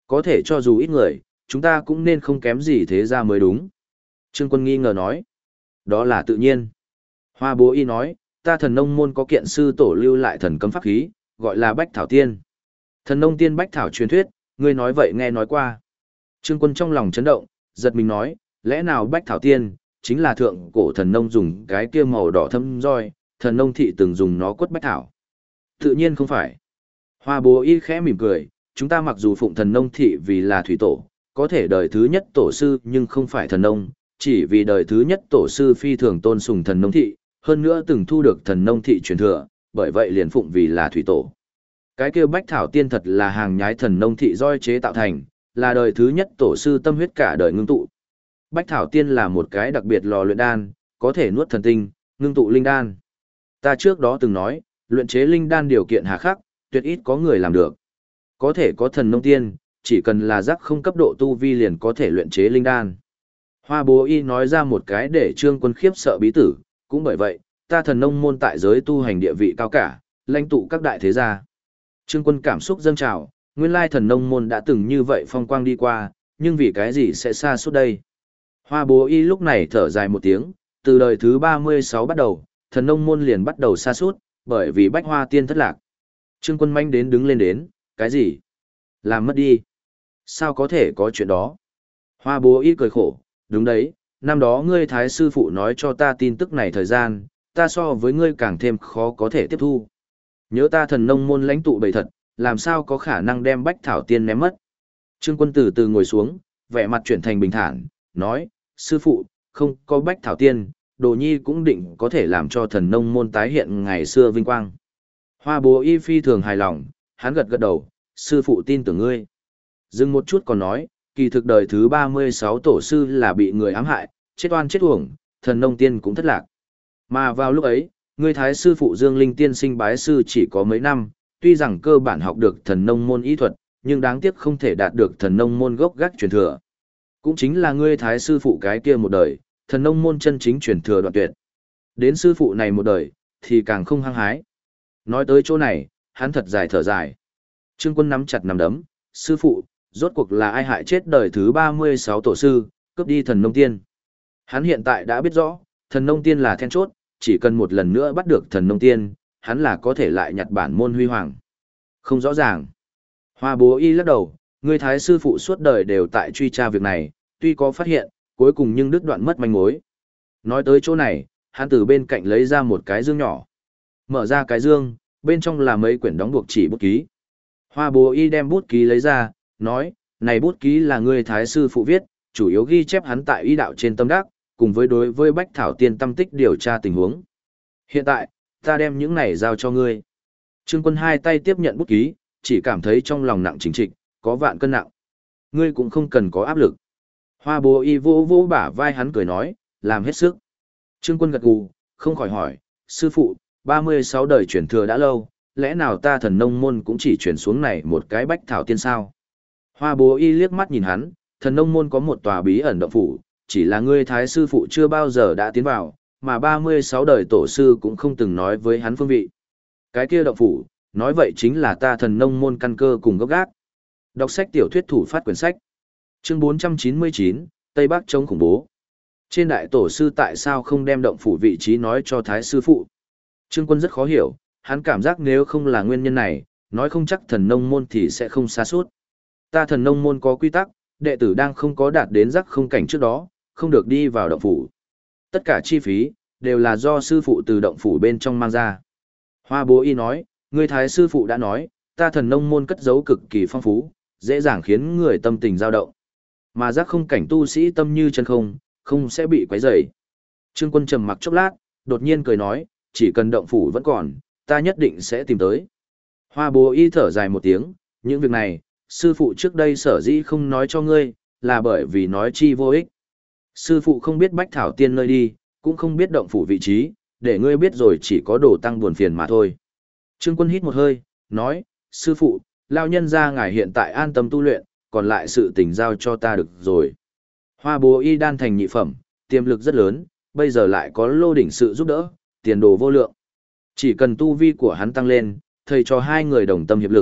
Có thể cho dù ít người, chúng ta cũng nên không kém gì thế ra mới đúng. Trương Quân nghi ngờ nói. Đó là tự nhiên. Hoa Bố Y nói, ta thần nông môn có kiện sư tổ lưu lại thần cấm pháp khí, gọi là Bách Thảo Tiên. Thần nông tiên Bách Thảo truyền thuyết, ngươi nói vậy nghe nói qua. Trương Quân trong lòng chấn động, giật mình nói, lẽ nào Bách Thảo Tiên, chính là thượng cổ thần nông dùng cái kia màu đỏ thâm roi, thần nông thị từng dùng nó quất Bách Thảo. Tự nhiên không phải. Hoa Bố Y khẽ mỉm cười, chúng ta mặc dù phụng thần nông thị vì là thủy tổ, có thể đời thứ nhất tổ sư nhưng không phải thần nông, chỉ vì đời thứ nhất tổ sư phi thường tôn sùng thần nông thị, hơn nữa từng thu được thần nông thị truyền thừa, bởi vậy liền phụng vì là thủy tổ. Cái kia Bách Thảo Tiên thật là hàng nhái thần nông thị roi chế tạo thành, là đời thứ nhất tổ sư tâm huyết cả đời ngưng tụ. Bách Thảo Tiên là một cái đặc biệt lò luyện đan, có thể nuốt thần tinh, ngưng tụ linh đan. Ta trước đó từng nói, luyện chế linh đan điều kiện hà khắc, tuyệt ít có người làm được. Có thể có thần nông tiên, chỉ cần là giác không cấp độ tu vi liền có thể luyện chế linh đan. Hoa Bố Y nói ra một cái để Trương Quân khiếp sợ bí tử, cũng bởi vậy, ta thần nông môn tại giới tu hành địa vị cao cả, lãnh tụ các đại thế gia. Trương Quân cảm xúc dâng trào, nguyên lai thần nông môn đã từng như vậy phong quang đi qua, nhưng vì cái gì sẽ xa suốt đây? Hoa Bố Y lúc này thở dài một tiếng, từ đời thứ 36 bắt đầu, thần nông môn liền bắt đầu xa suốt, bởi vì Bách Hoa Tiên thất lạc. Trương Quân manh đến đứng lên đến, cái gì? Làm mất đi. Sao có thể có chuyện đó? Hoa Bố Y cười khổ, đúng đấy, năm đó ngươi thái sư phụ nói cho ta tin tức này thời gian, ta so với ngươi càng thêm khó có thể tiếp thu. Nhớ ta thần nông môn lãnh tụ bầy thật, làm sao có khả năng đem Bách Thảo Tiên ném mất. Trương Quân từ từ ngồi xuống, vẻ mặt chuyển thành bình thản, nói, sư phụ, không có Bách Thảo Tiên, Đồ Nhi cũng định có thể làm cho thần nông môn tái hiện ngày xưa vinh quang. Hoa Bố Y phi thường hài lòng, hắn gật gật đầu, sư phụ tin tưởng ngươi. Dừng một chút còn nói, kỳ thực đời thứ 36 tổ sư là bị người ám hại, chết oan chết uổng, thần nông tiên cũng thất lạc. Mà vào lúc ấy, ngươi thái sư phụ Dương Linh tiên sinh bái sư chỉ có mấy năm, tuy rằng cơ bản học được thần nông môn y thuật, nhưng đáng tiếc không thể đạt được thần nông môn gốc gác truyền thừa. Cũng chính là ngươi thái sư phụ cái kia một đời, thần nông môn chân chính truyền thừa đoạn tuyệt. Đến sư phụ này một đời, thì càng không hăng hái. Nói tới chỗ này, hắn thật dài thở dài. Trương Quân nắm chặt nắm đấm, sư phụ, rốt cuộc là ai hại chết đời thứ 36 tổ sư, cướp đi thần nông tiên. Hắn hiện tại đã biết rõ, thần nông tiên là then chốt, chỉ cần một lần nữa bắt được thần nông tiên, hắn là có thể lại nhặt bản môn huy hoàng. Không rõ ràng. Hoa Bố Y lắc đầu, người thái sư phụ suốt đời đều tại truy tra việc này, tuy có phát hiện, cuối cùng nhưng đứt đoạn mất manh mối. Nói tới chỗ này, hắn từ bên cạnh lấy ra một cái dương nhỏ. Mở ra cái dương, bên trong là mấy quyển đóng buộc chỉ bút ký. Hoa Bố Y đem bút ký lấy ra, nói, này bút ký là người thái sư phụ viết, chủ yếu ghi chép hắn tại y đạo trên tâm đắc, cùng với với Bách Thảo Tiên tâm tích điều tra tình huống. Hiện tại, ta đem những này giao cho ngươi. Trương Quân hai tay tiếp nhận bút ký, chỉ cảm thấy trong lòng nặng chính trịch, có vạn cân nặng. Ngươi cũng không cần có áp lực. Hoa Bố Y vỗ vỗ bả vai hắn cười nói, làm hết sức. Trương Quân gật gù, không khỏi hỏi, sư phụ, 36 đời truyền thừa đã lâu, lẽ nào ta thần nông môn cũng chỉ truyền xuống này một cái Bách Thảo Tiên sao? Hoa Bố Y liếc mắt nhìn hắn, thần nông môn có một tòa bí ẩn động phủ, chỉ là ngươi thái sư phụ chưa bao giờ đã tiến vào, mà 36 đời tổ sư cũng không từng nói với hắn phương vị. Cái kia động phủ, nói vậy chính là ta thần nông môn căn cơ cùng gốc gác. Đọc sách tiểu thuyết thủ phát quyển sách. Chương 499, Tây Bắc chống khủng bố. Trên đại tổ sư tại sao không đem động phủ vị trí nói cho thái sư phụ? Trương Quân rất khó hiểu, hắn cảm giác nếu không là nguyên nhân này, nói không chắc thần nông môn thì sẽ không xa suốt. Ta thần nông môn có quy tắc, đệ tử đang không có đạt đến giác không cảnh trước đó, không được đi vào động phủ. Tất cả chi phí, đều là do sư phụ từ động phủ bên trong mang ra. Hoa Bố Y nói, người thái sư phụ đã nói, ta thần nông môn cất giấu cực kỳ phong phú, dễ dàng khiến người tâm tình dao động. Mà giác không cảnh tu sĩ tâm như chân không, không sẽ bị quấy rầy. Trương Quân trầm mặc chốc lát, đột nhiên cười nói, chỉ cần động phủ vẫn còn, ta nhất định sẽ tìm tới. Hoa Bố Y thở dài một tiếng, những việc này, sư phụ trước đây sở dĩ không nói cho ngươi, là bởi vì nói chi vô ích. Sư phụ không biết Bách Thảo Tiên nơi đi, cũng không biết động phủ vị trí, để ngươi biết rồi chỉ có đồ tăng buồn phiền mà thôi. Trương Quân hít một hơi, nói, sư phụ, lao nhân ra ngài hiện tại an tâm tu luyện, còn lại sự tình giao cho ta được rồi. Hoa Bố Y đan thành nhị phẩm, tiềm lực rất lớn, bây giờ lại có Lô Đỉnh sự giúp đỡ, tiền đồ vô lượng. Chỉ cần tu vi của hắn tăng lên, thầy cho hai người đồng tâm hiệp lực,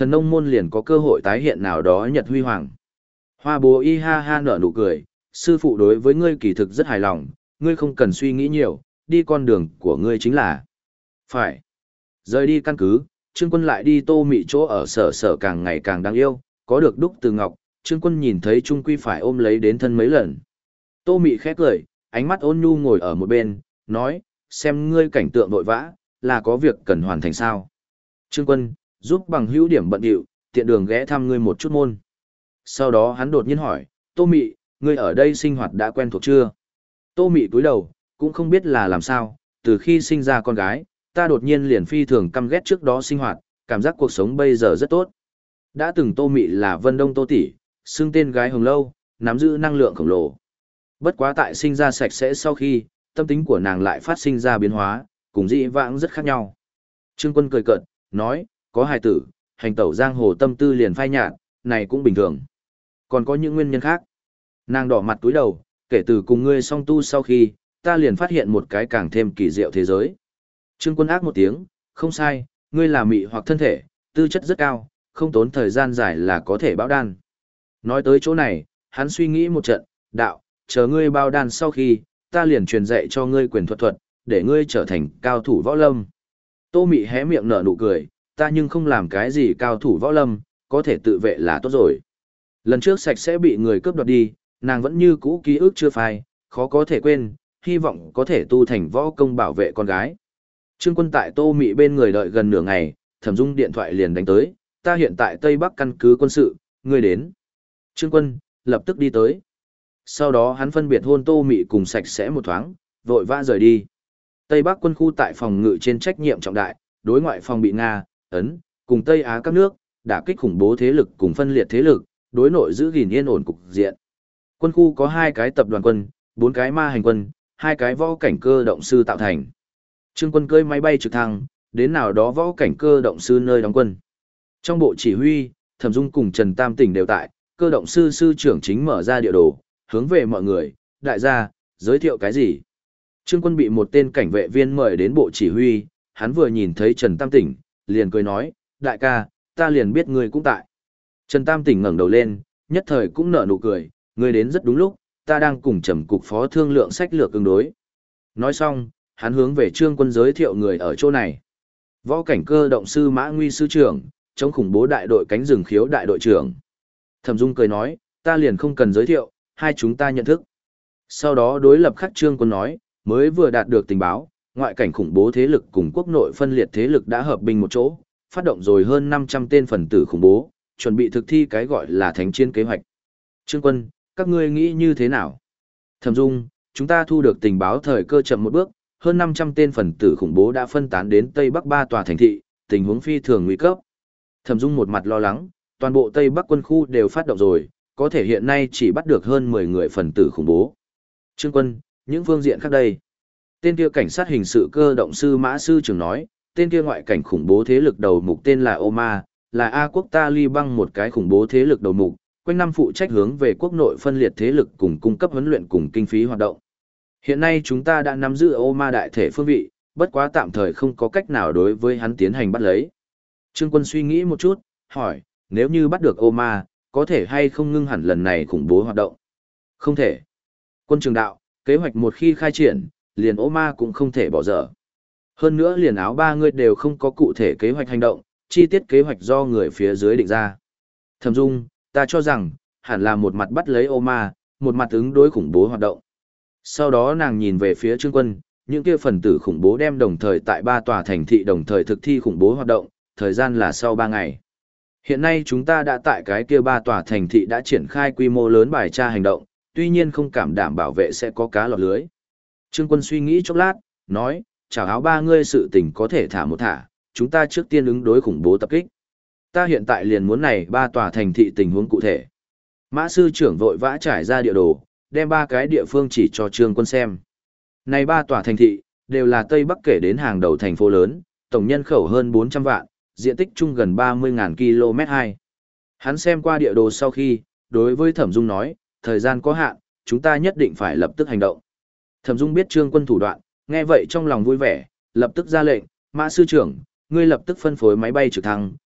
thần nông môn liền có cơ hội tái hiện nào đó nhật huy hoàng. Hoa bố y ha ha nở nụ cười, sư phụ đối với ngươi kỳ thực rất hài lòng, ngươi không cần suy nghĩ nhiều, đi con đường của ngươi chính là. Phải. Rời đi căn cứ, Trương Quân lại đi Tô Mị chỗ ở sở sở càng ngày càng đáng yêu, có được đúc từ ngọc, Trương Quân nhìn thấy trung quy phải ôm lấy đến thân mấy lần. Tô Mị khẽ cười, ánh mắt ôn nhu ngồi ở một bên, nói, xem ngươi cảnh tượng vội vã, là có việc cần hoàn thành sao. Trương Quân, giúp bằng hữu điểm bận điệu, tiện đường ghé thăm ngươi một chút môn. Sau đó hắn đột nhiên hỏi, Tô Mị, ngươi ở đây sinh hoạt đã quen thuộc chưa? Tô Mị cúi đầu, cũng không biết là làm sao, từ khi sinh ra con gái, ta đột nhiên liền phi thường căm ghét trước đó sinh hoạt, cảm giác cuộc sống bây giờ rất tốt. Đã từng Tô Mị là Vân Đông Tô tỷ, xưng tên gái hồng lâu, nắm giữ năng lượng khổng lồ. Bất quá tại sinh ra sạch sẽ sau khi, tâm tính của nàng lại phát sinh ra biến hóa, cùng dị vãng rất khác nhau. Trương Quân cười cợt, nói, có hài tử, hành tẩu giang hồ tâm tư liền phai nhạt, này cũng bình thường. Còn có những nguyên nhân khác. Nàng đỏ mặt túi đầu, kể từ cùng ngươi song tu sau khi, ta liền phát hiện một cái càng thêm kỳ diệu thế giới. Trương Quân ác một tiếng, không sai, ngươi là mị hoặc thân thể, tư chất rất cao, không tốn thời gian dài là có thể báo đan. Nói tới chỗ này, hắn suy nghĩ một trận, đạo, chờ ngươi bao đan sau khi, ta liền truyền dạy cho ngươi quyền thuật thuật, để ngươi trở thành cao thủ võ lâm. Tô Mị hé miệng nở nụ cười, ta nhưng không làm cái gì cao thủ võ lâm, có thể tự vệ là tốt rồi. Lần trước sạch sẽ bị người cướp đoạt đi, nàng vẫn như cũ ký ức chưa phai, khó có thể quên, hy vọng có thể tu thành võ công bảo vệ con gái. Trương Quân tại Tô Mị bên người đợi gần nửa ngày, Thẩm Dung điện thoại liền đánh tới, ta hiện tại Tây Bắc căn cứ quân sự, ngươi đến. Trương Quân, lập tức đi tới. Sau đó hắn phân biệt hôn Tô Mị cùng sạch sẽ một thoáng, vội vã rời đi. Tây Bắc quân khu tại phòng ngự trên trách nhiệm trọng đại, đối ngoại phòng bị Nga, Ấn, cùng Tây Á các nước, đả kích khủng bố thế lực cùng phân liệt thế lực, đối nội giữ gìn yên ổn cục diện. Quân khu có 2 cái tập đoàn quân, 4 cái ma hành quân, 2 cái võ cảnh cơ động sư tạo thành. Trương Quân cưỡi máy bay trực thăng, đến nào đó võ cảnh cơ động sư nơi đóng quân. Trong bộ chỉ huy, Thẩm Dung cùng Trần Tam Tỉnh đều tại, cơ động sư sư trưởng chính mở ra địa đồ, hướng về mọi người, đại gia, giới thiệu cái gì. Trương Quân bị một tên cảnh vệ viên mời đến bộ chỉ huy, hắn vừa nhìn thấy Trần Tam Tỉnh, liền cười nói, đại ca, ta liền biết ngươi cũng tại. Trần Tam Tỉnh ngẩng đầu lên, nhất thời cũng nở nụ cười, ngươi đến rất đúng lúc, ta đang cùng Trầm cục phó thương lượng sách lược ứng đối. Nói xong, hắn hướng về Trương Quân giới thiệu người ở chỗ này. Võ cảnh cơ động sư Mã Nguy sư trưởng, chống khủng bố đại đội cánh rừng khiếu đại đội trưởng. Thẩm Dung cười nói, ta liền không cần giới thiệu, hai chúng ta nhận thức. Sau đó đối lập khắc Trương Quân nói, mới vừa đạt được tình báo, ngoại cảnh khủng bố thế lực cùng quốc nội phân liệt thế lực đã hợp binh một chỗ, phát động rồi hơn 500 tên phần tử khủng bố, chuẩn bị thực thi cái gọi là thánh chiến kế hoạch. Trương Quân, các ngươi nghĩ như thế nào? Thẩm Dung, chúng ta thu được tình báo thời cơ chậm một bước, hơn 500 tên phần tử khủng bố đã phân tán đến Tây Bắc 3 tòa thành thị, tình huống phi thường nguy cấp. Thẩm Dung một mặt lo lắng, toàn bộ Tây Bắc quân khu đều phát động rồi, có thể hiện nay chỉ bắt được hơn 10 người phần tử khủng bố. Trương Quân, những phương diện khác đây. Tên kia cảnh sát hình sự cơ động sư Mã sư trưởng nói, tên kia ngoại cảnh khủng bố thế lực đầu mục tên là Oma, là A quốc Taliban một cái khủng bố thế lực đầu mục, quanh năm phụ trách hướng về quốc nội phân liệt thế lực cùng cung cấp huấn luyện cùng kinh phí hoạt động. Hiện nay chúng ta đã nắm giữ Oma đại thể phương vị, bất quá tạm thời không có cách nào đối với hắn tiến hành bắt lấy. Trương Quân suy nghĩ một chút, hỏi, nếu như bắt được Oma, có thể hay không ngưng hẳn lần này khủng bố hoạt động? Không thể. Quân trường đạo, kế hoạch một khi khai triển, liền Oma cũng không thể bỏ dở. Hơn nữa liền áo ba người đều không có cụ thể kế hoạch hành động, chi tiết kế hoạch do người phía dưới định ra. Thẩm Dung, ta cho rằng, hẳn là một mặt bắt lấy Oma, một mặt ứng đối khủng bố hoạt động. Sau đó nàng nhìn về phía Trương Quân, những kia phần tử khủng bố đem đồng thời tại 3 tòa thành thị đồng thời thực thi khủng bố hoạt động, thời gian là sau 3 ngày. Hiện nay chúng ta đã tại cái kia 3 tòa thành thị đã triển khai quy mô lớn bài tra hành động, tuy nhiên không cảm đảm bảo vệ sẽ có cá lọt lưới. Trương Quân suy nghĩ chốc lát, nói, chào áo ba ngươi sự tình có thể thả một thả, chúng ta trước tiên ứng đối khủng bố tập kích. Ta hiện tại liền muốn này 3 tòa thành thị tình huống cụ thể. Mã sư trưởng vội vã trải ra địa đồ, đem 3 cái địa phương chỉ cho Trương Quân xem. Này 3 tòa thành thị, đều là Tây Bắc kể đến hàng đầu thành phố lớn, tổng nhân khẩu hơn 400 vạn, diện tích chung gần 30.000 km2. Hắn xem qua địa đồ sau khi, đối với Thẩm Dung nói, thời gian có hạn, chúng ta nhất định phải lập tức hành động. Thẩm Dung biết Trương Quân thủ đoạn, nghe vậy trong lòng vui vẻ, lập tức ra lệnh, Mã sư trưởng, ngươi lập tức phân phối máy bay trực thăng,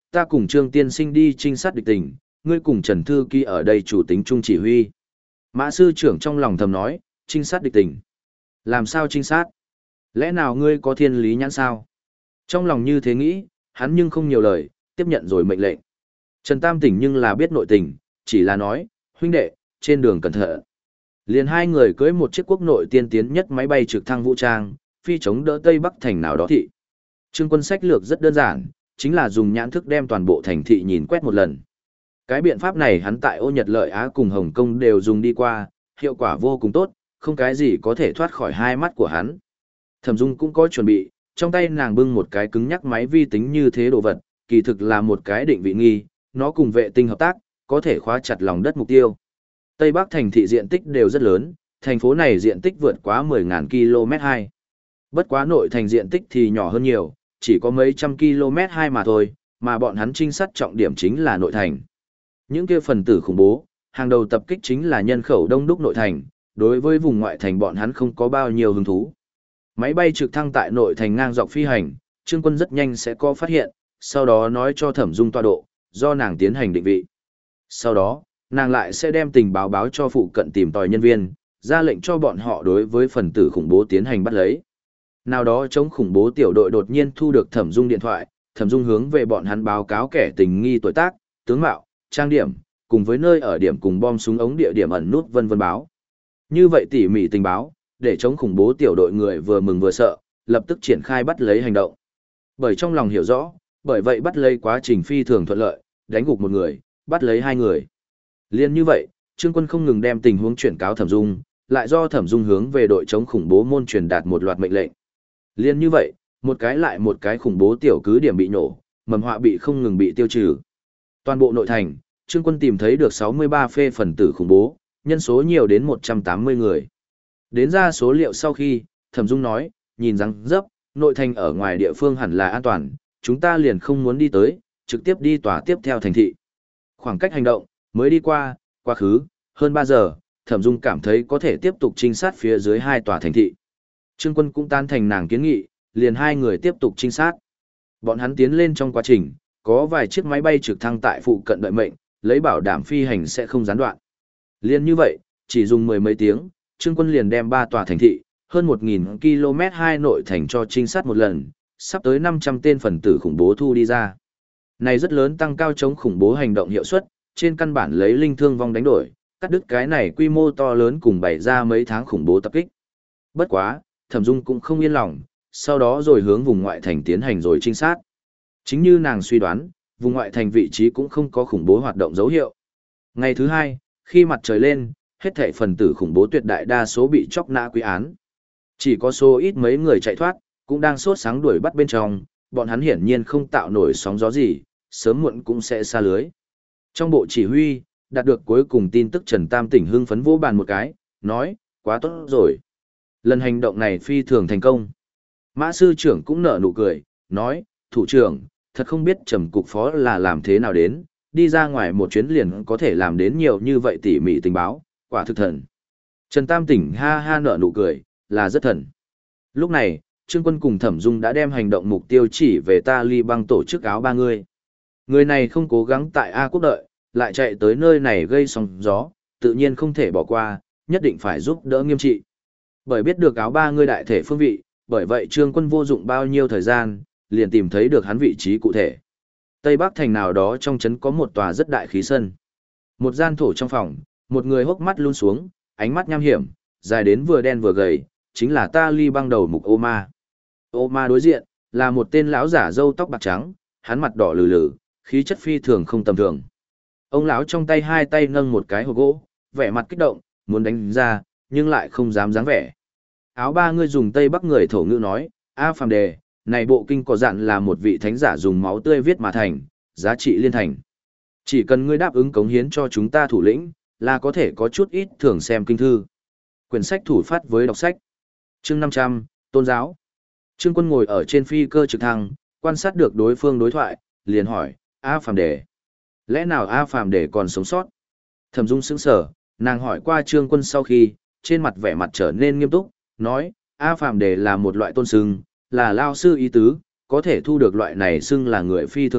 ta cùng Trương Tiên Sinh đi trinh sát địch tình, ngươi cùng Trần Thư Ký ở đây chủ tính trung chỉ huy. Mã sư trưởng trong lòng thầm nói, trinh sát địch tình. Làm sao trinh sát? Lẽ nào ngươi có thiên lý nhãn sao? Trong lòng như thế nghĩ, hắn nhưng không nhiều lời, tiếp nhận rồi mệnh lệnh. Trần Tam Tỉnh nhưng là biết nội tình, chỉ là nói, huynh đệ, trên đường cẩn thận. Liền hai người cưỡi một chiếc quốc nội tiên tiến nhất máy bay trực thăng vũ trang, phi chống đỡ Tây Bắc thành nào đó thị. Trương Quân sách lược rất đơn giản, chính là dùng nhãn thức đem toàn bộ thành thị nhìn quét một lần. Cái biện pháp này hắn tại Ô Nhật Lợi Á cùng Hồng Kông đều dùng đi qua, hiệu quả vô cùng tốt, không cái gì có thể thoát khỏi hai mắt của hắn. Thẩm Dung cũng có chuẩn bị, trong tay nàng bưng một cái cứng nhắc máy vi tính như thế đồ vật, kỳ thực là một cái định vị nghi, nó cùng vệ tinh hợp tác, có thể khóa chặt lòng đất mục tiêu. Tây Bắc thành thị diện tích đều rất lớn, thành phố này diện tích vượt quá 10.000 km2. Bất quá nội thành diện tích thì nhỏ hơn nhiều, chỉ có mấy trăm km2 mà thôi, mà bọn hắn trinh sát trọng điểm chính là nội thành. Những kia phần tử khủng bố, hàng đầu tập kích chính là nhân khẩu đông đúc nội thành, đối với vùng ngoại thành bọn hắn không có bao nhiêu hứng thú. Máy bay trực thăng tại nội thành ngang dọc phi hành, Trương Quân rất nhanh sẽ có phát hiện, sau đó nói cho Thẩm Dung tọa độ, do nàng tiến hành định vị. Sau đó, nàng lại sẽ đem tình báo báo cho phụ cận tìm tòi nhân viên, ra lệnh cho bọn họ đối với phần tử khủng bố tiến hành bắt lấy. Nào đó chống khủng bố tiểu đội đột nhiên thu được Thẩm Dung điện thoại, Thẩm Dung hướng về bọn hắn báo cáo kẻ tình nghi tuổi tác, tướng mạo, trang điểm, cùng với nơi ở điểm cùng bom súng ống địa điểm ẩn nút vân vân báo. Như vậy tỉ mỉ tình báo, để chống khủng bố tiểu đội người vừa mừng vừa sợ, lập tức triển khai bắt lấy hành động. Bởi trong lòng hiểu rõ, bởi vậy bắt lấy quá trình phi thường thuận lợi, đánh gục một người, bắt lấy hai người. Liên như vậy, Trương Quân không ngừng đem tình huống chuyển cáo Thẩm Dung, lại do Thẩm Dung hướng về đội chống khủng bố môn truyền đạt một loạt mệnh lệnh. Liên như vậy, một cái lại một cái khủng bố tiểu cứ điểm bị nổ, mầm họa bị không ngừng bị tiêu trừ. Toàn bộ nội thành, Trương Quân tìm thấy được 63 phê phần tử khủng bố, nhân số nhiều đến 180 người. Đến ra số liệu sau khi, Thẩm Dung nói, nhìn răng dấp, nội thành ở ngoài địa phương hẳn là an toàn, chúng ta liền không muốn đi tới, trực tiếp đi tòa tiếp theo thành thị. Khoảng cách hành động, mới đi qua, quá khứ, hơn 3 giờ, Thẩm Dung cảm thấy có thể tiếp tục trinh sát phía dưới hai tòa thành thị. Trương Quân cũng tán thành nàng kiến nghị, liền hai người tiếp tục trinh sát. Bọn hắn tiến lên trong quá trình, có vài chiếc máy bay trực thăng tại phụ cận đợi mệnh, lấy bảo đảm phi hành sẽ không gián đoạn. Liên như vậy, chỉ dùng mười mấy tiếng, Trương Quân liền đem ba tòa thành thị, hơn 1.000 km hai nội thành cho trinh sát một lần, sắp tới 500 tên phần tử khủng bố thu đi ra. Này rất lớn tăng cao chống khủng bố hành động hiệu suất, trên căn bản lấy linh thương vong đánh đổi, cắt đứt cái này quy mô to lớn cùng bày ra mấy tháng khủng bố tập kích. Bất quá, Thẩm Dung cũng không yên lòng, sau đó rồi hướng vùng ngoại thành tiến hành rồi trinh sát. Chính như nàng suy đoán, vùng ngoại thành vị trí cũng không có khủng bố hoạt động dấu hiệu. Ngày thứ hai, khi mặt trời lên, hết thảy phần tử khủng bố tuyệt đại đa số bị chóc nã quy án. Chỉ có số ít mấy người chạy thoát, cũng đang sốt sáng đuổi bắt bên trong, bọn hắn hiển nhiên không tạo nổi sóng gió gì, sớm muộn cũng sẽ xa lưới. Trong bộ chỉ huy, đạt được cuối cùng tin tức Trần Tam Tỉnh hưng phấn vỗ bàn một cái, nói, quá tốt rồi. Lần hành động này phi thường thành công. Mã sư trưởng cũng nở nụ cười, nói, thủ trưởng, thật không biết Trầm cục phó là làm thế nào đến, đi ra ngoài một chuyến liền có thể làm đến nhiều như vậy tỉ mỉ tình báo, quả thực thần. Trần Tam Tỉnh ha ha nở nụ cười, là rất thần. Lúc này, Trương Quân cùng Thẩm Dung đã đem hành động mục tiêu chỉ về Taliban tổ chức áo ba người. Người này không cố gắng tại A quốc đợi, lại chạy tới nơi này gây sóng gió, tự nhiên không thể bỏ qua, nhất định phải giúp đỡ nghiêm trị. Bởi biết được áo ba người đại thể phương vị, bởi vậy Trương Quân vô dụng bao nhiêu thời gian, liền tìm thấy được hắn vị trí cụ thể. Tây Bắc thành nào đó trong trấn có một tòa rất đại khí sân. Một gian thổ trong phòng, một người hốc mắt luôn xuống, ánh mắt nham hiểm, dài đến vừa đen vừa gầy, chính là Taliban đầu mục Omar. Omar đối diện, là một tên lão giả râu tóc bạc trắng, hắn mặt đỏ lừ lừ, khí chất phi thường không tầm thường. Ông lão trong tay hai tay nâng một cái hộp gỗ, vẻ mặt kích động, muốn đánh ra, nhưng lại không dám dáng vẻ. Áo ba người dùng Tây Bắc người thổ ngữ nói, A Phàm Đề, này bộ kinh có dặn là một vị thánh giả dùng máu tươi viết mà thành, giá trị liên thành. Chỉ cần ngươi đáp ứng cống hiến cho chúng ta thủ lĩnh, là có thể có chút ít thưởng xem kinh thư. Quyển sách thủ phát với đọc sách. Chương 500, Tôn giáo. Trương Quân ngồi ở trên phi cơ trực thăng, quan sát được đối phương đối thoại, liền hỏi, A Phàm Đề. Lẽ nào A Phàm Đề còn sống sót? Thẩm Dung sững sờ, nàng hỏi qua Trương Quân sau khi, trên mặt vẻ mặt trở nên nghiêm túc, nói, A Phàm Đề là một loại tôn xưng, là lao sư ý tứ, có thể thu được loại này xưng là người phi thường ít,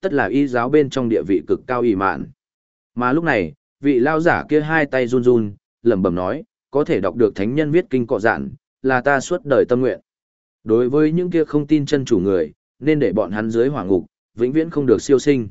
tất là y giáo bên trong địa vị cực cao ỷ mạn. Mà lúc này, vị lao giả kia hai tay run run, lẩm bẩm nói, có thể đọc được thánh nhân viết kinh cọ dạn, là ta suốt đời tâm nguyện. Đối với những kia không tin chân chủ người, nên để bọn hắn dưới hỏa ngục, vĩnh viễn không được siêu sinh.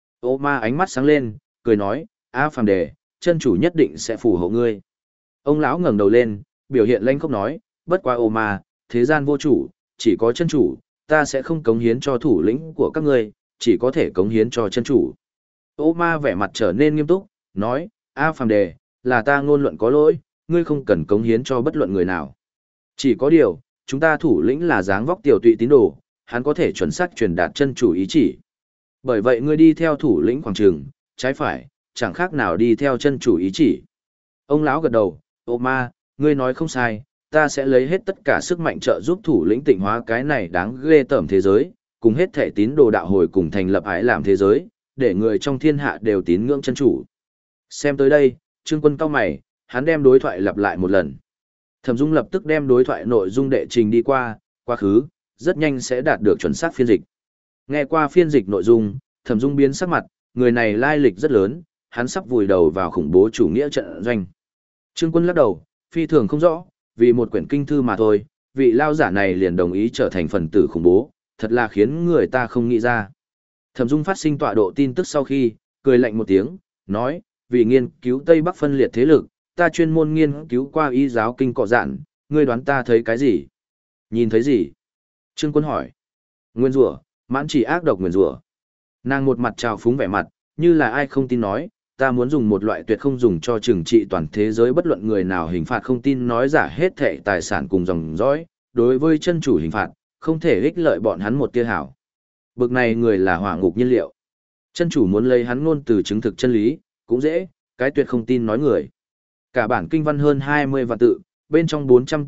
Ô ma ánh mắt sáng lên, cười nói, A Phàm Đề, chân chủ nhất định sẽ phù hộ ngươi. Ông lão ngẩng đầu lên, biểu hiện lanh khóc nói, bất quá ô ma, thế gian vô chủ, chỉ có chân chủ, ta sẽ không cống hiến cho thủ lĩnh của các ngươi, chỉ có thể cống hiến cho chân chủ. Ô ma vẻ mặt trở nên nghiêm túc, nói, A Phàm Đề, là ta ngôn luận có lỗi, ngươi không cần cống hiến cho bất luận người nào. Chỉ có điều, chúng ta thủ lĩnh là dáng vóc tiểu tụy tín đồ, hắn có thể chuẩn xác truyền đạt chân chủ ý chỉ. Bởi vậy ngươi đi theo thủ lĩnh khoảng trường, trái phải, chẳng khác nào đi theo chân chủ ý chỉ. Ông lão gật đầu, ô ma, ngươi nói không sai, ta sẽ lấy hết tất cả sức mạnh trợ giúp thủ lĩnh tịnh hóa cái này đáng ghê tởm thế giới, cùng hết thể tín đồ đạo hồi cùng thành lập ái làm thế giới, để người trong thiên hạ đều tín ngưỡng chân chủ. Xem tới đây, Trương Quân cau mày, hắn đem đối thoại lặp lại một lần. Thẩm Dung lập tức đem đối thoại nội dung đệ trình đi qua, quá khứ, rất nhanh sẽ đạt được chuẩn xác phiên dịch. Nghe qua phiên dịch nội dung, Thẩm Dung biến sắc mặt, người này lai lịch rất lớn, hắn sắp vùi đầu vào khủng bố chủ nghĩa trận doanh. Trương Quân lắc đầu, phi thường không rõ, vì một quyển kinh thư mà thôi, vị lao giả này liền đồng ý trở thành phần tử khủng bố, thật là khiến người ta không nghĩ ra. Thẩm Dung phát sinh tọa độ tin tức sau khi, cười lạnh một tiếng, nói, vì nghiên cứu Tây Bắc phân liệt thế lực, ta chuyên môn nghiên cứu qua y giáo kinh cọ dạn, ngươi đoán ta thấy cái gì? Nhìn thấy gì? Trương Quân hỏi. Nguyên rủa, mãn chỉ ác độc nguyên rủa. Nàng một mặt trào phúng vẻ mặt, như là ai không tin nói, ta muốn dùng một loại tuyệt không dùng cho trừng trị toàn thế giới bất luận người nào hình phạt không tin nói giả hết thệ tài sản cùng dòng dõi, đối với chân chủ hình phạt, không thể ích lợi bọn hắn một tia hảo. Bực này người là hỏa ngục nhiên liệu. Chân chủ muốn lấy hắn ngôn từ chứng thực chân lý, cũng dễ, cái tuyệt không tin nói người. Cả bản kinh văn hơn 20 vạn tự, bên trong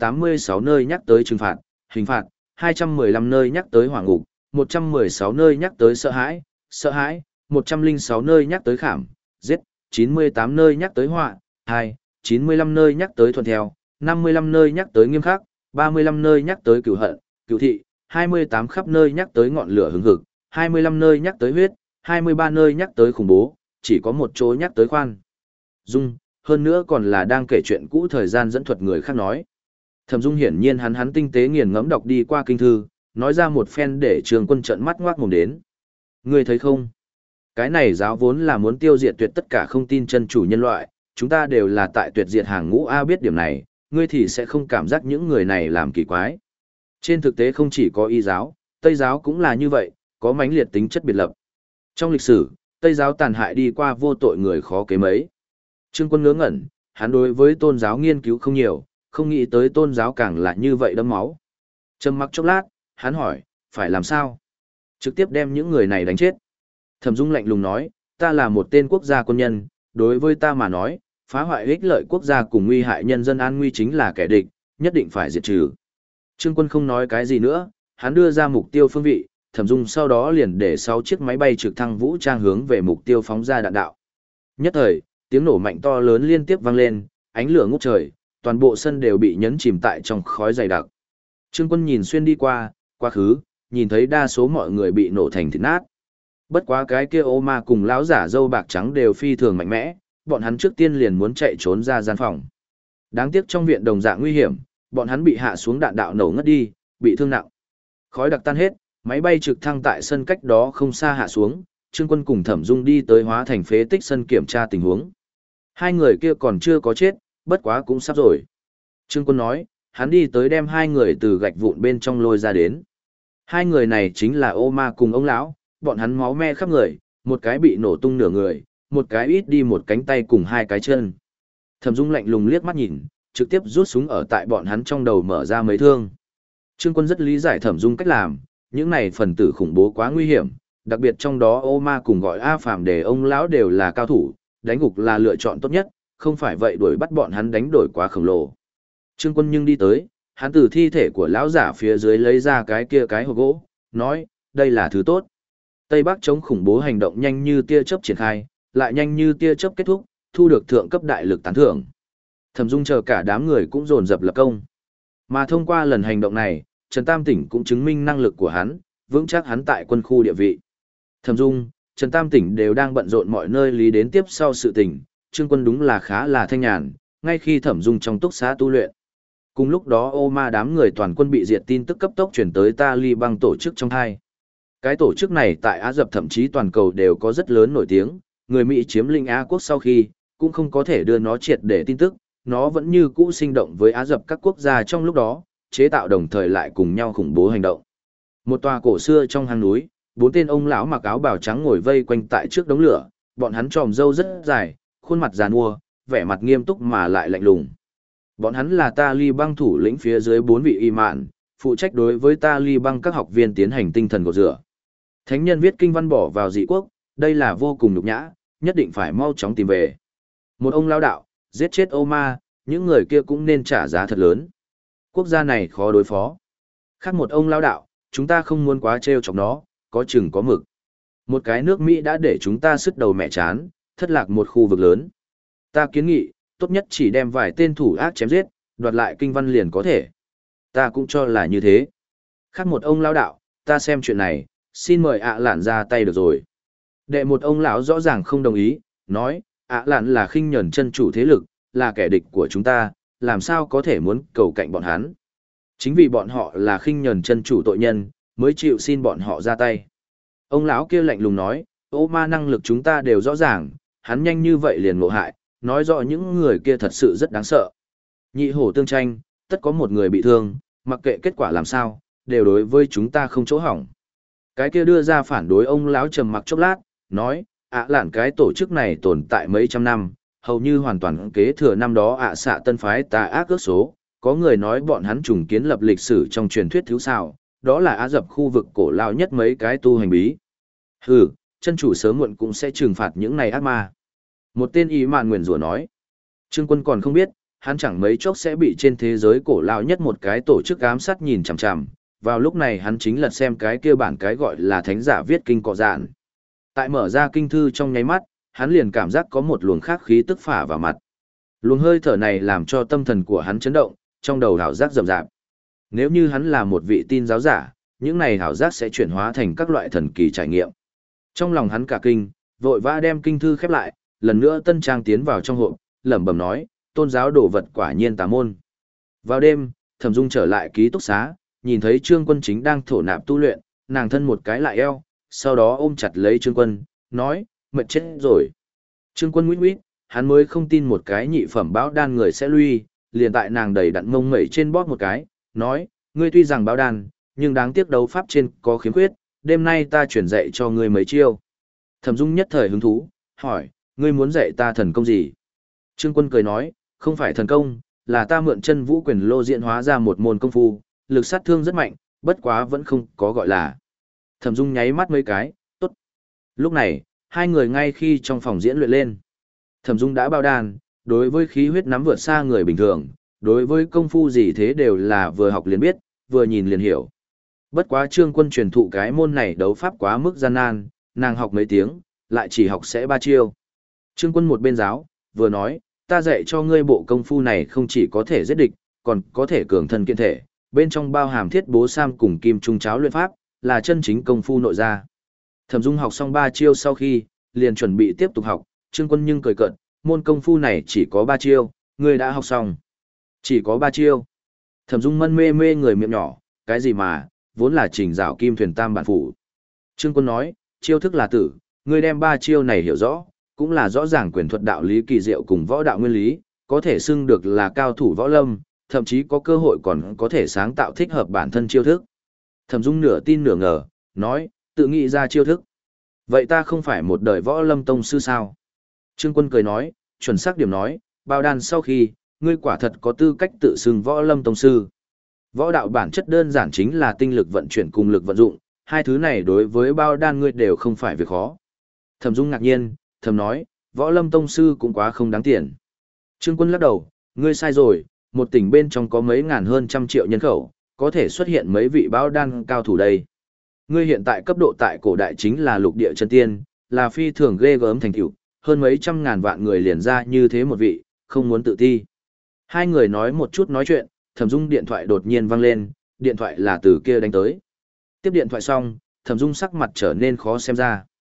486 nơi nhắc tới trừng phạt, hình phạt, 215 nơi nhắc tới hỏa ngục, 116 nơi nhắc tới sợ hãi, 106 nơi nhắc tới khảm, giết, 98 nơi nhắc tới họa, 95 nơi nhắc tới thuận theo, 55 nơi nhắc tới nghiêm khắc, 35 nơi nhắc tới cửu hận, cửu thị, 28 khắp nơi nhắc tới ngọn lửa hừng hực, 25 nơi nhắc tới huyết, 23 nơi nhắc tới khủng bố, chỉ có một chỗ nhắc tới khoan dung, hơn nữa còn là đang kể chuyện cũ thời gian dẫn thuật người khác nói. Thẩm Dung hiển nhiên hắn tinh tế nghiền ngẫm đọc đi qua kinh thư, nói ra một phen để Trường Quân trợn mắt ngoác mồm đến. Ngươi thấy không? Cái này giáo vốn là muốn tiêu diệt tuyệt tất cả không tin chân chủ nhân loại, chúng ta đều là tại tuyệt diệt hàng ngũ A, biết điểm này, ngươi thì sẽ không cảm giác những người này làm kỳ quái. Trên thực tế không chỉ có y giáo, Tây giáo cũng là như vậy, có mãnh liệt tính chất biệt lập. Trong lịch sử, Tây giáo tàn hại đi qua vô tội người khó kế mấy. Trương Quân ngớ ngẩn, hắn đối với tôn giáo nghiên cứu không nhiều, không nghĩ tới tôn giáo càng là như vậy đẫm máu. Trầm mặc chốc lát, hắn hỏi, phải làm sao? Trực tiếp đem những người này đánh chết. Thẩm Dung lạnh lùng nói, ta là một tên quốc gia quân nhân, đối với ta mà nói, phá hoại ích lợi quốc gia cùng nguy hại nhân dân an nguy chính là kẻ địch, nhất định phải diệt trừ. Trương Quân không nói cái gì nữa, hắn đưa ra mục tiêu phương vị, Thẩm Dung sau đó liền để 6 chiếc máy bay trực thăng vũ trang hướng về mục tiêu phóng ra đạn đạo. Nhất thời, tiếng nổ mạnh to lớn liên tiếp vang lên, ánh lửa ngút trời, toàn bộ sân đều bị nhấn chìm tại trong khói dày đặc. Trương Quân nhìn xuyên đi qua, quá khứ, nhìn thấy đa số mọi người bị nổ thành thịt nát. Bất quá cái kia ô ma cùng lão giả dâu bạc trắng đều phi thường mạnh mẽ, bọn hắn trước tiên liền muốn chạy trốn ra gian phòng. Đáng tiếc trong viện đồng dạng nguy hiểm, bọn hắn bị hạ xuống đạn đạo nổ ngất đi, bị thương nặng. Khói đặc tan hết, máy bay trực thăng tại sân cách đó không xa hạ xuống, Trương Quân cùng Thẩm Dung đi tới hóa thành phế tích sân kiểm tra tình huống. Hai người kia còn chưa có chết, bất quá cũng sắp rồi. Trương Quân nói, hắn đi tới đem hai người từ gạch vụn bên trong lôi ra đến. Hai người này chính là ô ma cùng ông lão, bọn hắn máu me khắp người, một cái bị nổ tung nửa người, một cái ít đi một cánh tay cùng hai cái chân. Thẩm Dung lạnh lùng liếc mắt nhìn, trực tiếp rút súng ở tại bọn hắn trong đầu mở ra mấy thương. Trương Quân rất lý giải Thẩm Dung cách làm, những này phần tử khủng bố quá nguy hiểm, đặc biệt trong đó ô ma cùng gọi A Phàm Đề ông lão đều là cao thủ, đánh gục là lựa chọn tốt nhất, không phải vậy đuổi bắt bọn hắn đánh đổi quá khổng lồ. Trương Quân nhưng đi tới, hắn từ thi thể của lão giả phía dưới lấy ra cái hộp gỗ, nói, đây là thứ tốt. Tây Bắc chống khủng bố hành động nhanh như tia chớp triển khai, lại nhanh như tia chớp kết thúc, thu được thượng cấp đại lực tán thưởng. Thẩm Dung chờ cả đám người cũng dồn dập lập công. Mà thông qua lần hành động này, Trần Tam Tỉnh cũng chứng minh năng lực của hắn, vững chắc hắn tại quân khu địa vị. Thẩm Dung, Trần Tam Tỉnh đều đang bận rộn mọi nơi lý đến tiếp sau sự tình, Trương Quân đúng là khá là thanh nhàn, ngay khi Thẩm Dung trong túc xá tu luyện. Cùng lúc đó ô ma đám người toàn quân bị diệt tin tức cấp tốc chuyển tới Taliban tổ chức trong hai. Cái tổ chức này tại Á Dập thậm chí toàn cầu đều có rất lớn nổi tiếng, người Mỹ chiếm lĩnh Á quốc sau khi, cũng không có thể đưa nó triệt để tin tức, nó vẫn như cũ sinh động với Á Dập các quốc gia trong lúc đó, chế tạo đồng thời lại cùng nhau khủng bố hành động. Một tòa cổ xưa trong hang núi, bốn tên ông lão mặc áo bào trắng ngồi vây quanh tại trước đống lửa, bọn hắn tròm râu rất dài, khuôn mặt giàn mua, vẻ mặt nghiêm túc mà lại lạnh lùng. Bọn hắn là Taliban thủ lĩnh phía dưới bốn vị y mạn, phụ trách đối với Taliban các học viên tiến hành tinh thần cột rửa. Thánh nhân viết kinh văn bỏ vào dị quốc, đây là vô cùng nhục nhã, nhất định phải mau chóng tìm về. Một ông lao đạo, giết chết Oma, những người kia cũng nên trả giá thật lớn. Quốc gia này khó đối phó. Khác một ông lao đạo, chúng ta không muốn quá trêu chọc nó, có chừng có mực. Một cái nước Mỹ đã để chúng ta sứt đầu mẹ chán, thất lạc một khu vực lớn. Ta kiến nghị, tốt nhất chỉ đem vài tên thủ ác chém giết, đoạt lại kinh văn liền có thể. Ta cũng cho là như thế. Khác một ông lao đạo, ta xem chuyện này, xin mời ạ lạn ra tay được rồi. Đệ một ông lão rõ ràng không đồng ý, nói, ạ lạn là khinh nhẫn chân chủ thế lực, là kẻ địch của chúng ta, làm sao có thể muốn cầu cạnh bọn hắn. Chính vì bọn họ là khinh nhẫn chân chủ tội nhân, mới chịu xin bọn họ ra tay. Ông lão kia lạnh lùng nói, ô ma năng lực chúng ta đều rõ ràng, hắn nhanh như vậy liền ngộ hại, nói rõ những người kia thật sự rất đáng sợ. Nhị hổ tương tranh, tất có một người bị thương, mặc kệ kết quả làm sao, đều đối với chúng ta không chỗ hỏng. Cái kia đưa ra phản đối ông lão trầm mặc chốc lát, nói, ạ lạn cái tổ chức này tồn tại mấy trăm năm, hầu như hoàn toàn kế thừa năm đó ạ xạ tân phái tà ác ước số, có người nói bọn hắn trùng kiến lập lịch sử trong truyền thuyết thiếu sao, đó là Á Dập khu vực cổ lao nhất mấy cái tu hành bí. Hừ, chân chủ sớm muộn cũng sẽ trừng phạt những này ác ma. Một tên ý mạn nguyền rủa nói. Trương Quân còn không biết, hắn chẳng mấy chốc sẽ bị trên thế giới cổ lao nhất một cái tổ chức ám sát nhìn chằm chằm. Vào lúc này hắn chính lật xem cái kia bản cái gọi là thánh giả viết kinh cọ dạn. Tại mở ra kinh thư trong nháy mắt, hắn liền cảm giác có một luồng khác khí tức phả vào mặt. Luồng hơi thở này làm cho tâm thần của hắn chấn động, trong đầu hảo giác rầm rạp. Nếu như hắn là một vị tin giáo giả, những này hảo giác sẽ chuyển hóa thành các loại thần kỳ trải nghiệm. Trong lòng hắn cả kinh, vội vã đem kinh thư khép lại, lần nữa tân trang tiến vào trong hộp, lẩm bẩm nói, tôn giáo đồ vật quả nhiên tà môn. Vào đêm, Thẩm Dung trở lại ký túc xá, nhìn thấy Trương Quân chính đang thổ nạp tu luyện, nàng thân một cái lại eo, sau đó ôm chặt lấy Trương Quân, nói, mệt chết rồi. Trương Quân nguyết nguyết, hắn mới không tin một cái nhị phẩm báo đan người sẽ lui, liền tại nàng đầy đặn mông mẩy trên bóp một cái, nói, ngươi tuy rằng báo đan, nhưng đáng tiếc đấu pháp trên có khiếm khuyết, đêm nay ta chuyển dạy cho ngươi mấy chiêu. Thẩm Dung nhất thời hứng thú, hỏi, ngươi muốn dạy ta thần công gì? Trương Quân cười nói, không phải thần công, là ta mượn chân vũ quyền lô diễn hóa ra một môn công phu, lực sát thương rất mạnh, bất quá vẫn không có gọi là. Thẩm Dung nháy mắt mấy cái, tốt. Lúc này, hai người ngay khi trong phòng diễn luyện lên. Thẩm Dung đã bao đàn, đối với khí huyết nắm vượt xa người bình thường, đối với công phu gì thế đều là vừa học liền biết, vừa nhìn liền hiểu. Bất quá Trương Quân truyền thụ cái môn này đấu pháp quá mức gian nan, nàng học mấy tiếng, lại chỉ học sẽ 3 chiêu. Trương Quân một bên giáo, vừa nói, ta dạy cho ngươi bộ công phu này không chỉ có thể giết địch, còn có thể cường thân kiện thể, bên trong bao hàm thiết bố sam cùng kim trung cháo luyện pháp, là chân chính công phu nội gia. Thẩm Dung học xong 3 chiêu sau khi, liền chuẩn bị tiếp tục học, Trương Quân nhưng cười cợt, môn công phu này chỉ có 3 chiêu, ngươi đã học xong. Chỉ có 3 chiêu. Thẩm Dung mân mê mê người miệng nhỏ, cái gì mà, vốn là trình rào kim thuyền tam bản phủ. Trương Quân nói, chiêu thức là tử, ngươi đem 3 chiêu này hiểu rõ, cũng là rõ ràng quyền thuật đạo lý kỳ diệu cùng võ đạo nguyên lý, có thể xưng được là cao thủ võ lâm, thậm chí có cơ hội còn có thể sáng tạo thích hợp bản thân chiêu thức. Thẩm Dung nửa tin nửa ngờ, nói, tự nghĩ ra chiêu thức. Vậy ta không phải một đời võ lâm tông sư sao? Trương Quân cười nói, chuẩn xác điểm nói, bao đan sau khi, ngươi quả thật có tư cách tự xưng võ lâm tông sư. Võ đạo bản chất đơn giản chính là tinh lực vận chuyển cùng lực vận dụng, hai thứ này đối với bao đan ngươi đều không phải việc khó. Thẩm Dung ngạc nhiên, thầm nói, võ lâm tông sư cũng quá không đáng tiền. Trương Quân lắc đầu, ngươi sai rồi, một tỉnh bên trong có mấy ngàn hơn trăm triệu nhân khẩu, có thể xuất hiện mấy vị bao đan cao thủ đây. Ngươi hiện tại cấp độ tại cổ đại chính là lục địa chân tiên, là phi thường ghê gớm thành tựu, hơn mấy trăm ngàn vạn người liền ra như thế một vị, không muốn tự ti. Hai người nói một chút nói chuyện, Thẩm Dung điện thoại đột nhiên vang lên, điện thoại là từ kia đánh tới. Tiếp điện thoại xong, Thẩm Dung sắc mặt trở nên khó xem ra.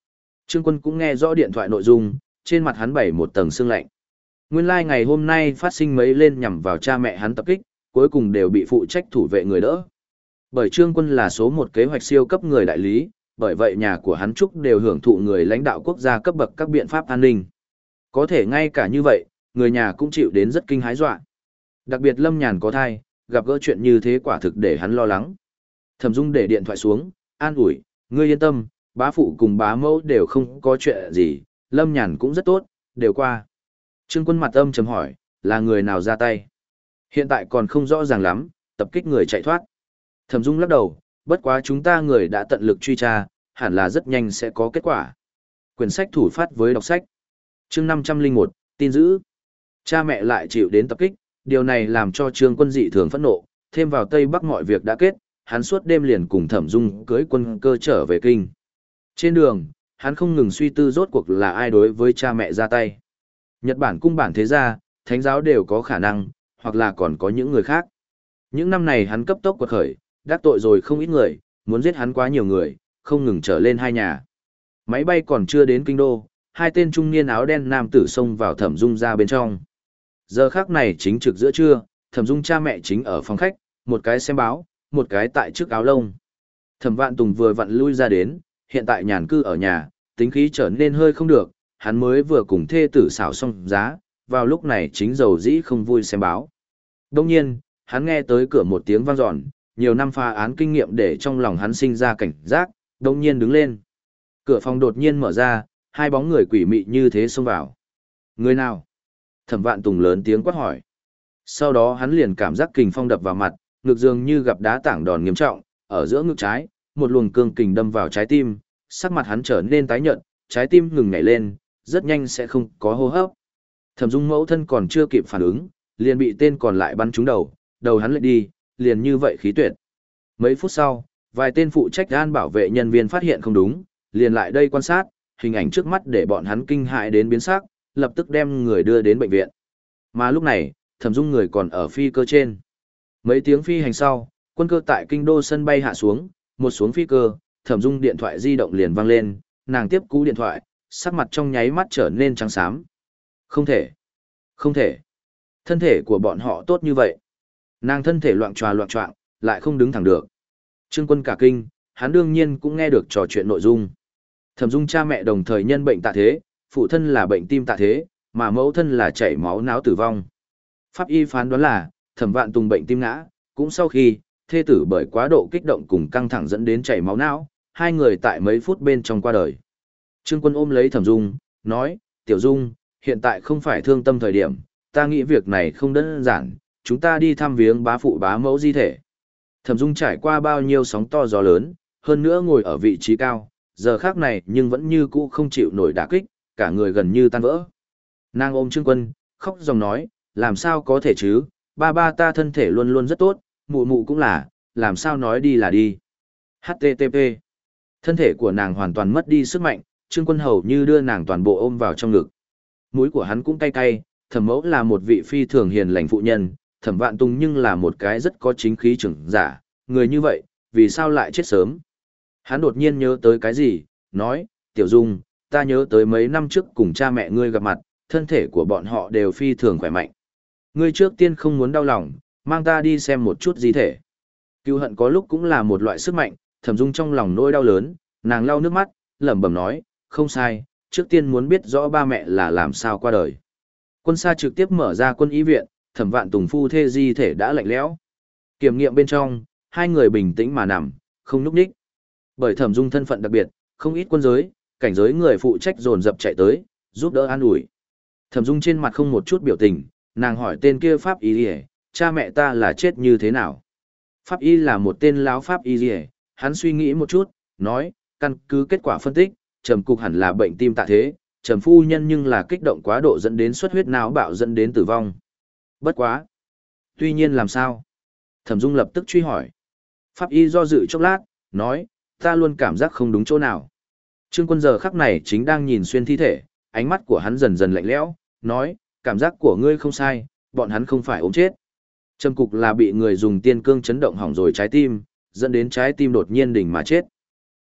Trương Quân cũng nghe rõ điện thoại nội dung, trên mặt hắn bảy một tầng sương lạnh. Nguyên lai ngày hôm nay phát sinh mấy lên nhằm vào cha mẹ hắn tập kích, cuối cùng đều bị phụ trách thủ vệ người đỡ. Bởi Trương Quân là số một kế hoạch siêu cấp người đại lý, bởi vậy nhà của hắn Trúc đều hưởng thụ người lãnh đạo quốc gia cấp bậc các biện pháp an ninh. Có thể ngay cả như vậy, người nhà cũng chịu đến rất kinh hãi dọa. Đặc biệt Lâm Nhàn có thai, gặp gỡ chuyện như thế quả thực để hắn lo lắng. Thẩm Dung để điện thoại xuống, an ủi, ngươi yên tâm, bá phụ cùng bá mẫu đều không có chuyện gì, Lâm Nhàn cũng rất tốt, đều qua. Trương Quân mặt âm trầm hỏi, là người nào ra tay? Hiện tại còn không rõ ràng lắm, tập kích người chạy thoát. Thẩm Dung lắc đầu, bất quá chúng ta người đã tận lực truy tra, hẳn là rất nhanh sẽ có kết quả. Quyển sách thủ phát với đọc sách. Chương 501, tin dữ. Cha mẹ lại chịu đến tập kích, điều này làm cho Trương Quân dị thường phẫn nộ, thêm vào Tây Bắc mọi việc đã kết, hắn suốt đêm liền cùng Thẩm Dung cưỡi quân cơ trở về kinh. Trên đường, hắn không ngừng suy tư rốt cuộc là ai đối với cha mẹ ra tay. Nhật Bản cung bản thế gia, thánh giáo đều có khả năng, hoặc là còn có những người khác. Những năm này hắn cấp tốc quật khởi, đắc tội rồi không ít người, muốn giết hắn quá nhiều người, không ngừng trở lên hai nhà. Máy bay còn chưa đến kinh đô, hai tên trung niên áo đen nam tử xông vào Thẩm Dung ra bên trong. Giờ khắc này chính trực giữa trưa, Thẩm Dung cha mẹ chính ở phòng khách, một cái xem báo, một cái tại trước áo lông. Thẩm Vạn Tùng vừa vặn lui ra đến, hiện tại nhàn cư ở nhà, tính khí trở nên hơi không được, hắn mới vừa cùng thê tử xảo xong giá, vào lúc này chính dầu dĩ không vui xem báo. Đông nhiên, hắn nghe tới cửa một tiếng vang dọn, nhiều năm phá án kinh nghiệm để trong lòng hắn sinh ra cảnh giác, đông nhiên đứng lên. Cửa phòng đột nhiên mở ra, hai bóng người quỷ mị như thế xông vào. Người nào? Thẩm Vạn Tùng lớn tiếng quát hỏi. Sau đó hắn liền cảm giác kình phong đập vào mặt, ngực dường như gặp đá tảng đòn nghiêm trọng, ở giữa ngực trái, một luồng cương kình đâm vào trái tim, sắc mặt hắn trở nên tái nhợt, trái tim ngừng nhảy lên, rất nhanh sẽ không có hô hấp. Thẩm Dung mẫu thân còn chưa kịp phản ứng, liền bị tên còn lại bắn trúng đầu, đầu hắn lại đi, liền như vậy khí tuyệt. Mấy phút sau, vài tên phụ trách an bảo vệ nhân viên phát hiện không đúng, liền lại đây quan sát, hình ảnh trước mắt để bọn hắn kinh hãi đến biến sắc, lập tức đem người đưa đến bệnh viện. Mà lúc này, Thẩm Dung người còn ở phi cơ trên. Mấy tiếng phi hành sau, quân cơ tại kinh đô sân bay hạ xuống, một xuống phi cơ, Thẩm Dung điện thoại di động liền vang lên, nàng tiếp cú điện thoại, sắc mặt trong nháy mắt trở nên trắng xám. Không thể, không thể. Thân thể của bọn họ tốt như vậy. Nàng thân thể loạng choạng, lại không đứng thẳng được. Trương Quân cả kinh, hắn đương nhiên cũng nghe được trò chuyện nội dung. Thẩm Dung cha mẹ đồng thời nhân bệnh tạ thế, phụ thân là bệnh tim tạ thế, mà mẫu thân là chảy máu não tử vong. Pháp y phán đoán là, Thẩm Vạn Tùng bệnh tim ngã, cũng sau khi, thê tử bởi quá độ kích động cùng căng thẳng dẫn đến chảy máu não, hai người tại mấy phút bên trong qua đời. Trương Quân ôm lấy Thẩm Dung, nói, Tiểu Dung, hiện tại không phải thương tâm thời điểm, ta nghĩ việc này không đơn giản, chúng ta đi thăm viếng bá phụ bá mẫu di thể. Thẩm Dung trải qua bao nhiêu sóng to gió lớn, hơn nữa ngồi ở vị trí cao, giờ khác này nhưng vẫn như cũ không chịu nổi đả kích, cả người gần như tan vỡ. Nàng ôm Trương Quân, khóc dòng nói, làm sao có thể chứ, ba ba ta thân thể luôn luôn rất tốt, mụ mụ cũng là, làm sao nói đi là đi. HTTP. Thân thể của nàng hoàn toàn mất đi sức mạnh, Trương Quân hầu như đưa nàng toàn bộ ôm vào trong ngực. Mũi của hắn cũng cay cay, Thẩm mẫu là một vị phi thường hiền lành phụ nhân, Thẩm Vạn Tùng nhưng là một cái rất có chính khí trưởng giả, người như vậy, vì sao lại chết sớm. Hắn đột nhiên nhớ tới cái gì, nói, Tiểu Dung, ta nhớ tới mấy năm trước cùng cha mẹ ngươi gặp mặt, thân thể của bọn họ đều phi thường khỏe mạnh. Ngươi trước tiên không muốn đau lòng, mang ta đi xem một chút di thể. Cừu hận có lúc cũng là một loại sức mạnh, Thẩm Dung trong lòng nỗi đau lớn, nàng lau nước mắt, lẩm bẩm nói, không sai, trước tiên muốn biết rõ ba mẹ là làm sao qua đời. Quân xa trực tiếp mở ra quân y viện, Thẩm Vạn Tùng phu thê di thể đã lạnh lẽo. Kiểm nghiệm bên trong, hai người bình tĩnh mà nằm, không nhúc nhích. Bởi Thẩm Dung thân phận đặc biệt, không ít quân giới, cảnh giới người phụ trách dồn dập chạy tới, giúp đỡ an ủi. Thẩm Dung trên mặt không một chút biểu tình, nàng hỏi tên kia pháp y liề, cha mẹ ta là chết như thế nào? Pháp y là một tên lão pháp y liề, hắn suy nghĩ một chút, nói, căn cứ kết quả phân tích, Trầm cục hẳn là bệnh tim tạ thế, Trầm phu nhân nhưng là kích động quá độ dẫn đến xuất huyết não bạo dẫn đến tử vong. Bất quá. Tuy nhiên làm sao? Thẩm Dung lập tức truy hỏi. Pháp y do dự chốc lát, nói, ta luôn cảm giác không đúng chỗ nào. Trương Quân giờ khắc này chính đang nhìn xuyên thi thể, ánh mắt của hắn dần dần lạnh lẽo, nói, cảm giác của ngươi không sai, bọn hắn không phải ốm chết. Trầm cục là bị người dùng tiên cương chấn động hỏng rồi trái tim, dẫn đến trái tim đột nhiên đỉnh mà chết.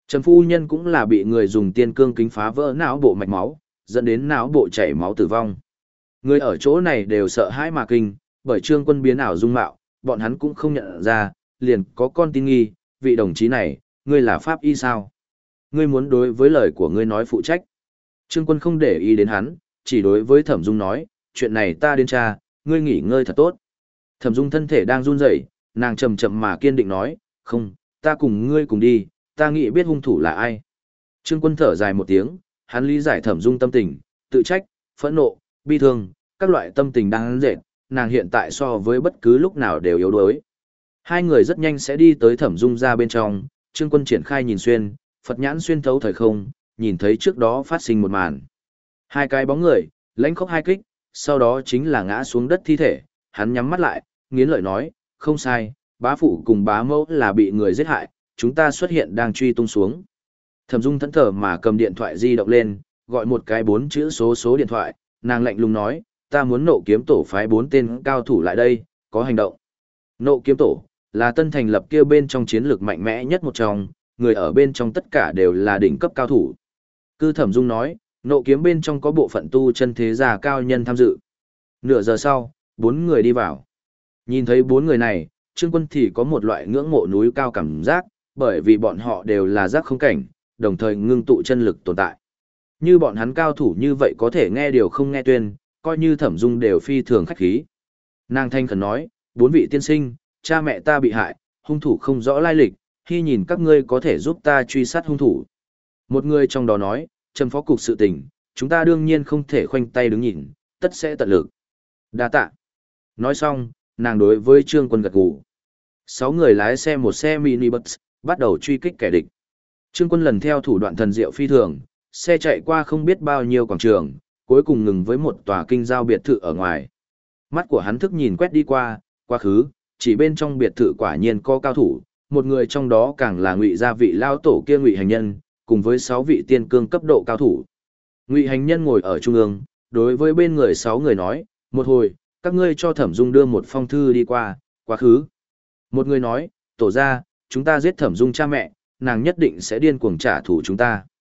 Trầm phu nhân cũng là bị người dùng tiên cương kính phá vỡ não bộ mạch máu, dẫn đến não bộ chảy máu tử vong. Người ở chỗ này đều sợ hãi mà kinh, bởi Trương Quân biến ảo dung mạo, bọn hắn cũng không nhận ra, liền có con tin nghi, vị đồng chí này, ngươi là pháp y sao? Ngươi muốn đối với lời của ngươi nói phụ trách. Trương Quân không để ý đến hắn, chỉ đối với Thẩm Dung nói, chuyện này ta đến tra, ngươi nghỉ ngơi thật tốt. Thẩm Dung thân thể đang run rẩy, nàng chậm chậm mà kiên định nói, không, ta cùng ngươi cùng đi, ta nghĩ biết hung thủ là ai. Trương Quân thở dài một tiếng, hắn lý giải Thẩm Dung tâm tình, tự trách, phẫn nộ, bi thương, các loại tâm tình đang dệt, nàng hiện tại so với bất cứ lúc nào đều yếu đuối. Hai người rất nhanh sẽ đi tới Thẩm Dung ra bên trong, Trương Quân triển khai nhìn xuyên, Phật nhãn xuyên thấu thời không, nhìn thấy trước đó phát sinh một màn. Hai cái bóng người, lãnh khốc hai kích, sau đó chính là ngã xuống đất thi thể, hắn nhắm mắt lại, nghiến lợi nói, không sai, bá phụ cùng bá mẫu là bị người giết hại, chúng ta xuất hiện đang truy tung xuống. Thẩm Dung thẫn thờ mà cầm điện thoại di động lên, gọi một cái 4 chữ số điện thoại, nàng lạnh lùng nói, ta muốn Nộ Kiếm Tổ phái 4 tên cao thủ lại đây, có hành động. Nộ Kiếm Tổ là tân thành lập kia bên trong chiến lược mạnh mẽ nhất một trong, người ở bên trong tất cả đều là đỉnh cấp cao thủ. Cư Thẩm Dung nói, Nộ Kiếm bên trong có bộ phận tu chân thế gia cao nhân tham dự. Nửa giờ sau, 4 người đi vào. Nhìn thấy 4 người này, Trương Quân thì có một loại ngưỡng mộ núi cao cảm giác, bởi vì bọn họ đều là giác không cảnh, đồng thời ngưng tụ chân lực tồn tại. Như bọn hắn cao thủ như vậy có thể nghe điều không nghe tuyên, coi như Thẩm Dung đều phi thường khách khí. Nàng thanh khẩn nói, 4 vị tiên sinh, cha mẹ ta bị hại, hung thủ không rõ lai lịch, khi nhìn các ngươi có thể giúp ta truy sát hung thủ. Một người trong đó nói, Trầm phó cục sự tình, chúng ta đương nhiên không thể khoanh tay đứng nhìn, tất sẽ tận lực. Đa tạ. Nói xong, nàng đối với Trương Quân gật gù. 6 người lái xe một xe mini bus, bắt đầu truy kích kẻ địch. Trương Quân lần theo thủ đoạn thần diệu phi thường, xe chạy qua không biết bao nhiêu quảng trường, cuối cùng ngừng với một tòa kinh giao biệt thự ở ngoài. Mắt của hắn thức nhìn quét đi qua, quá khứ, chỉ bên trong biệt thự quả nhiên có cao thủ, một người trong đó càng là Ngụy gia vị lao tổ kia Ngụy Hành Nhân, cùng với 6 vị tiên cương cấp độ cao thủ. Ngụy Hành Nhân ngồi ở trung ương, đối với bên người 6 người nói, một hồi, các ngươi cho Thẩm Dung đưa một phong thư đi qua, quá khứ. Một người nói, tổ ra, chúng ta giết Thẩm Dung cha mẹ, nàng nhất định sẽ điên cuồng trả thù chúng ta.